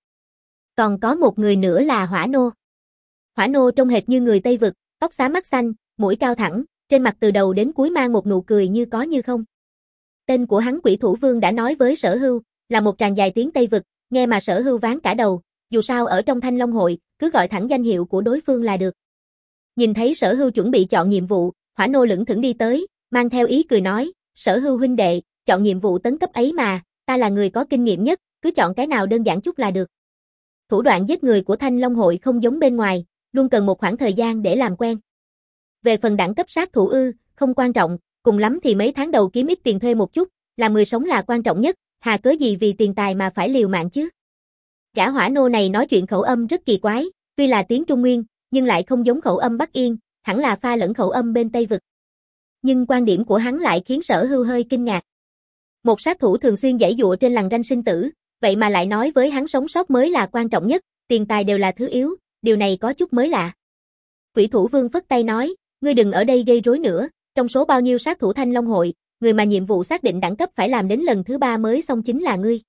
Speaker 1: Còn có một người nữa là Hỏa Nô. Hỏa Nô trông hệt như người Tây Vực, tóc xám mắt xanh, mũi cao thẳng, trên mặt từ đầu đến cuối mang một nụ cười như có như không. Tên của hắn Quỷ Thủ Vương đã nói với Sở Hưu, là một tràng dài tiếng Tây Vực, nghe mà Sở Hưu ván cả đầu, dù sao ở trong Thanh Long hội, cứ gọi thẳng danh hiệu của đối phương là được. Nhìn thấy Sở Hưu chuẩn bị chọn nhiệm vụ, Hỏa Nô lững thững đi tới, mang theo ý cười nói, Sở Hưu huynh đệ, chọn nhiệm vụ tấn cấp ấy mà, ta là người có kinh nghiệm nhất, cứ chọn cái nào đơn giản chút là được. Thủ đoạn giết người của Thanh Long hội không giống bên ngoài, luôn cần một khoảng thời gian để làm quen. Về phần đẳng cấp sát thủ ư, không quan trọng, cùng lắm thì mấy tháng đầu kiếm ít tiền thuê một chút, làm người sống là quan trọng nhất, hà cớ gì vì tiền tài mà phải liều mạng chứ. Gã hỏa nô này nói chuyện khẩu âm rất kỳ quái, tuy là tiếng Trung Nguyên, nhưng lại không giống khẩu âm Bắc Yên, hẳn là pha lẫn khẩu âm bên Tây Vực. Nhưng quan điểm của hắn lại khiến Sở Hưu hơi kinh ngạc. Một sát thủ thường xuyên giãy giụa trên lằn ranh sinh tử, vậy mà lại nói với hắn sống sót mới là quan trọng nhất, tiền tài đều là thứ yếu, điều này có chút mới lạ. Quỷ Thủ Vương phất tay nói, ngươi đừng ở đây gây rối nữa, trong số bao nhiêu sát thủ Thanh Long hội, người mà nhiệm vụ xác định đẳng cấp phải làm đến lần thứ ba mới xong chính là ngươi.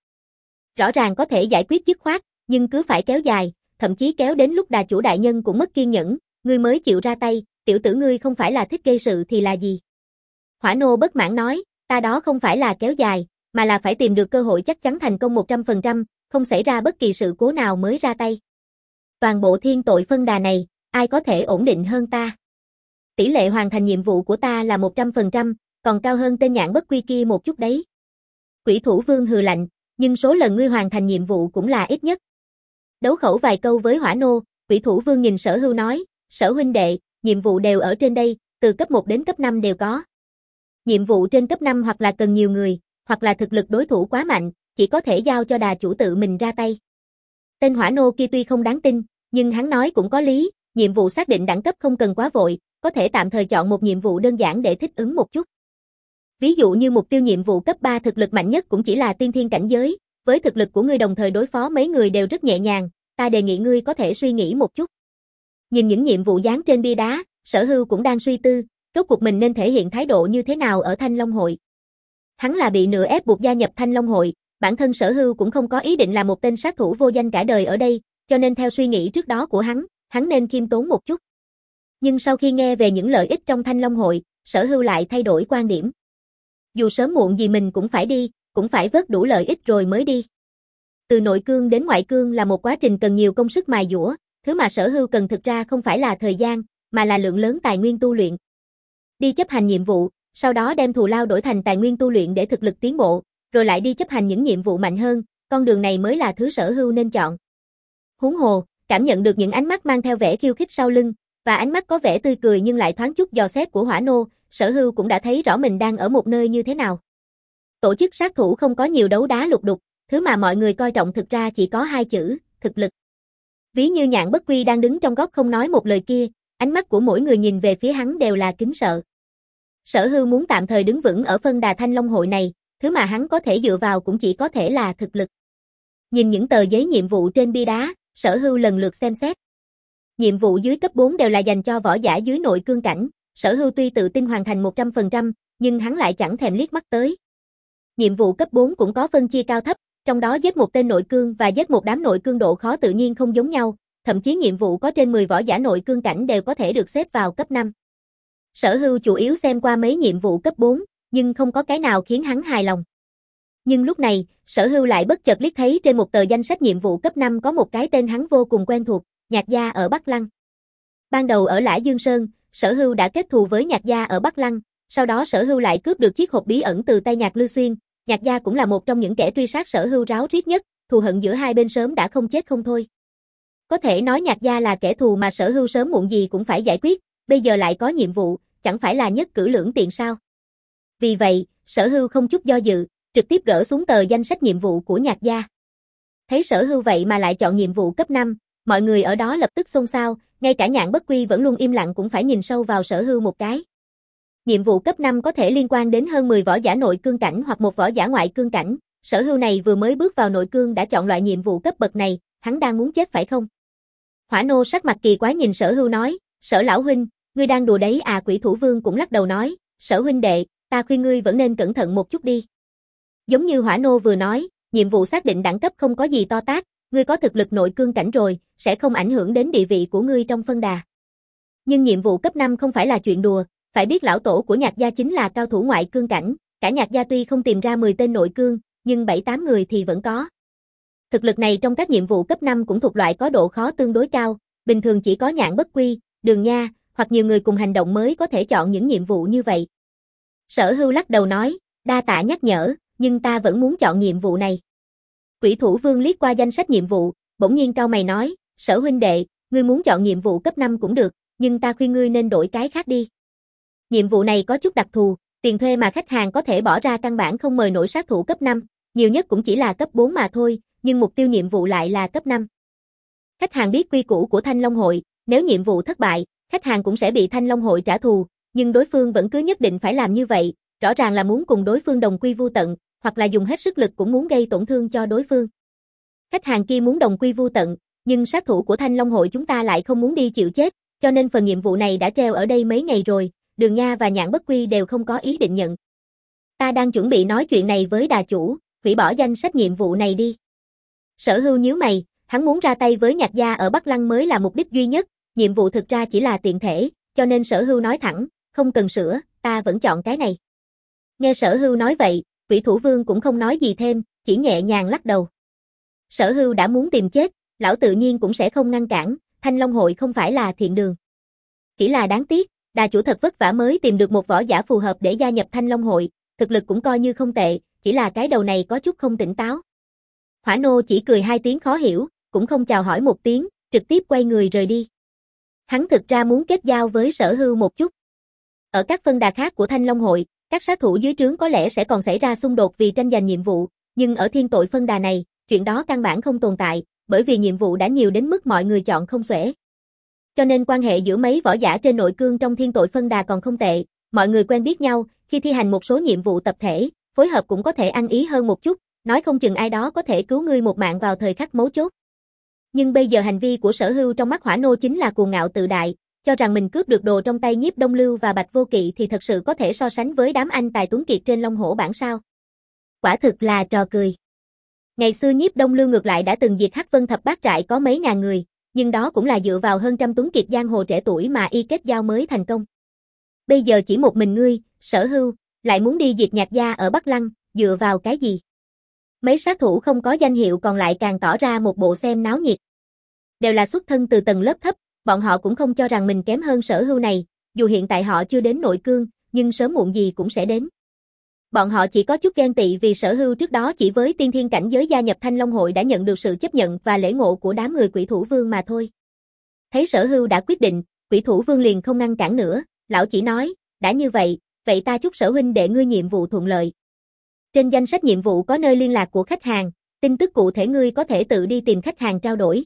Speaker 1: Rõ ràng có thể giải quyết dứt khoát, nhưng cứ phải kéo dài, thậm chí kéo đến lúc đà chủ đại nhân cũng mất kiên nhẫn, ngươi mới chịu ra tay, tiểu tử ngươi không phải là thích gây sự thì là gì? Hỏa nô bất mãn nói, ta đó không phải là kéo dài, mà là phải tìm được cơ hội chắc chắn thành công một trăm phần trăm, không xảy ra bất kỳ sự cố nào mới ra tay. Toàn bộ thiên tội phân đà này, ai có thể ổn định hơn ta? Tỷ lệ hoàn thành nhiệm vụ của ta là một trăm phần trăm, còn cao hơn tên nhạn bất quy kia một chút đấy. Quỷ Thủ Vương hừ lạnh, nhưng số lần ngươi hoàn thành nhiệm vụ cũng là ít nhất. Đấu khẩu vài câu với Hỏa nô, Quỷ Thủ Vương nhìn Sở Hưu nói, Sở huynh đệ, nhiệm vụ đều ở trên đây, từ cấp một đến cấp năm đều có. Nhiệm vụ trên cấp năm hoặc là cần nhiều người, hoặc là thực lực đối thủ quá mạnh, chỉ có thể giao cho đà chủ tự mình ra tay. Tên Hỏa nô kia tuy không đáng tin, nhưng hắn nói cũng có lý, nhiệm vụ xác định đẳng cấp không cần quá vội, có thể tạm thời chọn một nhiệm vụ đơn giản để thích ứng một chút. Ví dụ như mục tiêu nhiệm vụ cấp ba thực lực mạnh nhất cũng chỉ là tiên thiên cảnh giới, với thực lực của ngươi đồng thời đối phó mấy người đều rất nhẹ nhàng, ta đề nghị ngươi có thể suy nghĩ một chút. Nhìn những nhiệm vụ dán trên bia đá, Sở Hưu cũng đang suy tư, rốt cuộc mình nên thể hiện thái độ như thế nào ở Thanh Long hội. Hắn là bị nửa ép buộc gia nhập Thanh Long hội, bản thân Sở Hưu cũng không có ý định là một tên sát thủ vô danh cả đời ở đây, cho nên theo suy nghĩ trước đó của hắn, hắn nên khiêm tốn một chút. Nhưng sau khi nghe về những lợi ích trong Thanh Long hội, Sở Hưu lại thay đổi quan điểm. Dù sớm muộn gì mình cũng phải đi, cũng phải vớt đủ lợi ích rồi mới đi. Từ nội cương đến ngoại cương là một quá trình cần nhiều công sức mài dũa, thứ mà Sở Hưu cần thực ra không phải là thời gian, mà là lượng lớn tài nguyên tu luyện. Đi chấp hành nhiệm vụ, sau đó đem thù lao đổi thành tài nguyên tu luyện để thực lực tiến bộ, rồi lại đi chấp hành những nhiệm vụ mạnh hơn, con đường này mới là thứ Sở Hưu nên chọn. Huống hồ, cảm nhận được những ánh mắt mang theo vẻ khiêu khích sau lưng, và ánh mắt có vẻ tươi cười nhưng lại thoáng chút dò xét của Hỏa nô, Sở Hưu cũng đã thấy rõ mình đang ở một nơi như thế nào. Tổ chức sát thủ không có nhiều đấu đá lục đục, thứ mà mọi người coi trọng thực ra chỉ có hai chữ, thực lực. Ví như Nhạn Bất Quy đang đứng trong góc không nói một lời kia, ánh mắt của mỗi người nhìn về phía hắn đều là kính sợ. Sở Hưu muốn tạm thời đứng vững ở phân đà Thanh Long hội này, thứ mà hắn có thể dựa vào cũng chỉ có thể là thực lực. Nhìn những tờ giấy nhiệm vụ trên bia đá, Sở Hưu lần lượt xem xét. Nhiệm vụ dưới cấp bốn đều là dành cho võ giả dưới nội cương cảnh, Sở Hưu tuy tự tin hoàn thành một trăm phần trăm, nhưng hắn lại chẳng thèm liếc mắt tới. Nhiệm vụ cấp bốn cũng có phân chia cao thấp, trong đó giết một tên nội cương và giết một đám nội cương độ khó tự nhiên không giống nhau, thậm chí nhiệm vụ có trên mười võ giả nội cương cảnh đều có thể được xếp vào cấp năm. Sở Hưu chủ yếu xem qua mấy nhiệm vụ cấp bốn, nhưng không có cái nào khiến hắn hài lòng. Nhưng lúc này, Sở Hưu lại bất chợt liếc thấy trên một tờ danh sách nhiệm vụ cấp năm có một cái tên hắn vô cùng quen thuộc, Nhạc gia ở Bắc Lăng. Ban đầu ở Lã Dương Sơn, Sở Hưu đã kết thù với Nhạc gia ở Bắc Lăng, sau đó Sở Hưu lại cướp được chiếc hộp bí ẩn từ tay Nhạc Lư Xuyên, Nhạc gia cũng là một trong những kẻ truy sát Sở Hưu ráo riết nhất, thù hận giữa hai bên sớm đã không chết không thôi. Có thể nói Nhạc gia là kẻ thù mà Sở Hưu sớm muộn gì cũng phải giải quyết, bây giờ lại có nhiệm vụ, chẳng phải là nhất cử lưỡng tiện sao? Vì vậy, Sở Hưu không chút do dự, trực tiếp gỡ xuống tờ danh sách nhiệm vụ của Nhạc gia. Thấy Sở Hưu vậy mà lại chọn nhiệm vụ cấp năm, mọi người ở đó lập tức xôn xao, ngay cả Nhạn Bất Quy vẫn luôn im lặng cũng phải nhìn sâu vào Sở Hưu một cái. Nhiệm vụ cấp năm có thể liên quan đến hơn mười võ giả nội cương cảnh hoặc một võ giả ngoại cương cảnh, Sở Hưu này vừa mới bước vào nội cương đã chọn loại nhiệm vụ cấp bậc này, hắn đang muốn chết phải không? Hỏa nô sắc mặt kỳ quái nhìn Sở Hưu nói, Sở lão huynh, ngươi đang đùa đấy à? Quỷ Thủ Vương cũng lắc đầu nói, Sở huynh đệ, ta khuyên ngươi vẫn nên cẩn thận một chút đi. Giống như Hỏa nô vừa nói, nhiệm vụ xác định đẳng cấp không có gì to tát, ngươi có thực lực nội cương cảnh rồi, sẽ không ảnh hưởng đến địa vị của ngươi trong phân đà. Nhưng nhiệm vụ cấp năm không phải là chuyện đùa, phải biết lão tổ của Nhạc gia chính là cao thủ ngoại cương cảnh, cả Nhạc gia tuy không tìm ra mười tên nội cương, nhưng bảy tám người thì vẫn có. Thực lực này trong các nhiệm vụ cấp năm cũng thuộc loại có độ khó tương đối cao, bình thường chỉ có Nhạn Bất Quy, Đường Nha, hoặc nhiều người cùng hành động mới có thể chọn những nhiệm vụ như vậy. Sở Hưu lắc đầu nói, đa tạ nhắc nhở, nhưng ta vẫn muốn chọn nhiệm vụ này. Quỷ Thủ Vương liếc qua danh sách nhiệm vụ, bỗng nhiên cau mày nói, Sở huynh đệ, ngươi muốn chọn nhiệm vụ cấp năm cũng được, nhưng ta khuyên ngươi nên đổi cái khác đi. Nhiệm vụ này có chút đặc thù, tiền thuê mà khách hàng có thể bỏ ra căn bản không mời nổi sát thủ cấp năm, nhiều nhất cũng chỉ là cấp bốn mà thôi, nhưng mục tiêu nhiệm vụ lại là cấp năm. Khách hàng biết quy củ của Thanh Long Hội, nếu nhiệm vụ thất bại, khách hàng cũng sẽ bị Thanh Long Hội trả thù, nhưng đối phương vẫn cứ nhất định phải làm như vậy, rõ ràng là muốn cùng đối phương đồng quy vu tận, hoặc là dùng hết sức lực cũng muốn gây tổn thương cho đối phương. Khách hàng kia muốn đồng quy vu tận, nhưng sát thủ của Thanh Long Hội chúng ta lại không muốn đi chịu chết, cho nên phần nhiệm vụ này đã treo ở đây mấy ngày rồi, Đường Nha và Nhạn Bất Quy đều không có ý định nhận. Ta đang chuẩn bị nói chuyện này với đà chủ, hủy bỏ danh sách nhiệm vụ này đi. Sở Hưu nhíu mày, hắn muốn ra tay với Nhạc gia ở Bắc Lăng mới là mục đích duy nhất, nhiệm vụ thực ra chỉ là tiện thể, cho nên Sở Hưu nói thẳng, không cần sửa, ta vẫn chọn cái này. Nghe Sở Hưu nói vậy, Quỷ Thủ Vương cũng không nói gì thêm, chỉ nhẹ nhàng lắc đầu. Sở Hưu đã muốn tìm chết, lão tự nhiên cũng sẽ không ngăn cản, Thanh Long Hội không phải là thiện đường. Chỉ là đáng tiếc, đà chủ thật vất vả mới tìm được một võ giả phù hợp để gia nhập Thanh Long Hội, thực lực cũng coi như không tệ, chỉ là cái đầu này có chút không tỉnh táo. Hỏa Nô chỉ cười hai tiếng khó hiểu, cũng không chào hỏi một tiếng, trực tiếp quay người rời đi. Hắn thực ra muốn kết giao với Sở Hưu một chút. Ở các phân đà khác của Thanh Long Hội, các sát thủ dưới trướng có lẽ sẽ còn xảy ra xung đột vì tranh giành nhiệm vụ, nhưng ở thiên tội phân đà này, chuyện đó căn bản không tồn tại, bởi vì nhiệm vụ đã nhiều đến mức mọi người chọn không xuể. Cho nên quan hệ giữa mấy võ giả trên nội cương trong thiên tội phân đà còn không tệ, mọi người quen biết nhau, khi thi hành một số nhiệm vụ tập thể, phối hợp cũng có thể ăn ý hơn một chút, nói không chừng ai đó có thể cứu ngươi một mạng vào thời khắc mấu chốt. Nhưng bây giờ hành vi của Sở Hưu trong mắt Hỏa Nô chính là cuồng ngạo tự đại, cho rằng mình cướp được đồ trong tay Nhiếp Đông Lưu và Bạch Vô Kỵ thì thật sự có thể so sánh với đám anh tài tuấn kiệt trên Long Hổ bảng sao. Quả thực là trò cười. Ngày xưa Nhiếp Đông Lưu ngược lại đã từng diệt Hắc Vân Thập Bát Trại có mấy ngàn người, nhưng đó cũng là dựa vào hơn trăm tuấn kiệt giang hồ trẻ tuổi mà y kết giao mới thành công. Bây giờ chỉ một mình ngươi, Sở Hưu, lại muốn đi diệt Nhạc gia ở Bắc Lăng, dựa vào cái gì? Mấy sát thủ không có danh hiệu còn lại càng tỏ ra một bộ xem náo nhiệt. Đều là xuất thân từ tầng lớp thấp, bọn họ cũng không cho rằng mình kém hơn Sở Hưu này, dù hiện tại họ chưa đến nội cương, nhưng sớm muộn gì cũng sẽ đến. Bọn họ chỉ có chút ghen tị vì Sở Hưu trước đó chỉ với tiên thiên cảnh giới gia nhập Thanh Long Hội đã nhận được sự chấp nhận và lễ ngộ của đám người Quỷ Thủ Vương mà thôi. Thấy Sở Hưu đã quyết định, Quỷ Thủ Vương liền không ngăn cản nữa, lão chỉ nói, đã như vậy, vậy ta chúc Sở huynh đệ ngươi nhiệm vụ thuận lợi. Trên danh sách nhiệm vụ có nơi liên lạc của khách hàng, tin tức cụ thể ngươi có thể tự đi tìm khách hàng trao đổi.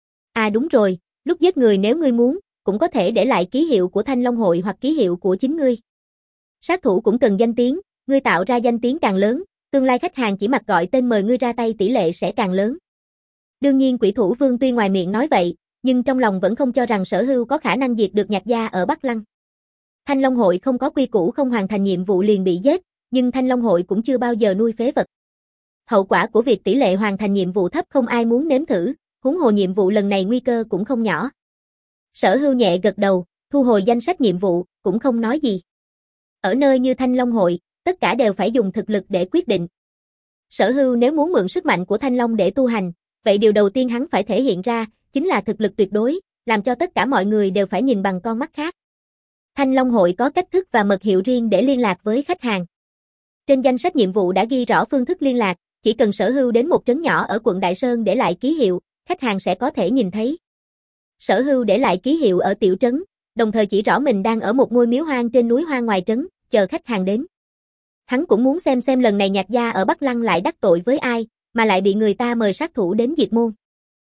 Speaker 1: À đúng rồi, lúc giết người nếu ngươi muốn, cũng có thể để lại ký hiệu của Thanh Long Hội hoặc ký hiệu của chính ngươi. Sát thủ cũng cần danh tiếng, ngươi tạo ra danh tiếng càng lớn, tương lai khách hàng chỉ mặc gọi tên mời ngươi ra tay tỷ lệ sẽ càng lớn. Đương nhiên Quỷ Thủ Vương tuy ngoài miệng nói vậy, nhưng trong lòng vẫn không cho rằng Sở Hưu có khả năng diệt được Nhạc gia ở Bắc Lăng. Thanh Long Hội không có quy củ không hoàn thành nhiệm vụ liền bị giết, nhưng Thanh Long Hội cũng chưa bao giờ nuôi phế vật. Hậu quả của việc tỷ lệ hoàn thành nhiệm vụ thấp không ai muốn nếm thử, huống hồ nhiệm vụ lần này nguy cơ cũng không nhỏ. Sở Hưu nhẹ gật đầu, thu hồi danh sách nhiệm vụ, cũng không nói gì. Ở nơi như Thanh Long Hội, tất cả đều phải dùng thực lực để quyết định. Sở Hưu nếu muốn mượn sức mạnh của Thanh Long để tu hành, vậy điều đầu tiên hắn phải thể hiện ra, chính là thực lực tuyệt đối, làm cho tất cả mọi người đều phải nhìn bằng con mắt khác. Thanh Long Hội có cách thức và mật hiệu riêng để liên lạc với khách hàng. Trên danh sách nhiệm vụ đã ghi rõ phương thức liên lạc, chỉ cần Sở Hưu đến một trấn nhỏ ở quận Đại Sơn để lại ký hiệu, khách hàng sẽ có thể nhìn thấy. Sở Hưu để lại ký hiệu ở tiểu trấn, đồng thời chỉ rõ mình đang ở một ngôi miếu hoang trên núi hoang ngoài trấn, chờ khách hàng đến. Hắn cũng muốn xem xem lần này Nhạc gia ở Bắc Lăng lại đắc tội với ai, mà lại bị người ta mời sát thủ đến diệt môn.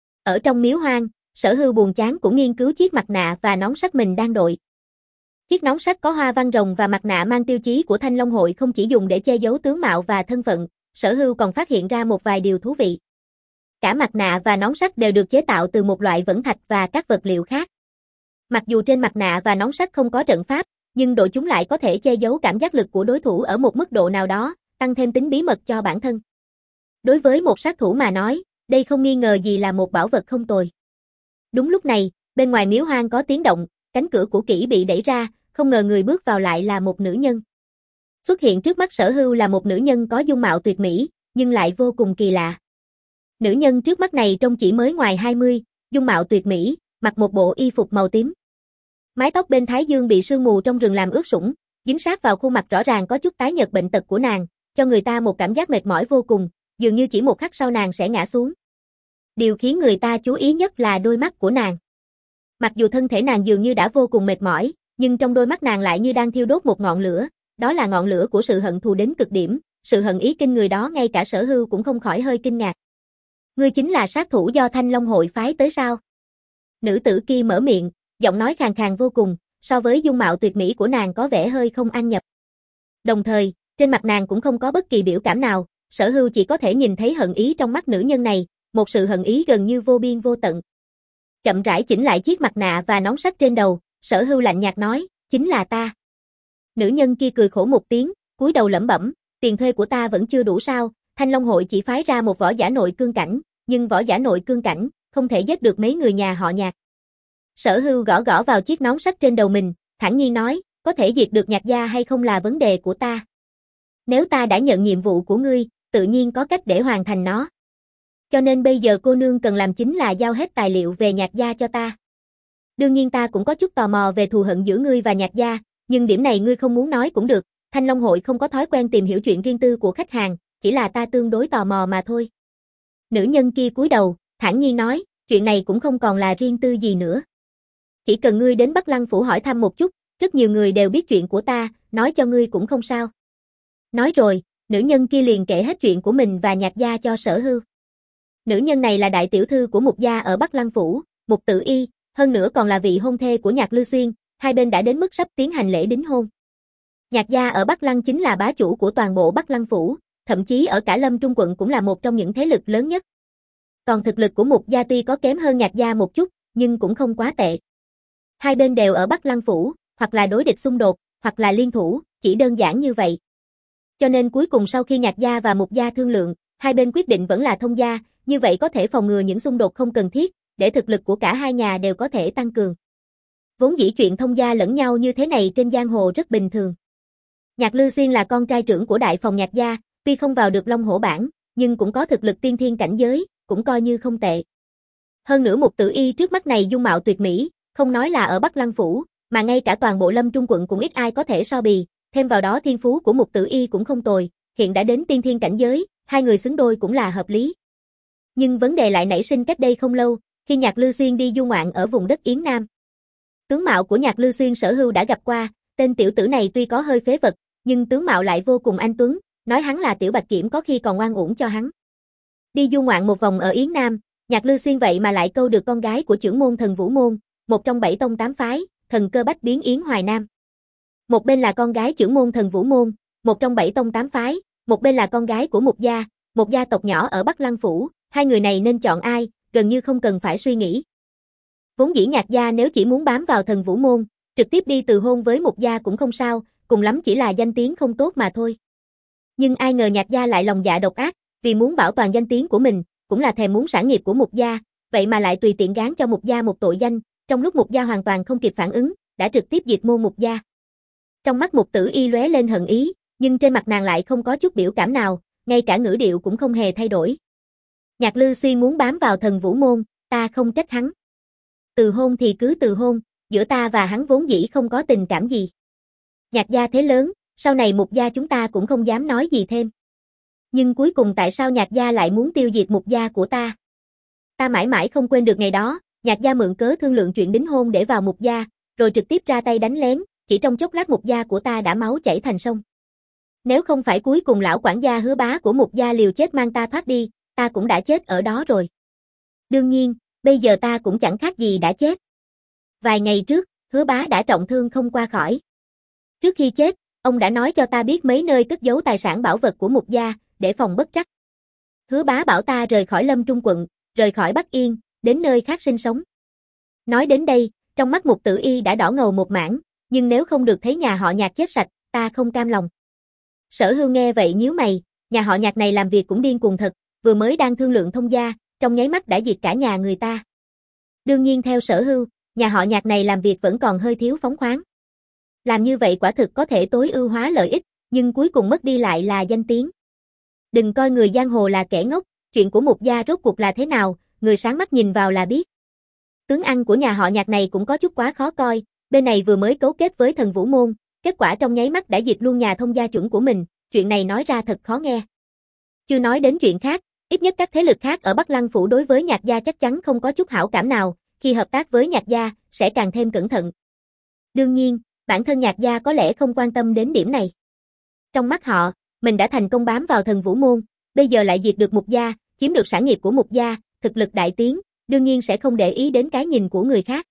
Speaker 1: Ở trong miếu hoang, Sở Hưu buồn chán cũng nghiên cứu chiếc mặt nạ và nón sắt mình đang đội. Chiếc nón sắt có hoa văn rồng và mặt nạ mang tiêu chí của Thanh Long Hội không chỉ dùng để che giấu tướng mạo và thân phận, Sở Hưu còn phát hiện ra một vài điều thú vị. Cả mặt nạ và nón sắt đều được chế tạo từ một loại vẫn thạch và các vật liệu khác. Mặc dù trên mặt nạ và nón sắt không có trận pháp, nhưng đội chúng lại có thể che giấu cảm giác lực của đối thủ ở một mức độ nào đó, tăng thêm tính bí mật cho bản thân. Đối với một sát thủ mà nói, đây không nghi ngờ gì là một bảo vật không tồi. Đúng lúc này, bên ngoài miếu hoang có tiếng động, cánh cửa cũ kỹ bị đẩy ra, không ngờ người bước vào lại là một nữ nhân. Xuất hiện trước mắt Sở Hưu là một nữ nhân có dung mạo tuyệt mỹ, nhưng lại vô cùng kỳ lạ. Nữ nhân trước mắt này trông chỉ mới ngoài hai mươi, dung mạo tuyệt mỹ, mặc một bộ y phục màu tím. Mái tóc bên thái dương bị sương mù trong rừng làm ướt sũng, dính sát vào khuôn mặt rõ ràng có chút tái nhợt bệnh tật của nàng, cho người ta một cảm giác mệt mỏi vô cùng, dường như chỉ một khắc sau nàng sẽ ngã xuống. Điều khiến người ta chú ý nhất là đôi mắt của nàng. Mặc dù thân thể nàng dường như đã vô cùng mệt mỏi, nhưng trong đôi mắt nàng lại như đang thiêu đốt một ngọn lửa, đó là ngọn lửa của sự hận thù đến cực điểm, sự hận ý kinh người đó ngay cả Sở Hưu cũng không khỏi hơi kinh ngạc. Ngươi chính là sát thủ do Thanh Long hội phái tới sao? Nữ tử kia mở miệng, giọng nói khàn khàn vô cùng, so với dung mạo tuyệt mỹ của nàng có vẻ hơi không ăn nhập. Đồng thời, trên mặt nàng cũng không có bất kỳ biểu cảm nào, Sở Hưu chỉ có thể nhìn thấy hận ý trong mắt nữ nhân này, một sự hận ý gần như vô biên vô tận. Chậm rãi chỉnh lại chiếc mặt nạ và nón sắt trên đầu, Sở Hưu lạnh nhạt nói, chính là ta. Nữ nhân kia cười khổ một tiếng, cúi đầu lẩm bẩm, tiền thuê của ta vẫn chưa đủ sao, Thanh Long hội chỉ phái ra một võ giả nội cương cảnh, nhưng võ giả nội cương cảnh, không thể giết được mấy người nhà họ Nhạc. Sở Hưu gõ gõ vào chiếc nón sắt trên đầu mình, thản nhiên nói, có thể diệt được Nhạc gia hay không là vấn đề của ta. Nếu ta đã nhận nhiệm vụ của ngươi, tự nhiên có cách để hoàn thành nó. Cho nên bây giờ cô nương cần làm chính là giao hết tài liệu về Nhạc gia cho ta. Đương nhiên ta cũng có chút tò mò về thù hận giữa ngươi và Nhạc gia, nhưng điểm này ngươi không muốn nói cũng được, Thanh Long hội không có thói quen tìm hiểu chuyện riêng tư của khách hàng, chỉ là ta tương đối tò mò mà thôi. Nữ nhân kia cúi đầu, thản nhiên nói, chuyện này cũng không còn là riêng tư gì nữa. Chỉ cần ngươi đến Bắc Lăng phủ hỏi thăm một chút, rất nhiều người đều biết chuyện của ta, nói cho ngươi cũng không sao. Nói rồi, nữ nhân kia liền kể hết chuyện của mình và Nhạc gia cho Sở Hưu. Nữ nhân này là đại tiểu thư của Mục gia ở Bắc Lăng phủ, Mục Tử Y, hơn nữa còn là vị hôn thê của Nhạc Lư Xuyên, hai bên đã đến mức sắp tiến hành lễ đính hôn. Nhạc gia ở Bắc Lăng chính là bá chủ của toàn bộ Bắc Lăng phủ, thậm chí ở cả Lâm Trung quận cũng là một trong những thế lực lớn nhất. Còn thực lực của Mục gia tuy có kém hơn Nhạc gia một chút, nhưng cũng không quá tệ. Hai bên đều ở Bắc Lăng phủ, hoặc là đối địch xung đột, hoặc là liên thủ, chỉ đơn giản như vậy. Cho nên cuối cùng sau khi Nhạc gia và Mục gia thương lượng, hai bên quyết định vẫn là thông gia, như vậy có thể phòng ngừa những xung đột không cần thiết, để thực lực của cả hai nhà đều có thể tăng cường. Vốn dĩ chuyện thông gia lẫn nhau như thế này trên giang hồ rất bình thường. Nhạc Lư Xuyên là con trai trưởng của đại phòng Nhạc gia, tuy không vào được Long Hổ bảng, nhưng cũng có thực lực tiên thiên cảnh giới, cũng coi như không tệ. Hơn nữa Mục Tử Y trước mắt này dung mạo tuyệt mỹ, không nói là ở Bắc Lăng phủ, mà ngay cả toàn bộ Lâm Trung quận cũng ít ai có thể so bì, thêm vào đó thiên phú của Mục Tử Y cũng không tồi, hiện đã đến tiên thiên cảnh giới, hai người xứng đôi cũng là hợp lý. Nhưng vấn đề lại nảy sinh cách đây không lâu, khi Nhạc Lư Xuyên đi du ngoạn ở vùng đất Yến Nam. Tướng mạo của Nhạc Lư Xuyên Sở Hưu đã gặp qua, tên tiểu tử này tuy có hơi phế vật, nhưng tướng mạo lại vô cùng anh tuấn, nói hắn là Tiểu Bạch Kiểm có khi còn oan uổng cho hắn. Đi du ngoạn một vòng ở Yến Nam, Nhạc Lư Xuyên vậy mà lại câu được con gái của trưởng môn Thần Vũ môn, một trong bảy tông tám phái, Thần Cơ Bách Biến Yến Hoài Nam. Một bên là con gái trưởng môn Thần Vũ môn, một trong bảy tông tám phái, một bên là con gái của Mục gia, một gia tộc nhỏ ở Bắc Lăng phủ, hai người này nên chọn ai, gần như không cần phải suy nghĩ. Vốn dĩ Nhạc gia nếu chỉ muốn bám vào Thần Vũ môn, trực tiếp đi từ hôn với Mục gia cũng không sao, cùng lắm chỉ là danh tiếng không tốt mà thôi. Nhưng ai ngờ Nhạc gia lại lòng dạ độc ác, vì muốn bảo toàn danh tiếng của mình, cũng là thèm muốn sản nghiệp của Mục gia, vậy mà lại tùy tiện gán cho Mục gia một tội danh, trong lúc Mục gia hoàn toàn không kịp phản ứng, đã trực tiếp diệt môn Mục gia. Trong mắt Mục Tử Y lóe lên hận ý, nhưng trên mặt nàng lại không có chút biểu cảm nào, ngay cả ngữ điệu cũng không hề thay đổi. Nhạc Lư Xuyên muốn bám vào Thần Vũ môn, ta không trách hắn. Từ hôn thì cứ từ hôn, giữa ta và hắn vốn dĩ không có tình cảm gì. Nhạc gia thế lớn, sau này Mục gia chúng ta cũng không dám nói gì thêm. Nhưng cuối cùng tại sao Nhạc gia lại muốn tiêu diệt Mục gia của ta? Ta mãi mãi không quên được ngày đó, Nhạc gia mượn cớ thương lượng chuyện đính hôn để vào Mục gia, rồi trực tiếp ra tay đánh lén, chỉ trong chốc lát Mục gia của ta đã máu chảy thành sông. Nếu không phải cuối cùng lão quản gia Hứa Bá của Mục gia liều chết mang ta thoát đi, ta cũng đã chết ở đó rồi. Đương nhiên, bây giờ ta cũng chẳng khác gì đã chết. Vài ngày trước, Hứa Bá đã trọng thương không qua khỏi. Trước khi chết, ông đã nói cho ta biết mấy nơi cất giấu tài sản bảo vật của Mục gia, để phòng bất trắc. Hứa Bá bảo ta rời khỏi Lâm Trung quận, rời khỏi Bắc Yên, đến nơi khác sinh sống. Nói đến đây, trong mắt Mục Tử Y đã đỏ ngầu một mảng, nhưng nếu không được thấy nhà họ Nhạc chết sạch, ta không cam lòng. Sở Hưu nghe vậy nhíu mày, nhà họ Nhạc này làm việc cũng điên cuồng thật, vừa mới đang thương lượng thông gia, trong nháy mắt đã diệt cả nhà người ta. Đương nhiên theo Sở Hưu, nhà họ Nhạc này làm việc vẫn còn hơi thiếu phóng khoáng. Làm như vậy quả thực có thể tối ưu hóa lợi ích, nhưng cuối cùng mất đi lại là danh tiếng. Đừng coi người giang hồ là kẻ ngốc, chuyện của Mục gia rốt cuộc là thế nào, người sáng mắt nhìn vào là biết. Tướng ăn của nhà họ Nhạc này cũng có chút quá khó coi, bên này vừa mới cấu kết với Thần Vũ môn, kết quả trong nháy mắt đã diệt luôn nhà thông gia chuẩn của mình, chuyện này nói ra thật khó nghe. Chưa nói đến chuyện khác, ít nhất các thế lực khác ở Bắc Lăng phủ đối với Nhạc gia chắc chắn không có chút hảo cảm nào, khi hợp tác với Nhạc gia, sẽ càng thêm cẩn thận. Đương nhiên, bản thân Nhạc gia có lẽ không quan tâm đến điểm này. Trong mắt họ, mình đã thành công bám vào Thần Vũ môn, bây giờ lại diệt được Mục gia, chiếm được sản nghiệp của Mục gia, thực lực đại tiến, đương nhiên sẽ không để ý đến cái nhìn của người khác.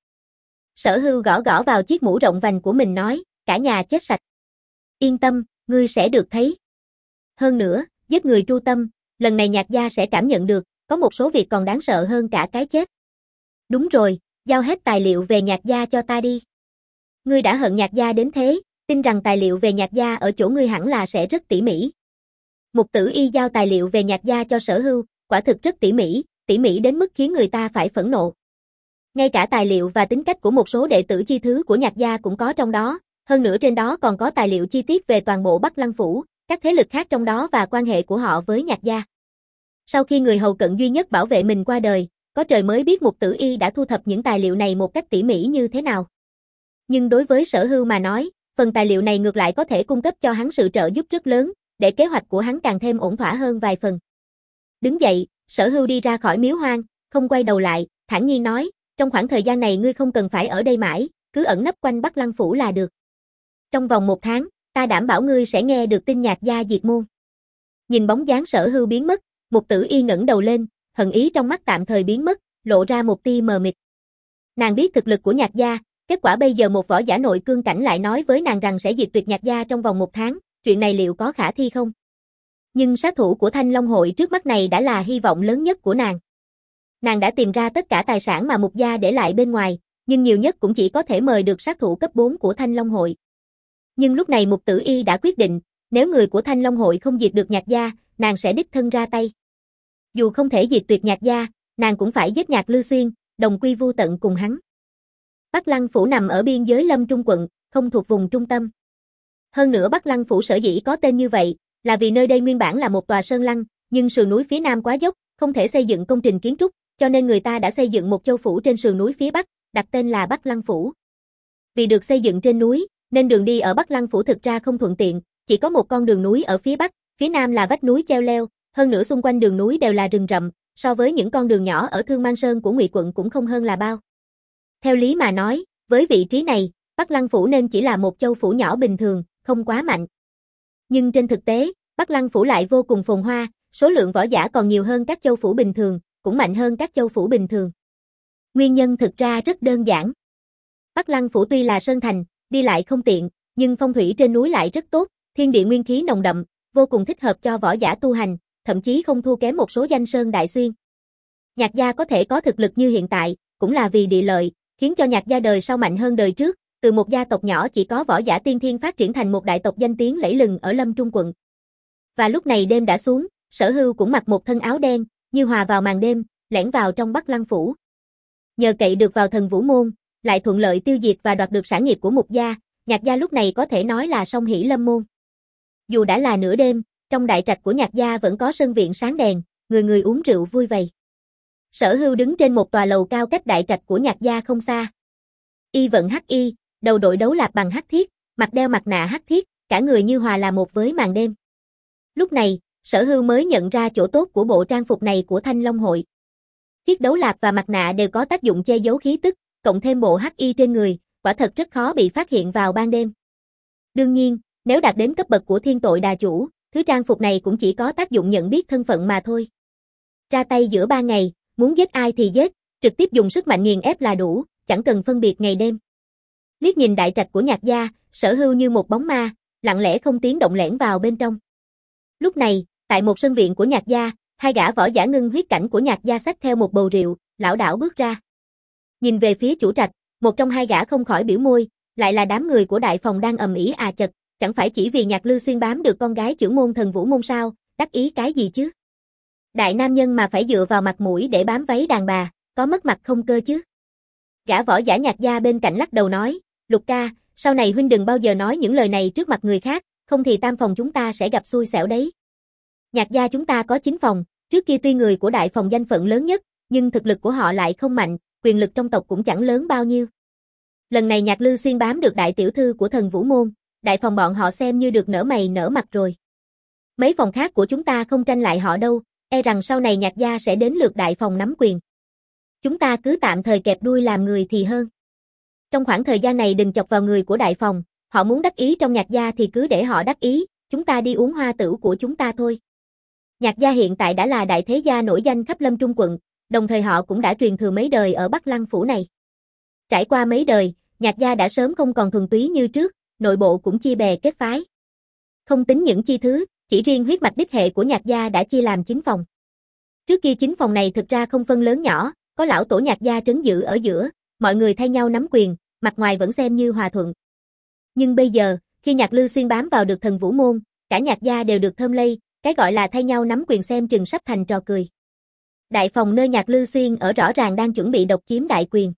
Speaker 1: Sở Hưu gõ gõ vào chiếc mũ rộng vành của mình nói, cả nhà chết sạch. Yên tâm, ngươi sẽ được thấy. Hơn nữa, giết người tru tâm, lần này Nhạc gia sẽ cảm nhận được, có một số việc còn đáng sợ hơn cả cái chết. Đúng rồi, giao hết tài liệu về Nhạc gia cho ta đi. Ngươi đã hận Nhạc gia đến thế, tin rằng tài liệu về Nhạc gia ở chỗ ngươi hẳn là sẽ rất tỉ mỉ. Mục Tử Y giao tài liệu về Nhạc gia cho Sở Hưu, quả thực rất tỉ mỉ, tỉ mỉ đến mức khiến người ta phải phẫn nộ. Ngay cả tài liệu và tính cách của một số đệ tử chi thứ của Nhạc gia cũng có trong đó, hơn nữa trên đó còn có tài liệu chi tiết về toàn bộ Bắc Lăng phủ, các thế lực khác trong đó và quan hệ của họ với Nhạc gia. Sau khi người hầu cận duy nhất bảo vệ mình qua đời, có trời mới biết Mục Tử Y đã thu thập những tài liệu này một cách tỉ mỉ như thế nào. Nhưng đối với Sở Hưu mà nói, phần tài liệu này ngược lại có thể cung cấp cho hắn sự trợ giúp rất lớn, để kế hoạch của hắn càng thêm ổn thỏa hơn vài phần. Đứng dậy, Sở Hưu đi ra khỏi miếu hoang, không quay đầu lại, thản nhiên nói, trong khoảng thời gian này ngươi không cần phải ở đây mãi, cứ ẩn nấp quanh Bắc Lăng phủ là được. Trong vòng một tháng, ta đảm bảo ngươi sẽ nghe được tin Nhạc gia diệt môn. Nhìn bóng dáng Sở Hưu biến mất, Mục Tử Y ngẩng đầu lên, hận ý trong mắt tạm thời biến mất, lộ ra một tia mờ mịt. Nàng biết thực lực của Nhạc gia, kết quả bây giờ một võ giả nội cương cảnh lại nói với nàng rằng sẽ diệt tuyệt Nhạc gia trong vòng một tháng, chuyện này liệu có khả thi không? Nhưng sát thủ của Thanh Long hội trước mắt này đã là hy vọng lớn nhất của nàng. Nàng đã tìm ra tất cả tài sản mà Mục gia để lại bên ngoài, nhưng nhiều nhất cũng chỉ có thể mời được sát thủ cấp bốn của Thanh Long hội. Nhưng lúc này Mục Tử Y đã quyết định, nếu người của Thanh Long hội không diệt được Nhạc gia, nàng sẽ đích thân ra tay. Dù không thể diệt tuyệt Nhạc gia, nàng cũng phải giết Nhạc Lư Xuyên, đồng quy vu tận cùng hắn. Bắc Lăng phủ nằm ở biên giới Lâm Trung quận, không thuộc vùng trung tâm. Hơn nữa Bắc Lăng phủ sở dĩ có tên như vậy, là vì nơi đây nguyên bản là một tòa sơn lăng, nhưng sườn núi phía nam quá dốc, không thể xây dựng công trình kiến trúc, cho nên người ta đã xây dựng một châu phủ trên sườn núi phía bắc, đặt tên là Bắc Lăng phủ. Vì được xây dựng trên núi, nên đường đi ở Bắc Lăng phủ thực ra không thuận tiện, chỉ có một con đường núi ở phía bắc, phía nam là vách núi treo leo, hơn nữa xung quanh đường núi đều là rừng rậm, so với những con đường nhỏ ở Thương Mang Sơn của Ngụy quận cũng không hơn là bao. Theo lý mà nói, với vị trí này, Bắc Lăng phủ nên chỉ là một châu phủ nhỏ bình thường, không quá mạnh. Nhưng trên thực tế, Bắc Lăng phủ lại vô cùng phồn hoa, số lượng võ giả còn nhiều hơn các châu phủ bình thường, cũng mạnh hơn các châu phủ bình thường. Nguyên nhân thực ra rất đơn giản. Bắc Lăng phủ tuy là sơn thành, đi lại không tiện, nhưng phong thủy trên núi lại rất tốt, thiên địa nguyên khí nồng đậm, vô cùng thích hợp cho võ giả tu hành, thậm chí không thua kém một số danh sơn đại xuyên. Nhạc gia có thể có thực lực như hiện tại, cũng là vì địa lợi, khiến cho Nhạc gia đời sau mạnh hơn đời trước, từ một gia tộc nhỏ chỉ có võ giả tiên thiên phát triển thành một đại tộc danh tiếng lẫy lừng ở Lâm Trung quận. Và lúc này đêm đã xuống, Sở Hưu cũng mặc một thân áo đen, như hòa vào màn đêm, lẻn vào trong Bắc Lăng phủ. Nhờ cậy được vào Thần Vũ môn, lại thuận lợi tiêu diệt và đoạt được sản nghiệp của Mục gia, Nhạc gia lúc này có thể nói là song hỷ lâm môn. Dù đã là nửa đêm, trong đại trạch của Nhạc gia vẫn có sân viện sáng đèn, người người uống rượu vui vầy. Sở Hưu đứng trên một tòa lầu cao cách đại trạch của Nhạc gia không xa. Y vận hắc y, đầu đội đấu lạp bằng hắc thiết, mặt đeo mặt nạ hắc thiết, cả người như hòa là một với màn đêm. Lúc này, Sở Hưu mới nhận ra chỗ tốt của bộ trang phục này của Thanh Long hội. Chiếc đấu lạp và mặt nạ đều có tác dụng che giấu khí tức, cộng thêm bộ hắc y trên người, quả thật rất khó bị phát hiện vào ban đêm. Đương nhiên, nếu đạt đến cấp bậc của thiên tội đà chủ, thứ trang phục này cũng chỉ có tác dụng nhận biết thân phận mà thôi. Ra tay giữa ba ngày, muốn giết ai thì giết, trực tiếp dùng sức mạnh nghiền ép là đủ, chẳng cần phân biệt ngày đêm. Liếc nhìn đại trạch của Nhạc gia, Sở Hưu như một bóng ma, lặng lẽ không tiếng động lẻn vào bên trong. Lúc này, tại một sân viện của Nhạc gia, hai gã võ giả ngưng huyết cảnh của Nhạc gia xách theo một bầu rượu, lảo đảo bước ra. Nhìn về phía chủ trạch, một trong hai gã không khỏi biểu môi, lại là đám người của đại phòng đang ầm ĩ à chật, chẳng phải chỉ vì Nhạc Lư Xuyên bám được con gái trưởng môn Thần Vũ môn sao, đắc ý cái gì chứ? Đại nam nhân mà phải dựa vào mặt mũi để bám váy đàn bà, có mất mặt không cơ chứ? Gã võ giả Nhạc gia bên cạnh lắc đầu nói, Lục ca, sau này huynh đừng bao giờ nói những lời này trước mặt người khác, không thì tam phòng chúng ta sẽ gặp xui xẻo đấy. Nhạc gia chúng ta có chín phòng, trước kia tuy người của đại phòng danh phận lớn nhất, nhưng thực lực của họ lại không mạnh, quyền lực trong tộc cũng chẳng lớn bao nhiêu. Lần này Nhạc Lư Xuyên bám được đại tiểu thư của Thần Vũ môn, đại phòng bọn họ xem như được nở mày nở mặt rồi. Mấy phòng khác của chúng ta không tranh lại họ đâu, e rằng sau này Nhạc gia sẽ đến lượt đại phòng nắm quyền. Chúng ta cứ tạm thời kẹp đuôi làm người thì hơn. Trong khoảng thời gian này đừng chọc vào người của đại phòng, họ muốn đắc ý trong Nhạc gia thì cứ để họ đắc ý, chúng ta đi uống hoa tửu của chúng ta thôi. Nhạc gia hiện tại đã là đại thế gia nổi danh khắp Lâm Trung quận, đồng thời họ cũng đã truyền thừa mấy đời ở Bắc Lăng phủ này. Trải qua mấy đời, Nhạc gia đã sớm không còn thuần túy như trước, nội bộ cũng chia bè kết phái. Không tính những chi thứ, chỉ riêng huyết mạch đích hệ của Nhạc gia đã chia làm chín phòng. Trước kia chín phòng này thực ra không phân lớn nhỏ, có lão tổ Nhạc gia trấn giữ ở giữa, mọi người thay nhau nắm quyền, mặt ngoài vẫn xem như hòa thuận. Nhưng bây giờ, khi Nhạc Lư Xuyên bám vào được Thần Vũ môn, cả Nhạc gia đều được thơm lây, cái gọi là thay nhau nắm quyền xem chừng sắp thành trò cười. Đại phòng nơi Nhạc Lư Xuyên ở rõ ràng đang chuẩn bị độc chiếm đại quyền.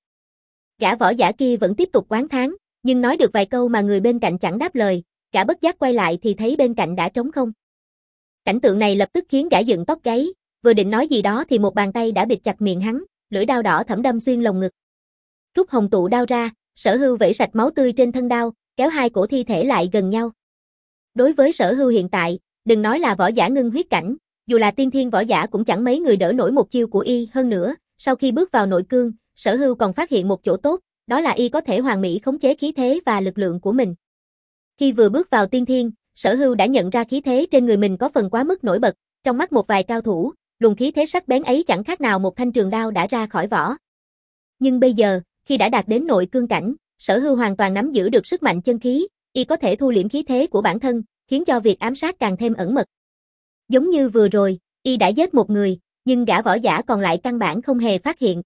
Speaker 1: Gã võ giả kia vẫn tiếp tục oán thán, nhưng nói được vài câu mà người bên cạnh chẳng đáp lời, gã bất giác quay lại thì thấy bên cạnh đã trống không. Cảnh tượng này lập tức khiến gã dựng tóc gáy, vừa định nói gì đó thì một bàn tay đã bịt chặt miệng hắn, lưỡi đao đỏ thẫm đâm xuyên lồng ngực. Rút hồng tụ đao ra, Sở Hưu vẩy sạch máu tươi trên thân đao, kéo hai cổ thi thể lại gần nhau. Đối với Sở Hưu hiện tại, đừng nói là võ giả ngưng huyết cảnh, dù là tiên thiên võ giả cũng chẳng mấy người đỡ nổi một chiêu của y. Hơn nữa, sau khi bước vào nội cương, Sở Hưu còn phát hiện một chỗ tốt, đó là y có thể hoàn mỹ khống chế khí thế và lực lượng của mình. Khi vừa bước vào tiên thiên, Sở Hưu đã nhận ra khí thế trên người mình có phần quá mức nổi bật, trong mắt một vài cao thủ, luồng khí thế sắc bén ấy chẳng khác nào một thanh trường đao đã ra khỏi vỏ. Nhưng bây giờ, khi đã đạt đến nội cương cảnh, Sở Hưu hoàn toàn nắm giữ được sức mạnh chân khí, y có thể thu liễm khí thế của bản thân, khiến cho việc ám sát càng thêm ẩn mật. Giống như vừa rồi, y đã giết một người, nhưng gã võ giả còn lại căn bản không hề phát hiện.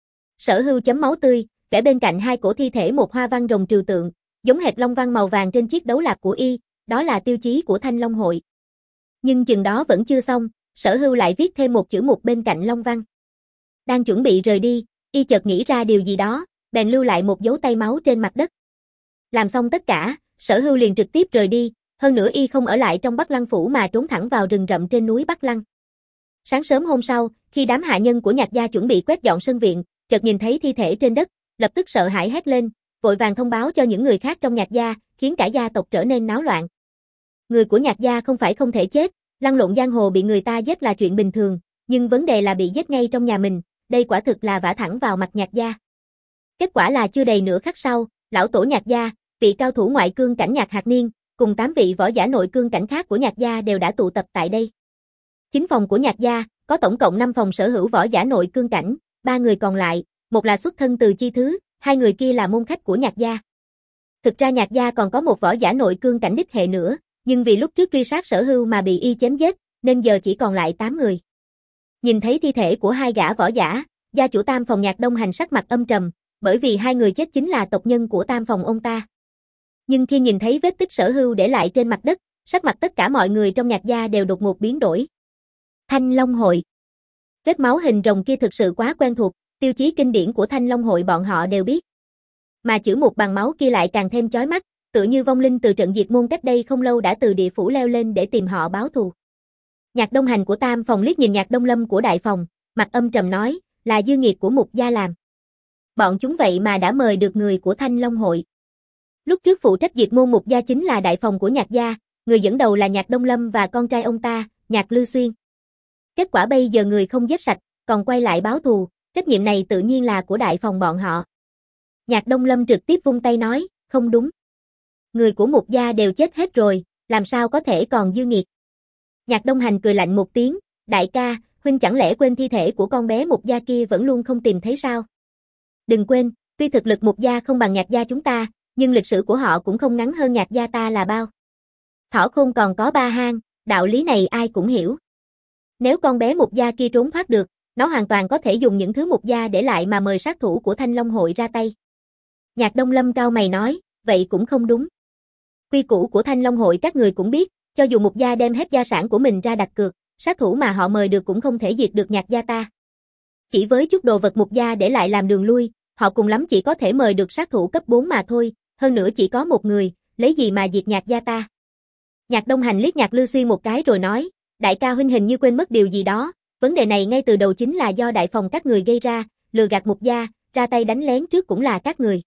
Speaker 1: Sở Hưu chấm máu tươi, vẽ bên cạnh hai cổ thi thể một hoa văn rồng trừu tượng, giống hệt long văn màu vàng trên chiếc đấu lạc của y, đó là tiêu chí của Thanh Long hội. Nhưng chừng đó vẫn chưa xong, Sở Hưu lại viết thêm một chữ mục bên cạnh long văn. Đang chuẩn bị rời đi, y chợt nghĩ ra điều gì đó, bèn lưu lại một dấu tay máu trên mặt đất. Làm xong tất cả, Sở Hưu liền trực tiếp rời đi, hơn nữa y không ở lại trong Bắc Lăng phủ mà trốn thẳng vào rừng rậm trên núi Bắc Lăng. Sáng sớm hôm sau, khi đám hạ nhân của Nhạc gia chuẩn bị quét dọn sân viện, chợt nhìn thấy thi thể trên đất, lập tức sợ hãi hét lên, vội vàng thông báo cho những người khác trong Nhạc gia, khiến cả gia tộc trở nên náo loạn. Người của Nhạc gia không phải không thể chết, lăn lộn giang hồ bị người ta giết là chuyện bình thường, nhưng vấn đề là bị giết ngay trong nhà mình, đây quả thực là vả thẳng vào mặt Nhạc gia. Kết quả là chưa đầy nửa khắc sau, lão tổ Nhạc gia, vị cao thủ ngoại cương cảnh Nhạc Hạc Niên, cùng tám vị võ giả nội cương cảnh khác của Nhạc gia đều đã tụ tập tại đây. Chín phòng của Nhạc gia, có tổng cộng năm phòng sở hữu võ giả nội cương cảnh, ba người còn lại, một là xuất thân từ chi thứ, hai người kia là môn khách của Nhạc gia. Thực ra Nhạc gia còn có một võ giả nội cương cảnh đích hệ nữa, nhưng vì lúc trước truy sát Sở Hưu mà bị y chém giết, nên giờ chỉ còn lại tám người. Nhìn thấy thi thể của hai gã võ giả, gia chủ tam phòng Nhạc Đông Hành sắc mặt âm trầm, bởi vì hai người chết chính là tộc nhân của tam phòng ông ta. Nhưng khi nhìn thấy vết tích Sở Hưu để lại trên mặt đất, sắc mặt tất cả mọi người trong Nhạc gia đều đột ngột biến đổi. Thanh Long hội. Vết máu hình rồng kia thực sự quá quen thuộc, tiêu chí kinh điển của Thanh Long hội bọn họ đều biết. Mà chữ mục bằng máu kia lại càng thêm chói mắt, tựa như vong linh từ trận diệt môn cách đây không lâu đã từ địa phủ leo lên để tìm họ báo thù. Nhạc Đông Hành của tam phòng liếc nhìn Nhạc Đông Lâm của đại phòng, mặt âm trầm nói, là dư nghiệt của Mục gia làm. Bọn chúng vậy mà đã mời được người của Thanh Long hội. Lúc trước phụ trách diệt môn Mục gia chính là đại phòng của Nhạc gia, người dẫn đầu là Nhạc Đông Lâm và con trai ông ta, Nhạc Lư Xuyên. Kết quả bây giờ người không giết sạch, còn quay lại báo thù, trách nhiệm này tự nhiên là của đại phòng bọn họ. Nhạc Đông Lâm trực tiếp vung tay nói, không đúng. Người của Mục gia đều chết hết rồi, làm sao có thể còn dư nghiệt. Nhạc Đông Hành cười lạnh một tiếng, đại ca, huynh chẳng lẽ quên thi thể của con bé Mục gia kia vẫn luôn không tìm thấy sao? Đừng quên, tuy thực lực Mục gia không bằng Nhạc gia chúng ta, nhưng lịch sử của họ cũng không ngắn hơn Nhạc gia ta là bao. Thỏ khôn còn có ba hang, đạo lý này ai cũng hiểu. Nếu con bé Mục gia kia trốn thoát được, nó hoàn toàn có thể dùng những thứ Mục gia để lại mà mời sát thủ của Thanh Long hội ra tay. Nhạc Đông Lâm cao mày nói, vậy cũng không đúng. Quy củ của Thanh Long hội các người cũng biết, cho dù Mục gia đem hết gia sản của mình ra đặt cược, sát thủ mà họ mời được cũng không thể diệt được Nhạc gia ta. Chỉ với chút đồ vật Mục gia để lại làm đường lui, họ cùng lắm chỉ có thể mời được sát thủ cấp bốn mà thôi, hơn nữa chỉ có một người, lấy gì mà diệt Nhạc gia ta. Nhạc Đông Hành liếc Nhạc Lư Xuyên một cái rồi nói, đại ca huynh hình như quên mất điều gì đó, vấn đề này ngay từ đầu chính là do đại phòng các người gây ra, lừa gạt Mục gia, ra tay đánh lén trước cũng là các người.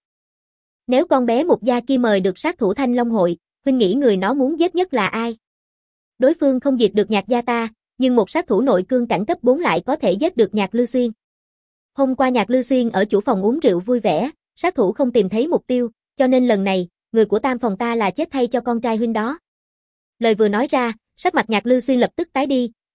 Speaker 1: Nếu con bé Mục gia kia mời được sát thủ Thanh Long hội, huynh nghĩ người nó muốn giết nhất là ai? Đối phương không diệt được Nhạc gia ta, nhưng một sát thủ nội cương cảnh cấp bốn lại có thể giết được Nhạc Lư Xuyên. Hôm qua Nhạc Lư Xuyên ở chủ phòng uống rượu vui vẻ, sát thủ không tìm thấy mục tiêu, cho nên lần này, người của tam phòng ta là chết thay cho con trai huynh đó. Lời vừa nói ra, sắc mặt Nhạc Lư Xuyên lập tức tái đi,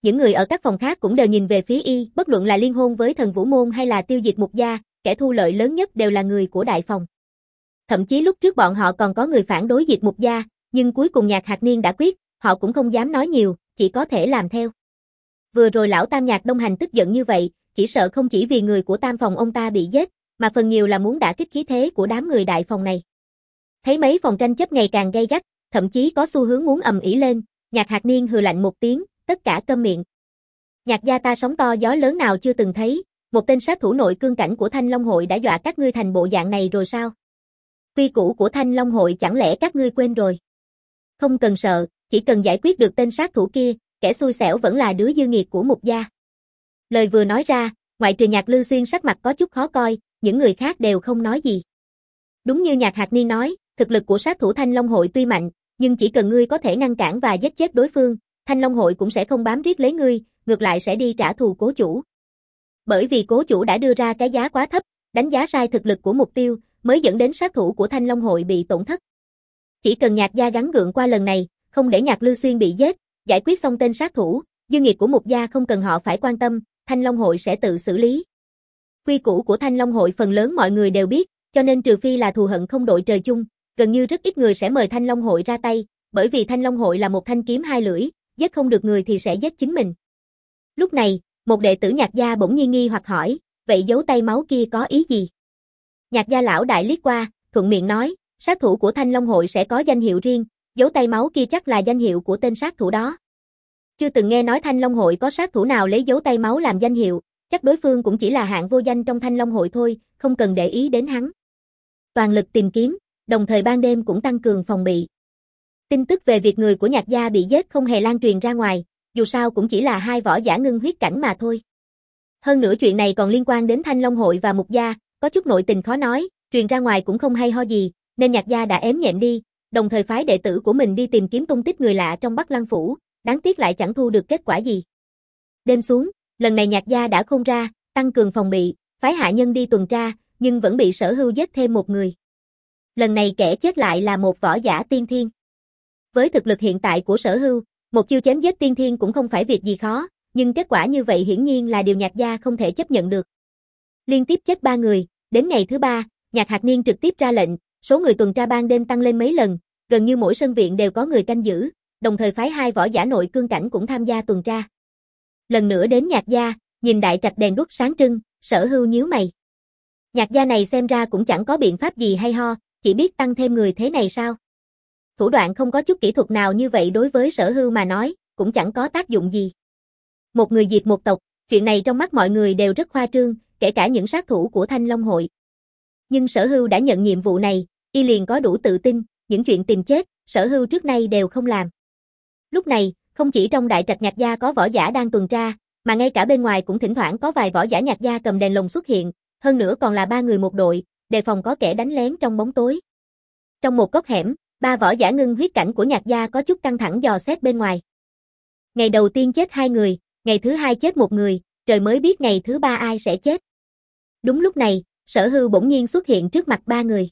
Speaker 1: những người ở các phòng khác cũng đều nhìn về phía y, bất luận là liên hôn với thần Vũ Môn hay là tiêu diệt Mục gia, kẻ thu lợi lớn nhất đều là người của đại phòng. Thậm chí lúc trước bọn họ còn có người phản đối diệt Mục gia, nhưng cuối cùng Nhạc Hạc Niên đã quyết, họ cũng không dám nói nhiều, chỉ có thể làm theo. Vừa rồi lão Tam Nhạc Đông Hành tức giận như vậy, chỉ sợ không chỉ vì người của tam phòng ông ta bị giết, mà phần nhiều là muốn đả kích khí thế của đám người đại phòng này. Thấy mấy phòng tranh chấp ngày càng gay gắt, thậm chí có xu hướng muốn ầm ĩ lên, Nhạc Hạc Niên hừ lạnh một tiếng, tất cả câm miệng. Nhạc gia ta sóng to gió lớn nào chưa từng thấy, một tên sát thủ nội cương cảnh của Thanh Long hội đã dọa các ngươi thành bộ dạng này rồi sao? Quy củ của Thanh Long hội chẳng lẽ các ngươi quên rồi? Không cần sợ, chỉ cần giải quyết được tên sát thủ kia, kẻ xui xẻo vẫn là đứa dư nghiệt của Mục gia. Lời vừa nói ra, ngoại trừ Nhạc Lư Xuyên sắc mặt có chút khó coi, những người khác đều không nói gì. Đúng như Nhạc Hạc Niên nói, thực lực của sát thủ Thanh Long hội tuy mạnh, nhưng chỉ cần ngươi có thể ngăn cản và giết chết đối phương, Thanh Long hội cũng sẽ không bám riết lấy ngươi, ngược lại sẽ đi trả thù cố chủ. Bởi vì cố chủ đã đưa ra cái giá quá thấp, đánh giá sai thực lực của mục tiêu, mới dẫn đến sát thủ của Thanh Long hội bị tổn thất. Chỉ cần Nhạc gia gắng gượng qua lần này, không để Nhạc Lư Xuyên bị giết, giải quyết xong tên sát thủ, dư nghiệt của Mục gia không cần họ phải quan tâm, Thanh Long hội sẽ tự xử lý. Quy củ của Thanh Long hội phần lớn mọi người đều biết, cho nên trừ phi là thù hận không đội trời chung, gần như rất ít người sẽ mời Thanh Long hội ra tay, bởi vì Thanh Long hội là một thanh kiếm hai lưỡi, giết không được người thì sẽ giết chính mình. Lúc này, một đệ tử Nhạc gia bỗng nhiên nghi hoặc hỏi, vậy dấu tay máu kia có ý gì? Nhạc gia lão đại liếc qua, thuận miệng nói, sát thủ của Thanh Long hội sẽ có danh hiệu riêng, dấu tay máu kia chắc là danh hiệu của tên sát thủ đó. Chưa từng nghe nói Thanh Long hội có sát thủ nào lấy dấu tay máu làm danh hiệu, chắc đối phương cũng chỉ là hạng vô danh trong Thanh Long hội thôi, không cần để ý đến hắn. Toàn lực tìm kiếm, đồng thời ban đêm cũng tăng cường phòng bị. Tin tức về việc người của Nhạc gia bị giết không hề lan truyền ra ngoài, dù sao cũng chỉ là hai võ giả ngưng huyết cảnh mà thôi. Hơn nữa chuyện này còn liên quan đến Thanh Long hội và Mục gia, có chút nội tình khó nói, truyền ra ngoài cũng không hay ho gì, nên Nhạc gia đã ém nhẹm đi, đồng thời phái đệ tử của mình đi tìm kiếm tung tích người lạ trong Bắc Lăng phủ, đáng tiếc lại chẳng thu được kết quả gì. Đêm xuống, lần này Nhạc gia đã khôn ra, tăng cường phòng bị, phái hạ nhân đi tuần tra, nhưng vẫn bị Sở Hưu giết thêm một người. Lần này kẻ chết lại là một võ giả tiên thiên. Với thực lực hiện tại của Sở Hưu, một chiêu chém giết tiên thiên cũng không phải việc gì khó, nhưng kết quả như vậy hiển nhiên là điều Nhạc gia không thể chấp nhận được. Liên tiếp chết ba người, đến ngày thứ ba, Nhạc Hạc Niên trực tiếp ra lệnh, số người tuần tra ban đêm tăng lên mấy lần, gần như mỗi sân viện đều có người canh giữ, đồng thời phái hai võ giả nội cương cảnh cũng tham gia tuần tra. Lần nữa đến Nhạc gia, nhìn đại trạch đèn đuốc sáng trưng, Sở Hưu nhíu mày. Nhạc gia này xem ra cũng chẳng có biện pháp gì hay ho, chỉ biết tăng thêm người thế này sao? Thủ đoạn không có chút kỹ thuật nào như vậy đối với Sở Hưu mà nói, cũng chẳng có tác dụng gì. Một người diệt một tộc, chuyện này trong mắt mọi người đều rất khoa trương, kể cả những sát thủ của Thanh Long hội. Nhưng Sở Hưu đã nhận nhiệm vụ này, y liền có đủ tự tin, những chuyện tìm chết, Sở Hưu trước nay đều không làm. Lúc này, không chỉ trong đại trạch Nhạc gia có võ giả đang tuần tra, mà ngay cả bên ngoài cũng thỉnh thoảng có vài võ giả Nhạc gia cầm đèn lồng xuất hiện, hơn nữa còn là ba người một đội, đề phòng có kẻ đánh lén trong bóng tối. Trong một góc hẻm, ba võ giả ngưng huyết cảnh của Nhạc gia có chút căng thẳng dò xét bên ngoài. Ngày đầu tiên chết hai người, ngày thứ hai chết một người, trời mới biết ngày thứ ba ai sẽ chết. Đúng lúc này, Sở Hưu bỗng nhiên xuất hiện trước mặt ba người.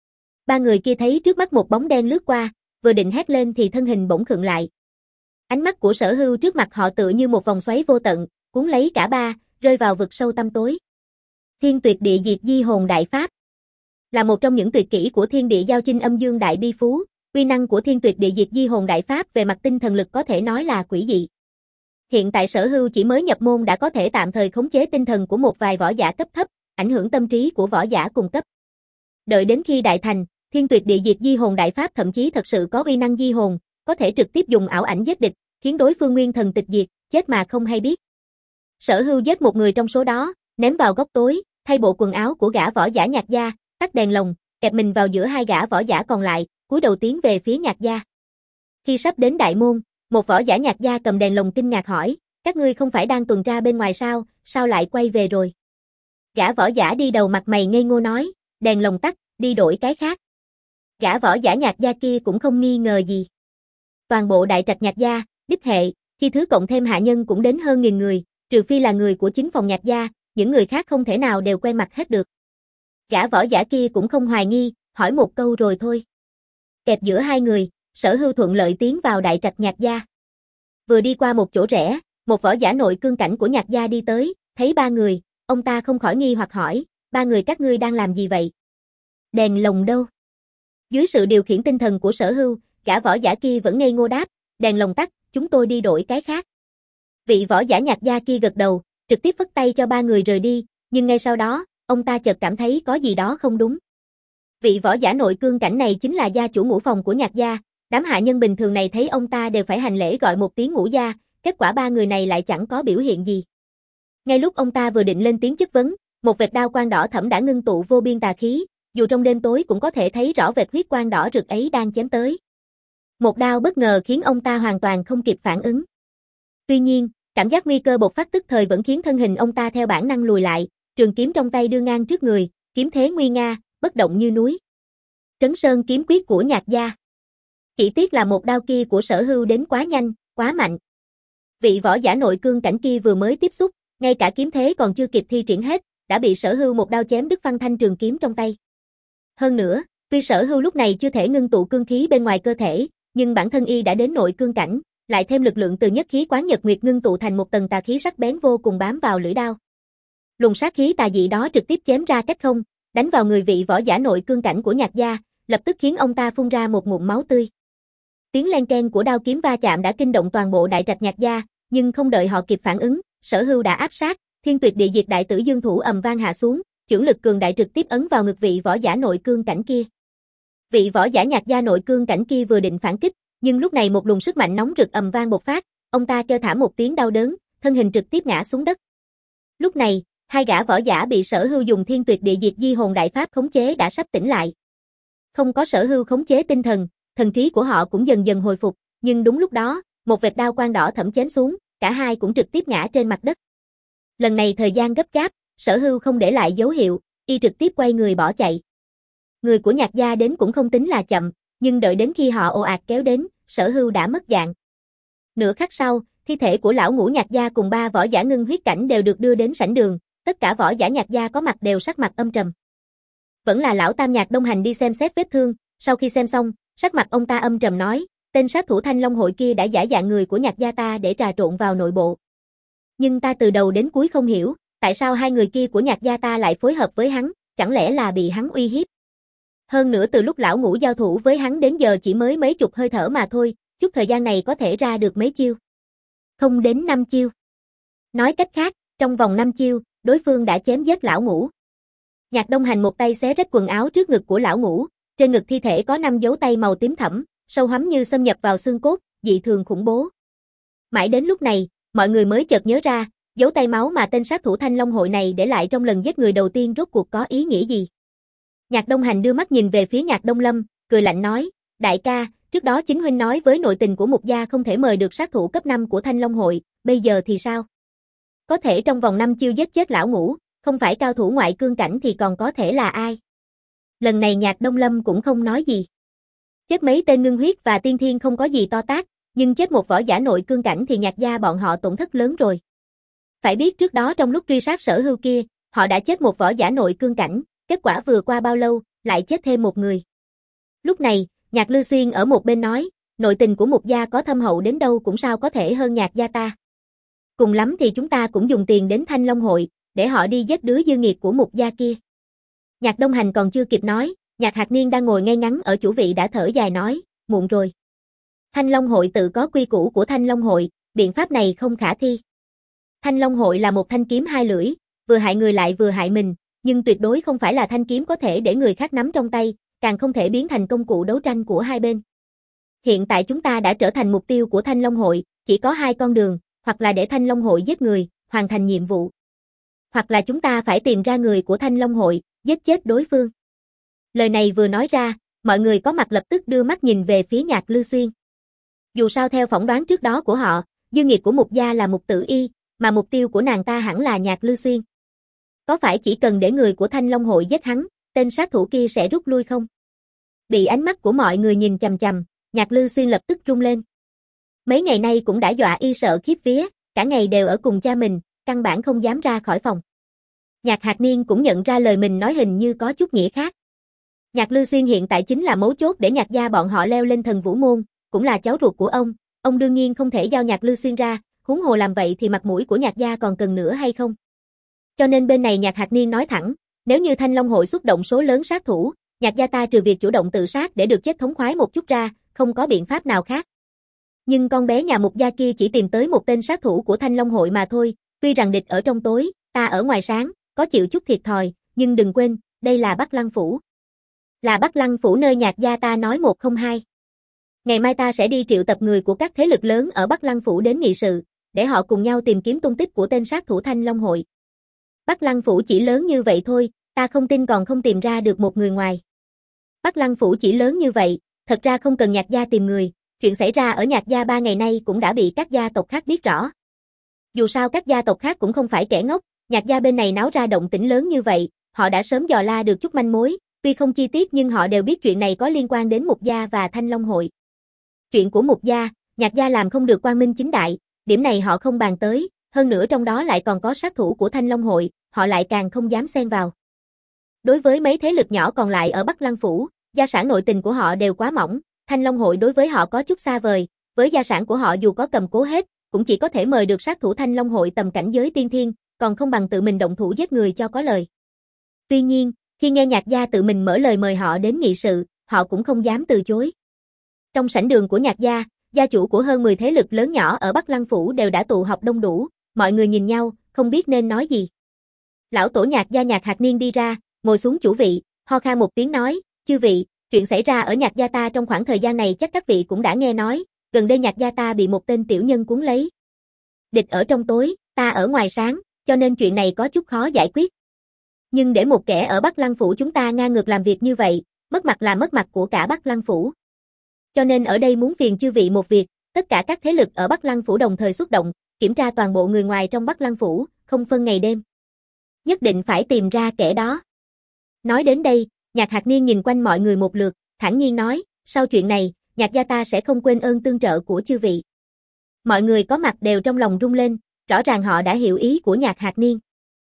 Speaker 1: Ba người kia thấy trước mắt một bóng đen lướt qua, vừa định hét lên thì thân hình bỗng khựng lại. Ánh mắt của Sở Hưu trước mặt họ tựa như một vòng xoáy vô tận, cuốn lấy cả ba, rơi vào vực sâu tăm tối. Thiên Tuyệt Địa Diệt Di Hồn Đại Pháp là một trong những tuyệt kỹ của Thiên Địa Giao Chinh Âm Dương Đại Bi Phú, uy năng của Thiên Tuyệt Địa Diệt Di Hồn Đại Pháp về mặt tinh thần lực có thể nói là quỷ dị. Hiện tại Sở Hưu chỉ mới nhập môn đã có thể tạm thời khống chế tinh thần của một vài võ giả cấp thấp, ảnh hưởng tâm trí của võ giả cùng cấp. Đợi đến khi đại thành, Thiên Tuyệt Địa Diệt Di Hồn Đại Pháp thậm chí thật sự có uy năng di hồn, có thể trực tiếp dùng ảo ảnh giết địch, khiến đối phương nguyên thần tịch diệt, chết mà không hay biết. Sở Hưu giết một người trong số đó, ném vào góc tối, thay bộ quần áo của gã võ giả Nhạc gia, tắt đèn lồng, kẹp mình vào giữa hai gã võ giả còn lại, cúi đầu tiến về phía Nhạc gia. Khi sắp đến đại môn, một võ giả Nhạc gia cầm đèn lồng kinh ngạc hỏi, các ngươi không phải đang tuần tra bên ngoài sao, sao lại quay về rồi? Gã võ giả đi đầu mặt mày ngây ngô nói, đèn lồng tắt, đi đổi cái khác. Gã võ giả Nhạc gia kia cũng không nghi ngờ gì. Toàn bộ đại trạch Nhạc gia, đích hệ, chi thứ cộng thêm hạ nhân cũng đến hơn nghìn người, trừ phi là người của chính phòng Nhạc gia, những người khác không thể nào đều quen mặt hết được. Gã võ giả kia cũng không hoài nghi, hỏi một câu rồi thôi. Kẹp giữa hai người, Sở Hưu thuận lợi tiến vào đại trạch Nhạc gia. Vừa đi qua một chỗ rẽ, một võ giả nội cương cảnh của Nhạc gia đi tới, thấy ba người, ông ta không khỏi nghi hoặc hỏi, ba người các ngươi đang làm gì vậy? Đèn lồng đâu? Dưới sự điều khiển tinh thần của Sở Hưu, gã võ giả kia vẫn ngây ngô đáp, đèn lồng tắt, chúng tôi đi đổi cái khác. Vị võ giả Nhạc gia kia gật đầu, trực tiếp phất tay cho ba người rời đi, nhưng ngay sau đó, ông ta chợt cảm thấy có gì đó không đúng. Vị võ giả nội cương cảnh này chính là gia chủ ngũ phòng của Nhạc gia, đám hạ nhân bình thường này thấy ông ta đều phải hành lễ gọi một tiếng ngũ gia, kết quả ba người này lại chẳng có biểu hiện gì. Ngay lúc ông ta vừa định lên tiếng chất vấn, một vệt đao quang đỏ thẫm đã ngưng tụ vô biên tà khí, dù trong đêm tối cũng có thể thấy rõ vệt huyết quang đỏ rực ấy đang chém tới. Một đao bất ngờ khiến ông ta hoàn toàn không kịp phản ứng. Tuy nhiên, cảm giác nguy cơ bộc phát tức thời vẫn khiến thân hình ông ta theo bản năng lùi lại, trường kiếm trong tay đưa ngang trước người, kiếm thế nguy nga, bất động như núi. Trấn Sơn kiếm quyết của Nhạc gia. Chỉ tiếc là một đao kia của Sở Hưu đến quá nhanh, quá mạnh. Vị võ giả nội cương cảnh kia vừa mới tiếp xúc, ngay cả kiếm thế còn chưa kịp thi triển hết, đã bị Sở Hưu một đao chém đứt phăng thanh trường kiếm trong tay. Hơn nữa, tuy Sở Hưu lúc này chưa thể ngưng tụ cương khí bên ngoài cơ thể, nhưng bản thân y đã đến nội cương cảnh, lại thêm lực lượng từ nhất khí quán nhật nguyệt ngưng tụ thành một tầng tà khí sắc bén vô cùng bám vào lưỡi đao. Luồng sát khí tà dị đó trực tiếp chém ra cách không, đánh vào người vị võ giả nội cương cảnh của Nhạc gia, lập tức khiến ông ta phun ra một ngụm máu tươi. Tiếng len keng của đao kiếm va chạm đã kinh động toàn bộ đại trạch Nhạc gia, nhưng không đợi họ kịp phản ứng, Sở Hưu đã áp sát, Thiên Tuyệt Địa Diệt Đại Tử Dương thủ ầm vang hạ xuống, chưởng lực cường đại trực tiếp ấn vào ngực vị võ giả nội cương cảnh kia. Vị võ giả Nhạc gia nội cương cảnh kia vừa định phản kích, nhưng lúc này một luồng sức mạnh nóng rực ầm vang bộc phát, ông ta kêu thảm một tiếng đau đớn, thân hình trực tiếp ngã xuống đất. Lúc này, hai gã võ giả bị Sở Hưu dùng Thiên Tuyệt Địa Diệt Di hồn đại pháp khống chế đã sắp tỉnh lại. Không có Sở Hưu khống chế tinh thần, thần trí của họ cũng dần dần hồi phục, nhưng đúng lúc đó, một vệt đao quang đỏ thẫm chém xuống, cả hai cũng trực tiếp ngã trên mặt đất. Lần này thời gian gấp gáp, Sở Hưu không để lại dấu hiệu, y trực tiếp quay người bỏ chạy. Người của Nhạc gia đến cũng không tính là chậm, nhưng đợi đến khi họ ồ ạt kéo đến, Sở Hưu đã mất dạng. Nửa khắc sau, thi thể của lão ngũ Nhạc gia cùng ba võ giả ngưng huyết cảnh đều được đưa đến sảnh đường, tất cả võ giả Nhạc gia có mặt đều sắc mặt âm trầm. Vẫn là lão tam Nhạc Đông Hành đi xem xét vết thương, sau khi xem xong, sắc mặt ông ta âm trầm nói, tên sát thủ Thanh Long hội kia đã giả dạng người của Nhạc gia ta để trà trộn vào nội bộ. Nhưng ta từ đầu đến cuối không hiểu, tại sao hai người kia của Nhạc gia ta lại phối hợp với hắn, chẳng lẽ là bị hắn uy hiếp. Hơn nữa từ lúc lão ngũ giao thủ với hắn đến giờ chỉ mới mấy chục hơi thở mà thôi, chút thời gian này có thể ra được mấy chiêu. Không đến năm chiêu. Nói cách khác, trong vòng năm chiêu, đối phương đã chém giết lão ngũ. Nhạc Đông Hành một tay xé rách quần áo trước ngực của lão ngũ, trên ngực thi thể có năm dấu tay màu tím thẫm, sâu hắm như xâm nhập vào xương cốt, dị thường khủng bố. Mãi đến lúc này, mọi người mới chợt nhớ ra, dấu tay máu mà tên sát thủ Thanh Long hội này để lại trong lần giết người đầu tiên rốt cuộc có ý nghĩa gì. Nhạc Đông Hành đưa mắt nhìn về phía Nhạc Đông Lâm, cười lạnh nói, đại ca, trước đó chính huynh nói với nội tình của Mục gia không thể mời được sát thủ cấp năm của Thanh Long hội, bây giờ thì sao? Có thể trong vòng năm chiêu giết chết lão ngũ, không phải cao thủ ngoại cương cảnh thì còn có thể là ai? Lần này Nhạc Đông Lâm cũng không nói gì. Chết mấy tên ngưng huyết và tiên thiên không có gì to tát, nhưng chết một võ giả nội cương cảnh thì Nhạc gia bọn họ tổn thất lớn rồi. Phải biết trước đó trong lúc truy sát Sở Hưu kia, họ đã chết một võ giả nội cương cảnh, kết quả vừa qua bao lâu, lại chết thêm một người. Lúc này, Nhạc Lư Xuyên ở một bên nói, nội tình của Mục gia có thâm hậu đến đâu cũng sao có thể hơn Nhạc gia ta. Cùng lắm thì chúng ta cũng dùng tiền đến Thanh Long hội, để họ đi giết đứa dư nghiệt của Mục gia kia. Nhạc Đông Hành còn chưa kịp nói, Nhạc Hạc Niên đang ngồi ngay ngắn ở chủ vị đã thở dài nói, muộn rồi. Thanh Long hội tự có quy củ của Thanh Long hội, biện pháp này không khả thi. Thanh Long hội là một thanh kiếm hai lưỡi, vừa hại người lại vừa hại mình, nhưng tuyệt đối không phải là thanh kiếm có thể để người khác nắm trong tay, càng không thể biến thành công cụ đấu tranh của hai bên. Hiện tại chúng ta đã trở thành mục tiêu của Thanh Long hội, chỉ có hai con đường, hoặc là để Thanh Long hội giết người, hoàn thành nhiệm vụ. Hoặc là chúng ta phải tìm ra người của Thanh Long hội, giết chết đối phương. Lời này vừa nói ra, mọi người có mặt lập tức đưa mắt nhìn về phía Nhạc Lư Xuyên. Dù sao theo phỏng đoán trước đó của họ, dư nghiệt của Mục gia là Mục Tử Y, mà mục tiêu của nàng ta hẳn là Nhạc Lư Xuyên. Có phải chỉ cần để người của Thanh Long hội giết hắn, tên sát thủ kia sẽ rút lui không? Bị ánh mắt của mọi người nhìn chằm chằm, Nhạc Lư Xuyên lập tức run lên. Mấy ngày nay cũng đã dọa y sợ khiếp vía, cả ngày đều ở cùng cha mình, căn bản không dám ra khỏi phòng. Nhạc Hạc Niên cũng nhận ra lời mình nói hình như có chút nghĩa khác. Nhạc Lư Xuyên hiện tại chính là mấu chốt để Nhạc gia bọn họ leo lên thần vũ môn, cũng là cháu ruột của ông, ông đương nhiên không thể giao Nhạc Lư Xuyên ra, huống hồ làm vậy thì mặt mũi của Nhạc gia còn cần nữa hay không? Cho nên bên này Nhạc Hạc Niên nói thẳng, nếu như Thanh Long hội xuất động số lớn sát thủ, Nhạc gia ta trừ việc chủ động tự sát để được chết thống khoái một chút ra, không có biện pháp nào khác. Nhưng con bé nhà Mục gia kia chỉ tìm tới một tên sát thủ của Thanh Long hội mà thôi, tuy rằng địch ở trong tối, ta ở ngoài sáng, có chịu chút thiệt thòi, nhưng đừng quên, đây là Bắc Lăng phủ. Là Bắc Lăng phủ nơi Nhạc gia ta nói một không hai. Ngày mai ta sẽ đi triệu tập người của các thế lực lớn ở Bắc Lăng phủ đến nghị sự, để họ cùng nhau tìm kiếm tung tích của tên sát thủ Thanh Long hội. Bắc Lăng phủ chỉ lớn như vậy thôi, ta không tin còn không tìm ra được một người ngoài. Bắc Lăng phủ chỉ lớn như vậy, thật ra không cần Nhạc gia tìm người, chuyện xảy ra ở Nhạc gia ba ngày nay cũng đã bị các gia tộc khác biết rõ. Dù sao các gia tộc khác cũng không phải kẻ ngốc, Nhạc gia bên này náo ra động tĩnh lớn như vậy, họ đã sớm dò la được chút manh mối, tuy không chi tiết nhưng họ đều biết chuyện này có liên quan đến Mục gia và Thanh Long hội. Chuyện của Mục gia, Nhạc gia làm không được quang minh chính đại, điểm này họ không bàn tới, hơn nữa trong đó lại còn có sát thủ của Thanh Long hội, họ lại càng không dám xen vào. Đối với mấy thế lực nhỏ còn lại ở Bắc Lăng phủ, gia sản nội tình của họ đều quá mỏng, Thanh Long hội đối với họ có chút xa vời, với gia sản của họ dù có cầm cố hết, cũng chỉ có thể mời được sát thủ Thanh Long hội tầm cảnh giới tiên thiên, còn không bằng tự mình động thủ giết người cho có lời. Tuy nhiên, khi nghe Nhạc gia tự mình mở lời mời họ đến nghị sự, họ cũng không dám từ chối. Trong sảnh đường của Nhạc gia, gia chủ của hơn mười thế lực lớn nhỏ ở Bắc Lăng phủ đều đã tụ họp đông đủ, mọi người nhìn nhau, không biết nên nói gì. Lão tổ Nhạc gia Nhạc Hạc Niên đi ra, ngồi xuống chủ vị, ho khan một tiếng nói, chư vị, chuyện xảy ra ở Nhạc gia ta trong khoảng thời gian này chắc các vị cũng đã nghe nói, gần đây Nhạc gia ta bị một tên tiểu nhân cuốn lấy. Địch ở trong tối, ta ở ngoài sáng, cho nên chuyện này có chút khó giải quyết. Nhưng để một kẻ ở Bắc Lăng phủ chúng ta ngang ngược làm việc như vậy, mất mặt là mất mặt của cả Bắc Lăng phủ. Cho nên ở đây muốn phiền chư vị một việc, tất cả các thế lực ở Bắc Lăng phủ đồng thời xuất động, kiểm tra toàn bộ người ngoài trong Bắc Lăng phủ, không phân ngày đêm. Nhất định phải tìm ra kẻ đó. Nói đến đây, Nhạc Hạc Niên nhìn quanh mọi người một lượt, thản nhiên nói, sau chuyện này, Nhạc gia ta sẽ không quên ơn tương trợ của chư vị. Mọi người có mặt đều trong lòng rung lên, rõ ràng họ đã hiểu ý của Nhạc Hạc Niên.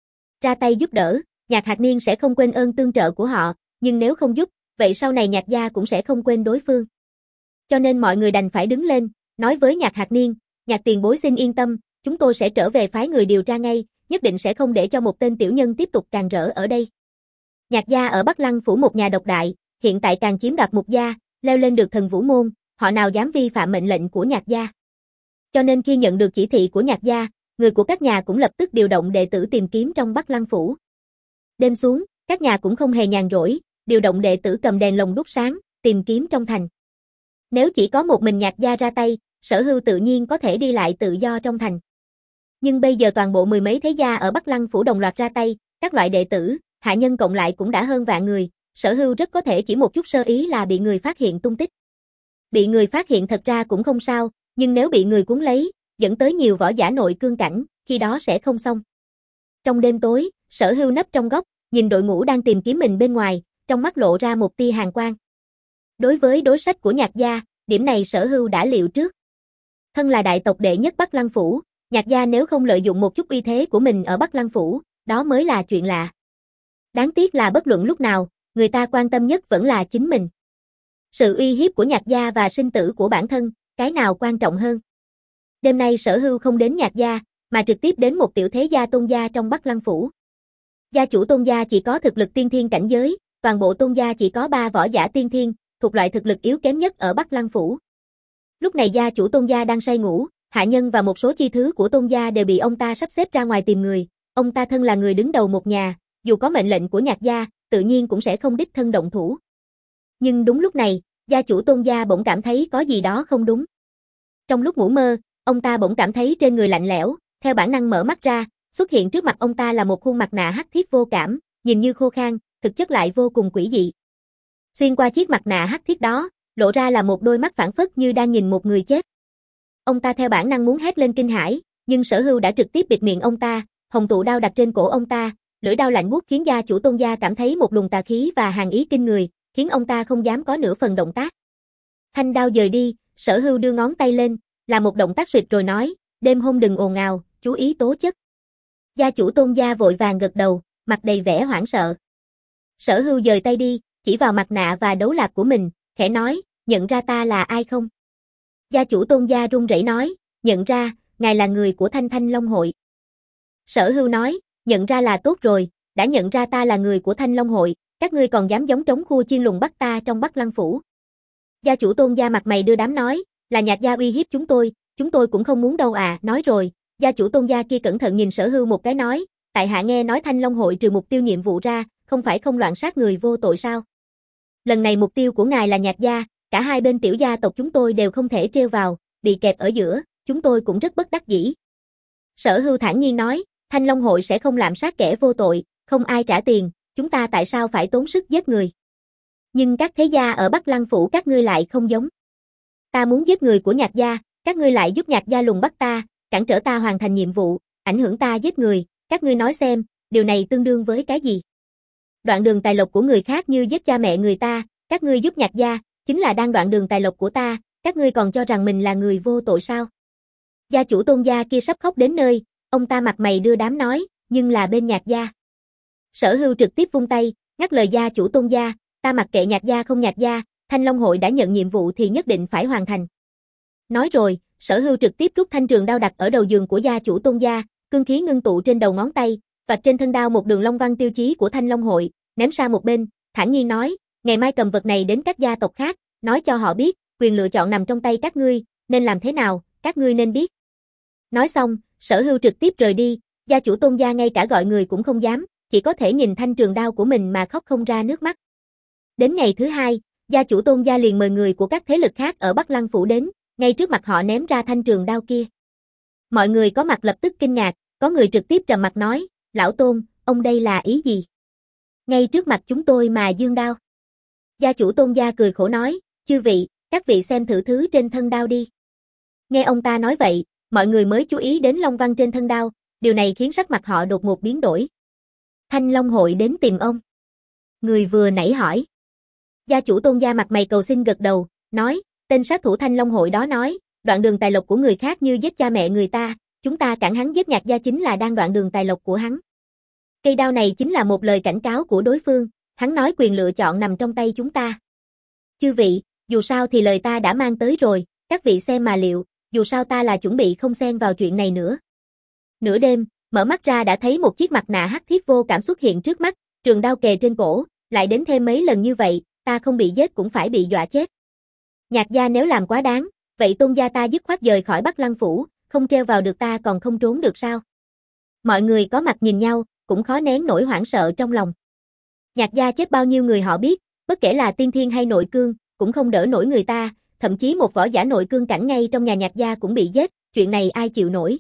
Speaker 1: Ra tay giúp đỡ, Nhạc Hạc Niên sẽ không quên ơn tương trợ của họ, nhưng nếu không giúp, vậy sau này Nhạc gia cũng sẽ không quên đối phương. Cho nên mọi người đành phải đứng lên, nói với Nhạc Hạc Niên, Nhạc tiền bối xin yên tâm, chúng tôi sẽ trở về phái người điều tra ngay, nhất định sẽ không để cho một tên tiểu nhân tiếp tục càn rỡ ở đây. Nhạc gia ở Bắc Lăng phủ một nhà độc đại, hiện tại càng chiếm đoạt Mục gia, leo lên được thần vũ môn, họ nào dám vi phạm mệnh lệnh của Nhạc gia. Cho nên khi nhận được chỉ thị của Nhạc gia, người của các nhà cũng lập tức điều động đệ tử tìm kiếm trong Bắc Lăng phủ. Đêm xuống, các nhà cũng không hề nhàn rỗi, điều động đệ tử cầm đèn lồng đốt sáng, tìm kiếm trong thành. Nếu chỉ có một mình Nhạc gia ra tay, Sở Hưu tự nhiên có thể đi lại tự do trong thành. Nhưng bây giờ toàn bộ mười mấy thế gia ở Bắc Lăng phủ đồng loạt ra tay, các loại đệ tử, hạ nhân cộng lại cũng đã hơn vạn người, Sở Hưu rất có thể chỉ một chút sơ ý là bị người phát hiện tung tích. Bị người phát hiện thật ra cũng không sao, nhưng nếu bị người cuốn lấy, dẫn tới nhiều võ giả nội cương cảnh, khi đó sẽ không xong. Trong đêm tối, Sở Hưu nấp trong góc, nhìn đội ngũ đang tìm kiếm mình bên ngoài, trong mắt lộ ra một tia hàn quang. Đối với đối sách của Nhạc gia, điểm này Sở Hưu đã liệu trước. Thân là đại tộc đệ nhất Bắc Lăng phủ, Nhạc gia nếu không lợi dụng một chút uy thế của mình ở Bắc Lăng phủ, đó mới là chuyện lạ. Đáng tiếc là bất luận lúc nào, người ta quan tâm nhất vẫn là chính mình. Sự uy hiếp của Nhạc gia và sinh tử của bản thân, cái nào quan trọng hơn? Đêm nay Sở Hưu không đến Nhạc gia, mà trực tiếp đến một tiểu thế gia Tôn gia trong Bắc Lăng phủ. Gia chủ Tôn gia chỉ có thực lực tiên thiên cảnh giới, toàn bộ Tôn gia chỉ có ba võ giả tiên thiên, thuộc loại thực lực yếu kém nhất ở Bắc Lăng phủ. Lúc này gia chủ Tôn gia đang say ngủ, hạ nhân và một số chi thứ của Tôn gia đều bị ông ta sắp xếp ra ngoài tìm người, ông ta thân là người đứng đầu một nhà, dù có mệnh lệnh của Nhạc gia, tự nhiên cũng sẽ không đích thân động thủ. Nhưng đúng lúc này, gia chủ Tôn gia bỗng cảm thấy có gì đó không đúng. Trong lúc ngủ mơ, ông ta bỗng cảm thấy trên người lạnh lẽo, theo bản năng mở mắt ra, xuất hiện trước mặt ông ta là một khuôn mặt nạ hắc thiết vô cảm, nhìn như khô khan, thực chất lại vô cùng quỷ dị. Xuyên qua chiếc mặt nạ hắc thiết đó, lộ ra là một đôi mắt phảng phất như đang nhìn một người chết. Ông ta theo bản năng muốn hét lên kinh hãi, nhưng Sở Hưu đã trực tiếp bịt miệng ông ta, hồng tụ đao đặt trên cổ ông ta, lưỡi đao lạnh buốt khiến gia chủ Tôn gia cảm thấy một luồng tà khí và hàn ý kinh người, khiến ông ta không dám có nửa phần động tác. Thanh đao dời đi, Sở Hưu đưa ngón tay lên, là một động tác suyệt rồi nói, đêm hôm đừng ồn ào, chú ý tố chất. Gia chủ Tôn gia vội vàng gật đầu, mặt đầy vẻ hoảng sợ. Sở Hưu dời tay đi, chỉ vào mặt nạ và đấu lạp của mình, khẽ nói, nhận ra ta là ai không? Gia chủ Tôn gia run rẩy nói, nhận ra, ngài là người của Thanh Thanh Long hội. Sở Hưu nói, nhận ra là tốt rồi, đã nhận ra ta là người của Thanh Long hội, các ngươi còn dám giống trống khua chiên lùng bắt ta trong Bắc Lăng phủ. Gia chủ Tôn gia mặt mày đưa đám nói, là Nhạc gia uy hiếp chúng tôi, chúng tôi cũng không muốn đâu à, nói rồi, gia chủ Tôn gia kia cẩn thận nhìn Sở Hưu một cái nói, tại hạ nghe nói Thanh Long hội trừ mục tiêu nhiệm vụ ra, không phải không loạn sát người vô tội sao? Lần này mục tiêu của ngài là Nhạc gia, cả hai bên tiểu gia tộc chúng tôi đều không thể trêu vào, bị kẹp ở giữa, chúng tôi cũng rất bất đắc dĩ. Sở Hưu thản nhiên nói, Thanh Long hội sẽ không lạm sát kẻ vô tội, không ai trả tiền, chúng ta tại sao phải tốn sức giết người? Nhưng các thế gia ở Bắc Lăng phủ các ngươi lại không giống. Ta muốn giết người của Nhạc gia, các ngươi lại giúp Nhạc gia lùng bắt ta, cản trở ta hoàn thành nhiệm vụ, ảnh hưởng ta giết người, các ngươi nói xem, điều này tương đương với cái gì? Đoạn đường tài lộc của người khác như giết cha mẹ người ta, các ngươi giúp Nhạc gia, chính là đang đoạn đường tài lộc của ta, các ngươi còn cho rằng mình là người vô tội sao? Gia chủ Tôn gia kia sắp khóc đến nơi, ông ta mặt mày đưa đám nói, nhưng là bên Nhạc gia. Sở Hưu trực tiếp vung tay, ngắt lời gia chủ Tôn gia, ta mặc kệ Nhạc gia không Nhạc gia, Thanh Long hội đã nhận nhiệm vụ thì nhất định phải hoàn thành. Nói rồi, Sở Hưu trực tiếp rút thanh trường đao đặt ở đầu giường của gia chủ Tôn gia, cương khí ngưng tụ trên đầu ngón tay, vạch trên thân đao một đường long văn tiêu chí của Thanh Long hội, ném sang một bên, thản nhiên nói, ngày mai cầm vật này đến các gia tộc khác, nói cho họ biết, quyền lựa chọn nằm trong tay các ngươi, nên làm thế nào, các ngươi nên biết. Nói xong, Sở Hưu trực tiếp rời đi, gia chủ Tôn gia ngay cả gọi người cũng không dám, chỉ có thể nhìn thanh trường đao của mình mà khóc không ra nước mắt. Đến ngày thứ hai, gia chủ Tôn gia liền mời người của các thế lực khác ở Bắc Lăng phủ đến, ngay trước mặt họ ném ra thanh trường đao kia. Mọi người có mặt lập tức kinh ngạc, có người trực tiếp trầm mặt nói, lão Tôn, ông đây là ý gì? Ngay trước mặt chúng tôi mà giương đao. Gia chủ Tôn gia cười khổ nói, chư vị, các vị xem thử thứ trên thân đao đi. Nghe ông ta nói vậy, mọi người mới chú ý đến long văn trên thân đao, điều này khiến sắc mặt họ đột ngột biến đổi. Thanh Long hội đến tìm ông. Người vừa nãy hỏi. Gia chủ Tôn gia mặt mày cầu xin gật đầu, nói, tên sát thủ Thanh Long hội đó nói, đoạn đường tài lộc của người khác như giết cha mẹ người ta, chúng ta cản hắn giết Nhạc gia chính là đang đoạn đường tài lộc của hắn. Cây đao này chính là một lời cảnh cáo của đối phương, hắn nói quyền lựa chọn nằm trong tay chúng ta. Chư vị, dù sao thì lời ta đã mang tới rồi, các vị xem mà liệu, dù sao ta là chuẩn bị không xen vào chuyện này nữa. Nửa đêm, mở mắt ra đã thấy một chiếc mặt nạ hắc thiết vô cảm xuất hiện trước mắt, trường đao kề trên cổ, lại đến thêm mấy lần như vậy, ta không bị giết cũng phải bị dọa chết. Nhạc gia nếu làm quá đáng, vậy Tôn gia ta dứt khoát dời khỏi Bắc Lăng phủ, không treo vào được ta còn không trốn được sao? Mọi người có mặt nhìn nhau, cũng khó nén nỗi hoảng sợ trong lòng. Nhạc gia chết bao nhiêu người họ biết, bất kể là tiên thiên hay nội cương, cũng không đỡ nổi người ta, thậm chí một võ giả nội cương cảnh ngay trong nhà Nhạc gia cũng bị giết, chuyện này ai chịu nổi.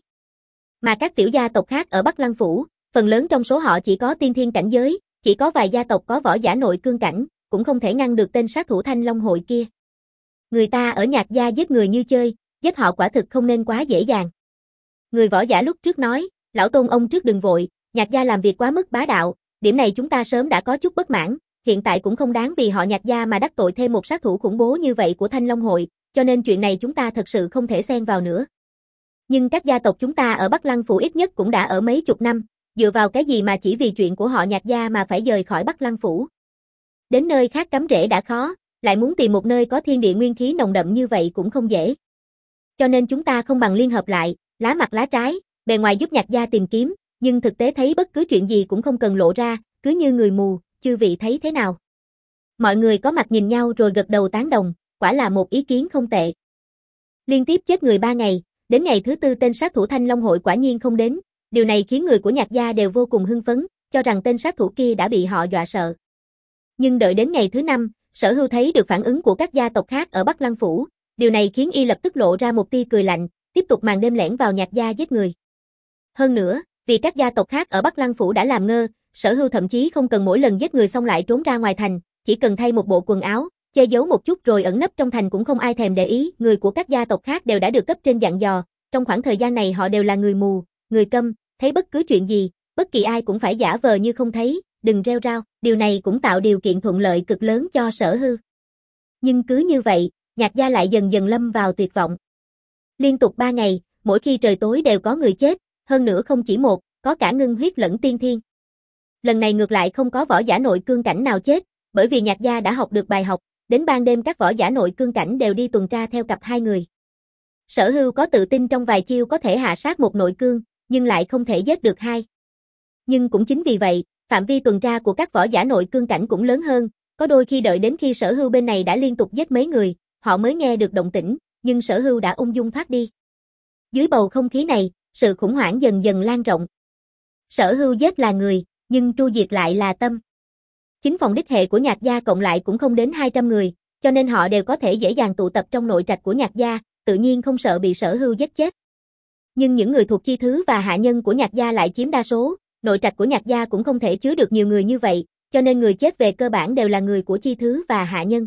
Speaker 1: Mà các tiểu gia tộc khác ở Bắc Lăng phủ, phần lớn trong số họ chỉ có tiên thiên cảnh giới, chỉ có vài gia tộc có võ giả nội cương cảnh, cũng không thể ngăn được tên sát thủ Thanh Long hội kia. Người ta ở Nhạc gia giết người như chơi, giết họ quả thực không nên quá dễ dàng. Người võ giả lúc trước nói, lão Tôn ông trước đừng vội, Nhạc gia làm việc quá mức bá đạo, điểm này chúng ta sớm đã có chút bất mãn, hiện tại cũng không đáng vì họ Nhạc gia mà đắc tội thêm một sát thủ khủng bố như vậy của Thanh Long hội, cho nên chuyện này chúng ta thật sự không thể xen vào nữa. Nhưng các gia tộc chúng ta ở Bắc Lăng phủ ít nhất cũng đã ở mấy chục năm, dựa vào cái gì mà chỉ vì chuyện của họ Nhạc gia mà phải dời khỏi Bắc Lăng phủ. Đến nơi khác cắm rễ đã khó, lại muốn tìm một nơi có thiên địa nguyên khí nồng đậm như vậy cũng không dễ. Cho nên chúng ta không bằng liên hợp lại, lá mặt lá trái, bề ngoài giúp Nhạc gia tìm kiếm, nhưng thực tế thấy bất cứ chuyện gì cũng không cần lộ ra, cứ như người mù, chư vị thấy thế nào? Mọi người có mặt nhìn nhau rồi gật đầu tán đồng, quả là một ý kiến không tệ. Liên tiếp chết người ba ngày, đến ngày thứ tư tên sát thủ Thanh Long hội quả nhiên không đến, điều này khiến người của Nhạc gia đều vô cùng hưng phấn, cho rằng tên sát thủ kia đã bị họ dọa sợ. Nhưng đợi đến ngày thứ năm, Sở Hưu thấy được phản ứng của các gia tộc khác ở Bắc Lăng phủ, điều này khiến y lập tức lộ ra một tia cười lạnh, tiếp tục màn đêm lẻn vào Nhạc gia giết người. Hơn nữa, vì các gia tộc khác ở Bắc Lăng phủ đã làm ngơ, Sở Hưu thậm chí không cần mỗi lần giết người xong lại trốn ra ngoài thành, chỉ cần thay một bộ quần áo, che giấu một chút rồi ẩn nấp trong thành cũng không ai thèm để ý, người của các gia tộc khác đều đã được cấp trên dặn dò, trong khoảng thời gian này họ đều là người mù, người câm, thấy bất cứ chuyện gì, bất kỳ ai cũng phải giả vờ như không thấy, đừng reo rao, điều này cũng tạo điều kiện thuận lợi cực lớn cho Sở Hưu. Nhưng cứ như vậy, Nhạc gia lại dần dần lâm vào tuyệt vọng. Liên tục ba ngày, mỗi khi trời tối đều có người chết, hơn nữa không chỉ một, có cả ngưng huyết lẫn tiên thiên. Lần này ngược lại không có võ giả nội cương cảnh nào chết, bởi vì Nhạc gia đã học được bài học, đến ban đêm các võ giả nội cương cảnh đều đi tuần tra theo cặp hai người. Sở Hưu có tự tin trong vài chiêu có thể hạ sát một nội cương, nhưng lại không thể giết được hai. Nhưng cũng chính vì vậy, phạm vi tuần tra của các võ giả nội cương cảnh cũng lớn hơn, có đôi khi đợi đến khi Sở Hưu bên này đã liên tục giết mấy người, họ mới nghe được động tĩnh, nhưng Sở Hưu đã ung dung thoát đi. Dưới bầu không khí này, sự khủng hoảng dần dần lan rộng. Sở Hưu giết là người, nhưng tru diệt lại là tâm. Chính phòng đích hệ của Nhạc gia cộng lại cũng không đến hai trăm người, cho nên họ đều có thể dễ dàng tụ tập trong nội trạch của Nhạc gia, tự nhiên không sợ bị Sở Hưu giết chết. Nhưng những người thuộc chi thứ và hạ nhân của Nhạc gia lại chiếm đa số, nội trạch của Nhạc gia cũng không thể chứa được nhiều người như vậy, cho nên người chết về cơ bản đều là người của chi thứ và hạ nhân.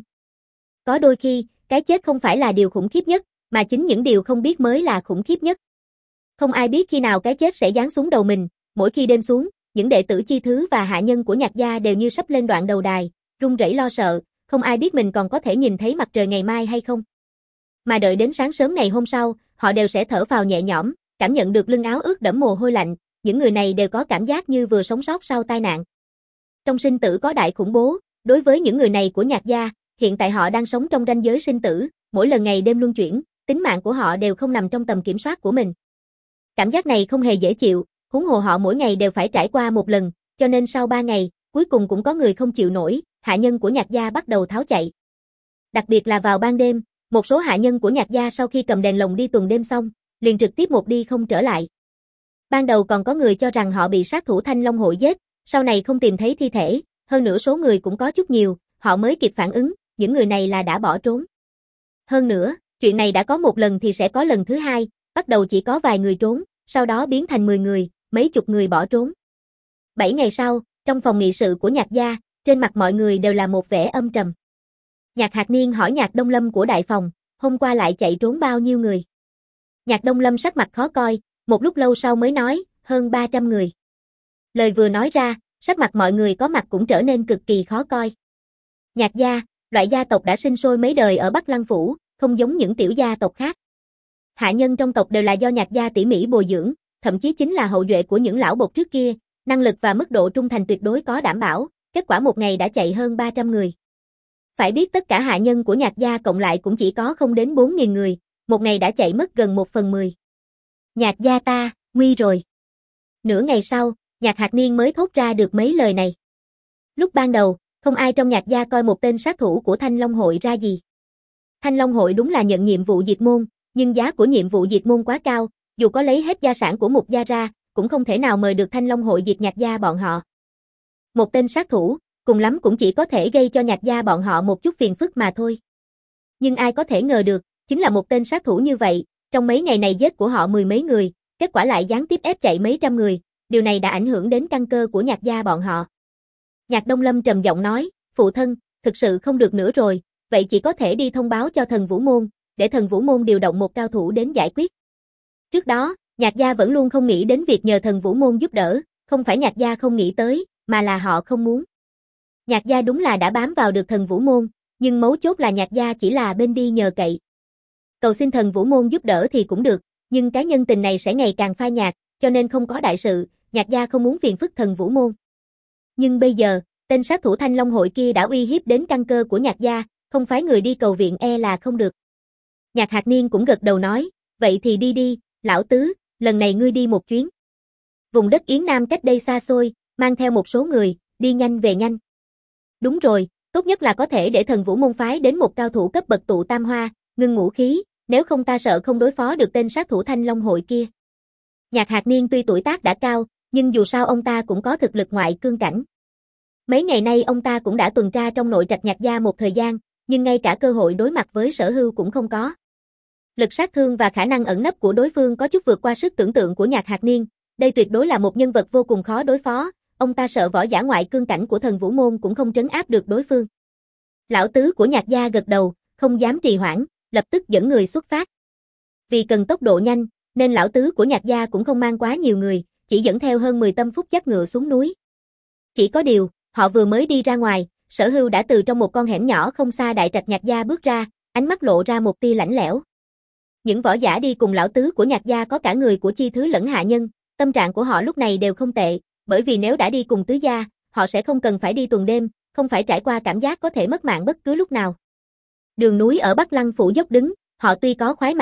Speaker 1: Có đôi khi, cái chết không phải là điều khủng khiếp nhất, mà chính những điều không biết mới là khủng khiếp nhất. Không ai biết khi nào cái chết sẽ giáng xuống đầu mình, mỗi khi đêm xuống, những đệ tử chi thứ và hạ nhân của Nhạc gia đều như sắp lên đoạn đầu đài, run rẩy lo sợ, không ai biết mình còn có thể nhìn thấy mặt trời ngày mai hay không. Mà đợi đến sáng sớm ngày hôm sau, họ đều sẽ thở phào nhẹ nhõm, cảm nhận được lưng áo ướt đẫm mồ hôi lạnh, những người này đều có cảm giác như vừa sống sót sau tai nạn. Trong sinh tử có đại khủng bố, đối với những người này của Nhạc gia, hiện tại họ đang sống trong ranh giới sinh tử, mỗi lần ngày đêm luân chuyển, tính mạng của họ đều không nằm trong tầm kiểm soát của mình. Cảm giác này không hề dễ chịu, huống hồ họ mỗi ngày đều phải trải qua một lần, cho nên sau ba ngày, cuối cùng cũng có người không chịu nổi, hạ nhân của Nhạc gia bắt đầu tháo chạy. Đặc biệt là vào ban đêm, một số hạ nhân của Nhạc gia sau khi cầm đèn lồng đi tuần đêm xong, liền trực tiếp một đi không trở lại. Ban đầu còn có người cho rằng họ bị sát thủ Thanh Long hội giết, sau này không tìm thấy thi thể, hơn nữa số người cũng có chút nhiều, họ mới kịp phản ứng, những người này là đã bỏ trốn. Hơn nữa, chuyện này đã có một lần thì sẽ có lần thứ hai, bắt đầu chỉ có vài người trốn, sau đó biến thành mười người, mấy chục người bỏ trốn. Bảy ngày sau, trong phòng nghị sự của Nhạc gia, trên mặt mọi người đều là một vẻ âm trầm. Nhạc Hạc Niên hỏi Nhạc Đông Lâm của đại phòng, hôm qua lại chạy trốn bao nhiêu người? Nhạc Đông Lâm sắc mặt khó coi, một lúc lâu sau mới nói, hơn ba trăm người. Lời vừa nói ra, sắc mặt mọi người có mặt cũng trở nên cực kỳ khó coi. Nhạc gia, loại gia tộc đã sinh sôi mấy đời ở Bắc Lăng Phủ, không giống những tiểu gia tộc khác. Hạ nhân trong tộc đều là do Nhạc gia tỉ mỉ bồi dưỡng, thậm chí chính là hậu duệ của những lão bộc trước kia, năng lực và mức độ trung thành tuyệt đối có đảm bảo, kết quả một ngày đã chạy hơn ba trăm người. Phải biết tất cả hạ nhân của Nhạc gia cộng lại cũng chỉ có không đến bốn nghìn người, một ngày đã chạy mất gần một phần mười. Nhạc gia ta, nguy rồi. Nửa ngày sau, Nhạc Hạc Niên mới thốt ra được mấy lời này. Lúc ban đầu, không ai trong Nhạc gia coi một tên sát thủ của Thanh Long hội ra gì. Thanh Long hội đúng là nhận nhiệm vụ diệt môn, nhưng giá của nhiệm vụ diệt môn quá cao, dù có lấy hết gia sản của một gia ra, cũng không thể nào mời được Thanh Long hội diệt Nhạc gia bọn họ. Một tên sát thủ, cùng lắm cũng chỉ có thể gây cho Nhạc gia bọn họ một chút phiền phức mà thôi. Nhưng ai có thể ngờ được, chính là một tên sát thủ như vậy, trong mấy ngày này giết của họ mười mấy người, kết quả lại gián tiếp ép chạy mấy trăm người, điều này đã ảnh hưởng đến căn cơ của Nhạc gia bọn họ. Nhạc Đông Lâm trầm giọng nói, phụ thân, thực sự không được nữa rồi, vậy chỉ có thể đi thông báo cho thần Vũ Môn, để thần Vũ Môn điều động một cao thủ đến giải quyết. Trước đó, Nhạc gia vẫn luôn không nghĩ đến việc nhờ thần Vũ Môn giúp đỡ, không phải Nhạc gia không nghĩ tới, mà là họ không muốn. Nhạc gia đúng là đã bám vào được thần Vũ Môn, nhưng mấu chốt là Nhạc gia chỉ là bên đi nhờ cậy. Cầu xin thần Vũ Môn giúp đỡ thì cũng được, nhưng cái nhân tình này sẽ ngày càng phai nhạt, cho nên không có đại sự, Nhạc gia không muốn phiền phức thần Vũ Môn. Nhưng bây giờ, tên sát thủ Thanh Long hội kia đã uy hiếp đến căn cơ của Nhạc gia, không phái người đi cầu viện e là không được. Nhạc Hạc Niên cũng gật đầu nói, vậy thì đi đi, lão tứ, lần này ngươi đi một chuyến. Vùng đất Yến Nam cách đây xa xôi, mang theo một số người, đi nhanh về nhanh. Đúng rồi, tốt nhất là có thể để thần Vũ Môn phái đến một cao thủ cấp bậc tụ tam hoa, ngưng ngũ khí, nếu không ta sợ không đối phó được tên sát thủ Thanh Long hội kia. Nhạc Hạc Niên tuy tuổi tác đã cao, nhưng dù sao ông ta cũng có thực lực ngoại cương cảnh. Mấy ngày nay ông ta cũng đã tuần tra trong nội trạch Nhạc gia một thời gian, nhưng ngay cả cơ hội đối mặt với Sở Hưu cũng không có. Lực sát thương và khả năng ẩn nấp của đối phương có chút vượt qua sức tưởng tượng của Nhạc Hạc Niên, đây tuyệt đối là một nhân vật vô cùng khó đối phó, ông ta sợ võ giả ngoại cương cảnh của thần Vũ Môn cũng không trấn áp được đối phương. Lão tứ của Nhạc gia gật đầu, không dám trì hoãn, lập tức dẫn người xuất phát. Vì cần tốc độ nhanh, nên lão tứ của Nhạc gia cũng không mang quá nhiều người, chỉ dẫn theo hơn mười tâm phúc dắt ngựa xuống núi. Chỉ có điều, họ vừa mới đi ra ngoài, Sở Hưu đã từ trong một con hẻm nhỏ không xa đại trạch Nhạc gia bước ra, ánh mắt lộ ra một tia lạnh lẽo. Những võ giả đi cùng lão tứ của Nhạc gia có cả người của chi thứ lẫn hạ nhân, tâm trạng của họ lúc này đều không tệ, bởi vì nếu đã đi cùng tứ gia, họ sẽ không cần phải đi tuần đêm, không phải trải qua cảm giác có thể mất mạng bất cứ lúc nào. Đường núi ở Bắc Lăng phủ dốc đứng, họ tuy có khoái mã,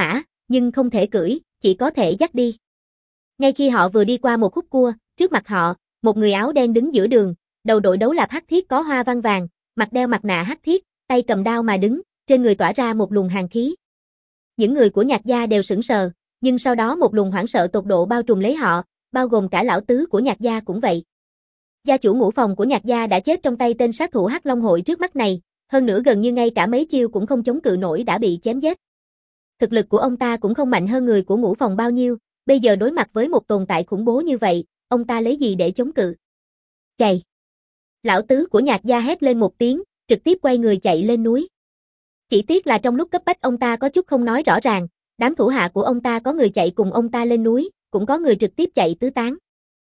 Speaker 1: nhưng không thể cưỡi, chỉ có thể dắt đi. Ngay khi họ vừa đi qua một khúc cua, trước mặt họ, một người áo đen đứng giữa đường, đầu đội đấu lạp hắc thiết có hoa văn vàng, mặt đeo mặt nạ hắc thiết, tay cầm đao mà đứng, trên người tỏa ra một luồng hàn khí. Những người của Nhạc gia đều sững sờ, nhưng sau đó một luồng hoảng sợ tột độ bao trùm lấy họ, bao gồm cả lão tứ của Nhạc gia cũng vậy. Gia chủ ngũ phòng của Nhạc gia đã chết trong tay tên sát thủ Hắc Long hội trước mắt này, hơn nữa gần như ngay cả mấy chiêu cũng không chống cự nổi đã bị chém giết. Thực lực của ông ta cũng không mạnh hơn người của ngũ phòng bao nhiêu, bây giờ đối mặt với một tồn tại khủng bố như vậy, ông ta lấy gì để chống cự? Chạy! Lão tứ của Nhạc gia hét lên một tiếng, trực tiếp quay người chạy lên núi. Chỉ tiếc là trong lúc cấp bách ông ta có chút không nói rõ ràng, đám thủ hạ của ông ta có người chạy cùng ông ta lên núi, cũng có người trực tiếp chạy tứ tán.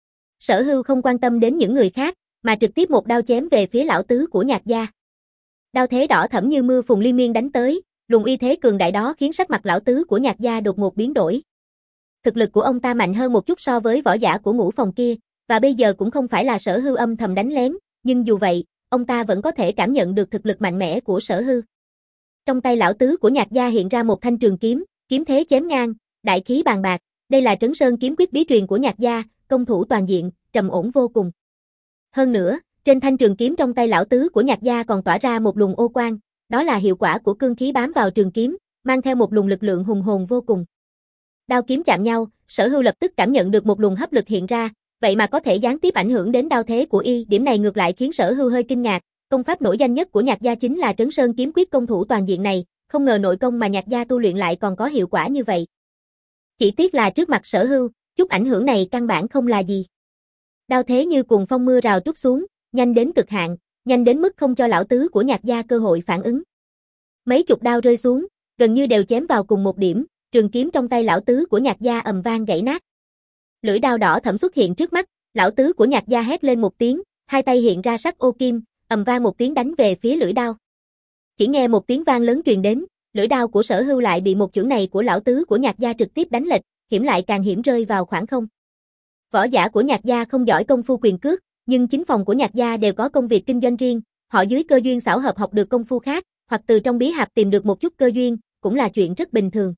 Speaker 1: Sở Hưu không quan tâm đến những người khác, mà trực tiếp một đao chém về phía lão tứ của Nhạc gia. Đao thế đỏ thẫm như mưa phùn liên miên đánh tới, luồng uy thế cường đại đó khiến sắc mặt lão tứ của Nhạc gia đột ngột biến đổi. Thực lực của ông ta mạnh hơn một chút so với võ giả của ngũ phòng kia, và bây giờ cũng không phải là Sở Hưu âm thầm đánh lén, nhưng dù vậy, ông ta vẫn có thể cảm nhận được thực lực mạnh mẽ của Sở Hưu. Trong tay lão tứ của Nhạc gia hiện ra một thanh trường kiếm, kiếm thế chém ngang, đại khí bàn bạc, đây là Trấn Sơn kiếm quyết bí truyền của Nhạc gia, công thủ toàn diện, trầm ổn vô cùng. Hơn nữa, trên thanh trường kiếm trong tay lão tứ của Nhạc gia còn tỏa ra một luồng ô quang, đó là hiệu quả của cương khí bám vào trường kiếm, mang theo một luồng lực lượng hùng hồn vô cùng. Đao kiếm chạm nhau, Sở Hưu lập tức cảm nhận được một luồng hấp lực hiện ra, vậy mà có thể gián tiếp ảnh hưởng đến đao thế của y, điểm này ngược lại khiến Sở Hưu hơi kinh ngạc, công pháp nổi danh nhất của Nhạc gia chính là Trấn Sơn kiếm quyết công thủ toàn diện này, không ngờ nội công mà Nhạc gia tu luyện lại còn có hiệu quả như vậy. Chỉ tiếc là trước mặt Sở Hưu, chút ảnh hưởng này căn bản không là gì. Đao thế như cuồng phong mưa rào trút xuống, nhanh đến cực hạn, nhanh đến mức không cho lão tứ của Nhạc gia cơ hội phản ứng. Mấy chục đao rơi xuống, gần như đều chém vào cùng một điểm, trường kiếm trong tay lão tứ của Nhạc gia ầm vang gãy nát. Lưỡi đao đỏ thẫm xuất hiện trước mắt, lão tứ của Nhạc gia hét lên một tiếng, hai tay hiện ra sắc ô kim, ầm vang một tiếng đánh về phía lưỡi đao. Chỉ nghe một tiếng vang lớn truyền đến, lưỡi đao của Sở Hưu lại bị một chưởng này của lão tứ của Nhạc gia trực tiếp đánh lệch, hiểm lại càng hiểm rơi vào khoảng không. Võ giả của Nhạc gia không giỏi công phu quyền cước, nhưng chính phòng của Nhạc gia đều có công việc kinh doanh riêng, họ dưới cơ duyên xảo hợp học được công phu khác, hoặc từ trong bí hạp tìm được một chút cơ duyên, cũng là chuyện rất bình thường.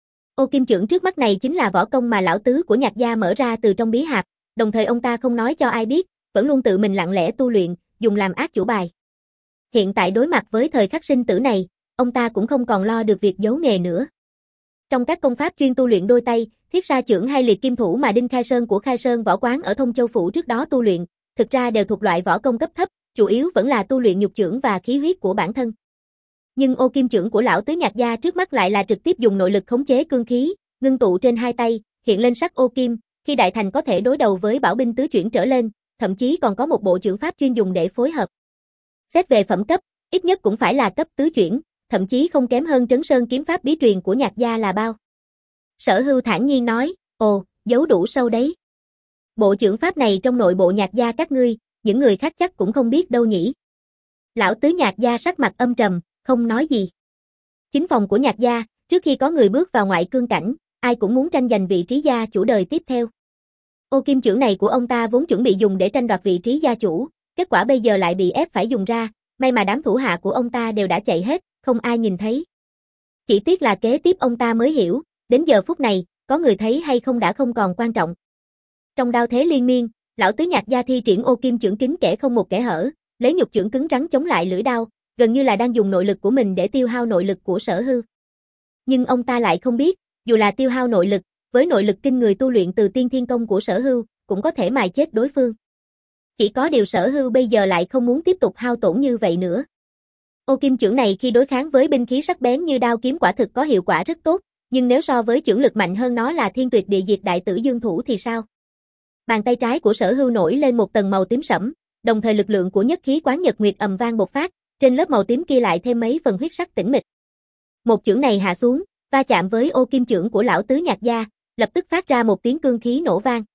Speaker 1: Ô kim chưởng trước mắt này chính là võ công mà lão tứ của Nhạc gia mở ra từ trong bí hạp, đồng thời ông ta không nói cho ai biết, vẫn luôn tự mình lặng lẽ tu luyện, dùng làm ác chủ bài. Hiện tại đối mặt với thời khắc sinh tử này, ông ta cũng không còn lo được việc giấu nghề nữa. Trong các công pháp chuyên tu luyện đôi tay, thiết sa chưởng hay liệt kim thủ mà Đinh Khai Sơn của Khai Sơn võ quán ở Thông Châu phủ trước đó tu luyện, thực ra đều thuộc loại võ công cấp thấp, chủ yếu vẫn là tu luyện nhục chưởng và khí huyết của bản thân. Nhưng ô kim chưởng của lão tứ Nhạc gia trước mắt lại là trực tiếp dùng nội lực khống chế cương khí, ngưng tụ trên hai tay, hiện lên sắc ô kim, khi đại thành có thể đối đầu với bảo binh tứ chuyển trở lên, thậm chí còn có một bộ chưởng pháp chuyên dùng để phối hợp. Xét về phẩm cấp, ít nhất cũng phải là cấp tứ chuyển, thậm chí không kém hơn Trấn Sơn kiếm pháp bí truyền của Nhạc gia là bao. Sở Hưu thản nhiên nói, ồ, giấu đủ sâu đấy. Bộ chưởng pháp này trong nội bộ Nhạc gia các ngươi, những người khác chắc cũng không biết đâu nhỉ. Lão tứ Nhạc gia sắc mặt âm trầm, không nói gì. Chính phòng của Nhạc gia, trước khi có người bước vào ngoại cương cảnh, ai cũng muốn tranh giành vị trí gia chủ đời tiếp theo. Ô kim chưởng này của ông ta vốn chuẩn bị dùng để tranh đoạt vị trí gia chủ, kết quả bây giờ lại bị ép phải dùng ra, may mà đám thủ hạ của ông ta đều đã chạy hết, không ai nhìn thấy. Chỉ tiếc là kế tiếp ông ta mới hiểu, đến giờ phút này, có người thấy hay không đã không còn quan trọng. Trong đao thế liên miên, lão tứ Nhạc gia thi triển ô kim chưởng kín kẽ không một kẽ hở, lấy nhục chưởng cứng rắn chống lại lưỡi đao, gần như là đang dùng nội lực của mình để tiêu hao nội lực của Sở Hưu. Nhưng ông ta lại không biết, dù là tiêu hao nội lực, với nội lực kinh người tu luyện từ tiên thiên công của Sở Hưu, cũng có thể mài chết đối phương. Chỉ có điều Sở Hưu bây giờ lại không muốn tiếp tục hao tổn như vậy nữa. Ô kim chưởng này khi đối kháng với binh khí sắc bén như đao kiếm quả thực có hiệu quả rất tốt, nhưng nếu so với chưởng lực mạnh hơn nó là thiên tuyệt địa diệt đại tử dương thủ thì sao? Bàn tay trái của Sở Hưu nổi lên một tầng màu tím sẫm, đồng thời lực lượng của nhất khí quán nhật nguyệt ầm vang bộc phát, trên lớp màu tím kia lại thêm mấy phần huyết sắc tĩnh mịch. Một chưởng này hạ xuống, va chạm với ô kim chưởng của lão tứ Nhạc gia, lập tức phát ra một tiếng cương khí nổ vang.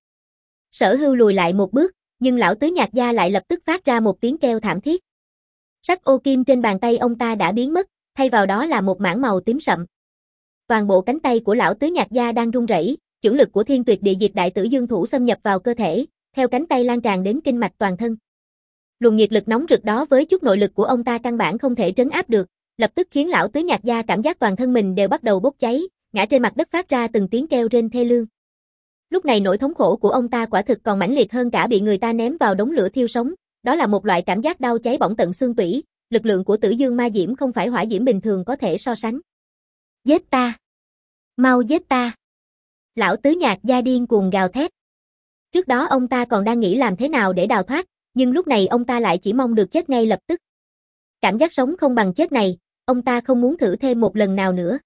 Speaker 1: Sở Hưu lùi lại một bước, nhưng lão tứ Nhạc gia lại lập tức phát ra một tiếng kêu thảm thiết. Sắc ô kim trên bàn tay ông ta đã biến mất, thay vào đó là một mảng màu tím sậm. Toàn bộ cánh tay của lão tứ Nhạc gia đang run rẩy, chưởng lực của thiên tuyệt địa diệt đại tử dương thủ xâm nhập vào cơ thể, theo cánh tay lan tràn đến kinh mạch toàn thân. Luồng nhiệt lực nóng rực đó với chút nội lực của ông ta căn bản không thể trấn áp được, lập tức khiến lão tứ Nhạc gia cảm giác toàn thân mình đều bắt đầu bốc cháy, ngã trên mặt đất phát ra từng tiếng kêu rên thê lương. Lúc này nỗi thống khổ của ông ta quả thực còn mãnh liệt hơn cả bị người ta ném vào đống lửa thiêu sống, đó là một loại cảm giác đau cháy bỏng tận xương tủy, lực lượng của Tử Dương Ma Diễm không phải hỏa diễm bình thường có thể so sánh. Giết ta! Mau giết ta! Lão Tứ Nhạc Gia điên cuồng gào thét. Trước đó ông ta còn đang nghĩ làm thế nào để đào thoát, nhưng lúc này ông ta lại chỉ mong được chết ngay lập tức. Cảm giác sống không bằng chết này, ông ta không muốn thử thêm một lần nào nữa.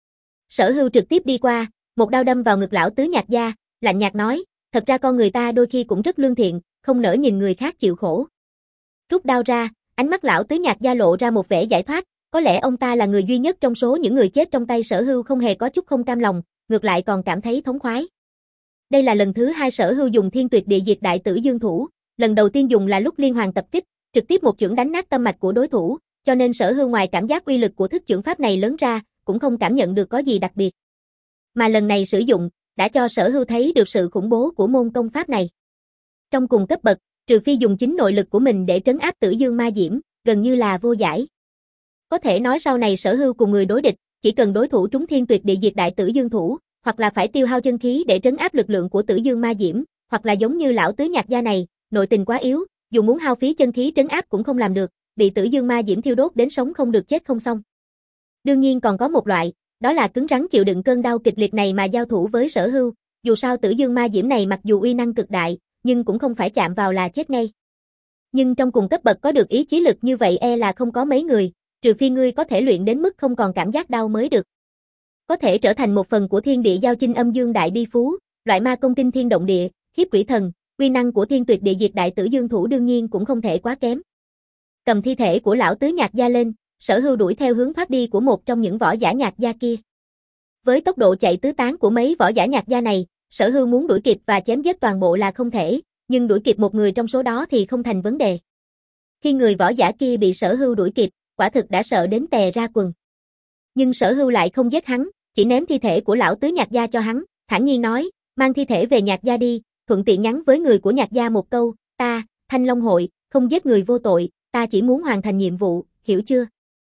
Speaker 1: Sở Hưu trực tiếp đi qua, một đao đâm vào ngực lão Tứ Nhạc Gia, lạnh nhạt nói, thật ra con người ta đôi khi cũng rất lương thiện, không nỡ nhìn người khác chịu khổ. Rút đao ra, ánh mắt lão Tứ Nhạc Gia lộ ra một vẻ giải thoát, có lẽ ông ta là người duy nhất trong số những người chết trong tay Sở Hưu không hề có chút không cam lòng, ngược lại còn cảm thấy thống khoái. Đây là lần thứ hai Sở Hưu dùng Thiên Tuyệt Địa Diệt Đại Tử Dương Thủ, lần đầu tiên dùng là lúc liên hoàn tập kích, trực tiếp một chưởng đánh nát tâm mạch của đối thủ, cho nên Sở Hưu ngoài cảm giác uy lực của thức chưởng pháp này lớn ra, cũng không cảm nhận được có gì đặc biệt. Mà lần này sử dụng, đã cho Sở Hưu thấy được sự khủng bố của môn công pháp này. Trong cùng cấp bậc, trừ phi dùng chính nội lực của mình để trấn áp Tử Dương Ma Diễm, gần như là vô giải. Có thể nói sau này Sở Hưu cùng người đối địch, chỉ cần đối thủ trúng Thiên Tuyệt Địa Diệt Đại Tử Dương Thủ, hoặc là phải tiêu hao chân khí để trấn áp lực lượng của Tử Dương Ma Diễm, hoặc là giống như lão Tứ Nhạc Gia này, nội tình quá yếu, dù muốn hao phí chân khí trấn áp cũng không làm được, bị Tử Dương Ma Diễm thiêu đốt đến sống không được chết không xong. Đương nhiên còn có một loại, đó là cứng rắn chịu đựng cơn đau kịch liệt này mà giao thủ với Sở Hưu, dù sao Tử Dương Ma Diễm này mặc dù uy năng cực đại, nhưng cũng không phải chạm vào là chết ngay. Nhưng trong cùng cấp bậc có được ý chí lực như vậy e là không có mấy người, trừ phi ngươi có thể luyện đến mức không còn cảm giác đau mới được. Có thể trở thành một phần của Thiên Địa Giao Chinh Âm Dương Đại Bi Phú, loại ma công kinh thiên động địa, khiếp quỷ thần, uy năng của Thiên Tuyệt Địa Diệt Đại Tử Dương Thủ đương nhiên cũng không thể quá kém. Cầm thi thể của lão Tứ Nhạc Gia lên, Sở Hưu đuổi theo hướng thoát đi của một trong những võ giả Nhạc Gia kia. Với tốc độ chạy tứ tán của mấy võ giả Nhạc Gia này, Sở Hưu muốn đuổi kịp và chém giết toàn bộ là không thể, nhưng đuổi kịp một người trong số đó thì không thành vấn đề. Khi người võ giả kia bị Sở Hưu đuổi kịp, quả thực đã sợ đến tè ra quần. Nhưng Sở Hưu lại không giết hắn, chỉ ném thi thể của lão Tứ Nhạc Gia cho hắn, thản nhiên nói, mang thi thể về Nhạc Gia đi, thuận tiện nhắn với người của Nhạc Gia một câu, ta, Thanh Long Hội, không giết người vô tội, ta chỉ muốn hoàn thành nhiệm vụ, hiểu chưa?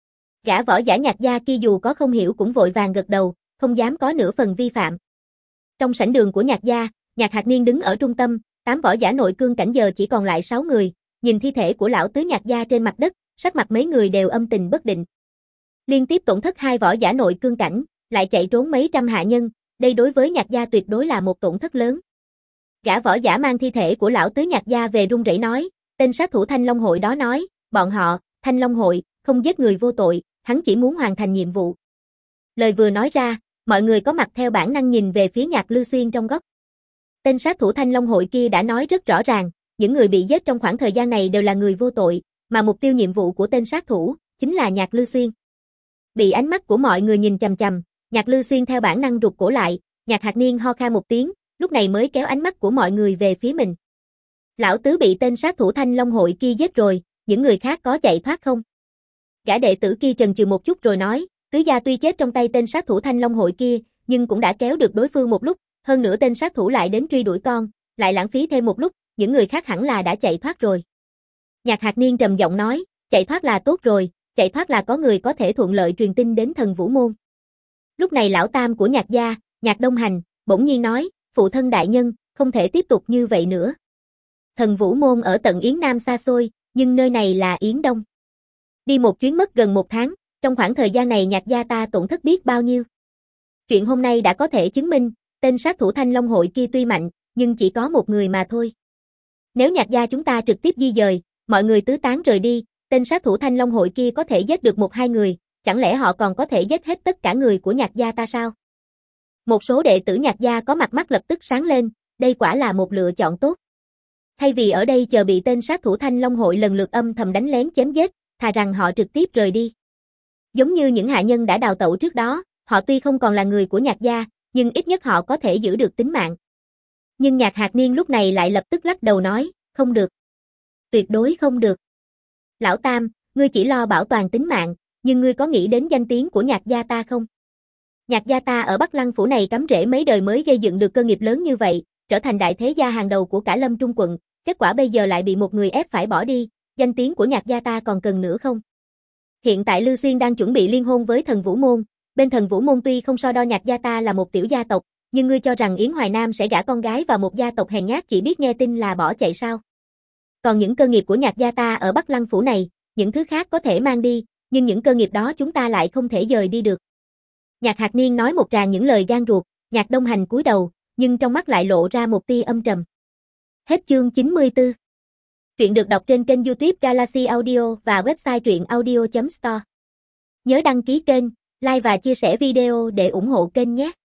Speaker 1: Gã võ giả Nhạc Gia kia dù có không hiểu cũng vội vàng gật đầu, không dám có nửa phần vi phạm. Trong sảnh đường của Nhạc Gia, Nhạc Hạc Niên đứng ở trung tâm, tám võ giả nội cương cảnh giờ chỉ còn lại sáu người, nhìn thi thể của lão Tứ Nhạc Gia trên mặt đất, sắc mặt mấy người đều âm tình bất định. Liên tiếp tổn thất hai võ giả nội cương cảnh, lại chạy trốn mấy trăm hạ nhân, đây đối với Nhạc Gia tuyệt đối là một tổn thất lớn. Gã võ giả mang thi thể của lão Tứ Nhạc Gia về run rẩy nói, tên sát thủ Thanh Long Hội đó nói, bọn họ, Thanh Long Hội, không giết người vô tội, hắn chỉ muốn hoàn thành nhiệm vụ. Lời vừa nói ra, mọi người có mặt theo bản năng nhìn về phía Nhạc Lư Xuyên trong góc. Tên sát thủ Thanh Long Hội kia đã nói rất rõ ràng, những người bị giết trong khoảng thời gian này đều là người vô tội, mà mục tiêu nhiệm vụ của tên sát thủ chính là Nhạc Lư Xuyên. Bị ánh mắt của mọi người nhìn chằm chằm, Nhạc Lư Xuyên theo bản năng rụt cổ lại, Nhạc Hạc Niên ho khan một tiếng, lúc này mới kéo ánh mắt của mọi người về phía mình. Lão Tứ bị tên sát thủ Thanh Long Hội kia giết rồi, những người khác có chạy thoát không? Gã đệ tử kia chần chừ một chút rồi nói, Tứ gia tuy chết trong tay tên sát thủ Thanh Long Hội kia, nhưng cũng đã kéo được đối phương một lúc, hơn nữa tên sát thủ lại đến truy đuổi con, lại lãng phí thêm một lúc, những người khác hẳn là đã chạy thoát rồi. Nhạc Hạc Niên trầm giọng nói, chạy thoát là tốt rồi, chạy thoát là có người có thể thuận lợi truyền tin đến Thần Vũ Môn. Lúc này lão tam của Nhạc gia, Nhạc Đông Hành, bỗng nhiên nói, phụ thân đại nhân, không thể tiếp tục như vậy nữa. Thần Vũ Môn ở tận Yến Nam xa xôi, nhưng nơi này là Yến Đông. Đi một chuyến mất gần một tháng, trong khoảng thời gian này Nhạc gia ta tổn thất biết bao nhiêu. Chuyện hôm nay đã có thể chứng minh, tên sát thủ Thanh Long Hội kia tuy mạnh, nhưng chỉ có một người mà thôi. Nếu Nhạc gia chúng ta trực tiếp di dời, mọi người tứ tán rời đi, tên sát thủ Thanh Long Hội kia có thể giết được một hai người, chẳng lẽ họ còn có thể giết hết tất cả người của Nhạc gia ta sao? Một số đệ tử Nhạc gia có mặt mắt lập tức sáng lên, đây quả là một lựa chọn tốt. Thay vì ở đây chờ bị tên sát thủ Thanh Long Hội lần lượt âm thầm đánh lén chém giết, thà rằng họ trực tiếp rời đi. Giống như những hạ nhân đã đào tẩu trước đó, họ tuy không còn là người của Nhạc gia, nhưng ít nhất họ có thể giữ được tính mạng. Nhưng Nhạc Hạc Niên lúc này lại lập tức lắc đầu nói, không được. Tuyệt đối không được. Lão Tam, ngươi chỉ lo bảo toàn tính mạng, nhưng ngươi có nghĩ đến danh tiếng của Nhạc gia ta không? Nhạc gia ta ở Bắc Lăng Phủ này cắm rễ mấy đời mới gây dựng được cơ nghiệp lớn như vậy, trở thành đại thế gia hàng đầu của cả Lâm Trung quận, kết quả bây giờ lại bị một người ép phải bỏ đi, danh tiếng của Nhạc gia ta còn cần nữa không? Hiện tại Lư Xuyên đang chuẩn bị liên hôn với Thần Vũ Môn, Bên Thần Vũ môn tuy không so đo Nhạc gia ta là một tiểu gia tộc, nhưng ngươi cho rằng Yến Hoài Nam sẽ gả con gái vào một gia tộc hèn nhát chỉ biết nghe tin là bỏ chạy sao? Còn những cơ nghiệp của Nhạc gia ta ở Bắc Lăng phủ này, những thứ khác có thể mang đi, nhưng những cơ nghiệp đó chúng ta lại không thể dời đi được. Nhạc Hạc Niên nói một tràng những lời gan ruột, Nhạc Đông Hành cúi đầu, nhưng trong mắt lại lộ ra một tia âm trầm. Hết chương chín mươi tư. Truyện được đọc trên kênh YouTube Galaxy Audio và website truyện audio chấm store. Nhớ đăng ký kênh, like và chia sẻ video để ủng hộ kênh nhé.